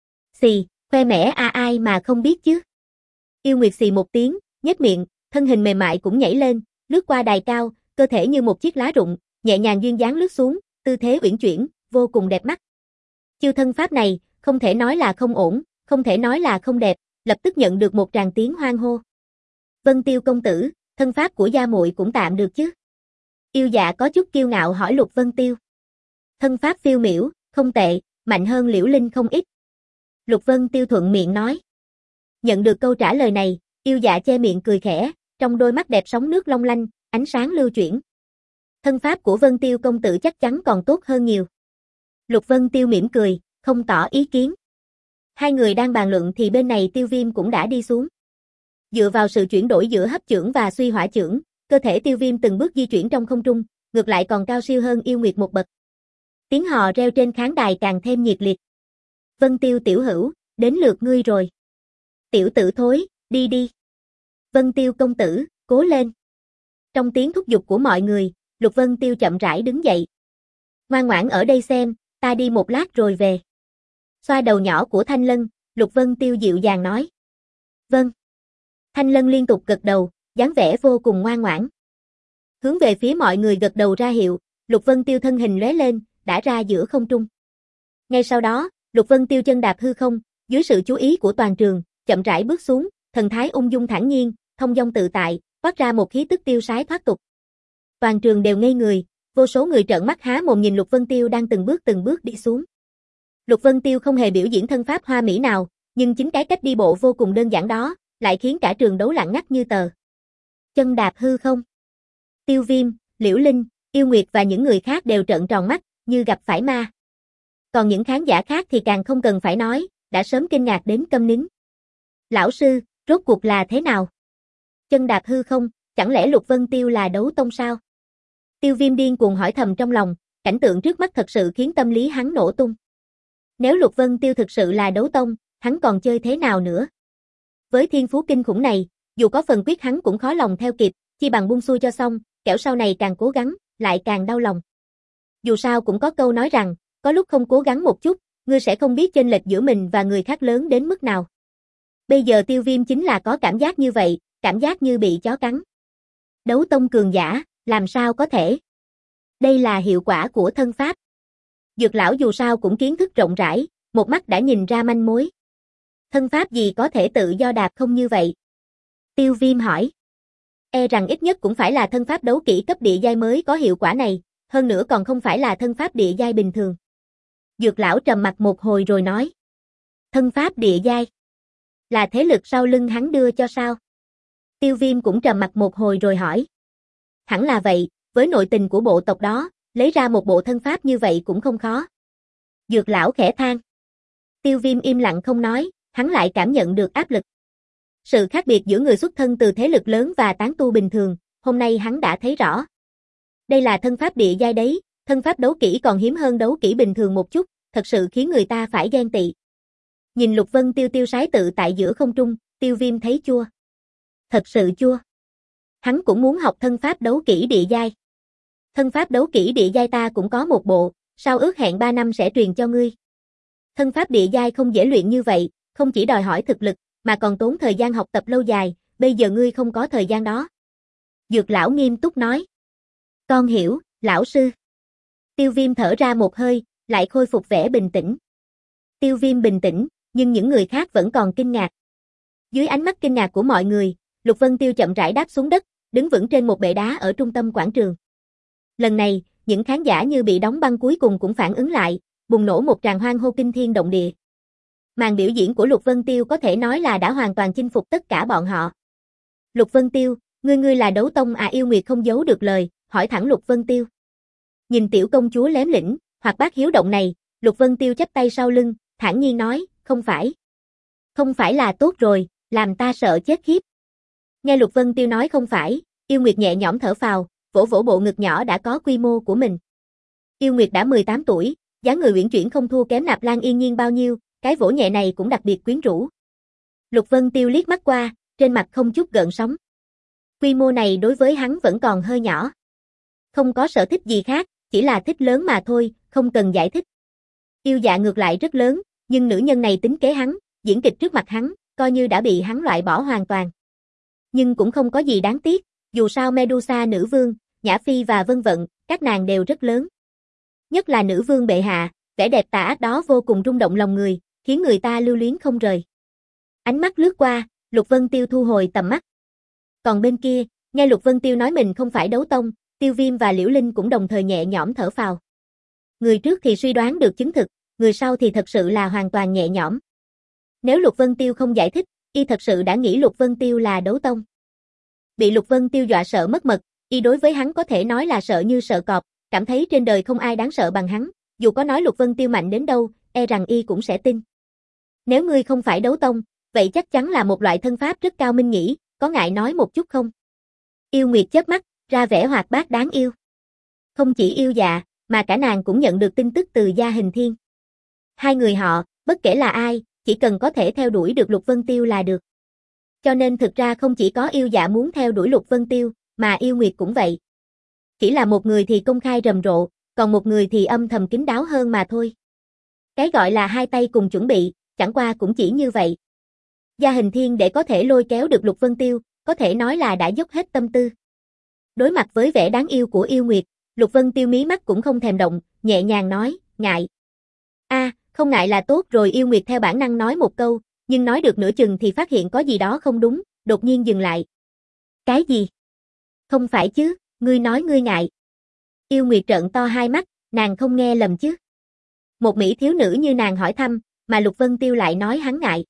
Xì, khoe mẽ a ai mà không biết chứ. Yêu Nguyệt xì một tiếng, nhếch miệng, thân hình mềm mại cũng nhảy lên, lướt qua đài cao, cơ thể như một chiếc lá rụng, nhẹ nhàng duyên dáng lướt xuống, tư thế uyển chuyển, vô cùng đẹp mắt. Chiêu thân pháp này, không thể nói là không ổn, không thể nói là không đẹp, lập tức nhận được một tràng tiếng hoan hô. Vân Tiêu công tử, thân pháp của gia muội cũng tạm được chứ? Yêu Dạ có chút kiêu ngạo hỏi Lục Vân Tiêu. Thân pháp phiêu miểu, không tệ, mạnh hơn Liễu Linh không ít. Lục Vân Tiêu thuận miệng nói. Nhận được câu trả lời này, Yêu Dạ che miệng cười khẽ, trong đôi mắt đẹp sóng nước long lanh, ánh sáng lưu chuyển. Thân pháp của Vân Tiêu công tử chắc chắn còn tốt hơn nhiều. Lục Vân Tiêu mỉm cười, không tỏ ý kiến. Hai người đang bàn luận thì bên này Tiêu Viêm cũng đã đi xuống. Dựa vào sự chuyển đổi giữa hấp chưởng và suy hỏa chưởng, cơ thể Tiêu Viêm từng bước di chuyển trong không trung, ngược lại còn cao siêu hơn Yêu Nguyệt một bậc. Tiếng hò reo trên khán đài càng thêm nhiệt liệt. Vân Tiêu tiểu hữu, đến lượt ngươi rồi. Tiểu tử thối, đi đi. Vân Tiêu công tử, cố lên. Trong tiếng thúc giục của mọi người, Lục Vân Tiêu chậm rãi đứng dậy. Ngoan ngoãn ở đây xem, ta đi một lát rồi về. Xoa đầu nhỏ của Thanh Lân, Lục Vân Tiêu dịu dàng nói. Vâng. Thanh Lân liên tục gật đầu, dáng vẻ vô cùng ngoan ngoãn. Hướng về phía mọi người gật đầu ra hiệu, Lục Vân Tiêu thân hình lóe lên, đã ra giữa không trung. Ngay sau đó, Lục Vân Tiêu chân đạp hư không, dưới sự chú ý của toàn trường, chậm rãi bước xuống, thần thái ung dung thản nhiên, thông dong tự tại, phát ra một khí tức tiêu sái thoát tục. Toàn trường đều ngây người, vô số người trợn mắt há mồm nhìn Lục Vân Tiêu đang từng bước từng bước đi xuống. Lục Vân Tiêu không hề biểu diễn thân pháp hoa mỹ nào, nhưng chính cái cách đi bộ vô cùng đơn giản đó, lại khiến cả trường đấu lặng ngắt như tờ. Chân đạp hư không. Tiêu Viêm, Liễu Linh, Yêu Nguyệt và những người khác đều trợn tròn mắt, như gặp phải ma. Còn những khán giả khác thì càng không cần phải nói, đã sớm kinh ngạc đến câm nín. Lão sư, rốt cuộc là thế nào? Chân đạp hư không, chẳng lẽ Lục Vân Tiêu là đấu tông sao? Tiêu Viêm điên cuồng hỏi thầm trong lòng, cảnh tượng trước mắt thật sự khiến tâm lý hắn nổ tung. Nếu Lục Vân Tiêu thực sự là đấu tông, hắn còn chơi thế nào nữa? Với thiên phú kinh khủng này, dù có phần quyết hắn cũng khó lòng theo kịp, chi bằng buông xuôi cho xong, kẻo sau này càng cố gắng, lại càng đau lòng. Dù sao cũng có câu nói rằng, có lúc không cố gắng một chút, ngươi sẽ không biết chênh lệch giữa mình và người khác lớn đến mức nào. Bây giờ Tiêu Viêm chính là có cảm giác như vậy, cảm giác như bị chó cắn. Đấu tông cường giả, làm sao có thể? Đây là hiệu quả của thân pháp. Dược lão dù sao cũng kiến thức rộng rãi, một mắt đã nhìn ra manh mối. Thân pháp gì có thể tự do đạp không như vậy? Tiêu Viêm hỏi. E rằng ít nhất cũng phải là thân pháp đấu kỹ cấp địa giai mới có hiệu quả này, hơn nữa còn không phải là thân pháp địa giai bình thường. Dược lão trầm mặt một hồi rồi nói. Thân pháp địa giai? Là thế lực sau lưng hắn đưa cho sao? Tiêu Viêm cũng trầm mặt một hồi rồi hỏi. Hẳn là vậy, với nội tình của bộ tộc đó, lấy ra một bộ thân pháp như vậy cũng không khó. Dược lão khẽ than. Tiêu Viêm im lặng không nói, hắn lại cảm nhận được áp lực. Sự khác biệt giữa người xuất thân từ thế lực lớn và tán tu bình thường, hôm nay hắn đã thấy rõ. Đây là thân pháp địa giai đấy, thân pháp đấu kỹ còn hiếm hơn đấu kỹ bình thường một chút, thật sự khiến người ta phải ghen tị. Nhìn Lục Vân Tiêu tiêu sái tự tại giữa không trung, Tiêu Viêm thấy chua. Thật sự chua. Hắn cũng muốn học thân pháp đấu kỹ địa giai. Thân pháp đấu kỹ địa giai ta cũng có một bộ, sau ước hẹn ba năm sẽ truyền cho ngươi. Thân pháp địa giai không dễ luyện như vậy, không chỉ đòi hỏi thực lực, mà còn tốn thời gian học tập lâu dài, bây giờ ngươi không có thời gian đó. Dược lão nghiêm túc nói. Con hiểu, lão sư. Tiêu Viêm thở ra một hơi, lại khôi phục vẻ bình tĩnh. Tiêu Viêm bình tĩnh, nhưng những người khác vẫn còn kinh ngạc. Dưới ánh mắt kinh ngạc của mọi người, Lục Vân Tiêu chậm rãi đáp xuống đất, đứng vững trên một bệ đá ở trung tâm quảng trường. Lần này, những khán giả như bị đóng băng cuối cùng cũng phản ứng lại, bùng nổ một tràng hoan hô kinh thiên động địa. Màn biểu diễn của Lục Vân Tiêu có thể nói là đã hoàn toàn chinh phục tất cả bọn họ. Lục Vân Tiêu, ngươi ngươi là đấu tông à? Yêu Nguyệt không giấu được lời, hỏi thẳng Lục Vân Tiêu. Nhìn tiểu công chúa lém lĩnh, hoặc bác hiếu động này, Lục Vân Tiêu chắp tay sau lưng, thản nhiên nói, không phải. Không phải là tốt rồi, làm ta sợ chết khiếp. Nghe Lục Vân Tiêu nói không phải, Yêu Nguyệt nhẹ nhõm thở phào, vỗ vỗ bộ ngực nhỏ đã có quy mô của mình. Yêu Nguyệt đã mười tám tuổi, dáng người uyển chuyển không thua kém Nạp Lan Yên Nhiên bao nhiêu, cái vỗ nhẹ này cũng đặc biệt quyến rũ. Lục Vân Tiêu liếc mắt qua, trên mặt không chút gợn sóng. Quy mô này đối với hắn vẫn còn hơi nhỏ. Không có sở thích gì khác, chỉ là thích lớn mà thôi, không cần giải thích. Yêu dạ ngược lại rất lớn, nhưng nữ nhân này tính kế hắn, diễn kịch trước mặt hắn, coi như đã bị hắn loại bỏ hoàn toàn. Nhưng cũng không có gì đáng tiếc, dù sao Medusa nữ vương, Nhã Phi và Vân Vận, các nàng đều rất lớn. Nhất là nữ vương bệ hạ, vẻ đẹp tà ác đó vô cùng rung động lòng người, khiến người ta lưu luyến không rời. Ánh mắt lướt qua, Lục Vân Tiêu thu hồi tầm mắt. Còn bên kia, nghe Lục Vân Tiêu nói mình không phải đấu tông, Tiêu Viêm và Liễu Linh cũng đồng thời nhẹ nhõm thở phào. Người trước thì suy đoán được chứng thực, người sau thì thật sự là hoàn toàn nhẹ nhõm. Nếu Lục Vân Tiêu không giải thích, y thật sự đã nghĩ Lục Vân Tiêu là đấu tông. Bị Lục Vân Tiêu dọa sợ mất mật, y đối với hắn có thể nói là sợ như sợ cọp, cảm thấy trên đời không ai đáng sợ bằng hắn, dù có nói Lục Vân Tiêu mạnh đến đâu, e rằng y cũng sẽ tin. Nếu ngươi không phải đấu tông, vậy chắc chắn là một loại thân pháp rất cao minh nhỉ, có ngại nói một chút không? Yêu Nguyệt chớp mắt, ra vẻ hoạt bát đáng yêu. Không chỉ yêu dạ, mà cả nàng cũng nhận được tin tức từ Gia Hình Thiên. Hai người họ, bất kể là ai, chỉ cần có thể theo đuổi được Lục Vân Tiêu là được. Cho nên thực ra không chỉ có yêu dạ muốn theo đuổi Lục Vân Tiêu, mà yêu Nguyệt cũng vậy. Chỉ là một người thì công khai rầm rộ, còn một người thì âm thầm kín đáo hơn mà thôi. Cái gọi là hai tay cùng chuẩn bị, chẳng qua cũng chỉ như vậy. Gia Hình Thiên để có thể lôi kéo được Lục Vân Tiêu, có thể nói là đã dốc hết tâm tư. Đối mặt với vẻ đáng yêu của yêu Nguyệt, Lục Vân Tiêu mí mắt cũng không thèm động, nhẹ nhàng nói, ngại. A, à, không ngại là tốt rồi. Yêu Nguyệt theo bản năng nói một câu, nhưng nói được nửa chừng thì phát hiện có gì đó không đúng, đột nhiên dừng lại. Cái gì? Không phải chứ, ngươi nói ngươi ngại. Yêu Nguyệt trợn to hai mắt, nàng không nghe lầm chứ. Một mỹ thiếu nữ như nàng hỏi thăm, mà Lục Vân Tiêu lại nói hắn ngại.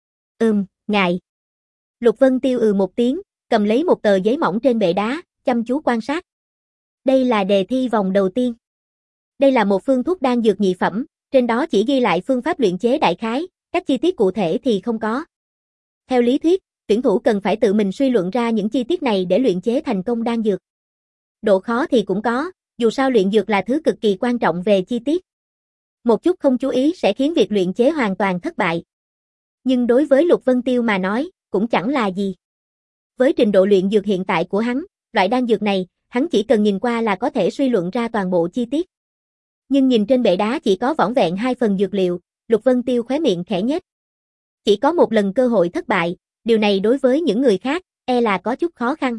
Ừm, ngại. Lục Vân Tiêu ừ một tiếng, cầm lấy một tờ giấy mỏng trên bệ đá, chăm chú quan sát. Đây là đề thi vòng đầu tiên. Đây là một phương thuốc đan dược nhị phẩm, trên đó chỉ ghi lại phương pháp luyện chế đại khái, các chi tiết cụ thể thì không có. Theo lý thuyết, tuyển thủ cần phải tự mình suy luận ra những chi tiết này để luyện chế thành công đan dược. Độ khó thì cũng có, dù sao luyện dược là thứ cực kỳ quan trọng về chi tiết. Một chút không chú ý sẽ khiến việc luyện chế hoàn toàn thất bại. Nhưng đối với Lục Vân Tiêu mà nói, cũng chẳng là gì. Với trình độ luyện dược hiện tại của hắn, loại đan dược này, hắn chỉ cần nhìn qua là có thể suy luận ra toàn bộ chi tiết. Nhưng nhìn trên bệ đá chỉ có vỏn vẹn hai phần dược liệu, Lục Vân Tiêu khóe miệng khẽ nhếch. Chỉ có một lần cơ hội thất bại, điều này đối với những người khác, e là có chút khó khăn.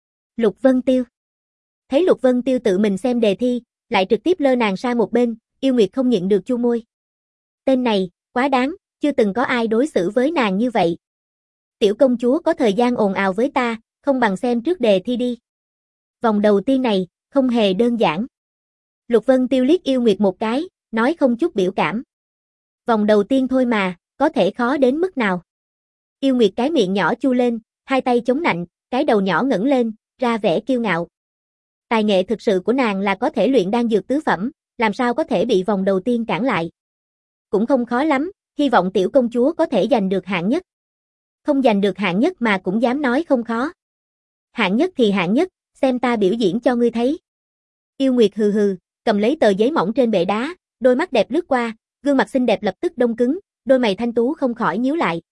Lục Vân Tiêu. Thấy Lục Vân Tiêu tự mình xem đề thi, lại trực tiếp lơ nàng sang một bên, Yêu Nguyệt không nhịn được chu môi. Tên này, quá đáng, chưa từng có ai đối xử với nàng như vậy. Tiểu công chúa có thời gian ồn ào với ta, không bằng xem trước đề thi đi. Vòng đầu tiên này, không hề đơn giản. Lục Vân Tiêu liếc Yêu Nguyệt một cái, nói không chút biểu cảm. Vòng đầu tiên thôi mà, có thể khó đến mức nào. Yêu Nguyệt cái miệng nhỏ chu lên, hai tay chống nạnh, cái đầu nhỏ ngẩng lên, ra vẻ kiêu ngạo. Tài nghệ thực sự của nàng là có thể luyện đan dược tứ phẩm, làm sao có thể bị vòng đầu tiên cản lại. Cũng không khó lắm, hy vọng tiểu công chúa có thể giành được hạng nhất. Không giành được hạng nhất mà cũng dám nói không khó. Hạng nhất thì hạng nhất, xem ta biểu diễn cho ngươi thấy. Yêu Nguyệt hừ hừ, cầm lấy tờ giấy mỏng trên bệ đá, đôi mắt đẹp lướt qua, gương mặt xinh đẹp lập tức đông cứng, đôi mày thanh tú không khỏi nhíu lại.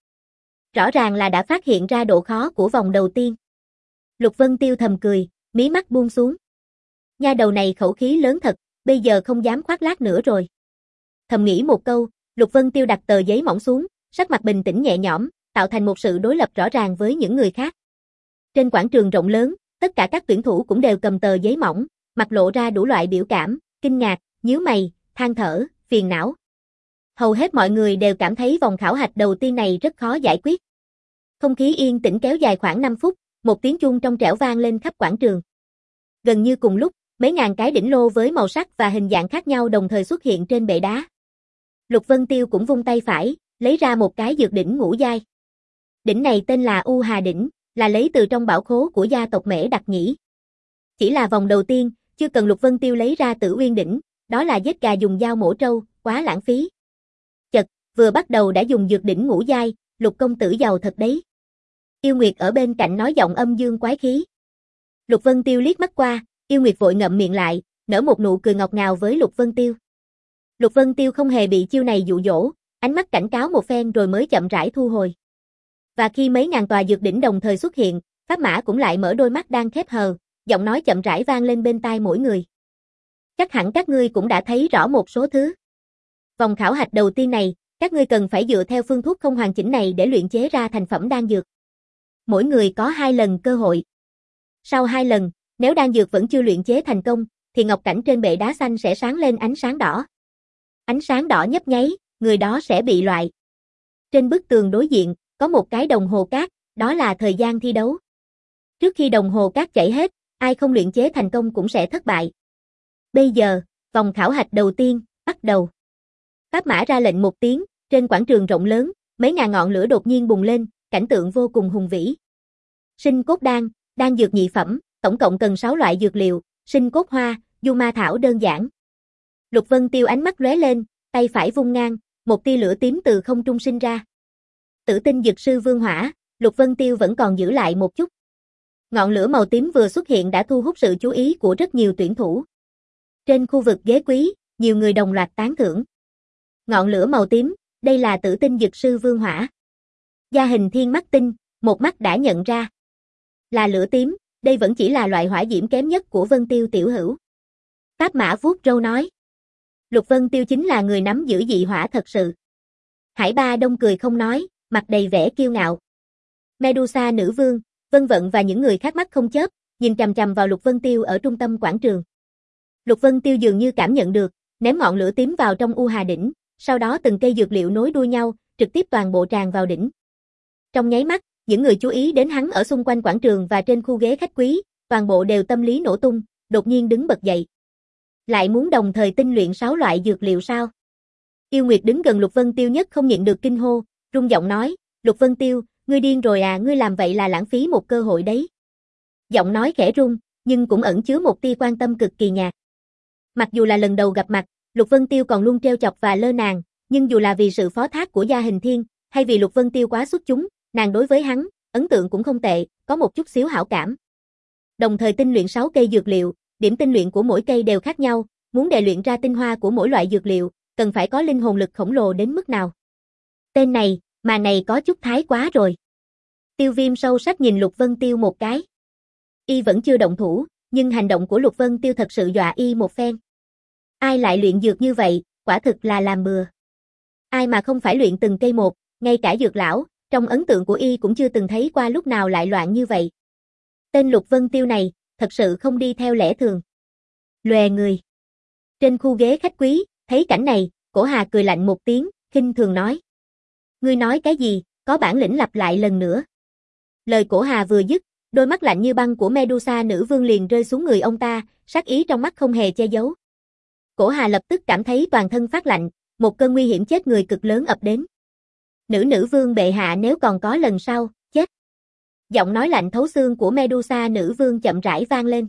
Rõ ràng là đã phát hiện ra độ khó của vòng đầu tiên. Lục Vân Tiêu thầm cười, mí mắt buông xuống. Nha đầu này khẩu khí lớn thật, bây giờ không dám khoác lác nữa rồi. Thầm nghĩ một câu, Lục Vân Tiêu đặt tờ giấy mỏng xuống, sắc mặt bình tĩnh nhẹ nhõm, tạo thành một sự đối lập rõ ràng với những người khác. Trên quảng trường rộng lớn, tất cả các tuyển thủ cũng đều cầm tờ giấy mỏng, mặt lộ ra đủ loại biểu cảm, kinh ngạc, nhíu mày, than thở, phiền não. Hầu hết mọi người đều cảm thấy vòng khảo hạch đầu tiên này rất khó giải quyết. Không khí yên tĩnh kéo dài khoảng năm phút, một tiếng chuông trong trẻo vang lên khắp quảng trường. Gần như cùng lúc, mấy ngàn cái đỉnh lô với màu sắc và hình dạng khác nhau đồng thời xuất hiện trên bệ đá. Lục Vân Tiêu cũng vung tay phải, lấy ra một cái dược đỉnh ngũ giai. Đỉnh này tên là U Hà đỉnh, là lấy từ trong bảo khố của gia tộc Mễ Đặc Nhĩ. Chỉ là vòng đầu tiên, chưa cần Lục Vân Tiêu lấy ra Tử Uyên đỉnh, đó là giết gà dùng dao mổ trâu, quá lãng phí. Chật, vừa bắt đầu đã dùng dược đỉnh ngũ giai, Lục công tử giàu thật đấy. Yêu Nguyệt ở bên cạnh nói giọng âm dương quái khí. Lục Vân Tiêu liếc mắt qua, Yêu Nguyệt vội ngậm miệng lại, nở một nụ cười ngọt ngào với Lục Vân Tiêu. Lục Vân Tiêu không hề bị chiêu này dụ dỗ, ánh mắt cảnh cáo một phen rồi mới chậm rãi thu hồi. Và khi mấy ngàn tòa dược đỉnh đồng thời xuất hiện, Pháp Mã cũng lại mở đôi mắt đang khép hờ, giọng nói chậm rãi vang lên bên tai mỗi người. Chắc hẳn các ngươi cũng đã thấy rõ một số thứ. Vòng khảo hạch đầu tiên này, các ngươi cần phải dựa theo phương thuốc không hoàn chỉnh này để luyện chế ra thành phẩm đan dược. Mỗi người có hai lần cơ hội. Sau hai lần, nếu đan dược vẫn chưa luyện chế thành công, thì ngọc cảnh trên bệ đá xanh sẽ sáng lên ánh sáng đỏ. Ánh sáng đỏ nhấp nháy, người đó sẽ bị loại. Trên bức tường đối diện, có một cái đồng hồ cát, đó là thời gian thi đấu. Trước khi đồng hồ cát chảy hết, ai không luyện chế thành công cũng sẽ thất bại. Bây giờ, vòng khảo hạch đầu tiên, bắt đầu. Pháp Mã ra lệnh một tiếng, trên quảng trường rộng lớn, mấy ngàn ngọn lửa đột nhiên bùng lên, cảnh tượng vô cùng hùng vĩ. Sinh cốt đan, đan dược nhị phẩm, tổng cộng cần sáu loại dược liệu, sinh cốt hoa, du ma thảo đơn giản. Lục Vân Tiêu ánh mắt lóe lên, tay phải vung ngang, một tia lửa tím từ không trung sinh ra. Tử tinh dược sư vương hỏa, Lục Vân Tiêu vẫn còn giữ lại một chút. Ngọn lửa màu tím vừa xuất hiện đã thu hút sự chú ý của rất nhiều tuyển thủ. Trên khu vực ghế quý, nhiều người đồng loạt tán thưởng. Ngọn lửa màu tím, đây là tử tinh dược sư vương hỏa. Gia Hình Thiên mắt tinh, một mắt đã nhận ra. Là lửa tím, đây vẫn chỉ là loại hỏa diễm kém nhất của Vân Tiêu tiểu hữu. Pháp Mã vuốt râu nói. Lục Vân Tiêu chính là người nắm giữ dị hỏa thật sự. Hải Ba Đông cười không nói, mặt đầy vẻ kiêu ngạo. Medusa nữ vương, Vân Vận và những người khác mắt không chớp, nhìn chằm chằm vào Lục Vân Tiêu ở trung tâm quảng trường. Lục Vân Tiêu dường như cảm nhận được, ném ngọn lửa tím vào trong U Hà đỉnh, sau đó từng cây dược liệu nối đuôi nhau, trực tiếp toàn bộ tràn vào đỉnh. Trong nháy mắt, những người chú ý đến hắn ở xung quanh quảng trường và trên khu ghế khách quý, toàn bộ đều tâm lý nổ tung, đột nhiên đứng bật dậy. Lại muốn đồng thời tinh luyện sáu loại dược liệu sao? Yêu Nguyệt đứng gần Lục Vân Tiêu nhất không nhịn được kinh hô, rung giọng nói, Lục Vân Tiêu, ngươi điên rồi à, ngươi làm vậy là lãng phí một cơ hội đấy. Giọng nói khẽ rung, nhưng cũng ẩn chứa một tia quan tâm cực kỳ nhạt. Mặc dù là lần đầu gặp mặt, Lục Vân Tiêu còn luôn trêu chọc và lơ nàng, nhưng dù là vì sự phó thác của Gia Hình Thiên, hay vì Lục Vân Tiêu quá xuất chúng, nàng đối với hắn, ấn tượng cũng không tệ, có một chút xíu hảo cảm. Đồng thời tinh luyện sáu cây dược liệu, điểm tinh luyện của mỗi cây đều khác nhau, muốn đề luyện ra tinh hoa của mỗi loại dược liệu, cần phải có linh hồn lực khổng lồ đến mức nào. Tên này, mà này có chút thái quá rồi. Tiêu Viêm sâu sắc nhìn Lục Vân Tiêu một cái. Y vẫn chưa động thủ, nhưng hành động của Lục Vân Tiêu thật sự dọa y một phen. Ai lại luyện dược như vậy, quả thực là làm bừa. Ai mà không phải luyện từng cây một, ngay cả Dược lão, trong ấn tượng của y cũng chưa từng thấy qua lúc nào lại loạn như vậy. Tên Lục Vân Tiêu này, thật sự không đi theo lẽ thường. Lòe người. Trên khu ghế khách quý, thấy cảnh này, Cổ Hà cười lạnh một tiếng, khinh thường nói. Ngươi nói cái gì, có bản lĩnh lặp lại lần nữa. Lời Cổ Hà vừa dứt, đôi mắt lạnh như băng của Medusa nữ vương liền rơi xuống người ông ta, sát ý trong mắt không hề che giấu. Cổ Hà lập tức cảm thấy toàn thân phát lạnh, một cơn nguy hiểm chết người cực lớn ập đến. Nữ nữ vương bệ hạ nếu còn có lần sau, chết. Giọng nói lạnh thấu xương của Medusa nữ vương chậm rãi vang lên.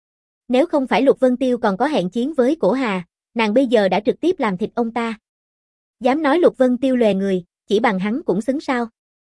Nếu không phải Lục Vân Tiêu còn có hẹn chiến với Cổ Hà, nàng bây giờ đã trực tiếp làm thịt ông ta. Dám nói Lục Vân Tiêu lòe người, chỉ bằng hắn cũng xứng sao.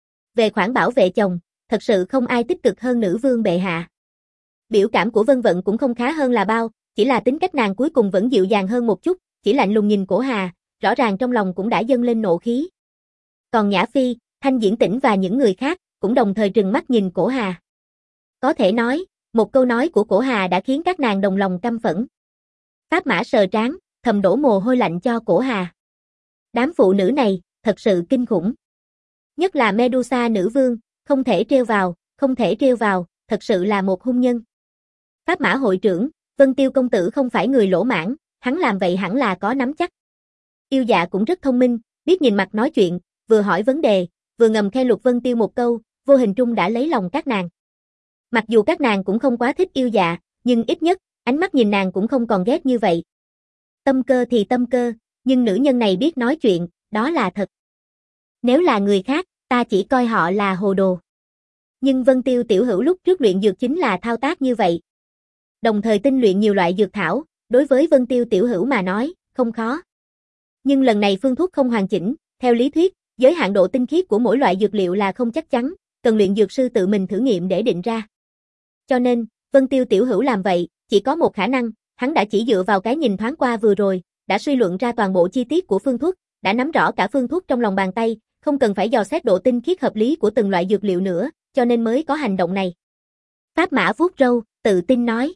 Về khoản bảo vệ chồng, thật sự không ai tích cực hơn nữ vương bệ hạ. Biểu cảm của Vân Vận cũng không khá hơn là bao, chỉ là tính cách nàng cuối cùng vẫn dịu dàng hơn một chút, chỉ lạnh lùng nhìn Cổ Hà, rõ ràng trong lòng cũng đã dâng lên nộ khí. Còn Nhã Phi, Thanh Diễn Tĩnh và những người khác, cũng đồng thời trừng mắt nhìn Cổ Hà. Có thể nói, một câu nói của Cổ Hà đã khiến các nàng đồng lòng căm phẫn. Pháp Mã sờ trán, thầm đổ mồ hôi lạnh cho Cổ Hà. Đám phụ nữ này, thật sự kinh khủng. Nhất là Medusa nữ vương, không thể trêu vào, không thể trêu vào, thật sự là một hung nhân. Pháp Mã hội trưởng, Vân Tiêu công tử không phải người lỗ mãng, hắn làm vậy hẳn là có nắm chắc. Yêu Dạ cũng rất thông minh, biết nhìn mặt nói chuyện, vừa hỏi vấn đề, vừa ngầm khen Lục Vân Tiêu một câu, vô hình trung đã lấy lòng các nàng. Mặc dù các nàng cũng không quá thích Yêu Dạ, nhưng ít nhất, ánh mắt nhìn nàng cũng không còn ghét như vậy. Tâm cơ thì tâm cơ, nhưng nữ nhân này biết nói chuyện, đó là thật. Nếu là người khác, ta chỉ coi họ là hồ đồ. Nhưng Vân Tiêu tiểu hữu lúc trước luyện dược chính là thao tác như vậy. Đồng thời tinh luyện nhiều loại dược thảo, đối với Vân Tiêu tiểu hữu mà nói, không khó. Nhưng lần này phương thuốc không hoàn chỉnh, theo lý thuyết, giới hạn độ tinh khiết của mỗi loại dược liệu là không chắc chắn, cần luyện dược sư tự mình thử nghiệm để định ra. Cho nên, Vân Tiêu tiểu hữu làm vậy, chỉ có một khả năng, hắn đã chỉ dựa vào cái nhìn thoáng qua vừa rồi, đã suy luận ra toàn bộ chi tiết của phương thuốc, đã nắm rõ cả phương thuốc trong lòng bàn tay, không cần phải dò xét độ tinh khiết hợp lý của từng loại dược liệu nữa, cho nên mới có hành động này. Pháp Mã vuốt râu, tự tin nói.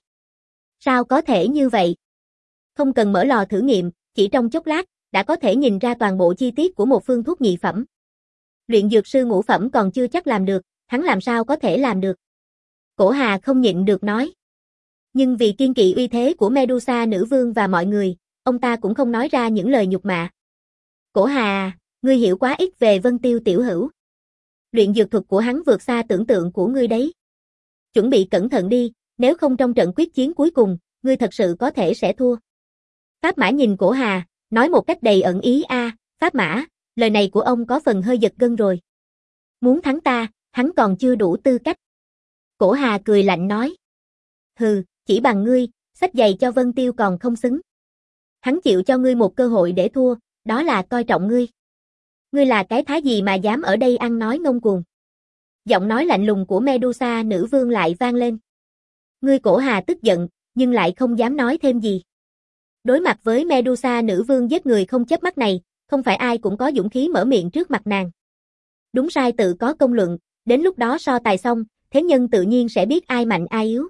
Sao có thể như vậy? Không cần mở lò thử nghiệm, chỉ trong chốc lát, đã có thể nhìn ra toàn bộ chi tiết của một phương thuốc nhị phẩm. Luyện dược sư ngũ phẩm còn chưa chắc làm được, hắn làm sao có thể làm được? Cổ Hà không nhịn được nói. Nhưng vì kiên kỵ uy thế của Medusa nữ vương và mọi người, ông ta cũng không nói ra những lời nhục mạ. Cổ Hà, ngươi hiểu quá ít về Vân Tiêu tiểu hữu. Luyện dược thuật của hắn vượt xa tưởng tượng của ngươi đấy. Chuẩn bị cẩn thận đi, nếu không trong trận quyết chiến cuối cùng, ngươi thật sự có thể sẽ thua. Pháp Mã nhìn Cổ Hà, nói một cách đầy ẩn ý a, à, Pháp Mã, lời này của ông có phần hơi giật gân rồi. Muốn thắng ta, hắn còn chưa đủ tư cách. Cổ Hà cười lạnh nói. Hừ, chỉ bằng ngươi, xách giày cho Vân Tiêu còn không xứng. Hắn chịu cho ngươi một cơ hội để thua, đó là coi trọng ngươi. Ngươi là cái thá gì mà dám ở đây ăn nói ngông cuồng. Giọng nói lạnh lùng của Medusa nữ vương lại vang lên. Ngươi Cổ Hà tức giận, nhưng lại không dám nói thêm gì. Đối mặt với Medusa nữ vương giết người không chớp mắt này, không phải ai cũng có dũng khí mở miệng trước mặt nàng. Đúng sai tự có công luận, đến lúc đó so tài xong, thế nhân tự nhiên sẽ biết ai mạnh ai yếu.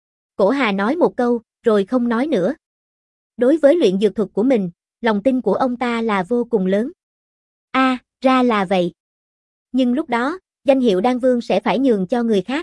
Cổ Hà nói một câu, rồi không nói nữa. Đối với luyện dược thuật của mình, lòng tin của ông ta là vô cùng lớn. A, à, ra là vậy. Nhưng lúc đó, danh hiệu Đan Vương sẽ phải nhường cho người khác.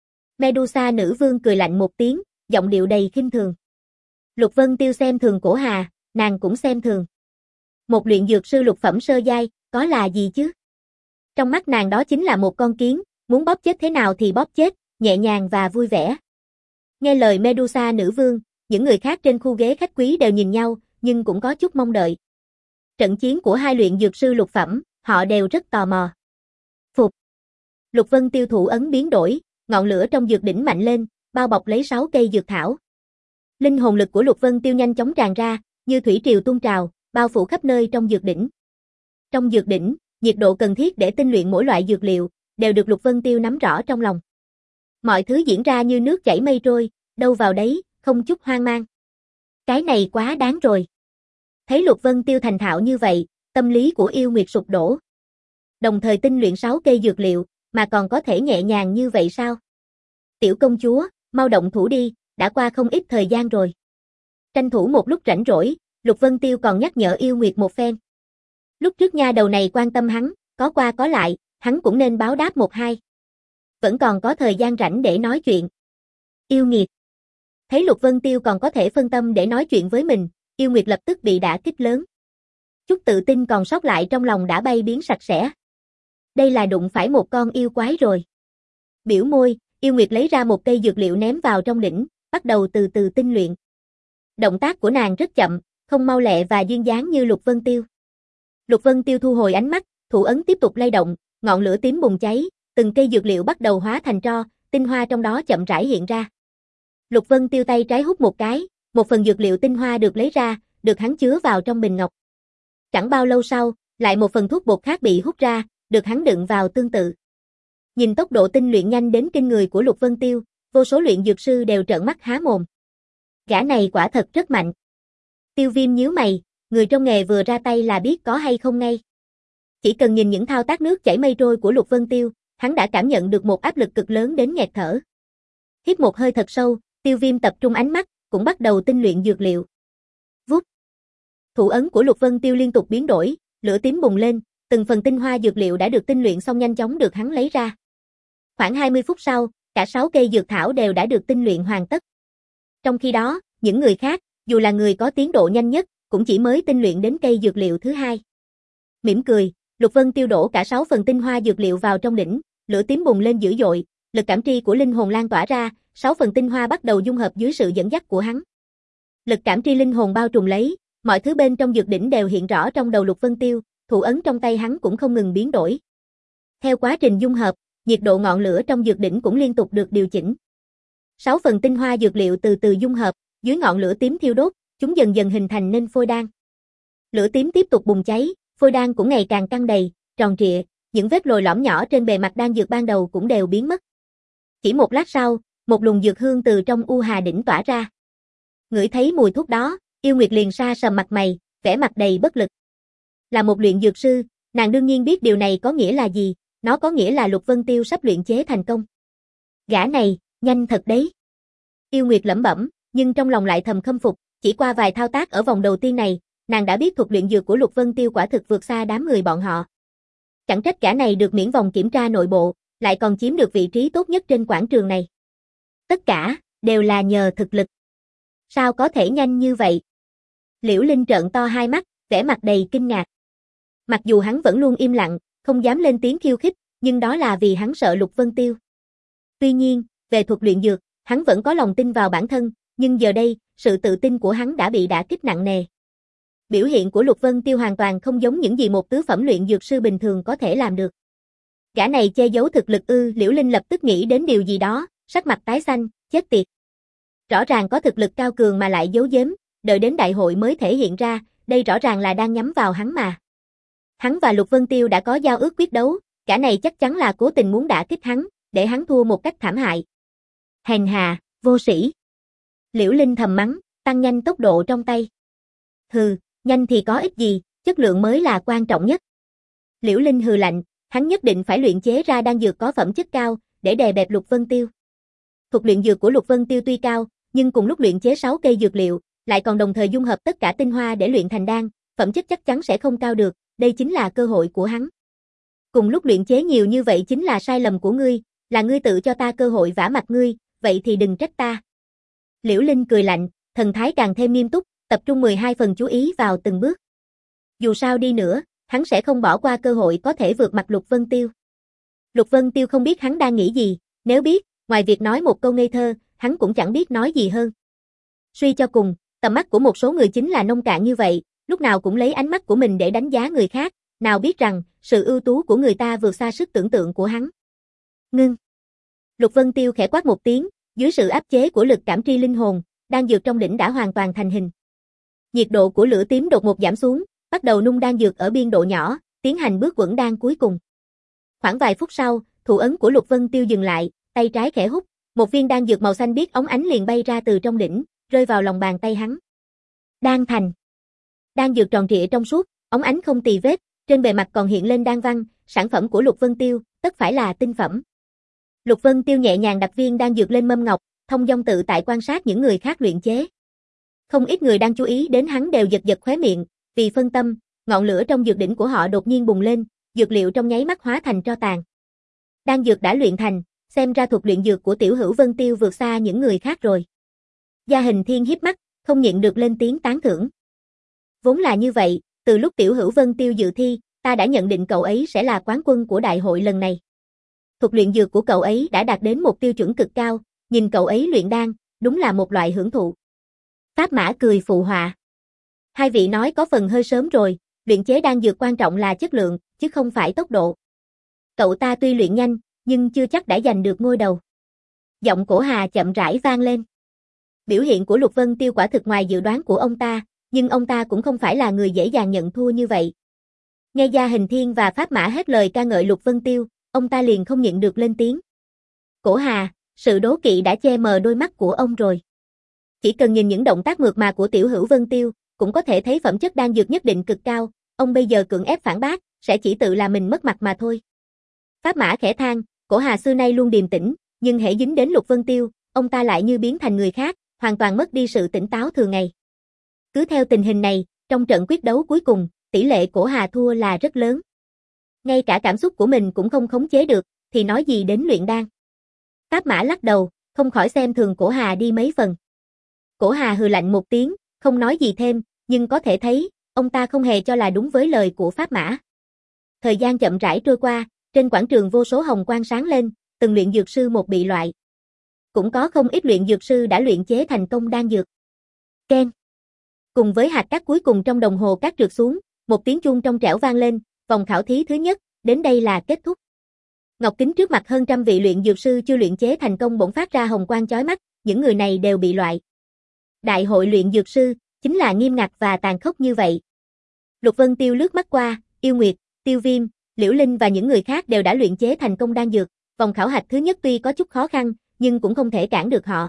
Medusa nữ vương cười lạnh một tiếng, giọng điệu đầy khinh thường. Lục Vân Tiêu xem thường Cổ Hà, nàng cũng xem thường. Một luyện dược sư lục phẩm sơ giai, có là gì chứ? Trong mắt nàng đó chính là một con kiến, muốn bóp chết thế nào thì bóp chết, nhẹ nhàng và vui vẻ. Nghe lời Medusa nữ vương, những người khác trên khu ghế khách quý đều nhìn nhau, nhưng cũng có chút mong đợi. Trận chiến của hai luyện dược sư lục phẩm, họ đều rất tò mò. Phục. Lục Vân Tiêu thủ ấn biến đổi, ngọn lửa trong dược đỉnh mạnh lên, bao bọc lấy sáu cây dược thảo. Linh hồn lực của Lục Vân Tiêu nhanh chóng tràn ra, như thủy triều tuôn trào, bao phủ khắp nơi trong dược đỉnh. Trong dược đỉnh, nhiệt độ cần thiết để tinh luyện mỗi loại dược liệu, đều được Lục Vân Tiêu nắm rõ trong lòng. Mọi thứ diễn ra như nước chảy mây trôi, đâu vào đấy, không chút hoang mang. Cái này quá đáng rồi. Thấy Lục Vân Tiêu thành thạo như vậy, tâm lý của Yêu Nguyệt sụp đổ. Đồng thời tinh luyện sáu cây dược liệu, mà còn có thể nhẹ nhàng như vậy sao? Tiểu công chúa, mau động thủ đi, đã qua không ít thời gian rồi. Tranh thủ một lúc rảnh rỗi, Lục Vân Tiêu còn nhắc nhở Yêu Nguyệt một phen. Lúc trước nha đầu này quan tâm hắn, có qua có lại, hắn cũng nên báo đáp một hai. Vẫn còn có thời gian rảnh để nói chuyện. Yêu nghiệt. Thấy Lục Vân Tiêu còn có thể phân tâm để nói chuyện với mình, Yêu Nguyệt lập tức bị đả kích lớn. Chút tự tin còn sót lại trong lòng đã bay biến sạch sẽ. Đây là đụng phải một con yêu quái rồi. Biểu môi, Yêu Nguyệt lấy ra một cây dược liệu ném vào trong đỉnh, bắt đầu từ từ tinh luyện. Động tác của nàng rất chậm, không mau lẹ và duyên dáng như Lục Vân Tiêu. Lục Vân Tiêu thu hồi ánh mắt, thủ ấn tiếp tục lay động, ngọn lửa tím bùng cháy, từng cây dược liệu bắt đầu hóa thành tro, tinh hoa trong đó chậm rãi hiện ra. Lục Vân Tiêu tay trái hút một cái, một phần dược liệu tinh hoa được lấy ra, được hắn chứa vào trong bình ngọc. Chẳng bao lâu sau, lại một phần thuốc bột khác bị hút ra, được hắn đựng vào tương tự. Nhìn tốc độ tinh luyện nhanh đến kinh người của Lục Vân Tiêu, vô số luyện dược sư đều trợn mắt há mồm. Gã này quả thật rất mạnh. Tiêu Viêm nhíu mày, người trong nghề vừa ra tay là biết có hay không ngay. Chỉ cần nhìn những thao tác nước chảy mây trôi của Lục Vân Tiêu, hắn đã cảm nhận được một áp lực cực lớn đến nghẹt thở. Hít một hơi thật sâu, Tiêu Viêm tập trung ánh mắt, cũng bắt đầu tinh luyện dược liệu. Vút. Thủ ấn của Lục Vân Tiêu liên tục biến đổi, lửa tím bùng lên, từng phần tinh hoa dược liệu đã được tinh luyện xong nhanh chóng được hắn lấy ra. Khoảng hai mươi phút sau, cả sáu cây dược thảo đều đã được tinh luyện hoàn tất. Trong khi đó, những người khác, dù là người có tiến độ nhanh nhất, cũng chỉ mới tinh luyện đến cây dược liệu thứ hai. Mỉm cười, Lục Vân Tiêu đổ cả sáu phần tinh hoa dược liệu vào trong đỉnh, lửa tím bùng lên dữ dội, lực cảm tri của linh hồn lan tỏa ra, sáu phần tinh hoa bắt đầu dung hợp dưới sự dẫn dắt của hắn. Lực cảm tri linh hồn bao trùm lấy, mọi thứ bên trong dược đỉnh đều hiện rõ trong đầu Lục Vân Tiêu, thủ ấn trong tay hắn cũng không ngừng biến đổi. Theo quá trình dung hợp, nhiệt độ ngọn lửa trong dược đỉnh cũng liên tục được điều chỉnh. Sáu phần tinh hoa dược liệu từ từ dung hợp, dưới ngọn lửa tím thiêu đốt, chúng dần dần hình thành nên phôi đan. Lửa tím tiếp tục bùng cháy, phôi đan cũng ngày càng căng đầy, tròn trịa, những vết lồi lõm nhỏ trên bề mặt đan dược ban đầu cũng đều biến mất. Chỉ một lát sau, một luồng dược hương từ trong u hà đỉnh tỏa ra. Ngửi thấy mùi thuốc đó, Yêu Nguyệt liền sa sầm mặt mày, vẻ mặt đầy bất lực. Là một luyện dược sư, nàng đương nhiên biết điều này có nghĩa là gì, nó có nghĩa là Lục Vân Tiêu sắp luyện chế thành công. Gã này, nhanh thật đấy. Yêu Nguyệt lẩm bẩm, nhưng trong lòng lại thầm khâm phục, chỉ qua vài thao tác ở vòng đầu tiên này, nàng đã biết thuật luyện dược của Lục Vân Tiêu quả thực vượt xa đám người bọn họ. Chẳng trách gã này được miễn vòng kiểm tra nội bộ, lại còn chiếm được vị trí tốt nhất trên quảng trường này. Tất cả, đều là nhờ thực lực. Sao có thể nhanh như vậy? Liễu Linh trợn to hai mắt, vẻ mặt đầy kinh ngạc. Mặc dù hắn vẫn luôn im lặng, không dám lên tiếng khiêu khích, nhưng đó là vì hắn sợ Lục Vân Tiêu. Tuy nhiên, về thuật luyện dược, hắn vẫn có lòng tin vào bản thân, nhưng giờ đây, sự tự tin của hắn đã bị đả kích nặng nề. Biểu hiện của Lục Vân Tiêu hoàn toàn không giống những gì một tứ phẩm luyện dược sư bình thường có thể làm được. Gã này che giấu thực lực ư? Liễu Linh lập tức nghĩ đến điều gì đó, sắc mặt tái xanh, chết tiệt. Rõ ràng có thực lực cao cường mà lại giấu giếm, đợi đến đại hội mới thể hiện ra, đây rõ ràng là đang nhắm vào hắn mà. Hắn và Lục Vân Tiêu đã có giao ước quyết đấu, gã này chắc chắn là cố tình muốn đả kích hắn, để hắn thua một cách thảm hại. Hèn hà, vô sĩ. Liễu Linh thầm mắng, tăng nhanh tốc độ trong tay. Hừ, nhanh thì có ích gì, chất lượng mới là quan trọng nhất. Liễu Linh hừ lạnh, hắn nhất định phải luyện chế ra đan dược có phẩm chất cao, để đè bẹp Lục Vân Tiêu. Thuật luyện dược của Lục Vân Tiêu tuy cao, nhưng cùng lúc luyện chế sáu cây dược liệu, lại còn đồng thời dung hợp tất cả tinh hoa để luyện thành đan, phẩm chất chắc chắn sẽ không cao được, đây chính là cơ hội của hắn. Cùng lúc luyện chế nhiều như vậy chính là sai lầm của ngươi, là ngươi tự cho ta cơ hội vả mặt ngươi, vậy thì đừng trách ta. Liễu Linh cười lạnh, thần thái càng thêm nghiêm túc, tập trung mười hai phần chú ý vào từng bước. Dù sao đi nữa, hắn sẽ không bỏ qua cơ hội có thể vượt mặt Lục Vân Tiêu. Lục Vân Tiêu không biết hắn đang nghĩ gì, nếu biết, ngoài việc nói một câu ngây thơ, hắn cũng chẳng biết nói gì hơn. Suy cho cùng, tầm mắt của một số người chính là nông cạn như vậy, lúc nào cũng lấy ánh mắt của mình để đánh giá người khác, nào biết rằng, sự ưu tú của người ta vượt xa sức tưởng tượng của hắn. Ngưng. Lục Vân Tiêu khẽ quát một tiếng, dưới sự áp chế của lực cảm tri linh hồn, đan dược trong đỉnh đã hoàn toàn thành hình. Nhiệt độ của lửa tím đột ngột giảm xuống, bắt đầu nung đan dược ở biên độ nhỏ, tiến hành bước quẩn đan cuối cùng. Khoảng vài phút sau, thủ ấn của Lục Vân Tiêu dừng lại, tay trái khẽ hút, một viên đan dược màu xanh biếc óng ánh liền bay ra từ trong đỉnh, rơi vào lòng bàn tay hắn. Đan thành. Đan dược tròn trịa trong suốt, óng ánh không tì vết, trên bề mặt còn hiện lên đan văn, sản phẩm của Lục Vân Tiêu, tất phải là tinh phẩm. Lục Vân Tiêu nhẹ nhàng đặt viên đan dược lên mâm ngọc, thông dong tự tại quan sát những người khác luyện chế. Không ít người đang chú ý đến hắn đều giật giật khóe miệng, vì phân tâm, Ngọn lửa trong dược đỉnh của họ đột nhiên bùng lên, dược liệu trong nháy mắt hóa thành tro tàn. Đan dược đã luyện thành, xem ra thuật luyện dược của Tiểu Hữu Vân Tiêu vượt xa những người khác rồi. Gia Hình Thiên híp mắt, không nhịn được lên tiếng tán thưởng. Vốn là như vậy, từ lúc Tiểu Hữu Vân Tiêu dự thi, ta đã nhận định cậu ấy sẽ là quán quân của đại hội lần này. Thuật luyện dược của cậu ấy đã đạt đến một tiêu chuẩn cực cao, nhìn cậu ấy luyện đan, đúng là một loại hưởng thụ. Pháp Mã cười phụ họa. Hai vị nói có phần hơi sớm rồi, luyện chế đan dược quan trọng là chất lượng, chứ không phải tốc độ. Cậu ta tuy luyện nhanh, nhưng chưa chắc đã giành được ngôi đầu. Giọng Cổ Hà chậm rãi vang lên. Biểu hiện của Lục Vân Tiêu quả thực ngoài dự đoán của ông ta, nhưng ông ta cũng không phải là người dễ dàng nhận thua như vậy. Nghe Gia Hình Thiên và Pháp Mã hết lời ca ngợi Lục Vân Tiêu, ông ta liền không nhịn được lên tiếng. Cổ Hà, sự đố kỵ đã che mờ đôi mắt của ông rồi. Chỉ cần nhìn những động tác mượt mà của Tiểu Hữu Vân Tiêu, cũng có thể thấy phẩm chất đan dược nhất định cực cao, ông bây giờ cưỡng ép phản bác, sẽ chỉ tự làm mình mất mặt mà thôi. Pháp Mã khẽ than, Cổ Hà xưa nay luôn điềm tĩnh, nhưng hễ dính đến Lục Vân Tiêu, ông ta lại như biến thành người khác, hoàn toàn mất đi sự tỉnh táo thường ngày. Cứ theo tình hình này, trong trận quyết đấu cuối cùng, tỷ lệ Cổ Hà thua là rất lớn. Ngay cả cảm xúc của mình cũng không khống chế được, thì nói gì đến luyện đan. Pháp Mã lắc đầu, không khỏi xem thường Cổ Hà đi mấy phần. Cổ Hà hừ lạnh một tiếng, không nói gì thêm, nhưng có thể thấy, ông ta không hề cho là đúng với lời của Pháp Mã. Thời gian chậm rãi trôi qua, trên quảng trường vô số hồng quang sáng lên, từng luyện dược sư một bị loại. Cũng có không ít luyện dược sư đã luyện chế thành công đan dược. Keng. Cùng với hạt cát cuối cùng trong đồng hồ cát trượt xuống, một tiếng chuông trong trẻo vang lên, vòng khảo thí thứ nhất, đến đây là kết thúc. Ngọc kính trước mặt hơn trăm vị luyện dược sư chưa luyện chế thành công bỗng phát ra hồng quang chói mắt, những người này đều bị loại. Đại hội luyện dược sư, chính là nghiêm ngặt và tàn khốc như vậy. Lục Vân Tiêu lướt mắt qua, Yêu Nguyệt, Tiêu Viêm, Liễu Linh và những người khác đều đã luyện chế thành công đan dược, vòng khảo hạch thứ nhất tuy có chút khó khăn, nhưng cũng không thể cản được họ.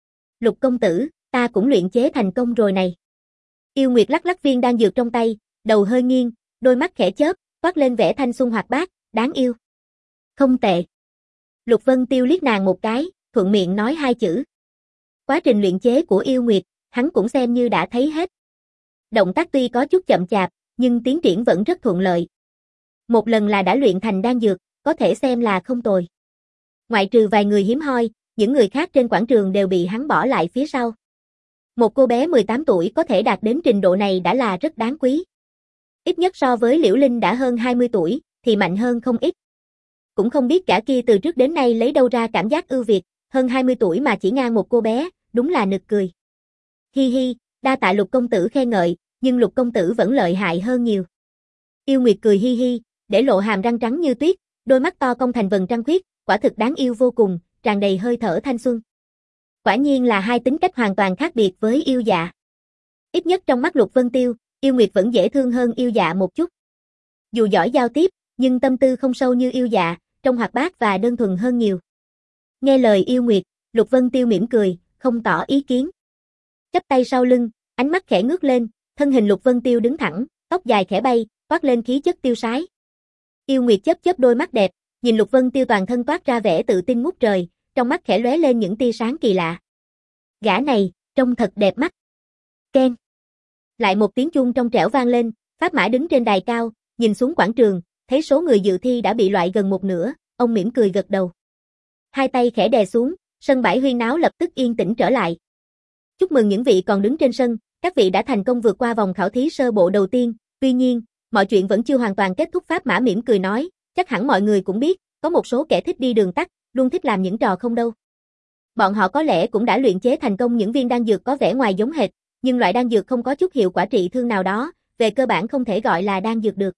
Lục công tử, ta cũng luyện chế thành công rồi này. Yêu Nguyệt lắc lắc viên đan dược trong tay, đầu hơi nghiêng, đôi mắt khẽ chớp, toát lên vẻ thanh xuân hoạt bát, đáng yêu. Không tệ. Lục Vân Tiêu liếc nàng một cái, thuận miệng nói hai chữ. Quá trình luyện chế của Yêu Nguyệt, hắn cũng xem như đã thấy hết. Động tác tuy có chút chậm chạp, nhưng tiến triển vẫn rất thuận lợi. Một lần là đã luyện thành đan dược, có thể xem là không tồi. Ngoại trừ vài người hiếm hoi, những người khác trên quảng trường đều bị hắn bỏ lại phía sau. Một cô bé mười tám tuổi có thể đạt đến trình độ này đã là rất đáng quý. Ít nhất so với Liễu Linh đã hơn hai mươi tuổi, thì mạnh hơn không ít. Cũng không biết cả kia từ trước đến nay lấy đâu ra cảm giác ưu việt, hơn hai mươi tuổi mà chỉ ngang một cô bé, đúng là nực cười. Hi hi, đa tạ Lục công tử khen ngợi, nhưng Lục công tử vẫn lợi hại hơn nhiều. Yêu Nguyệt cười hi hi, để lộ hàm răng trắng như tuyết, đôi mắt to cong thành vầng trăng khuyết, quả thực đáng yêu vô cùng, tràn đầy hơi thở thanh xuân. Quả nhiên là hai tính cách hoàn toàn khác biệt với Yêu Dạ. Ít nhất trong mắt Lục Vân Tiêu, Yêu Nguyệt vẫn dễ thương hơn Yêu Dạ một chút. Dù giỏi giao tiếp, nhưng tâm tư không sâu như Yêu Dạ, trông hoạt bát và đơn thuần hơn nhiều. Nghe lời Yêu Nguyệt, Lục Vân Tiêu mỉm cười, không tỏ ý kiến. Chắp tay sau lưng, ánh mắt khẽ ngước lên, thân hình Lục Vân Tiêu đứng thẳng, tóc dài khẽ bay, toát lên khí chất tiêu sái. Yêu Nguyệt chớp chớp đôi mắt đẹp, nhìn Lục Vân Tiêu toàn thân toát ra vẻ tự tin ngút trời, trong mắt khẽ lóe lên những tia sáng kỳ lạ. Gã này, trông thật đẹp mắt. Keng. Lại một tiếng chuông trong trẻo vang lên, Pháp Mã đứng trên đài cao, nhìn xuống quảng trường, thấy số người dự thi đã bị loại gần một nửa, ông mỉm cười gật đầu. Hai tay khẽ đè xuống, sân bãi huyên náo lập tức yên tĩnh trở lại. Chúc mừng những vị còn đứng trên sân, các vị đã thành công vượt qua vòng khảo thí sơ bộ đầu tiên, tuy nhiên, mọi chuyện vẫn chưa hoàn toàn kết thúc. Pháp Mã mỉm cười nói, chắc hẳn mọi người cũng biết, có một số kẻ thích đi đường tắt, luôn thích làm những trò không đâu. Bọn họ có lẽ cũng đã luyện chế thành công những viên đan dược có vẻ ngoài giống hệt, nhưng loại đan dược không có chút hiệu quả trị thương nào đó, về cơ bản không thể gọi là đan dược được.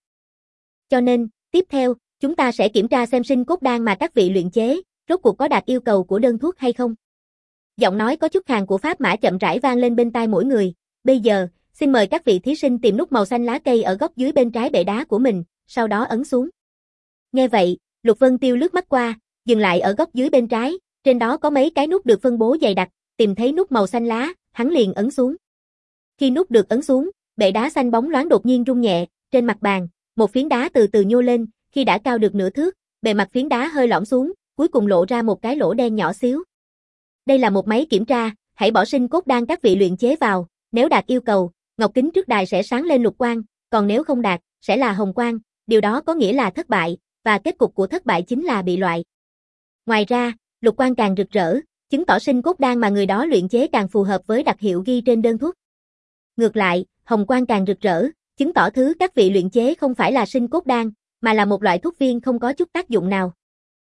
Cho nên, tiếp theo, chúng ta sẽ kiểm tra xem sinh cốt đan mà các vị luyện chế, rốt cuộc có đạt yêu cầu của đơn thuốc hay không. Giọng nói có chút khàn của Pháp Mã chậm rãi vang lên bên tai mỗi người. Bây giờ, xin mời các vị thí sinh tìm nút màu xanh lá cây ở góc dưới bên trái bệ đá của mình, sau đó ấn xuống. Nghe vậy, Lục Vân Tiêu lướt mắt qua, dừng lại ở góc dưới bên trái, trên đó có mấy cái nút được phân bố dày đặc, tìm thấy nút màu xanh lá, hắn liền ấn xuống. Khi nút được ấn xuống, bệ đá xanh bóng loáng đột nhiên rung nhẹ, trên mặt bàn, một phiến đá từ từ nhô lên, khi đã cao được nửa thước, bề mặt phiến đá hơi lõm xuống, cuối cùng lộ ra một cái lỗ đen nhỏ xíu. Đây là một máy kiểm tra, hãy bỏ sinh cốt đan các vị luyện chế vào, nếu đạt yêu cầu, ngọc kính trước đài sẽ sáng lên lục quang, còn nếu không đạt, sẽ là hồng quang, điều đó có nghĩa là thất bại, và kết cục của thất bại chính là bị loại. Ngoài ra, lục quang càng rực rỡ, chứng tỏ sinh cốt đan mà người đó luyện chế càng phù hợp với đặc hiệu ghi trên đơn thuốc. Ngược lại, hồng quang càng rực rỡ, chứng tỏ thứ các vị luyện chế không phải là sinh cốt đan, mà là một loại thuốc viên không có chút tác dụng nào.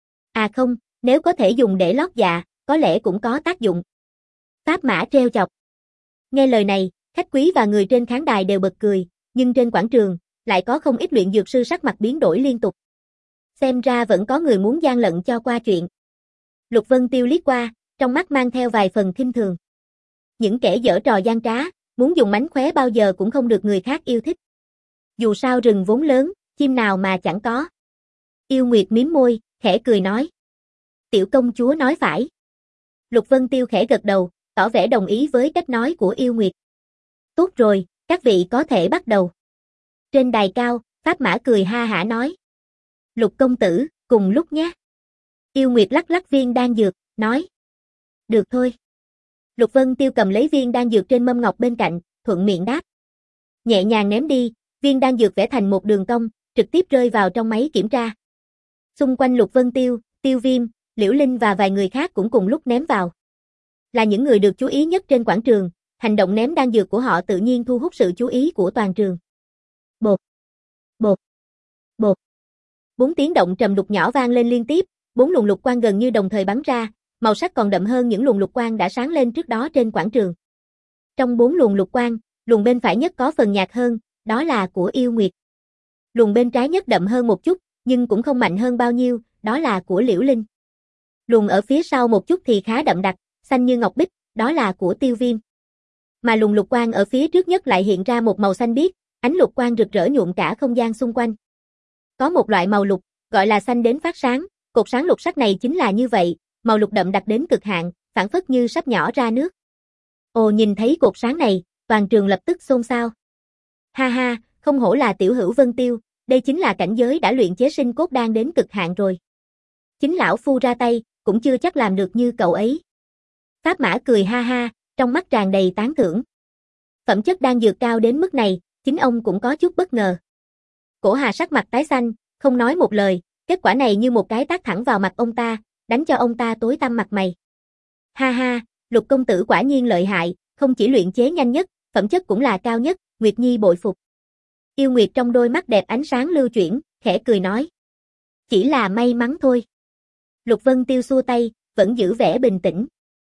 À không, nếu có thể dùng để lót dạ, có lẽ cũng có tác dụng. Pháp Mã trêu chọc. Nghe lời này, khách quý và người trên khán đài đều bật cười, nhưng trên quảng trường, lại có không ít luyện dược sư sắc mặt biến đổi liên tục. Xem ra vẫn có người muốn gian lận cho qua chuyện. Lục Vân Tiêu liếc qua, trong mắt mang theo vài phần khinh thường. Những kẻ giở trò gian trá, muốn dùng mánh khóe bao giờ cũng không được người khác yêu thích. Dù sao rừng vốn lớn, chim nào mà chẳng có. Yêu Nguyệt mím môi, khẽ cười nói. Tiểu công chúa nói phải. Lục Vân Tiêu khẽ gật đầu, tỏ vẻ đồng ý với cách nói của Yêu Nguyệt. Tốt rồi, các vị có thể bắt đầu. Trên đài cao, Pháp Mã cười ha hả nói. Lục công tử, cùng lúc nhé. Yêu Nguyệt lắc lắc viên đan dược, nói. Được thôi. Lục Vân Tiêu cầm lấy viên đan dược trên mâm ngọc bên cạnh, thuận miệng đáp. Nhẹ nhàng ném đi, viên đan dược vẽ thành một đường cong, trực tiếp rơi vào trong máy kiểm tra. Xung quanh Lục Vân Tiêu, Tiêu Viêm, Liễu Linh và vài người khác cũng cùng lúc ném vào. Là những người được chú ý nhất trên quảng trường, hành động ném đan dược của họ tự nhiên thu hút sự chú ý của toàn trường. Bột, bột, bột. Bốn tiếng động trầm đục nhỏ vang lên liên tiếp, bốn luồng lục quang gần như đồng thời bắn ra, màu sắc còn đậm hơn những luồng lục quang đã sáng lên trước đó trên quảng trường. Trong bốn luồng lục quang, luồng bên phải nhất có phần nhạt hơn, đó là của Yêu Nguyệt. Luồng bên trái nhất đậm hơn một chút, nhưng cũng không mạnh hơn bao nhiêu, đó là của Liễu Linh. Luồng ở phía sau một chút thì khá đậm đặc, xanh như ngọc bích, đó là của Tiêu Viêm. Mà luồng lục quang ở phía trước nhất lại hiện ra một màu xanh biếc, ánh lục quang rực rỡ nhuộm cả không gian xung quanh. Có một loại màu lục, gọi là xanh đến phát sáng, cột sáng lục sắc này chính là như vậy, màu lục đậm đặc đến cực hạn, phảng phất như sắp nhỏ ra nước. Ồ, nhìn thấy cột sáng này, toàn trường lập tức xôn xao. Ha ha, không hổ là tiểu hữu Vân Tiêu, đây chính là cảnh giới đã luyện chế sinh cốt đan đến cực hạn rồi. Chính lão phu ra tay, cũng chưa chắc làm được như cậu ấy. Pháp Mã cười ha ha, trong mắt tràn đầy tán thưởng. Phẩm chất đan dược cao đến mức này, chính ông cũng có chút bất ngờ. Cổ Hà sắc mặt tái xanh, không nói một lời, kết quả này như một cái tát thẳng vào mặt ông ta, đánh cho ông ta tối tăm mặt mày. Ha ha, Lục công tử quả nhiên lợi hại, không chỉ luyện chế nhanh nhất, phẩm chất cũng là cao nhất, Nguyệt Nhi bội phục. Yêu Nguyệt trong đôi mắt đẹp ánh sáng lưu chuyển, khẽ cười nói. Chỉ là may mắn thôi. Lục Vân Tiêu xua tay, vẫn giữ vẻ bình tĩnh.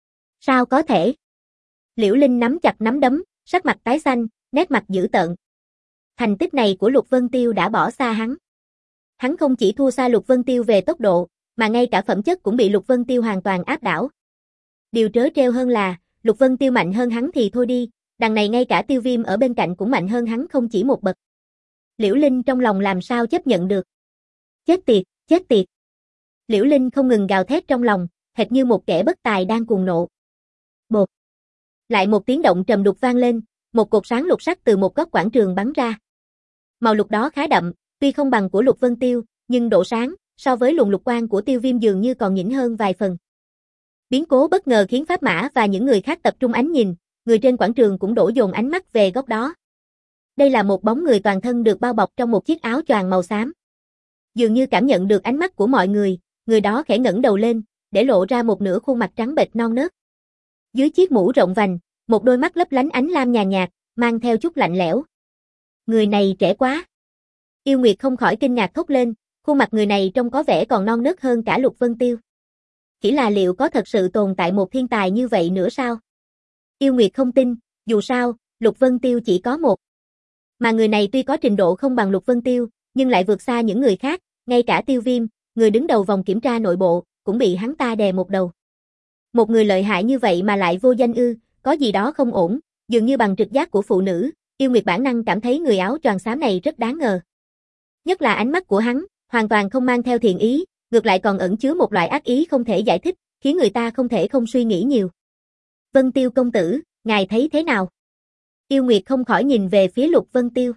Sao có thể? Liễu Linh nắm chặt nắm đấm, sắc mặt tái xanh, nét mặt dữ tợn. Thành tích này của Lục Vân Tiêu đã bỏ xa hắn. Hắn không chỉ thua xa Lục Vân Tiêu về tốc độ, mà ngay cả phẩm chất cũng bị Lục Vân Tiêu hoàn toàn áp đảo. Điều trớ trêu hơn là, Lục Vân Tiêu mạnh hơn hắn thì thôi đi, đằng này ngay cả Tiêu Viêm ở bên cạnh cũng mạnh hơn hắn không chỉ một bậc. Liễu Linh trong lòng làm sao chấp nhận được. Chết tiệt, chết tiệt. Liễu Linh không ngừng gào thét trong lòng, hệt như một kẻ bất tài đang cuồng nộ. Bột. Lại một tiếng động trầm đục vang lên, một cột sáng lục sắc từ một góc quảng trường bắn ra. Màu lục đó khá đậm, tuy không bằng của Lục Vân Tiêu, nhưng độ sáng, so với luồng lục quang của Tiêu Viêm dường như còn nhỉnh hơn vài phần. Biến cố bất ngờ khiến Pháp Mã và những người khác tập trung ánh nhìn, người trên quảng trường cũng đổ dồn ánh mắt về góc đó. Đây là một bóng người toàn thân được bao bọc trong một chiếc áo choàng màu xám. Dường như cảm nhận được ánh mắt của mọi người, người đó khẽ ngẩng đầu lên, để lộ ra một nửa khuôn mặt trắng bệch non nớt. Dưới chiếc mũ rộng vành, một đôi mắt lấp lánh ánh lam nhàn nhạt, mang theo chút lạnh lẽo. Người này trẻ quá. Yêu Nguyệt không khỏi kinh ngạc thốt lên, khuôn mặt người này trông có vẻ còn non nớt hơn cả Lục Vân Tiêu. Chỉ là liệu có thật sự tồn tại một thiên tài như vậy nữa sao? Yêu Nguyệt không tin, dù sao, Lục Vân Tiêu chỉ có một. Mà người này tuy có trình độ không bằng Lục Vân Tiêu, nhưng lại vượt xa những người khác, ngay cả Tiêu Viêm, người đứng đầu vòng kiểm tra nội bộ, cũng bị hắn ta đè một đầu. Một người lợi hại như vậy mà lại vô danh ư, có gì đó không ổn, dường như bằng trực giác của phụ nữ, Yêu Nguyệt bản năng cảm thấy người áo choàng xám này rất đáng ngờ. Nhất là ánh mắt của hắn, hoàn toàn không mang theo thiện ý, ngược lại còn ẩn chứa một loại ác ý không thể giải thích, khiến người ta không thể không suy nghĩ nhiều. Vân Tiêu công tử, ngài thấy thế nào? Yêu Nguyệt không khỏi nhìn về phía Lục Vân Tiêu.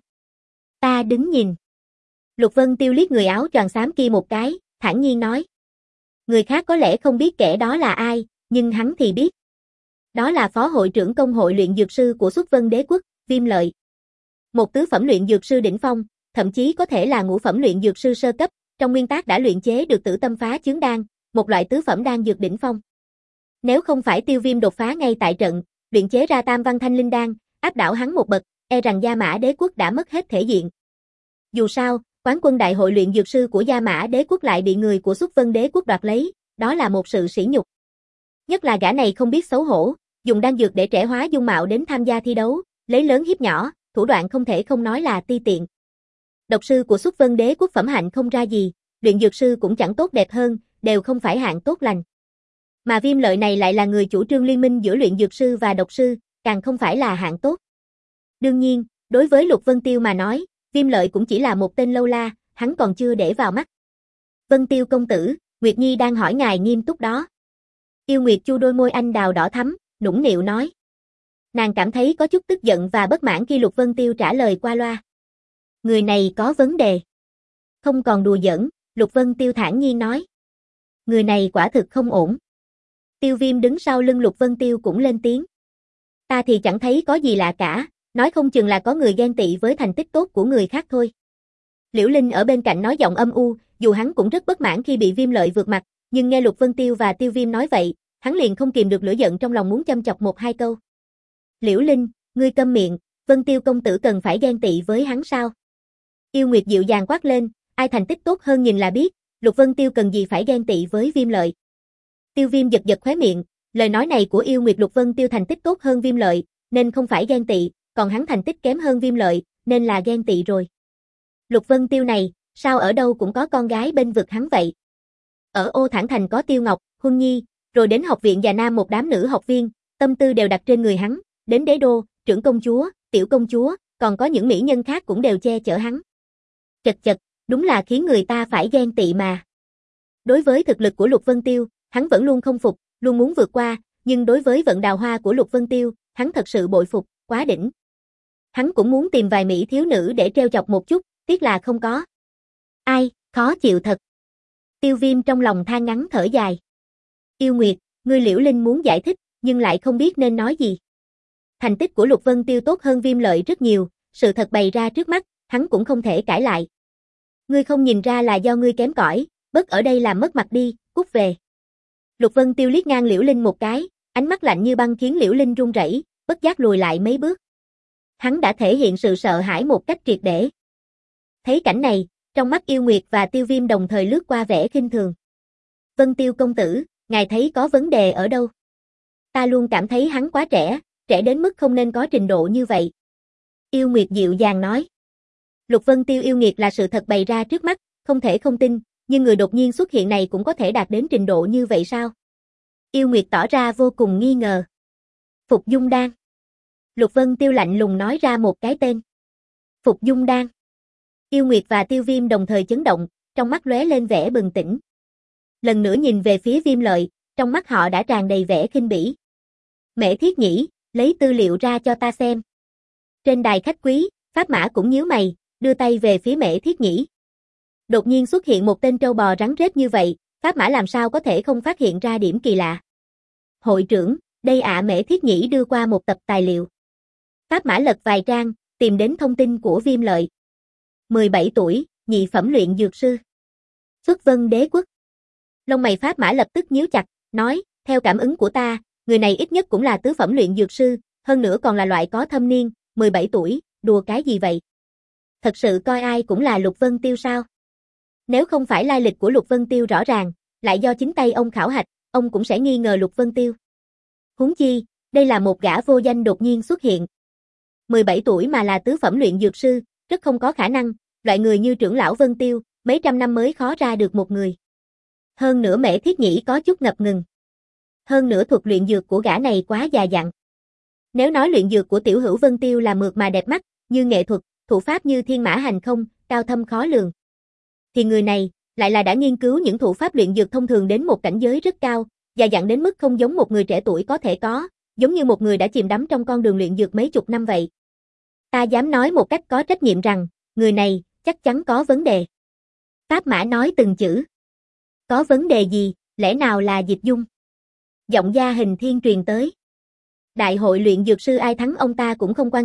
Ta đứng nhìn. Lục Vân Tiêu liếc người áo choàng xám kia một cái, thản nhiên nói. Người khác có lẽ không biết kẻ đó là ai, nhưng hắn thì biết. Đó là phó hội trưởng công hội luyện dược sư của Xuất Vân Đế quốc, Viêm Lợi. Một tứ phẩm luyện dược sư đỉnh phong, thậm chí có thể là ngũ phẩm luyện dược sư sơ cấp, trong nguyên tắc đã luyện chế được Tử Tâm Phá Chướng Đan, một loại tứ phẩm đan dược đỉnh phong. Nếu không phải Tiêu Viêm đột phá ngay tại trận, luyện chế ra Tam Văn Thanh Linh Đan, áp đảo hắn một bậc, e rằng Gia Mã Đế quốc đã mất hết thể diện. Dù sao, quán quân đại hội luyện dược sư của Gia Mã Đế quốc lại bị người của Xuất Vân Đế quốc đoạt lấy, đó là một sự sỉ nhục. Nhất là gã này không biết xấu hổ, dùng đan dược để trẻ hóa dung mạo đến tham gia thi đấu, lấy lớn hiếp nhỏ, thủ đoạn không thể không nói là ti tiện. Độc sư của Xuất Vân Đế quốc phẩm hạnh không ra gì, luyện dược sư cũng chẳng tốt đẹp hơn, đều không phải hạng tốt lành. Mà Viêm Lợi này lại là người chủ trương liên minh giữa luyện dược sư và độc sư, càng không phải là hạng tốt. Đương nhiên, đối với Lục Vân Tiêu mà nói, Viêm Lợi cũng chỉ là một tên lâu la, hắn còn chưa để vào mắt. Vân Tiêu công tử, Nguyệt Nhi đang hỏi ngài nghiêm túc đó. Yêu Nguyệt Chu đôi môi anh đào đỏ thắm, nũng nịu nói. Nàng cảm thấy có chút tức giận và bất mãn khi Lục Vân Tiêu trả lời qua loa. Người này có vấn đề. Không còn đùa giỡn, Lục Vân Tiêu thản nhiên nói. Người này quả thực không ổn. Tiêu Viêm đứng sau lưng Lục Vân Tiêu cũng lên tiếng. Ta thì chẳng thấy có gì lạ cả, nói không chừng là có người ghen tị với thành tích tốt của người khác thôi. Liễu Linh ở bên cạnh nói giọng âm u, dù hắn cũng rất bất mãn khi bị Viêm Lợi vượt mặt, nhưng nghe Lục Vân Tiêu và Tiêu Viêm nói vậy, hắn liền không kìm được lửa giận trong lòng muốn châm chọc một hai câu. Liễu Linh, ngươi câm miệng, Vân Tiêu công tử cần phải ghen tị với hắn sao? Yêu Nguyệt dịu dàng quát lên, ai thành tích tốt hơn nhìn là biết, Lục Vân Tiêu cần gì phải ghen tị với Viêm Lợi. Tiêu Viêm giật giật khóe miệng, lời nói này của Yêu Nguyệt Lục Vân Tiêu thành tích tốt hơn Viêm Lợi, nên không phải ghen tị, còn hắn thành tích kém hơn Viêm Lợi, nên là ghen tị rồi. Lục Vân Tiêu này, sao ở đâu cũng có con gái bên vực hắn vậy? Ở Ô Thản Thành có Tiêu Ngọc, Huân Nhi, rồi đến học viện Già Nam một đám nữ học viên, tâm tư đều đặt trên người hắn, đến đế đô, trưởng công chúa, tiểu công chúa, còn có những mỹ nhân khác cũng đều che chở hắn. Chật chật, đúng là khiến người ta phải ghen tị mà. Đối với thực lực của Lục Vân Tiêu, hắn vẫn luôn không phục, luôn muốn vượt qua, nhưng đối với vận đào hoa của Lục Vân Tiêu, hắn thật sự bội phục, quá đỉnh. Hắn cũng muốn tìm vài mỹ thiếu nữ để trêu chọc một chút, tiếc là không có. Ai, khó chịu thật. Tiêu Viêm trong lòng than ngắn thở dài. Yêu Nguyệt, ngươi Liễu Linh muốn giải thích, nhưng lại không biết nên nói gì. Thành tích của Lục Vân Tiêu tốt hơn Viêm Lợi rất nhiều, sự thật bày ra trước mắt, hắn cũng không thể cãi lại. Ngươi không nhìn ra là do ngươi kém cỏi, bớt ở đây làm mất mặt đi, cút về. Lục Vân Tiêu liếc ngang Liễu Linh một cái, ánh mắt lạnh như băng khiến Liễu Linh run rẩy, bất giác lùi lại mấy bước. Hắn đã thể hiện sự sợ hãi một cách triệt để. Thấy cảnh này, trong mắt Yêu Nguyệt và Tiêu Viêm đồng thời lướt qua vẻ khinh thường. Vân Tiêu công tử, ngài thấy có vấn đề ở đâu? Ta luôn cảm thấy hắn quá trẻ, trẻ đến mức không nên có trình độ như vậy. Yêu Nguyệt dịu dàng nói. Lục Vân Tiêu yêu nghiệt là sự thật bày ra trước mắt, không thể không tin, nhưng người đột nhiên xuất hiện này cũng có thể đạt đến trình độ như vậy sao? Yêu Nguyệt tỏ ra vô cùng nghi ngờ. Phục Dung Đan. Lục Vân Tiêu lạnh lùng nói ra một cái tên. Phục Dung Đan. Yêu Nguyệt và Tiêu Viêm đồng thời chấn động, trong mắt lóe lên vẻ bừng tỉnh. Lần nữa nhìn về phía Viêm Lợi, trong mắt họ đã tràn đầy vẻ khinh bỉ. Mễ Thiết Nhĩ, lấy tư liệu ra cho ta xem. Trên đài khách quý, Pháp Mã cũng nhíu mày, đưa tay về phía Mễ Thiết Nhĩ. Đột nhiên xuất hiện một tên trâu bò rắn rết như vậy, Pháp Mã làm sao có thể không phát hiện ra điểm kỳ lạ. Hội trưởng, đây ạ. Mễ Thiết Nhĩ đưa qua một tập tài liệu. Pháp Mã lật vài trang, tìm đến thông tin của Viêm Lợi. mười bảy tuổi, nhị phẩm luyện dược sư. Xuất Vân Đế quốc. Lông mày Pháp Mã lập tức nhíu chặt, nói, theo cảm ứng của ta, người này ít nhất cũng là tứ phẩm luyện dược sư, hơn nữa còn là loại có thâm niên, mười bảy tuổi, đùa cái gì vậy? Thật sự coi ai cũng là Lục Vân Tiêu sao? Nếu không phải lai lịch của Lục Vân Tiêu rõ ràng, lại do chính tay ông khảo hạch, ông cũng sẽ nghi ngờ Lục Vân Tiêu. Huống chi, đây là một gã vô danh đột nhiên xuất hiện. mười bảy tuổi mà là tứ phẩm luyện dược sư, rất không có khả năng, loại người như trưởng lão Vân Tiêu, mấy trăm năm mới khó ra được một người. Hơn nữa Mễ Thiết Nhĩ có chút ngập ngừng. Hơn nữa thuật luyện dược của gã này quá già dặn. Nếu nói luyện dược của tiểu hữu Vân Tiêu là mượt mà đẹp mắt, như nghệ thuật, thủ pháp như thiên mã hành không, cao thâm khó lường, thì người này lại là đã nghiên cứu những thủ pháp luyện dược thông thường đến một cảnh giới rất cao, già dặn đến mức không giống một người trẻ tuổi có thể có, giống như một người đã chìm đắm trong con đường luyện dược mấy chục năm vậy. Ta dám nói một cách có trách nhiệm rằng, người này chắc chắn có vấn đề. Pháp Mã nói từng chữ. Có vấn đề gì, lẽ nào là Dịch Dung? Giọng Gia Hình Thiên truyền tới. Đại hội luyện dược sư ai thắng ông ta cũng không quan tâm,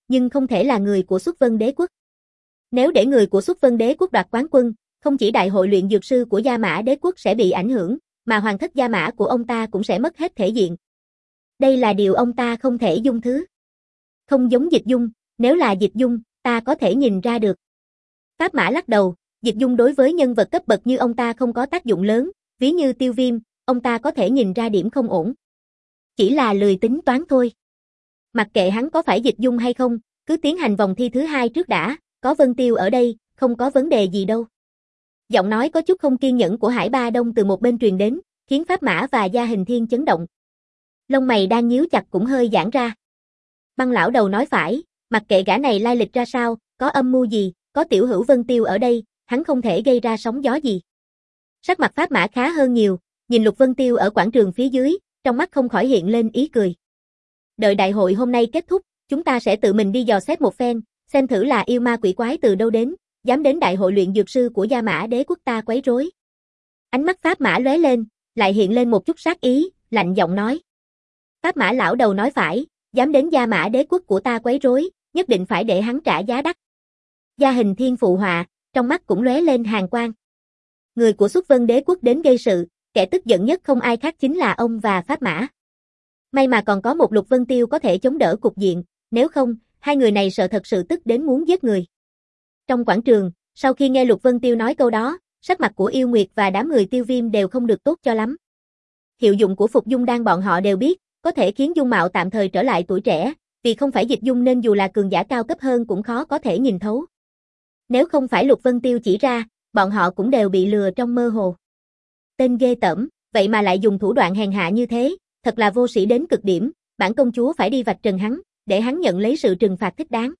nhưng không thể là người của Xuất Vân Đế quốc. Nếu để người của Xuất Vân Đế quốc đoạt quán quân, không chỉ đại hội luyện dược sư của Gia Mã Đế quốc sẽ bị ảnh hưởng, mà hoàng thất Gia Mã của ông ta cũng sẽ mất hết thể diện. Đây là điều ông ta không thể dung thứ. Không giống Dịch Dung, nếu là Dịch Dung, ta có thể nhìn ra được. Pháp Mã lắc đầu, Dịch Dung đối với nhân vật cấp bậc như ông ta không có tác dụng lớn, ví như Tiêu Viêm, ông ta có thể nhìn ra điểm không ổn. Chỉ là lười tính toán thôi. Mặc kệ hắn có phải Dịch Dung hay không, cứ tiến hành vòng thi thứ hai trước đã, có Vân Tiêu ở đây, không có vấn đề gì đâu. Giọng nói có chút không kiên nhẫn của Hải Ba Đông từ một bên truyền đến, khiến Pháp Mã và Gia Hình Thiên chấn động. Lông mày đang nhíu chặt cũng hơi giãn ra. Băng lão đầu nói phải, mặc kệ gã này lai lịch ra sao, có âm mưu gì, có tiểu hữu Vân Tiêu ở đây, hắn không thể gây ra sóng gió gì. Sắc mặt Pháp Mã khá hơn nhiều, nhìn Lục Vân Tiêu ở quảng trường phía dưới, trong mắt không khỏi hiện lên ý cười. Đợi đại hội hôm nay kết thúc, chúng ta sẽ tự mình đi dò xét một phen, xem thử là yêu ma quỷ quái từ đâu đến, dám đến đại hội luyện dược sư của Gia Mã Đế quốc ta quấy rối. Ánh mắt Pháp Mã lóe lên, lại hiện lên một chút sát ý, lạnh giọng nói. Pháp Mã lão đầu nói phải, dám đến Gia Mã Đế quốc của ta quấy rối, nhất định phải để hắn trả giá đắt. Gia Hình Thiên phụ họa, trong mắt cũng lóe lên hàn quang. Người của Xuất Vân Đế quốc đến gây sự, kẻ tức giận nhất không ai khác chính là ông và Pháp Mã. May mà còn có một Lục Vân Tiêu có thể chống đỡ cục diện, nếu không, hai người này sợ thật sự tức đến muốn giết người. Trong quảng trường, sau khi nghe Lục Vân Tiêu nói câu đó, sắc mặt của Yêu Nguyệt và đám người Tiêu Viêm đều không được tốt cho lắm. Hiệu dụng của Phục Dung Đan bọn họ đều biết, có thể khiến dung mạo tạm thời trở lại tuổi trẻ, vì không phải Dịch Dung nên dù là cường giả cao cấp hơn cũng khó có thể nhìn thấu. Nếu không phải Lục Vân Tiêu chỉ ra, bọn họ cũng đều bị lừa trong mơ hồ. Tên ghê tởm, vậy mà lại dùng thủ đoạn hèn hạ như thế, thật là vô sĩ đến cực điểm, bản công chúa phải đi vạch trần hắn, để hắn nhận lấy sự trừng phạt thích đáng.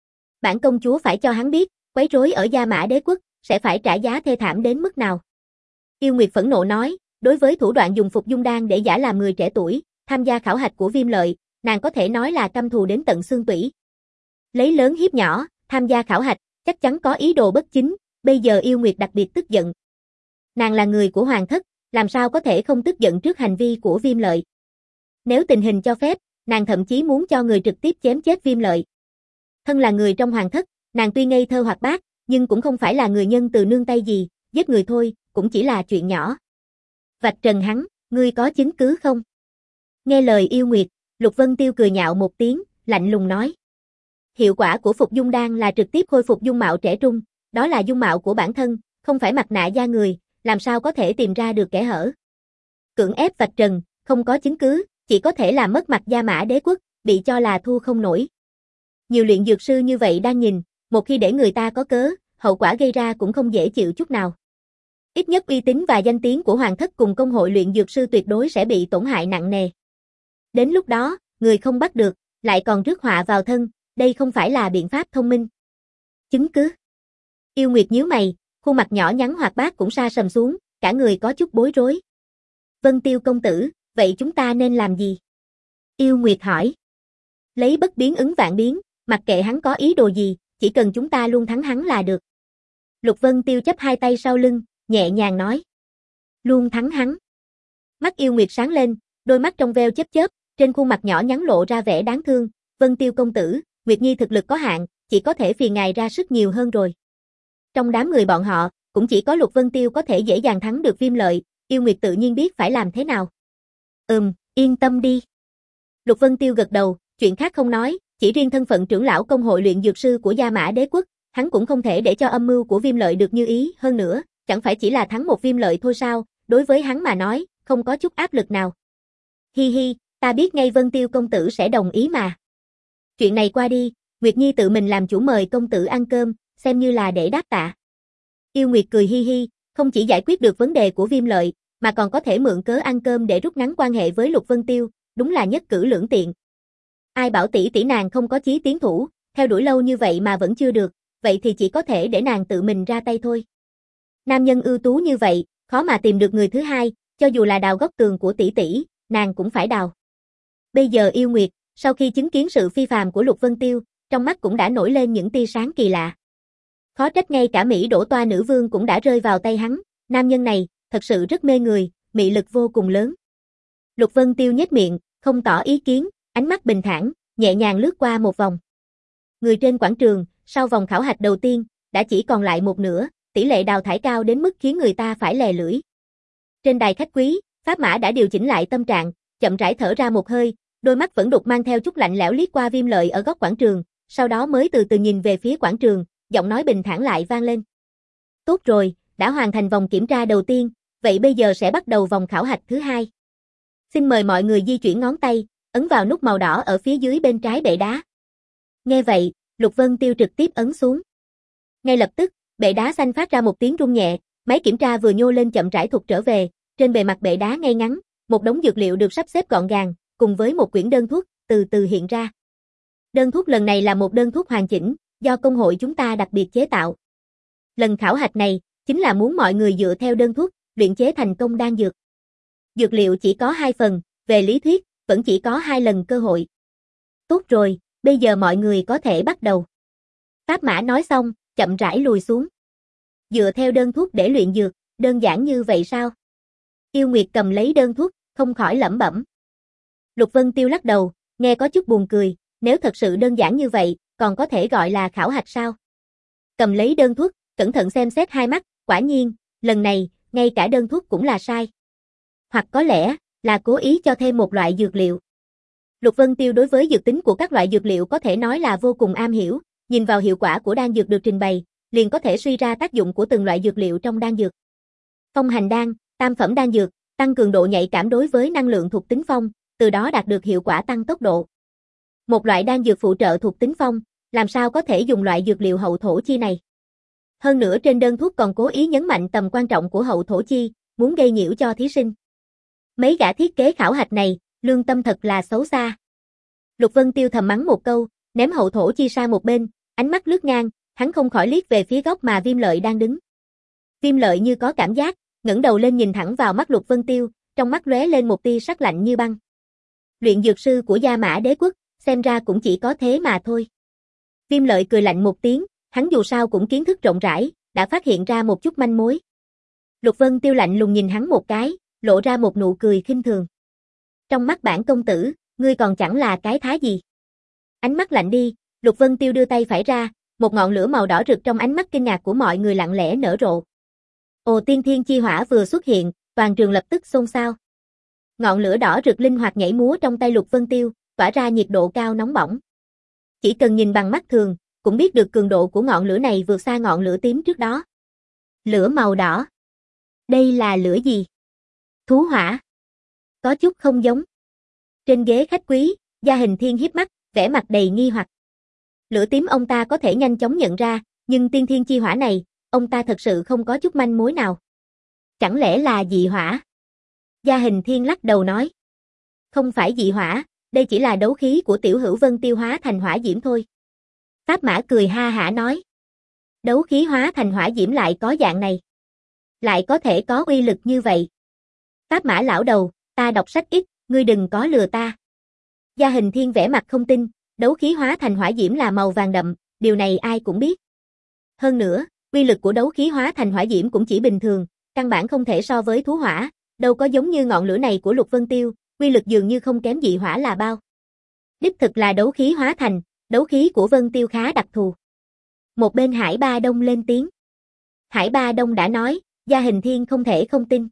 Bản công chúa phải cho hắn biết, quấy rối ở Gia Mã Đế quốc, sẽ phải trả giá thê thảm đến mức nào. Yêu Nguyệt phẫn nộ nói, đối với thủ đoạn dùng Phục Dung Đan để giả làm người trẻ tuổi, tham gia khảo hạch của Viêm Lợi, nàng có thể nói là căm thù đến tận xương tủy. Lấy lớn hiếp nhỏ, tham gia khảo hạch, chắc chắn có ý đồ bất chính, bây giờ Yêu Nguyệt đặc biệt tức giận. Nàng là người của hoàng thất, làm sao có thể không tức giận trước hành vi của Viêm Lợi. Nếu tình hình cho phép, nàng thậm chí muốn cho người trực tiếp chém chết Viêm Lợi. Thân là người trong hoàng thất, nàng tuy ngây thơ hoạt bát, nhưng cũng không phải là người nhân từ nương tay gì, giết người thôi, cũng chỉ là chuyện nhỏ. Vạch trần hắn, ngươi có chứng cứ không? Nghe lời Yêu Nguyệt, Lục Vân Tiêu cười nhạo một tiếng, lạnh lùng nói. Hiệu quả của Phục Dung Đan là trực tiếp khôi phục dung mạo trẻ trung, đó là dung mạo của bản thân, không phải mặt nạ da người, làm sao có thể tìm ra được kẽ hở. Cưỡng ép vạch trần, không có chứng cứ, chỉ có thể làm mất mặt Gia Mã Đế quốc, bị cho là thua không nổi. Nhiều luyện dược sư như vậy đang nhìn, một khi để người ta có cớ, hậu quả gây ra cũng không dễ chịu chút nào. Ít nhất uy tín và danh tiếng của hoàng thất cùng công hội luyện dược sư tuyệt đối sẽ bị tổn hại nặng nề. Đến lúc đó, người không bắt được, lại còn rước họa vào thân, đây không phải là biện pháp thông minh. Chứng cứ. Yêu Nguyệt nhíu mày, khuôn mặt nhỏ nhắn hoạt bát cũng sa sầm xuống, cả người có chút bối rối. Vân Tiêu công tử, vậy chúng ta nên làm gì? Yêu Nguyệt hỏi. Lấy bất biến ứng vạn biến, mặc kệ hắn có ý đồ gì, chỉ cần chúng ta luôn thắng hắn là được. Lục Vân Tiêu chắp hai tay sau lưng, nhẹ nhàng nói. Luôn thắng hắn. Mắt Yêu Nguyệt sáng lên, đôi mắt trong veo chớp chớp, trên khuôn mặt nhỏ nhắn lộ ra vẻ đáng thương. Vân Tiêu công tử, Nguyệt Nhi thực lực có hạn, chỉ có thể phiền ngài ra sức nhiều hơn rồi. Trong đám người bọn họ, cũng chỉ có Lục Vân Tiêu có thể dễ dàng thắng được Viêm Lợi, Yêu Nguyệt tự nhiên biết phải làm thế nào. Ừm, yên tâm đi. Lục Vân Tiêu gật đầu, chuyện khác không nói, chỉ riêng thân phận trưởng lão công hội luyện dược sư của Gia Mã Đế quốc, hắn cũng không thể để cho âm mưu của Viêm Lợi được như ý, hơn nữa, chẳng phải chỉ là thắng một Viêm Lợi thôi sao, đối với hắn mà nói, không có chút áp lực nào. Hi hi, ta biết ngay Vân Tiêu công tử sẽ đồng ý mà. Chuyện này qua đi, Nguyệt Nhi tự mình làm chủ mời công tử ăn cơm, xem như là để đáp tạ. Yêu Nguyệt cười hi hi, không chỉ giải quyết được vấn đề của Viêm Lợi, mà còn có thể mượn cớ ăn cơm để rút ngắn quan hệ với Lục Vân Tiêu, đúng là nhất cử lưỡng tiện. Ai bảo tỷ tỷ nàng không có chí tiến thủ, theo đuổi lâu như vậy mà vẫn chưa được, vậy thì chỉ có thể để nàng tự mình ra tay thôi. Nam nhân ưu tú như vậy, khó mà tìm được người thứ hai, cho dù là đào góc tường của tỷ tỷ, nàng cũng phải đào. Bây giờ Yêu Nguyệt, sau khi chứng kiến sự phi phàm của Lục Vân Tiêu, trong mắt cũng đã nổi lên những tia sáng kỳ lạ. Khó trách ngay cả Mỹ Đỗ Toa nữ vương cũng đã rơi vào tay hắn, nam nhân này, thật sự rất mê người, mị lực vô cùng lớn. Lục Vân Tiêu nhếch miệng, không tỏ ý kiến, ánh mắt bình thản, nhẹ nhàng lướt qua một vòng. người trên quảng trường, sau vòng khảo hạch đầu tiên, đã chỉ còn lại một nửa, tỷ lệ đào thải cao đến mức khiến người ta phải lè lưỡi. Trên đài khách quý, Pháp Mã đã điều chỉnh lại tâm trạng, chậm rãi thở ra một hơi, đôi mắt vẫn đục mang theo chút lạnh lẽo liếc qua Viêm Lợi ở góc quảng trường, sau đó mới từ từ nhìn về phía quảng trường, giọng nói bình thản lại vang lên. Tốt rồi, đã hoàn thành vòng kiểm tra đầu tiên, vậy bây giờ sẽ bắt đầu vòng khảo hạch thứ hai. Xin mời mọi người di chuyển ngón tay, ấn vào nút màu đỏ ở phía dưới bên trái bệ đá. Nghe vậy, Lục Vân Tiêu trực tiếp ấn xuống. Ngay lập tức, bệ đá xanh phát ra một tiếng rung nhẹ, máy kiểm tra vừa nhô lên chậm rãi thụt trở về, trên bề mặt bệ đá ngay ngắn, một đống dược liệu được sắp xếp gọn gàng, cùng với một quyển đơn thuốc, từ từ hiện ra. Đơn thuốc lần này là một đơn thuốc hoàn chỉnh, do công hội chúng ta đặc biệt chế tạo. Lần khảo hạch này, chính là muốn mọi người dựa theo đơn thuốc, luyện chế thành công đan dược. Dược liệu chỉ có hai phần, về lý thuyết, vẫn chỉ có hai lần cơ hội. Tốt rồi, bây giờ mọi người có thể bắt đầu. Pháp Mã nói xong, chậm rãi lùi xuống. Dựa theo đơn thuốc để luyện dược, đơn giản như vậy sao? Yêu Nguyệt cầm lấy đơn thuốc, không khỏi lẩm bẩm. Lục Vân Tiêu lắc đầu, nghe có chút buồn cười, nếu thật sự đơn giản như vậy, còn có thể gọi là khảo hạch sao? Cầm lấy đơn thuốc, cẩn thận xem xét hai mắt, quả nhiên, lần này, ngay cả đơn thuốc cũng là sai. Hoặc có lẽ, là cố ý cho thêm một loại dược liệu. Lục Vân Tiêu đối với dược tính của các loại dược liệu có thể nói là vô cùng am hiểu, nhìn vào hiệu quả của đan dược được trình bày, liền có thể suy ra tác dụng của từng loại dược liệu trong đan dược. Phong hành đan, tam phẩm đan dược, tăng cường độ nhạy cảm đối với năng lượng thuộc tính phong, từ đó đạt được hiệu quả tăng tốc độ. Một loại đan dược phụ trợ thuộc tính phong, làm sao có thể dùng loại dược liệu hậu thổ chi này? Hơn nữa trên đơn thuốc còn cố ý nhấn mạnh tầm quan trọng của hậu thổ chi, muốn gây nhiễu cho thí sinh. Mấy gã thiết kế khảo hạch này, lương tâm thật là xấu xa. Lục Vân Tiêu thầm mắng một câu, ném hậu thổ chi sang một bên, ánh mắt lướt ngang, hắn không khỏi liếc về phía góc mà Viêm Lợi đang đứng. Viêm Lợi như có cảm giác, ngẩng đầu lên nhìn thẳng vào mắt Lục Vân Tiêu, trong mắt lóe lên một tia sắc lạnh như băng. Luyện dược sư của Gia Mã Đế quốc, xem ra cũng chỉ có thế mà thôi. Viêm Lợi cười lạnh một tiếng, hắn dù sao cũng kiến thức rộng rãi, đã phát hiện ra một chút manh mối. Lục Vân Tiêu lạnh lùng nhìn hắn một cái, lộ ra một nụ cười khinh thường. Trong mắt bản công tử, ngươi còn chẳng là cái thá gì. Ánh mắt lạnh đi, Lục Vân Tiêu đưa tay phải ra, một ngọn lửa màu đỏ rực trong ánh mắt kinh ngạc của mọi người lặng lẽ nở rộ. Ồ, tiên thiên chi hỏa vừa xuất hiện, toàn trường lập tức xôn xao. Ngọn lửa đỏ rực linh hoạt nhảy múa trong tay Lục Vân Tiêu, tỏa ra nhiệt độ cao nóng bỏng. Chỉ cần nhìn bằng mắt thường, cũng biết được cường độ của ngọn lửa này vượt xa ngọn lửa tím trước đó. Lửa màu đỏ. Đây là lửa gì? Thú hỏa. Có chút không giống. Trên ghế khách quý, Gia Hình Thiên hiếp mắt, vẻ mặt đầy nghi hoặc. Lửa tím ông ta có thể nhanh chóng nhận ra, nhưng tiên thiên chi hỏa này, ông ta thật sự không có chút manh mối nào. Chẳng lẽ là dị hỏa? Gia Hình Thiên lắc đầu nói. Không phải dị hỏa, đây chỉ là đấu khí của Tiểu Hữu Vân tiêu hóa thành hỏa diễm thôi. Pháp Mã cười ha hả nói. Đấu khí hóa thành hỏa diễm lại có dạng này. Lại có thể có uy lực như vậy. Pháp Mã lão đầu, ta đọc sách ít, ngươi đừng có lừa ta. Gia Hình Thiên vẻ mặt không tin, đấu khí hóa thành hỏa diễm là màu vàng đậm, điều này ai cũng biết. Hơn nữa, uy lực của đấu khí hóa thành hỏa diễm cũng chỉ bình thường, căn bản không thể so với thú hỏa, đâu có giống như ngọn lửa này của Lục Vân Tiêu, uy lực dường như không kém dị hỏa là bao. Đích thực là đấu khí hóa thành, đấu khí của Vân Tiêu khá đặc thù. Một bên Hải Ba Đông lên tiếng. Hải Ba Đông đã nói, Gia Hình Thiên không thể không tin.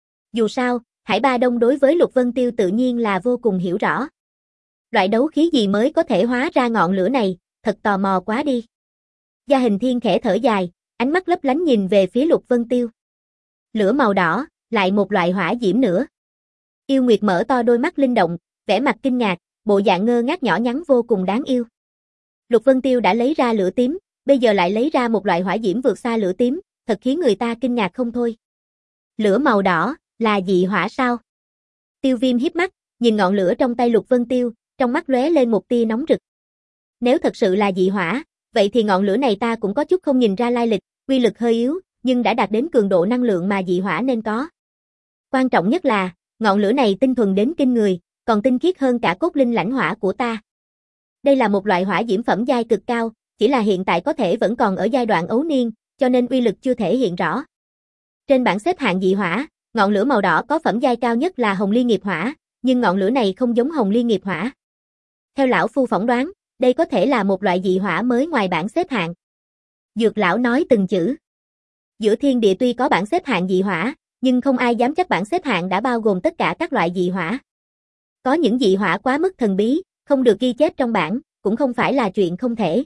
Dù sao, Hải Ba Đông đối với Lục Vân Tiêu tự nhiên là vô cùng hiểu rõ. Loại đấu khí gì mới có thể hóa ra ngọn lửa này, thật tò mò quá đi. Gia Hình Thiên khẽ thở dài, ánh mắt lấp lánh nhìn về phía Lục Vân Tiêu. Lửa màu đỏ, lại một loại hỏa diễm nữa. Yêu Nguyệt mở to đôi mắt linh động, vẻ mặt kinh ngạc, bộ dạng ngơ ngác nhỏ nhắn vô cùng đáng yêu. Lục Vân Tiêu đã lấy ra lửa tím, bây giờ lại lấy ra một loại hỏa diễm vượt xa lửa tím, thật khiến người ta kinh ngạc không thôi. Lửa màu đỏ, là dị hỏa sao? Tiêu Viêm híp mắt, nhìn ngọn lửa trong tay Lục Vân Tiêu, trong mắt lóe lên một tia nóng rực. Nếu thật sự là dị hỏa, vậy thì ngọn lửa này ta cũng có chút không nhìn ra lai lịch, uy lực hơi yếu, nhưng đã đạt đến cường độ năng lượng mà dị hỏa nên có. Quan trọng nhất là, ngọn lửa này tinh thuần đến kinh người, còn tinh khiết hơn cả cốt linh lãnh hỏa của ta. Đây là một loại hỏa diễm phẩm giai cực cao, chỉ là hiện tại có thể vẫn còn ở giai đoạn ấu niên, cho nên uy lực chưa thể hiện rõ. Trên bảng xếp hạng dị hỏa, ngọn lửa màu đỏ có phẩm giai cao nhất là Hồng Liên Nghiệp Hỏa, nhưng ngọn lửa này không giống Hồng Liên Nghiệp Hỏa. Theo lão phu phỏng đoán, Đây có thể là một loại dị hỏa mới ngoài bảng xếp hạng. Dược lão nói từng chữ. Giữa thiên địa tuy có bảng xếp hạng dị hỏa, nhưng không ai dám chắc bảng xếp hạng đã bao gồm tất cả các loại dị hỏa. Có những dị hỏa quá mức thần bí, không được ghi chép trong bảng, cũng không phải là chuyện không thể.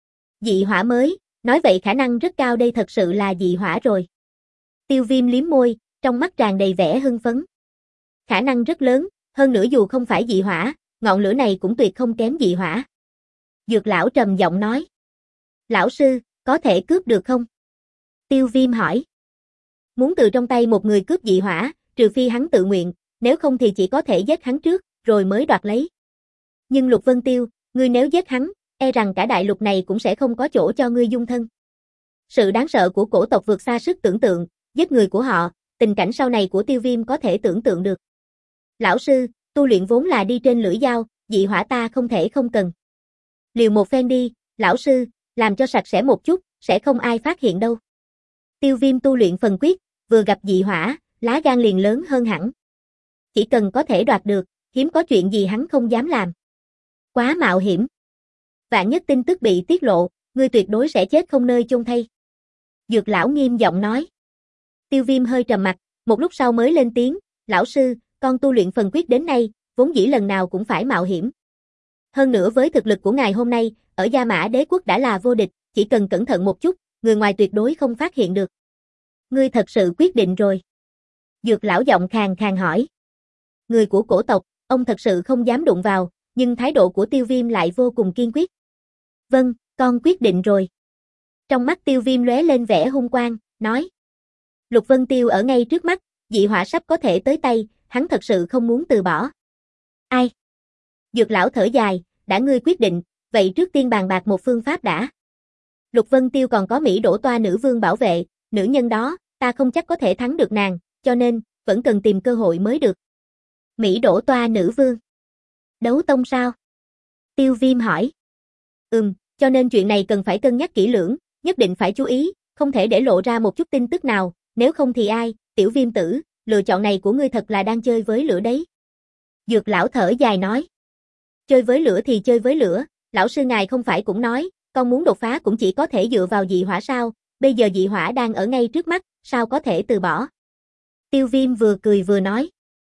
Dị hỏa mới, nói vậy khả năng rất cao đây thật sự là dị hỏa rồi. Tiêu Viêm liếm môi, trong mắt tràn đầy vẻ hưng phấn. Khả năng rất lớn, hơn nữa dù không phải dị hỏa, ngọn lửa này cũng tuyệt không kém dị hỏa. Dược lão trầm giọng nói. Lão sư, có thể cướp được không? Tiêu Viêm hỏi. Muốn từ trong tay một người cướp dị hỏa, trừ phi hắn tự nguyện, nếu không thì chỉ có thể giết hắn trước, rồi mới đoạt lấy. Nhưng Lục Vân Tiêu, ngươi nếu giết hắn, e rằng cả đại lục này cũng sẽ không có chỗ cho ngươi dung thân. Sự đáng sợ của cổ tộc vượt xa sức tưởng tượng, giết người của họ, tình cảnh sau này của Tiêu Viêm có thể tưởng tượng được. Lão sư, tu luyện vốn là đi trên lưỡi dao, dị hỏa ta không thể không cần. Liều một phen đi, lão sư, làm cho sạch sẽ một chút, sẽ không ai phát hiện đâu. Tiêu Viêm tu luyện phần quyết, vừa gặp dị hỏa, lá gan liền lớn hơn hẳn. Chỉ cần có thể đoạt được, hiếm có chuyện gì hắn không dám làm. Quá mạo hiểm. Vạn nhất tin tức bị tiết lộ, ngươi tuyệt đối sẽ chết không nơi chôn thây. Dược lão nghiêm giọng nói. Tiêu Viêm hơi trầm mặt, một lúc sau mới lên tiếng, lão sư, con tu luyện phần quyết đến nay, vốn dĩ lần nào cũng phải mạo hiểm. Hơn nữa với thực lực của ngài hôm nay, ở Gia Mã Đế quốc đã là vô địch, chỉ cần cẩn thận một chút, người ngoài tuyệt đối không phát hiện được. Ngươi thật sự quyết định rồi. Dược lão giọng khàn khàn hỏi. Người của cổ tộc, ông thật sự không dám đụng vào, nhưng thái độ của Tiêu Viêm lại vô cùng kiên quyết. Vâng, con quyết định rồi. Trong mắt Tiêu Viêm lóe lên vẻ hung quang, nói. Lục Vân Tiêu ở ngay trước mắt, dị hỏa sắp có thể tới tay, hắn thật sự không muốn từ bỏ. Ai? Dược lão thở dài, đã ngươi quyết định, vậy trước tiên bàn bạc một phương pháp đã. Lục Vân Tiêu còn có Mỹ Đỗ Toa nữ vương bảo vệ, nữ nhân đó, ta không chắc có thể thắng được nàng, cho nên, vẫn cần tìm cơ hội mới được. Mỹ Đỗ Toa nữ vương. Đấu tông sao? Tiêu Viêm hỏi. Ừm, cho nên chuyện này cần phải cân nhắc kỹ lưỡng, nhất định phải chú ý, không thể để lộ ra một chút tin tức nào, nếu không thì ai, Tiểu Viêm tử, lựa chọn này của ngươi thật là đang chơi với lửa đấy. Dược lão thở dài nói. Chơi với lửa thì chơi với lửa, lão sư ngài không phải cũng nói, con muốn đột phá cũng chỉ có thể dựa vào dị hỏa sao, bây giờ dị hỏa đang ở ngay trước mắt, sao có thể từ bỏ. Tiêu Viêm vừa cười vừa nói.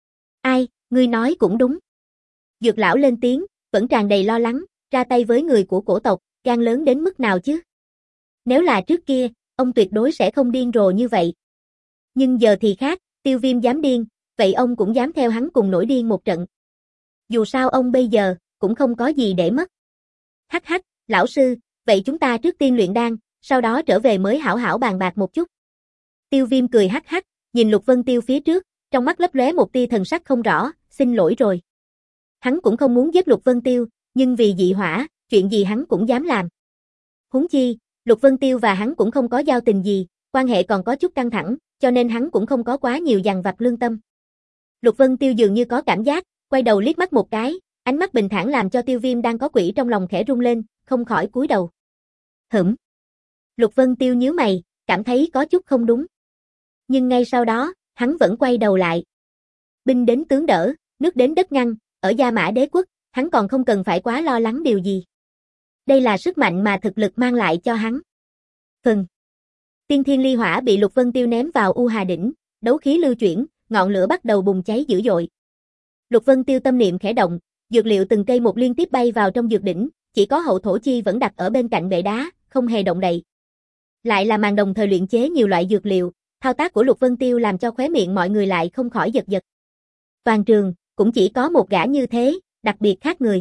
Ai, ngươi nói cũng đúng. Dược lão lên tiếng, vẫn tràn đầy lo lắng, ra tay với người của cổ tộc, gan lớn đến mức nào chứ? Nếu là trước kia, ông tuyệt đối sẽ không điên rồ như vậy. Nhưng giờ thì khác, Tiêu Viêm dám điên, vậy ông cũng dám theo hắn cùng nổi điên một trận. Dù sao ông bây giờ, cũng không có gì để mất. Hắc hắc, lão sư, vậy chúng ta trước tiên luyện đan, sau đó trở về mới hảo hảo bàn bạc một chút. Tiêu Viêm cười hắc hắc, nhìn Lục Vân Tiêu phía trước, trong mắt lấp lóe một tia thần sắc không rõ, xin lỗi rồi. Hắn cũng không muốn giết Lục Vân Tiêu, nhưng vì dị hỏa, chuyện gì hắn cũng dám làm. Huống chi, Lục Vân Tiêu và hắn cũng không có giao tình gì, quan hệ còn có chút căng thẳng, cho nên hắn cũng không có quá nhiều dằn vặt lương tâm. Lục Vân Tiêu dường như có cảm giác, quay đầu liếc mắt một cái, ánh mắt bình thản làm cho Tiêu Viêm đang có quỷ trong lòng khẽ rung lên, không khỏi cúi đầu. Hửm. Lục Vân Tiêu nhíu mày, cảm thấy có chút không đúng. Nhưng ngay sau đó, hắn vẫn quay đầu lại. Binh đến tướng đỡ, nước đến đất ngăn, ở Gia Mã Đế quốc, hắn còn không cần phải quá lo lắng điều gì. Đây là sức mạnh mà thực lực mang lại cho hắn. Phần. Tiên Thiên Ly Hỏa bị Lục Vân Tiêu ném vào U Hà Đỉnh, đấu khí lưu chuyển, ngọn lửa bắt đầu bùng cháy dữ dội. Lục Vân Tiêu tâm niệm khẽ động, dược liệu từng cây một liên tiếp bay vào trong dược đỉnh, chỉ có hậu thổ chi vẫn đặt ở bên cạnh bệ đá, không hề động đậy. Lại là màn đồng thời luyện chế nhiều loại dược liệu, thao tác của Lục Vân Tiêu làm cho khóe miệng mọi người lại không khỏi giật giật. Toàn trường, cũng chỉ có một gã như thế, đặc biệt khác người.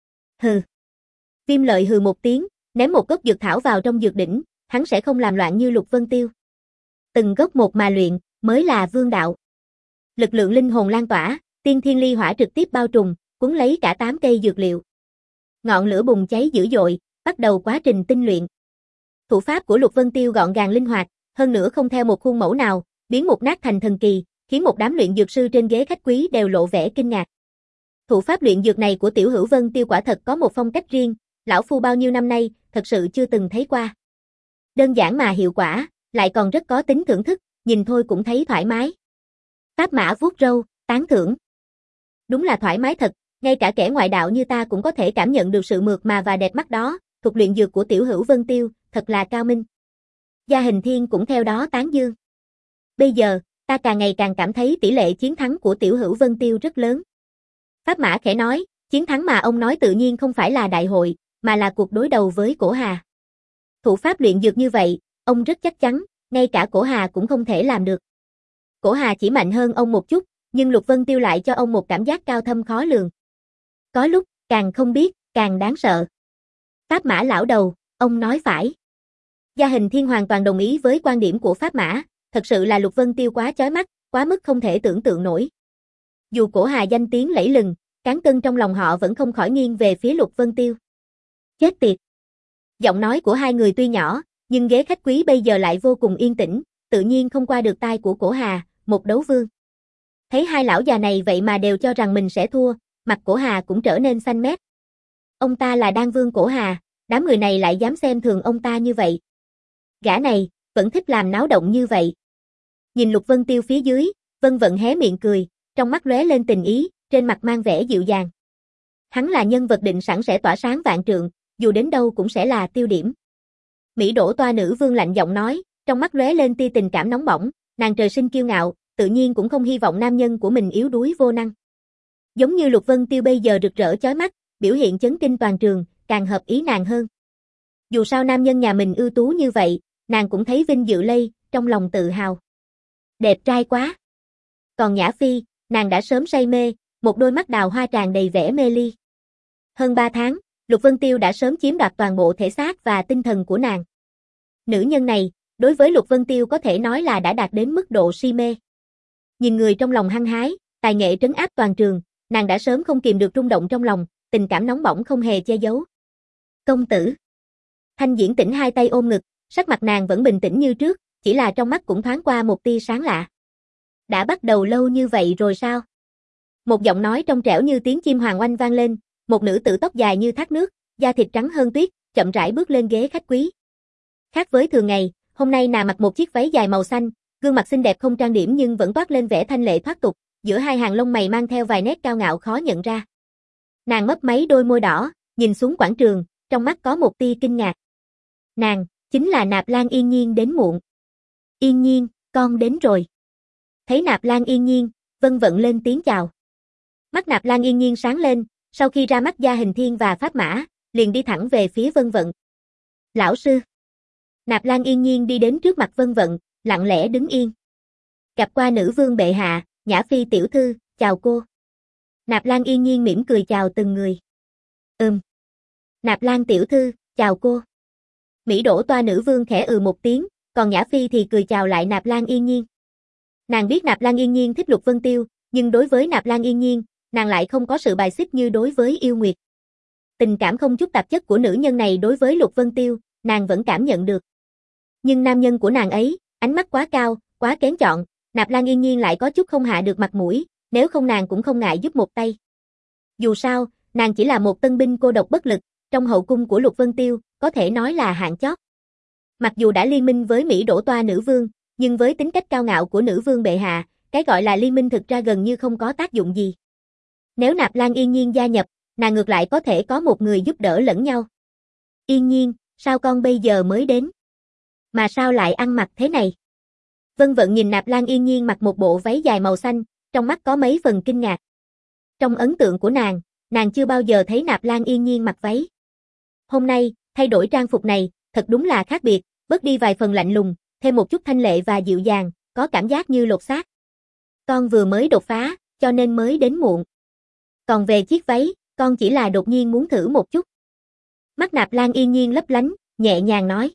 Hừ. Viêm Lợi hừ một tiếng, ném một gốc dược thảo vào trong dược đỉnh, hắn sẽ không làm loạn như Lục Vân Tiêu. Từng gốc một mà luyện, mới là vương đạo. Lực lượng linh hồn lan tỏa, Tiên Thiên Ly Hỏa trực tiếp bao trùm, cuốn lấy cả tám cây dược liệu. Ngọn lửa bùng cháy dữ dội, bắt đầu quá trình tinh luyện. Thủ pháp của Lục Vân Tiêu gọn gàng linh hoạt, hơn nữa không theo một khuôn mẫu nào, biến một nát thành thần kỳ, khiến một đám luyện dược sư trên ghế khách quý đều lộ vẻ kinh ngạc. Thủ pháp luyện dược này của Tiểu Hữu Vân Tiêu quả thật có một phong cách riêng, lão phu bao nhiêu năm nay, thật sự chưa từng thấy qua. Đơn giản mà hiệu quả, lại còn rất có tính thưởng thức, nhìn thôi cũng thấy thoải mái. Táp Mã vuốt râu, tán thưởng. Đúng là thoải mái thật, Ngay cả kẻ ngoại đạo như ta cũng có thể cảm nhận được sự mượt mà và đẹp mắt đó, thuật luyện dược của tiểu hữu Vân Tiêu, thật là cao minh. Gia Hình Thiên cũng theo đó tán dương. Bây giờ, ta càng ngày càng cảm thấy tỷ lệ chiến thắng của tiểu hữu Vân Tiêu rất lớn. Pháp Mã khẽ nói, chiến thắng mà ông nói tự nhiên không phải là đại hội, mà là cuộc đối đầu với Cổ Hà. Thủ pháp luyện dược như vậy, ông rất chắc chắn, ngay cả Cổ Hà cũng không thể làm được. Cổ Hà chỉ mạnh hơn ông một chút, nhưng Lục Vân Tiêu lại cho ông một cảm giác cao thâm khó lường. Có lúc, càng không biết, càng đáng sợ. Pháp Mã lão đầu, ông nói phải. Gia Hình Thiên hoàn toàn đồng ý với quan điểm của Pháp Mã, thật sự là Lục Vân Tiêu quá chói mắt, quá mức không thể tưởng tượng nổi. Dù Cổ Hà danh tiếng lẫy lừng, cán cân trong lòng họ vẫn không khỏi nghiêng về phía Lục Vân Tiêu. Chết tiệt! Giọng nói của hai người tuy nhỏ, nhưng ghế khách quý bây giờ lại vô cùng yên tĩnh, tự nhiên không qua được tai của Cổ Hà, một đấu vương. Thấy hai lão già này vậy mà đều cho rằng mình sẽ thua, mặt Cổ Hà cũng trở nên xanh mét. Ông ta là Đan Vương Cổ Hà, đám người này lại dám xem thường ông ta như vậy. Gã này, vẫn thích làm náo động như vậy. Nhìn Lục Vân Tiêu phía dưới, Vân Vận hé miệng cười, trong mắt lóe lên tình ý, trên mặt mang vẻ dịu dàng. Hắn là nhân vật định sẵn sẽ tỏa sáng vạn trượng, dù đến đâu cũng sẽ là tiêu điểm. Mỹ Đỗ Toa nữ vương lạnh giọng nói, trong mắt lóe lên tia tình cảm nóng bỏng, nàng trời sinh kiêu ngạo, tự nhiên cũng không hy vọng nam nhân của mình yếu đuối vô năng. Giống như Lục Vân Tiêu bây giờ rực rỡ chói mắt, biểu hiện chấn kinh toàn trường, càng hợp ý nàng hơn. Dù sao nam nhân nhà mình ưu tú như vậy, nàng cũng thấy vinh dự lây, trong lòng tự hào. Đẹp trai quá. Còn Nhã Phi, nàng đã sớm say mê, một đôi mắt đào hoa tràn đầy vẻ mê ly. Hơn ba tháng, Lục Vân Tiêu đã sớm chiếm đoạt toàn bộ thể xác và tinh thần của nàng. Nữ nhân này, đối với Lục Vân Tiêu có thể nói là đã đạt đến mức độ si mê. Nhìn người trong lòng hăng hái, tài nghệ trấn áp toàn trường, nàng đã sớm không kìm được rung động trong lòng, tình cảm nóng bỏng không hề che giấu. Công tử. Thanh Diễn Tĩnh hai tay ôm ngực, sắc mặt nàng vẫn bình tĩnh như trước, chỉ là trong mắt cũng thoáng qua một tia sáng lạ. Đã bắt đầu lâu như vậy rồi sao? Một giọng nói trong trẻo như tiếng chim hoàng oanh vang lên, một nữ tử tóc dài như thác nước, da thịt trắng hơn tuyết, chậm rãi bước lên ghế khách quý. Khác với thường ngày, hôm nay nàng mặc một chiếc váy dài màu xanh, gương mặt xinh đẹp không trang điểm nhưng vẫn toát lên vẻ thanh lệ thoát tục, giữa hai hàng lông mày mang theo vài nét cao ngạo khó nhận ra. Nàng mấp máy đôi môi đỏ, nhìn xuống quảng trường, trong mắt có một tia kinh ngạc. Nàng, chính là Nạp Lan Yên Nhiên đến muộn. Yên Nhiên, con đến rồi. Thấy Nạp Lan Yên Nhiên, Vân Vận lên tiếng chào. Mắt Nạp Lan Yên Nhiên sáng lên, sau khi ra mắt Gia Hình Thiên và Pháp Mã, liền đi thẳng về phía Vân Vận. Lão sư. Nạp Lan Yên Nhiên đi đến trước mặt Vân Vận, lặng lẽ đứng yên. Gặp qua nữ vương bệ hạ, Nhã Phi tiểu thư, chào cô. Nạp Lan Yên Nhiên mỉm cười chào từng người. Ừm. Nạp Lan tiểu thư, chào cô. Mỹ Đỗ Toa nữ vương khẽ ừ một tiếng, còn Nhã Phi thì cười chào lại Nạp Lan Yên Nhiên. Nàng biết Nạp Lan Yên Nhiên thích Lục Vân Tiêu, nhưng đối với Nạp Lan Yên Nhiên, nàng lại không có sự bài xích như đối với Yêu Nguyệt. Tình cảm không chút tạp chất của nữ nhân này đối với Lục Vân Tiêu, nàng vẫn cảm nhận được. Nhưng nam nhân của nàng ấy, ánh mắt quá cao, quá kén chọn, Nạp Lan Yên Nhiên lại có chút không hạ được mặt mũi, nếu không nàng cũng không ngại giúp một tay. Dù sao, nàng chỉ là một tân binh cô độc bất lực, trong hậu cung của Lục Vân Tiêu, có thể nói là hạng chót. Mặc dù đã liên minh với Mỹ Đỗ Toa nữ vương, nhưng với tính cách cao ngạo của nữ vương bệ hạ, cái gọi là liên minh thực ra gần như không có tác dụng gì. Nếu Nạp Lan Yên Nhiên gia nhập, nàng ngược lại có thể có một người giúp đỡ lẫn nhau. Yên Nhiên, sao con bây giờ mới đến? Mà sao lại ăn mặc thế này? Vân Vận nhìn Nạp Lan Yên Nhiên mặc một bộ váy dài màu xanh, trong mắt có mấy phần kinh ngạc. Trong ấn tượng của nàng, nàng chưa bao giờ thấy Nạp Lan Yên Nhiên mặc váy. Hôm nay, thay đổi trang phục này, thật đúng là khác biệt, bớt đi vài phần lạnh lùng, thêm một chút thanh lệ và dịu dàng, có cảm giác như lột xác. Con vừa mới đột phá, cho nên mới đến muộn. Còn về chiếc váy, con chỉ là đột nhiên muốn thử một chút. Mắt Nạp Lan Yên Nhiên lấp lánh, nhẹ nhàng nói.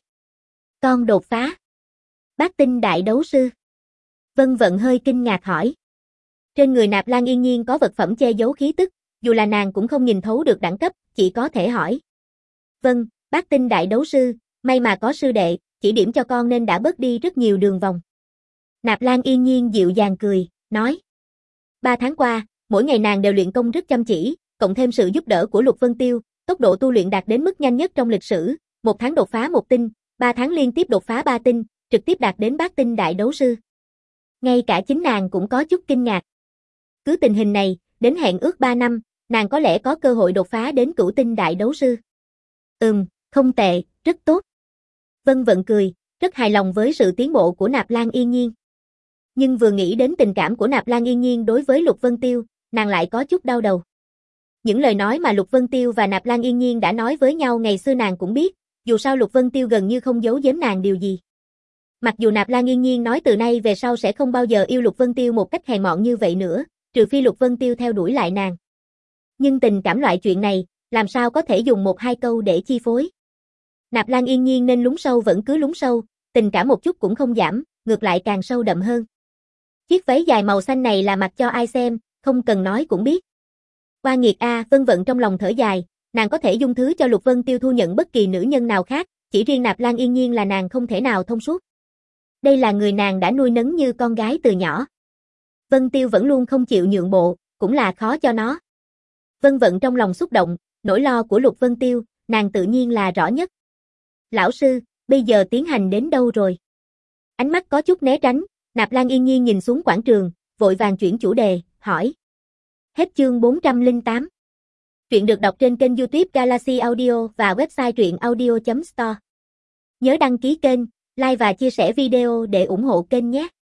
Con đột phá. Bát tinh đại đấu sư. Vân Vận hơi kinh ngạc hỏi. Trên người Nạp Lan Yên Nhiên có vật phẩm che giấu khí tức, dù là nàng cũng không nhìn thấu được đẳng cấp, chỉ có thể hỏi. Vâng, bát tinh đại đấu sư, may mà có sư đệ, chỉ điểm cho con nên đã bớt đi rất nhiều đường vòng. Nạp Lan Yên Nhiên dịu dàng cười, nói. Ba tháng qua, mỗi ngày nàng đều luyện công rất chăm chỉ, cộng thêm sự giúp đỡ của Lục Vân Tiêu, tốc độ tu luyện đạt đến mức nhanh nhất trong lịch sử, một tháng đột phá một tinh, ba tháng liên tiếp đột phá ba tinh, trực tiếp đạt đến bát tinh đại đấu sư. Ngay cả chính nàng cũng có chút kinh ngạc. Cứ tình hình này, đến hẹn ước ba năm, nàng có lẽ có cơ hội đột phá đến cửu tinh đại đấu sư. Ừm, không tệ, rất tốt. Vân Vận cười, rất hài lòng với sự tiến bộ của Nạp Lan Yên Nhiên. Nhưng vừa nghĩ đến tình cảm của Nạp Lan Yên Nhiên đối với Lục Vân Tiêu, nàng lại có chút đau đầu. Những lời nói mà Lục Vân Tiêu và Nạp Lan Yên Nhiên đã nói với nhau ngày xưa nàng cũng biết, dù sao Lục Vân Tiêu gần như không giấu giếm nàng điều gì. Mặc dù Nạp Lan Yên Nhiên nói từ nay về sau sẽ không bao giờ yêu Lục Vân Tiêu một cách hèn mọn như vậy nữa, trừ phi Lục Vân Tiêu theo đuổi lại nàng. Nhưng tình cảm loại chuyện này, làm sao có thể dùng một hai câu để chi phối. Nạp Lan Yên Nhiên nên lún sâu vẫn cứ lún sâu, tình cảm một chút cũng không giảm, ngược lại càng sâu đậm hơn. Chiếc váy dài màu xanh này là mặc cho ai xem, không cần nói cũng biết. Oa nghiệt a, Vân Vận trong lòng thở dài, nàng có thể dung thứ cho Lục Vân Tiêu thu nhận bất kỳ nữ nhân nào khác, chỉ riêng Nạp Lan Yên Nhiên là nàng không thể nào thông suốt. Đây là người nàng đã nuôi nấng như con gái từ nhỏ. Vân Tiêu vẫn luôn không chịu nhượng bộ, cũng là khó cho nó. Vân Vận trong lòng xúc động, nỗi lo của Lục Vân Tiêu, nàng tự nhiên là rõ nhất. Lão sư, bây giờ tiến hành đến đâu rồi? Ánh mắt có chút né tránh, Nạp Lan Yên Nhiên nhìn xuống quảng trường, vội vàng chuyển chủ đề, hỏi. Hết chương bốn trăm lẻ tám. Truyện được đọc trên kênh YouTube Galaxy Audio và website truyện audio chấm store. Nhớ đăng ký kênh, like và chia sẻ video để ủng hộ kênh nhé.